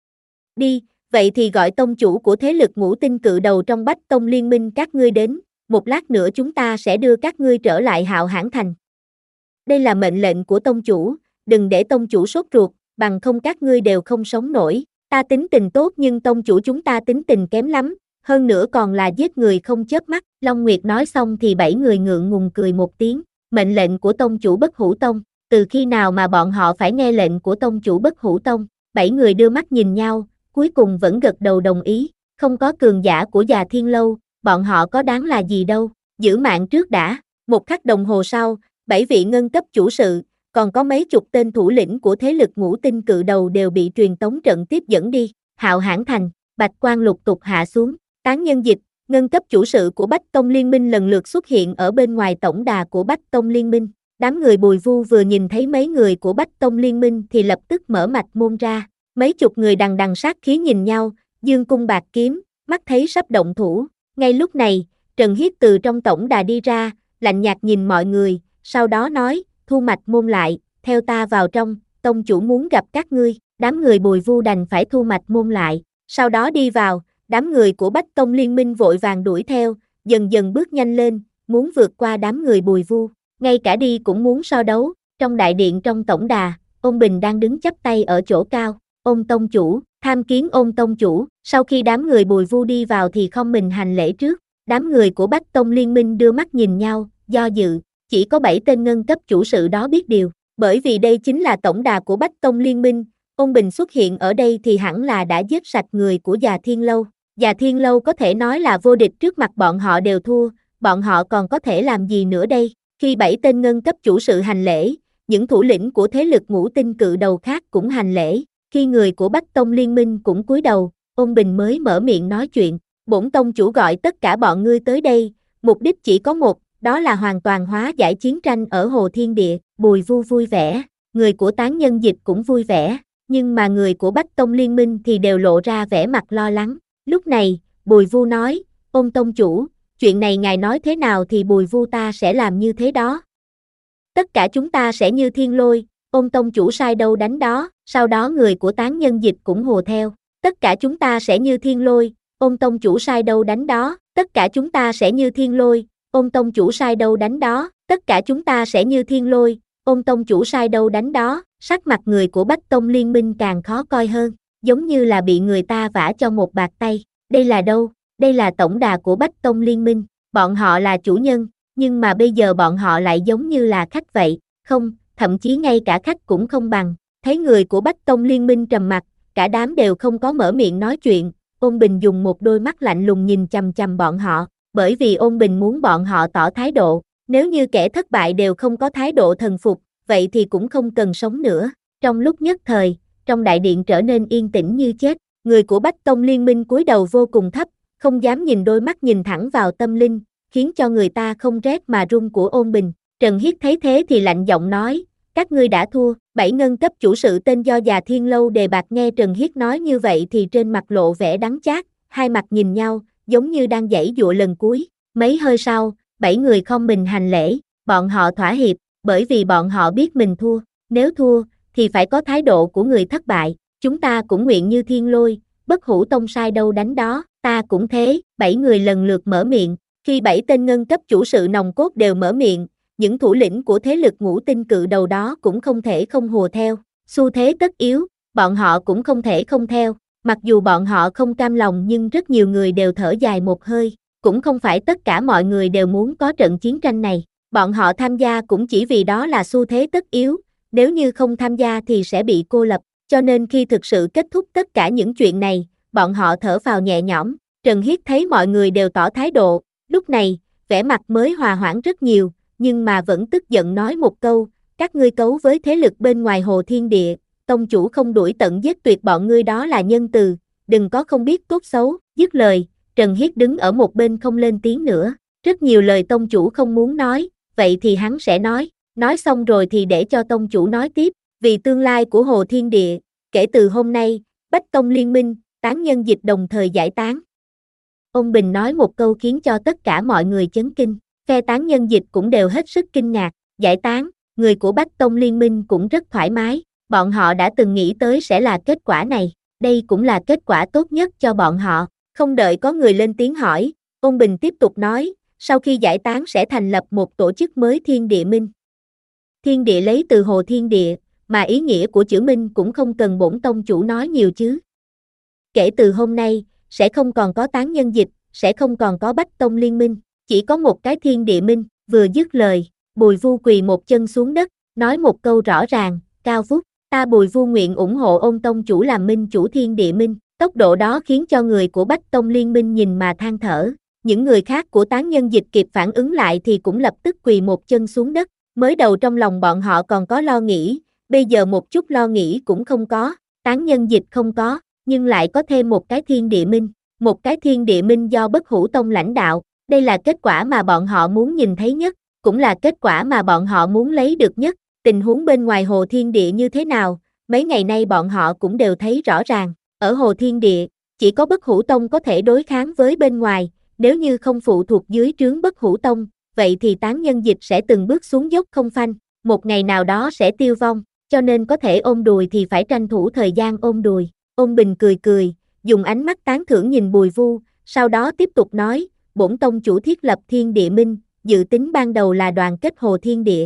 Đi, vậy thì gọi tông chủ của thế lực ngũ tinh cự đầu trong Bách Tông Liên minh các ngươi đến. Một lát nữa chúng ta sẽ đưa các ngươi trở lại Hạo Hãn Thành. Đây là mệnh lệnh của tông chủ, đừng để tông chủ sốt ruột, bằng không các ngươi đều không sống nổi. Ta tính tình tốt nhưng tông chủ chúng ta tính tình kém lắm, hơn nữa còn là giết người không chớp mắt. Long Nguyệt nói xong thì bảy người ngượng ngùng cười một tiếng, mệnh lệnh của tông chủ Bất Hủ Tông, từ khi nào mà bọn họ phải nghe lệnh của tông chủ Bất Hủ Tông? Bảy người đưa mắt nhìn nhau, cuối cùng vẫn gật đầu đồng ý, không có cường giả của Già Thiên Lâu, bọn họ có đáng là gì đâu, giữ mạng trước đã. Một khắc đồng hồ sau, bảy vị ngân cấp chủ sự, còn có mấy chục tên thủ lĩnh của thế lực ngũ tinh cự đầu đều bị truyền tống trận tiếp dẫn đi. Hạo Hãn Thành, bạch quang lục tục hạ xuống, tán nhân dịch, ngân cấp chủ sự của Bách Tông Liên minh lần lượt xuất hiện ở bên ngoài tổng đà của Bách Tông Liên minh. Đám người Bùi Vu vừa nhìn thấy mấy người của Bách Tông Liên minh thì lập tức mở mạch môn ra, mấy chục người đằng đằng sát khí nhìn nhau, dương cung bạc kiếm, mắt thấy sắp động thủ. Ngay lúc này, Trần Hiết từ trong tổng đà đi ra, lạnh nhạt nhìn mọi người, sau đó nói, thu mạch môn lại, theo ta vào trong, tông chủ muốn gặp các ngươi. Đám người Bùi Vu đành phải thu mạch môn lại, sau đó đi vào, đám người của Bách Tông Liên minh vội vàng đuổi theo, dần dần bước nhanh lên, muốn vượt qua đám người Bùi Vu, ngay cả đi cũng muốn so đấu. Trong đại điện trong tổng đà, Ôn Bình đang đứng chắp tay ở chỗ cao, Ôn tông chủ, tham kiến Ôn tông chủ. Sau khi đám người Bùi Vu đi vào thì không mình hành lễ trước, đám người của Bách Tông Liên minh đưa mắt nhìn nhau, do dự, chỉ có bảy tên ngân cấp chủ sự đó biết điều, bởi vì đây chính là tổng đà của Bách Tông Liên minh. Ôn Bình xuất hiện ở đây thì hẳn là đã giết sạch người của Già Thiên Lâu. Già Thiên Lâu có thể nói là vô địch, trước mặt bọn họ đều thua, bọn họ còn có thể làm gì nữa đây? Khi bảy tên ngân cấp chủ sự hành lễ, những thủ lĩnh của thế lực ngũ tinh cự đầu khác cũng hành lễ, khi người của Bách Tông Liên minh cũng cúi đầu, Ôn Bình mới mở miệng nói chuyện, bổn tông chủ gọi tất cả bọn ngươi tới đây, mục đích chỉ có một, đó là hoàn toàn hóa giải chiến tranh ở Hồ Thiên Địa. Bùi Vu vui vẻ, người của tán nhân dịch cũng vui vẻ, nhưng mà người của Bách Tông Liên minh thì đều lộ ra vẻ mặt lo lắng. Lúc này, Bùi Vu nói, Ôn tông chủ, chuyện này ngài nói thế nào thì Bùi Vu ta sẽ làm như thế đó. Tất cả chúng ta sẽ như thiên lôi, Ôn tông chủ sai đâu đánh đó. Sau đó người của tán nhân dịch cũng hùa theo, tất cả chúng ta sẽ như thiên lôi, Ôn tông chủ sai đâu đánh đó. Tất cả chúng ta sẽ như thiên lôi, Ôn tông chủ sai đâu đánh đó. Tất cả chúng ta sẽ như thiên lôi, Ôn tông chủ sai đâu đánh đó. Sắc mặt người của Bách Tông Liên minh càng khó coi hơn, giống như là bị người ta vả cho một bạt tay. Đây là đâu? Đây là tổng đà của Bách Tông Liên minh, bọn họ là chủ nhân, nhưng mà bây giờ bọn họ lại giống như là khách vậy, không, thậm chí ngay cả khách cũng không bằng. Thấy người của Bách Tông Liên minh trầm mặc, cả đám đều không có mở miệng nói chuyện. Ôn Bình dùng một đôi mắt lạnh lùng nhìn chằm chằm bọn họ, bởi vì Ôn Bình muốn bọn họ tỏ thái độ, nếu như kẻ thất bại đều không có thái độ thần phục, vậy thì cũng không cần sống nữa. Trong lúc nhất thời, trong đại điện trở nên yên tĩnh như chết, người của Bách Tông Liên minh cúi đầu vô cùng thấp, không dám nhìn đôi mắt nhìn thẳng vào tâm linh, khiến cho người ta không rét mà run của Ôn Bình. Trần Hiết thấy thế thì lạnh giọng nói, các ngươi đã thua. Bảy ngân cấp chủ sự tên do Già Thiên Lâu đề bạt nghe Trần Hiết nói như vậy thì trên mặt lộ vẻ đắng chát, hai mặt nhìn nhau, giống như đang giãy giụa lần cuối. Mấy hơi sau, bảy người không mình hành lễ, bọn họ thỏa hiệp, bởi vì bọn họ biết mình thua, nếu thua, thì phải có thái độ của người thất bại. Chúng ta cũng nguyện như thiên lôi, Bất Hủ Tông sai đâu đánh đó, ta cũng thế. Bảy người lần lượt mở miệng, khi bảy tên ngân cấp chủ sự nòng cốt đều mở miệng, những thủ lĩnh của thế lực ngũ tinh cự đầu đó cũng không thể không hùa theo, xu thế tất yếu, bọn họ cũng không thể không theo, mặc dù bọn họ không cam lòng nhưng rất nhiều người đều thở dài một hơi, cũng không phải tất cả mọi người đều muốn có trận chiến tranh này. Bọn họ tham gia cũng chỉ vì đó là xu thế tất yếu, nếu như không tham gia thì sẽ bị cô lập, cho nên khi thực sự kết thúc tất cả những chuyện này, bọn họ thở phào nhẹ nhõm. Trần Hiết thấy mọi người đều tỏ thái độ, lúc này, vẻ mặt mới hòa hoãn rất nhiều, nhưng mà vẫn tức giận nói một câu, các ngươi cấu với thế lực bên ngoài Hồ Thiên Địa, tông chủ không đuổi tận giết tuyệt bọn ngươi đó là nhân từ, đừng có không biết tốt xấu. Dứt lời, Trần Hiết đứng ở một bên không lên tiếng nữa, rất nhiều lời tông chủ không muốn nói, vậy thì hắn sẽ nói, nói xong rồi thì để cho tông chủ nói tiếp, vì tương lai của Hồ Thiên Địa, kể từ hôm nay, Bách Tông Liên minh, tán nhân dịch đồng thời giải tán. Ông Bình nói một câu khiến cho tất cả mọi người chấn kinh, phe tán nhân dịch cũng đều hết sức kinh ngạc, giải tán, người của Bách Tông Liên minh cũng rất thoải mái, bọn họ đã từng nghĩ tới sẽ là kết quả này, đây cũng là kết quả tốt nhất cho bọn họ. Không đợi có người lên tiếng hỏi, ông Bình tiếp tục nói, sau khi giải tán sẽ thành lập một tổ chức mới Thiên Địa Minh. Thiên Địa lấy từ Hồ Thiên Địa, mà ý nghĩa của chữ Minh cũng không cần bổn tông chủ nói nhiều chứ. Kể từ hôm nay, sẽ không còn có tán nhân dịch, sẽ không còn có Bách Tông Liên minh, chỉ có một cái Thiên Địa Minh. Vừa dứt lời, Bùi Vu quỳ một chân xuống đất, nói một câu rõ ràng, cao phúc, ta Bùi Vu nguyện ủng hộ Ôn tông chủ làm minh chủ Thiên Địa Minh. Tốc độ đó khiến cho người của Bách Tông Liên minh nhìn mà than thở, những người khác của tán nhân dịch kịp phản ứng lại thì cũng lập tức quỳ một chân xuống đất, mới đầu trong lòng bọn họ còn có lo nghĩ, bây giờ một chút lo nghĩ cũng không có, tán nhân dịch không có, nhưng lại có thêm một cái Thiên Địa Minh, một cái Thiên Địa Minh do Bất Hủ Tông lãnh đạo, đây là kết quả mà bọn họ muốn nhìn thấy nhất, cũng là kết quả mà bọn họ muốn lấy được nhất. Tình huống bên ngoài Hồ Thiên Địa như thế nào, mấy ngày nay bọn họ cũng đều thấy rõ ràng. Ở Hồ Thiên Địa, chỉ có Bất Hủ Tông có thể đối kháng với bên ngoài, nếu như không phụ thuộc dưới trướng Bất Hủ Tông, vậy thì tán nhân dịch sẽ từng bước xuống dốc không phanh, một ngày nào đó sẽ tiêu vong, cho nên có thể ôm đùi thì phải tranh thủ thời gian ôm đùi. Ôn Bình cười cười, dùng ánh mắt tán thưởng nhìn Bùi Vu, sau đó tiếp tục nói, bổn tông chủ thiết lập Thiên Địa Minh, dự tính ban đầu là đoàn kết Hồ Thiên Địa.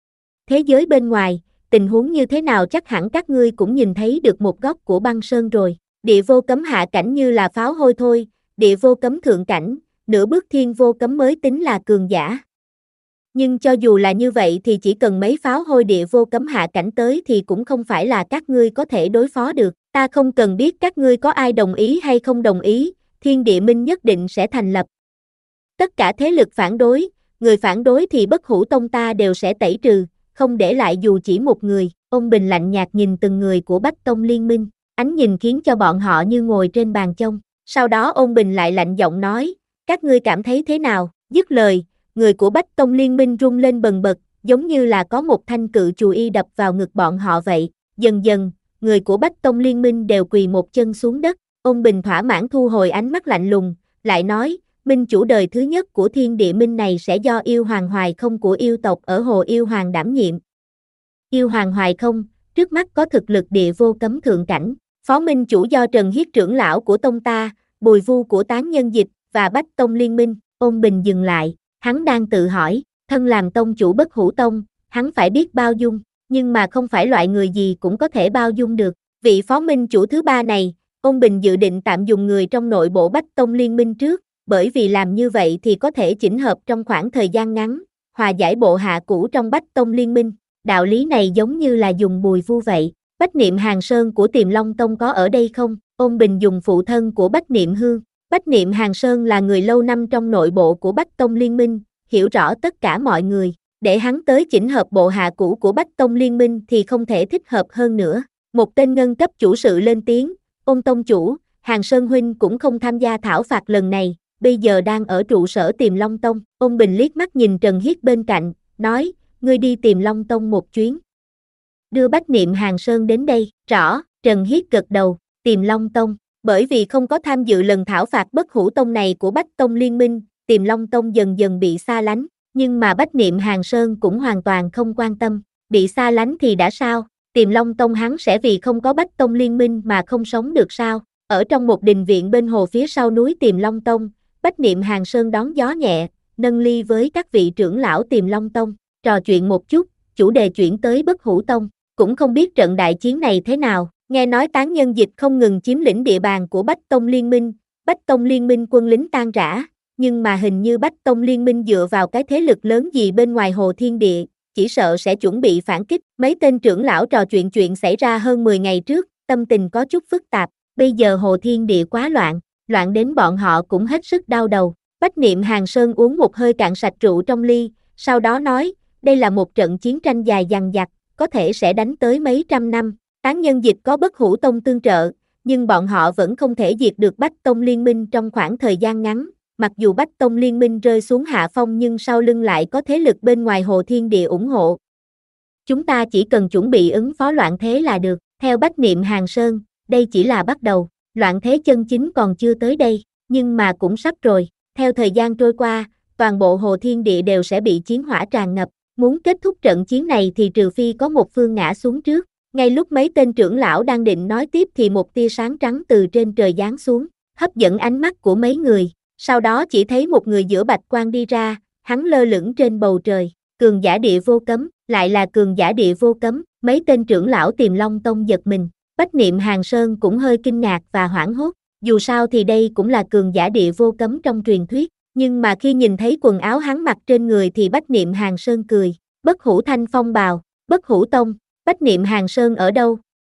Thế giới bên ngoài, tình huống như thế nào chắc hẳn các ngươi cũng nhìn thấy được một góc của băng sơn rồi, địa vô cấm hạ cảnh như là pháo hôi thôi, địa vô cấm thượng cảnh, nửa bước thiên vô cấm mới tính là cường giả. Nhưng cho dù là như vậy thì chỉ cần mấy pháo hôi địa vô cấm hạ cảnh tới thì cũng không phải là các ngươi có thể đối phó được, ta không cần biết các ngươi có ai đồng ý hay không đồng ý, Thiên Địa Minh nhất định sẽ thành lập. Tất cả thế lực phản đối, người phản đối thì Bất Hủ Tông ta đều sẽ tẩy trừ, không để lại dù chỉ một người. Ông Bình lạnh nhạt nhìn từng người của Bách Tông Liên minh, ánh nhìn khiến cho bọn họ như ngồi trên bàn trông. Sau đó ông Bình lại lạnh giọng nói, các ngươi cảm thấy thế nào? Dứt lời, người của Bách Tông Liên minh rung lên bần bật, giống như là có một thanh cự chùy y đập vào ngực bọn họ vậy. Dần dần, người của Bách Tông Liên minh đều quỳ một chân xuống đất. Ông Bình thỏa mãn thu hồi ánh mắt lạnh lùng, lại nói, minh chủ đời thứ nhất của Thiên Địa Minh này sẽ do Yêu Hoàng Hoài Không của yêu tộc ở Hồ Yêu Hoàng đảm nhiệm. Yêu Hoàng Hoài Không, trước mắt có thực lực địa vô cấm thượng cảnh, phó minh chủ do Trần Hiết trưởng lão của tông ta, Bùi Vu của tán nhân dịch, và Bách Tông Liên minh. Ôn Bình dừng lại, hắn đang tự hỏi, thân làm tông chủ Bất Hủ Tông, hắn phải biết bao dung, nhưng mà không phải loại người gì cũng có thể bao dung được. Vị phó minh chủ thứ ba này, Ôn Bình dự định tạm dùng người trong nội bộ Bách Tông Liên minh trước, bởi vì làm như vậy thì có thể chỉnh hợp trong khoảng thời gian ngắn, hòa giải bộ hạ cũ trong Bách Tông Liên minh. Đạo lý này giống như là dùng Bùi Vu vậy. Bách Niệm Hàng Sơn của Tiềm Long Tông có ở đây không? Ôn Bình dùng phụ thân của Bách Niệm Hương. Bách Niệm Hàng Sơn là người lâu năm trong nội bộ của Bách Tông Liên minh, hiểu rõ tất cả mọi người. Để hắn tới chỉnh hợp bộ hạ cũ của Bách Tông Liên minh thì không thể thích hợp hơn nữa. Một tên ngân cấp chủ sự lên tiếng, Ôn tông chủ, Hàng Sơn huynh cũng không tham gia thảo phạt lần này, bây giờ đang ở trụ sở Tiềm Long Tông. Ôn Bình liếc mắt nhìn Trần Hiết bên cạnh, nói, ngươi đi Tiềm Long Tông một chuyến. Đưa Bách Niệm Hàng Sơn đến đây, rõ, Trần Hiết gật đầu, Tiềm Long Tông, bởi vì không có tham dự lần thảo phạt Bất Hủ Tông này của Bách Tông Liên minh, Tiềm Long Tông dần dần bị xa lánh, nhưng mà Bách Niệm Hàng Sơn cũng hoàn toàn không quan tâm, bị xa lánh thì đã sao, Tiềm Long Tông hắn sẽ vì không có Bách Tông Liên minh mà không sống được sao? Ở trong một đình viện bên hồ phía sau núi Tiềm Long Tông, Bách Niệm Hàng Sơn đón gió nhẹ, nâng ly với các vị trưởng lão Tiềm Long Tông, trò chuyện một chút, chủ đề chuyển tới Bất Hủ Tông, cũng không biết trận đại chiến này thế nào, nghe nói tán nhân dịch không ngừng chiếm lĩnh địa bàn của Bách Tông Liên minh, Bách Tông Liên minh quân lính tan rã, nhưng mà hình như Bách Tông Liên minh dựa vào cái thế lực lớn gì bên ngoài Hồ Thiên Địa, chỉ sợ sẽ chuẩn bị phản kích. Mấy tên trưởng lão trò chuyện chuyện xảy ra hơn mười ngày trước, tâm tình có chút phức tạp, bây giờ Hồ Thiên Địa quá loạn, loạn đến bọn họ cũng hết sức đau đầu. Bách Niệm Hàn Sơn uống một hơi cạn sạch rượu trong ly, sau đó nói, đây là một trận chiến tranh dài dằng dặc, có thể sẽ đánh tới mấy trăm năm. Tán nhân dịch có Bất Hủ Tông tương trợ, nhưng bọn họ vẫn không thể diệt được Bách Tông Liên minh trong khoảng thời gian ngắn. Mặc dù Bách Tông Liên minh rơi xuống hạ phong nhưng sau lưng lại có thế lực bên ngoài Hồ Thiên Địa ủng hộ. Chúng ta chỉ cần chuẩn bị ứng phó loạn thế là được. Theo Bách Niệm Hàn Sơn, đây chỉ là bắt đầu, loạn thế chân chính còn chưa tới đây, nhưng mà cũng sắp rồi. Theo thời gian trôi qua, toàn bộ Hồ Thiên Địa đều sẽ bị chiến hỏa tràn ngập. Muốn kết thúc trận chiến này thì trừ phi có một phương ngã xuống trước. Ngay lúc mấy tên trưởng lão đang định nói tiếp thì một tia sáng trắng từ trên trời giáng xuống, hấp dẫn ánh mắt của mấy người. Sau đó chỉ thấy một người giữa bạch quang đi ra, hắn lơ lửng trên bầu trời, cường giả địa vô cấm, lại là cường giả địa vô cấm. Mấy tên trưởng lão Tiềm Long Tông giật mình, Bách Niệm Hàn Sơn cũng hơi kinh ngạc và hoảng hốt, dù sao thì đây cũng là cường giả địa vô cấm trong truyền thuyết, nhưng mà khi nhìn thấy quần áo hắn mặc trên người thì Bách Niệm Hàn Sơn cười. Bất Hủ Thanh Phong bào, Bất Hủ Tông, Bách Niệm Hàn Sơn ở đâu?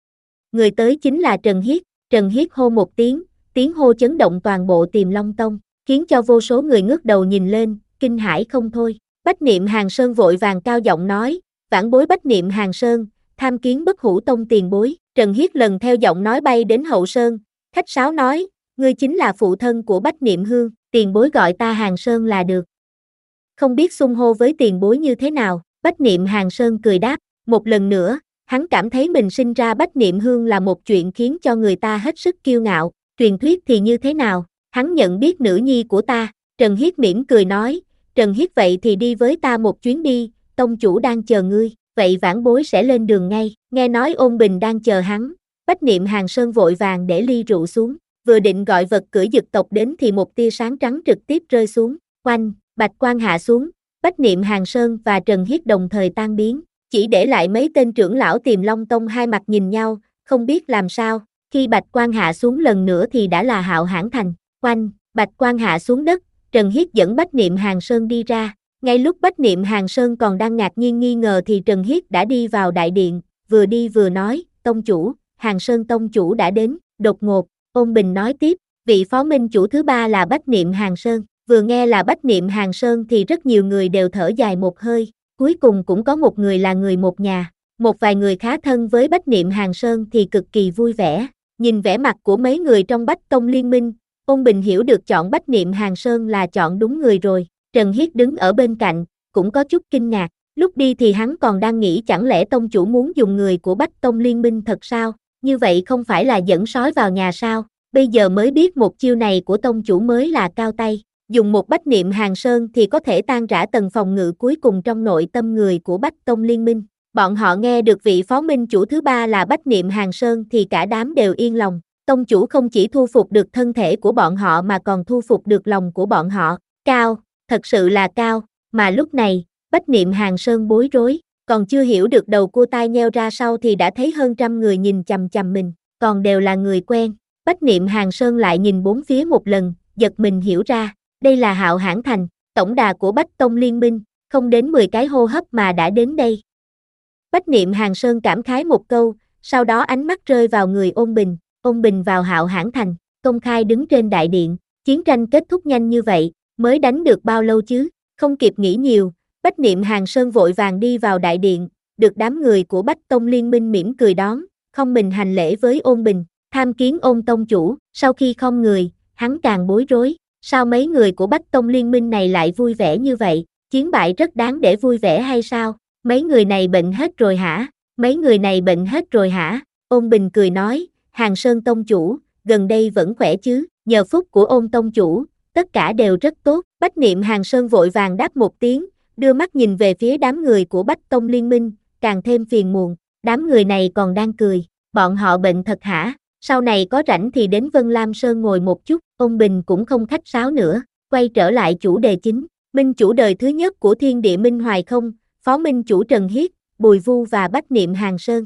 Người tới chính là Trần Hiết. Trần Hiết hô một tiếng, tiếng hô chấn động toàn bộ Tiềm Long Tông, khiến cho vô số người ngước đầu nhìn lên, kinh hãi không thôi. Bách Niệm Hàn Sơn vội vàng cao giọng nói, vãn bối Bách Niệm Hàn Sơn, tham kiến Bất Hủ Tông tiền bối. Trần Hiết lần theo giọng nói bay đến hậu sơn, khách sáo nói, ngươi chính là phụ thân của Bách Niệm Hương, tiền bối gọi ta Hàn Sơn là được. Không biết xưng hô với tiền bối như thế nào, Bách Niệm Hàn Sơn cười đáp, một lần nữa, hắn cảm thấy mình sinh ra Bách Niệm Hương là một chuyện khiến cho người ta hết sức kiêu ngạo, truyền thuyết thì như thế nào, hắn nhận biết nữ nhi của ta. Trần Hiết mỉm cười nói, Trần Hiết vậy thì đi với ta một chuyến đi, tông chủ đang chờ ngươi, vậy vãn bối sẽ lên đường ngay. Nghe nói Ôn Bình đang chờ hắn, Bách Niệm Hàn Sơn vội vàng để ly rượu xuống, vừa định gọi vật cưỡi dực tộc đến thì một tia sáng trắng trực tiếp rơi xuống, oanh, bạch quang hạ xuống, Bách Niệm Hàn Sơn và Trần Hiết đồng thời tan biến, chỉ để lại mấy tên trưởng lão Tiềm Long Tông hai mặt nhìn nhau, không biết làm sao. Khi bạch quang hạ xuống lần nữa thì đã là Hạo Hãn Thành, oanh, bạch quang hạ xuống đất, Trần Hiết dẫn Bách Niệm Hàn Sơn đi ra. Ngay lúc Bách Niệm Hàn Sơn còn đang ngạc nhiên nghi ngờ thì Trần Hiết đã đi vào đại điện, vừa đi vừa nói, tông chủ, Hàn Sơn tông chủ đã đến. Đột ngột, Ôn Bình nói tiếp, vị phó minh chủ thứ ba là Bách Niệm Hàn Sơn. Vừa nghe là Bách Niệm Hàn Sơn thì rất nhiều người đều thở dài một hơi, cuối cùng cũng có một người là người một nhà, một vài người khá thân với Bách Niệm Hàn Sơn thì cực kỳ vui vẻ. Nhìn vẻ mặt của mấy người trong Bách Tông Liên minh, Ôn Bình hiểu được chọn Bách Niệm Hàn Sơn là chọn đúng người rồi. Trần Hiết đứng ở bên cạnh, cũng có chút kinh ngạc, lúc đi thì hắn còn đang nghĩ chẳng lẽ tông chủ muốn dùng người của Bách Tông Liên minh thật sao, như vậy không phải là dẫn sói vào nhà sao, bây giờ mới biết một chiêu này của tông chủ mới là cao tay, dùng một Bách Niệm Hàn Sơn thì có thể tan rã tầng phòng ngự cuối cùng trong nội tâm người của Bách Tông Liên minh. Bọn họ nghe được vị phó minh chủ thứ ba là Bách Niệm Hàn Sơn thì cả đám đều yên lòng, tông chủ không chỉ thu phục được thân thể của bọn họ mà còn thu phục được lòng của bọn họ, cao, thật sự là cao, mà lúc này, Bách Niệm Hàn Sơn bối rối, còn chưa hiểu được đầu cua tai nheo ra sau thì đã thấy hơn trăm người nhìn chằm chằm mình, còn đều là người quen. Bách Niệm Hàn Sơn lại nhìn bốn phía một lần, giật mình hiểu ra, đây là Hạo Hãn Thành, tổng đà của Bách Tông Liên minh, không đến mười cái hô hấp mà đã đến đây. Bách Niệm Hàn Sơn cảm khái một câu, sau đó ánh mắt rơi vào người Ôn Bình, Ôn Bình vào Hạo Hãn Thành, công khai đứng trên đại điện, chiến tranh kết thúc nhanh như vậy, mới đánh được bao lâu chứ, không kịp nghĩ nhiều, Bách Niệm Hàn Sơn vội vàng đi vào đại điện, được đám người của Bách Tông Liên minh mỉm cười đón, không mình hành lễ với Ôn Bình, tham kiến Ôn tông chủ. Sau khi không người, hắn càng bối rối, sao mấy người của Bách Tông Liên minh này lại vui vẻ như vậy, chiến bại rất đáng để vui vẻ hay sao, mấy người này bệnh hết rồi hả, mấy người này bệnh hết rồi hả, Ôn Bình cười nói, Hàn Sơn tông chủ, gần đây vẫn khỏe chứ, nhờ phúc của Ôn tông chủ, tất cả đều rất tốt. Bách Niệm Hàn Sơn vội vàng đáp một tiếng, đưa mắt nhìn về phía đám người của Bách Tông Liên minh, càng thêm phiền muộn, đám người này còn đang cười, bọn họ bệnh thật hả, sau này có rảnh thì đến Vân Lam Sơn ngồi một chút. Ôn Bình cũng không khách sáo nữa, quay trở lại chủ đề chính, minh chủ đời thứ nhất của Thiên Địa Minh Hoài Không, phó minh chủ Trần Hiết, Bùi Vu và Bách Niệm Hàn Sơn.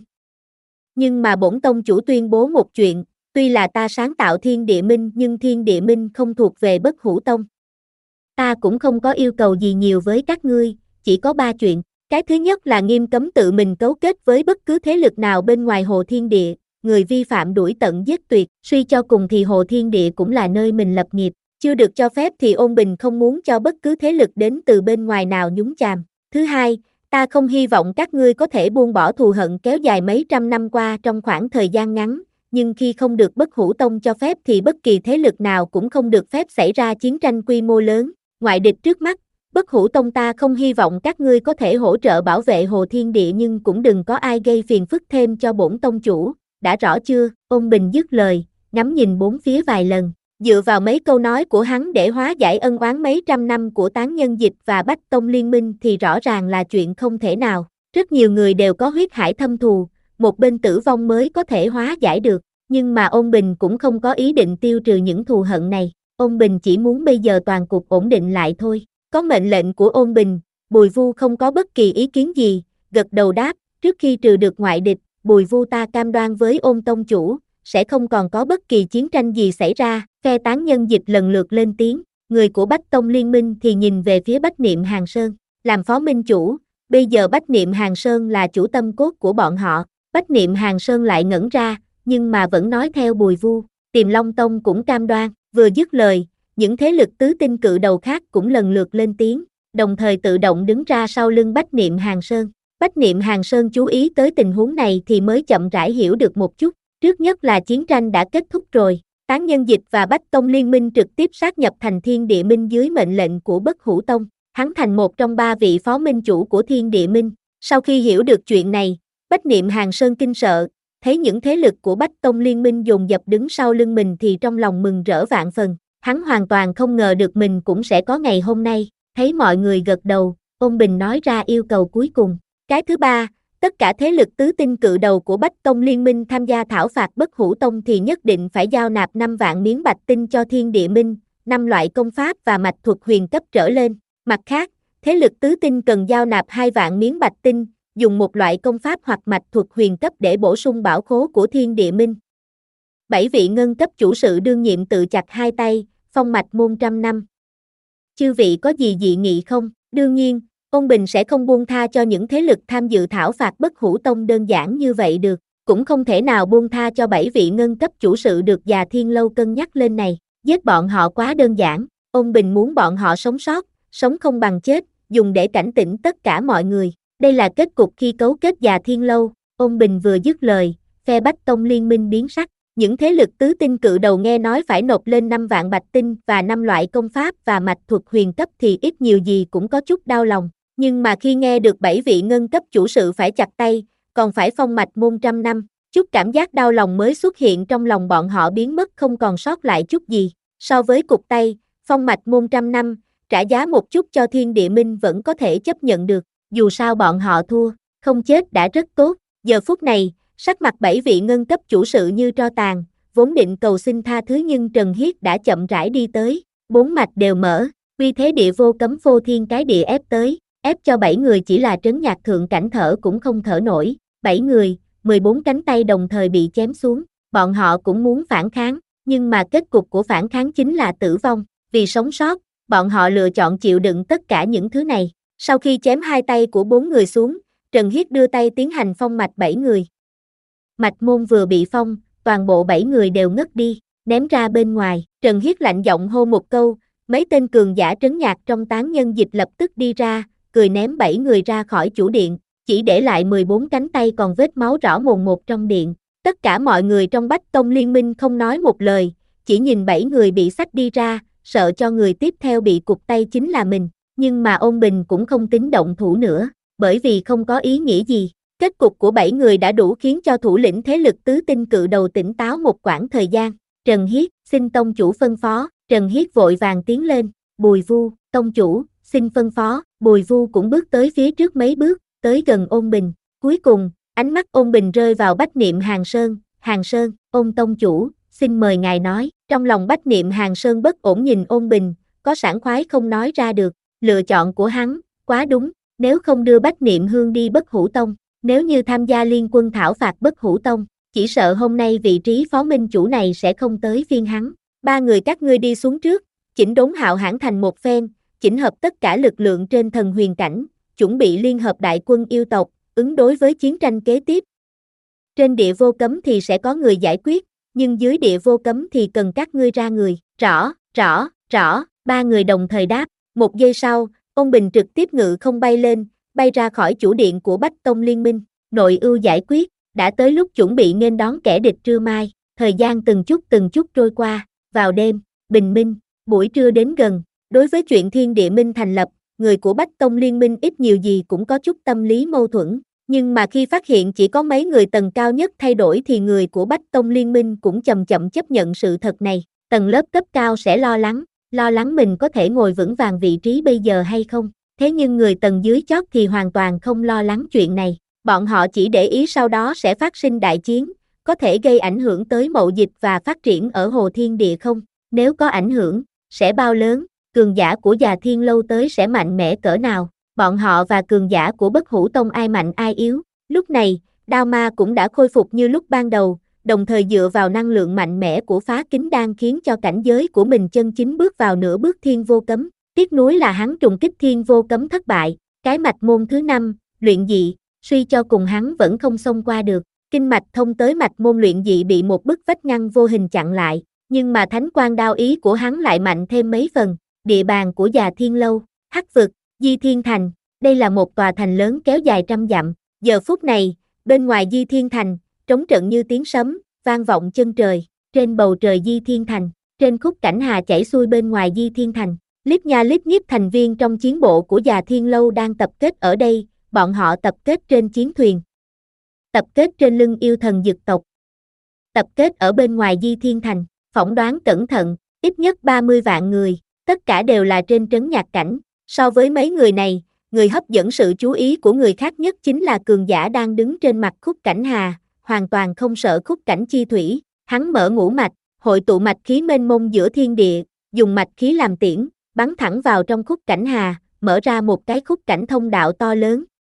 Nhưng mà bổn tông chủ tuyên bố một chuyện, tuy là ta sáng tạo Thiên Địa Minh nhưng Thiên Địa Minh không thuộc về Bất Hủ Tông. Ta cũng không có yêu cầu gì nhiều với các ngươi, chỉ có ba chuyện. Cái thứ nhất là nghiêm cấm tự mình cấu kết với bất cứ thế lực nào bên ngoài Hồ Thiên Địa, người vi phạm đuổi tận giết tuyệt, suy cho cùng thì Hồ Thiên Địa cũng là nơi mình lập nghiệp, chưa được cho phép thì Ôn Bình không muốn cho bất cứ thế lực đến từ bên ngoài nào nhúng chàm. Thứ hai, ta không hy vọng các ngươi có thể buông bỏ thù hận kéo dài mấy trăm năm qua trong khoảng thời gian ngắn, nhưng khi không được Bất Hủ Tông cho phép thì bất kỳ thế lực nào cũng không được phép xảy ra chiến tranh quy mô lớn, ngoại địch trước mắt. Bất Hủ Tông ta không hy vọng các ngươi có thể hỗ trợ bảo vệ Hồ Thiên Địa nhưng cũng đừng có ai gây phiền phức thêm cho bổn tông chủ, đã rõ chưa? Ôn Bình dứt lời, ngắm nhìn bốn phía vài lần, dựa vào mấy câu nói của hắn để hóa giải ân oán mấy trăm năm của Tán Nhân Dịch và Bách Tông Liên Minh thì rõ ràng là chuyện không thể nào. Rất nhiều người đều có huyết hải thâm thù, một bên tử vong mới có thể hóa giải được, nhưng mà Ôn Bình cũng không có ý định tiêu trừ những thù hận này, Ôn Bình chỉ muốn bây giờ toàn cục ổn định lại thôi. Có mệnh lệnh của Ôn Bình, Bùi Vu không có bất kỳ ý kiến gì, gật đầu đáp, trước khi trừ được ngoại địch, Bùi Vu ta cam đoan với Ôn tông chủ, sẽ không còn có bất kỳ chiến tranh gì xảy ra. Phe Tán Nhân Dịch lần lượt lên tiếng, người của Bách Tông Liên Minh thì nhìn về phía Bách Niệm Hàn Sơn, làm phó minh chủ, bây giờ Bách Niệm Hàn Sơn là chủ tâm cốt của bọn họ. Bách Niệm Hàn Sơn lại ngẩn ra, nhưng mà vẫn nói theo Bùi Vu, Tiềm Long Tông cũng cam đoan. Vừa dứt lời, những thế lực tứ tinh cự đầu khác cũng lần lượt lên tiếng, đồng thời tự động đứng ra sau lưng Bách Niệm Hàn Sơn. Bách Niệm Hàn Sơn chú ý tới tình huống này thì mới chậm rãi hiểu được một chút, trước nhất là chiến tranh đã kết thúc rồi, Tán Nhân Dịch và Bách Tông Liên Minh trực tiếp sát nhập thành Thiên Địa Minh dưới mệnh lệnh của Bất Hủ Tông, hắn thành một trong ba vị phó minh chủ của Thiên Địa Minh. Sau khi hiểu được chuyện này, Bách Niệm Hàn Sơn kinh sợ, thấy những thế lực của Bách Tông Liên Minh dồn dập đứng sau lưng mình thì trong lòng mừng rỡ vạn phần. Hắn hoàn toàn không ngờ được mình cũng sẽ có ngày hôm nay, thấy mọi người gật đầu, Ôn Bình nói ra yêu cầu cuối cùng. Cái thứ ba, tất cả thế lực tứ tinh cự đầu của Bách Tông Liên Minh tham gia thảo phạt Bất Hủ Tông thì nhất định phải giao nạp năm vạn miếng bạch tinh cho Thiên Địa Minh, năm loại công pháp và mạch thuật huyền cấp trở lên. Mặt khác, thế lực tứ tinh cần giao nạp hai vạn miếng bạch tinh, dùng một loại công pháp hoặc mạch thuật huyền cấp để bổ sung bảo khố của Thiên Địa Minh. Bảy vị ngân cấp chủ sự đương nhiệm tự chặt hai tay, phong mạch môn trăm năm. Chư vị có gì dị nghị không? Đương nhiên, Ôn Bình sẽ không buông tha cho những thế lực tham dự thảo phạt Bất Hủ Tông đơn giản như vậy được, cũng không thể nào buông tha cho bảy vị ngân cấp chủ sự được Già Thiên Lâu cân nhắc lên này, giết bọn họ quá đơn giản, Ôn Bình muốn bọn họ sống sót, sống không bằng chết, dùng để cảnh tỉnh tất cả mọi người, đây là kết cục khi cấu kết Già Thiên Lâu. Ôn Bình vừa dứt lời, phe Bách Tông Liên Minh biến sắc. Những thế lực tứ tinh cự đầu nghe nói phải nộp lên năm vạn bạch tinh và năm loại công pháp và mạch thuật huyền cấp thì ít nhiều gì cũng có chút đau lòng, nhưng mà khi nghe được bảy vị ngân cấp chủ sự phải chặt tay, còn phải phong mạch môn trăm năm, chút cảm giác đau lòng mới xuất hiện trong lòng bọn họ biến mất không còn sót lại chút gì. So với cục tay, phong mạch môn trăm năm, trả giá một chút cho Thiên Địa Minh vẫn có thể chấp nhận được, dù sao bọn họ thua, không chết đã rất tốt. Giờ phút này, sắc mặt bảy vị ngân cấp chủ sự như tro tàn, vốn định cầu xin tha thứ nhưng Trần Hiết đã chậm rãi đi tới, bốn mạch đều mở, uy thế địa vô cấm phô thiên cái địa ép tới, ép cho bảy người chỉ là trấn nhạc thượng cảnh thở cũng không thở nổi, bảy người, mười bốn cánh tay đồng thời bị chém xuống, bọn họ cũng muốn phản kháng, nhưng mà kết cục của phản kháng chính là tử vong, vì sống sót, bọn họ lựa chọn chịu đựng tất cả những thứ này. Sau khi chém hai tay của bốn người xuống, Trần Hiết đưa tay tiến hành phong mạch bảy người. Mạch môn vừa bị phong, toàn bộ bảy người đều ngất đi, ném ra bên ngoài, Trần Hiết lạnh giọng hô một câu, mấy tên cường giả trấn nhạc trong Tán Nhân Dịch lập tức đi ra, cười ném bảy người ra khỏi chủ điện, chỉ để lại mười bốn cánh tay còn vết máu rõ mồn một trong điện. Tất cả mọi người trong Bách Tông Liên Minh không nói một lời, chỉ nhìn bảy người bị xách đi ra, sợ cho người tiếp theo bị cụt tay chính là mình, nhưng mà Ôn Bình cũng không tính động thủ nữa, bởi vì không có ý nghĩa gì. Kết cục của bảy người đã đủ khiến cho thủ lĩnh thế lực tứ tinh cự đầu tỉnh táo một quãng thời gian. Trần Hiết, xin tông chủ phân phó. Trần Hiết vội vàng tiến lên. Bùi Vu, tông chủ, xin phân phó. Bùi Vu cũng bước tới phía trước mấy bước, tới gần Ôn Bình. Cuối cùng, ánh mắt Ôn Bình rơi vào Bách Niệm Hàn Sơn. Hàn Sơn, Ôn tông chủ, xin mời ngài nói. Trong lòng Bách Niệm Hàn Sơn bất ổn nhìn Ôn Bình, có sảng khoái không nói ra được. Lựa chọn của hắn, quá đúng. Nếu không đưa Bách Niệm Hương đi Bất Hủ Tông, nếu như tham gia liên quân thảo phạt Bất Hủ Tông, chỉ sợ hôm nay vị trí phó minh chủ này sẽ không tới phiên hắn. Ba người các ngươi đi xuống trước, chỉnh đốn Hạo Hãn thành một phen, chỉnh hợp tất cả lực lượng trên thần huyền cảnh, chuẩn bị liên hợp đại quân yêu tộc, ứng đối với chiến tranh kế tiếp. Trên địa vô cấm thì sẽ có người giải quyết, nhưng dưới địa vô cấm thì cần các ngươi ra người. Rõ, rõ, rõ, ba người đồng thời đáp. Một giây sau, ông Bình trực tiếp ngự không bay lên, bay ra khỏi chủ điện của Bách Tông Liên minh. Nội ưu giải quyết, đã tới lúc chuẩn bị nghênh đón kẻ địch trưa mai. Thời gian từng chút từng chút trôi qua, vào đêm, bình minh, buổi trưa đến gần. Đối với chuyện Thiên Địa Minh thành lập, người của Bách Tông Liên minh ít nhiều gì cũng có chút tâm lý mâu thuẫn. Nhưng mà khi phát hiện chỉ có mấy người tầng cao nhất thay đổi thì người của Bách Tông Liên minh cũng chậm chậm chấp nhận sự thật này. Tầng lớp cấp cao sẽ lo lắng, lo lắng mình có thể ngồi vững vàng vị trí bây giờ hay không. Thế nhưng người tầng dưới chót thì hoàn toàn không lo lắng chuyện này. Bọn họ chỉ để ý sau đó sẽ phát sinh đại chiến, có thể gây ảnh hưởng tới mậu dịch và phát triển ở Hồ Thiên Địa không. Nếu có ảnh hưởng, sẽ bao lớn, cường giả của Già Thiên Lâu tới sẽ mạnh mẽ cỡ nào. Bọn họ và cường giả của Bất Hủ Tông ai mạnh ai yếu. Lúc này, Đao Ma cũng đã khôi phục như lúc ban đầu, đồng thời dựa vào năng lượng mạnh mẽ của phá kính đan khiến cho cảnh giới của mình chân chính bước vào nửa bước thiên vô cấm. Tiếc nuối là hắn trùng kích thiên vô cấm thất bại, cái mạch môn thứ năm, luyện dị, suy cho cùng hắn vẫn không xông qua được. Kinh mạch thông tới mạch môn luyện dị bị một bức vách ngăn vô hình chặn lại, nhưng mà thánh quang đao ý của hắn lại mạnh thêm mấy phần. Địa bàn của Già Thiên Lâu, Hắc Vực, Di Thiên Thành, đây là một tòa thành lớn kéo dài trăm dặm. Giờ phút này, bên ngoài Di Thiên Thành, trống trận như tiếng sấm, vang vọng chân trời. Trên bầu trời Di Thiên Thành, trên khúc cảnh hà chảy xuôi bên ngoài Di Thiên Thành, lít nha lít nhít thành viên trong chiến bộ của Già Thiên Lâu đang tập kết ở đây. Bọn họ tập kết trên chiến thuyền, tập kết trên lưng yêu thần dực tộc, tập kết ở bên ngoài Di Thiên Thành. Phỏng đoán cẩn thận, ít nhất ba mươi vạn người, tất cả đều là trên trấn nhạc cảnh. So với mấy người này, người hấp dẫn sự chú ý của người khác nhất chính là cường giả đang đứng trên mặt khúc cảnh hà, hoàn toàn không sợ khúc cảnh chi thủy. Hắn mở ngũ mạch, hội tụ mạch khí mênh mông giữa thiên địa, dùng mạch khí làm tiễn, bắn thẳng vào trong khúc cảnh hà, mở ra một cái khúc cảnh thông đạo to lớn.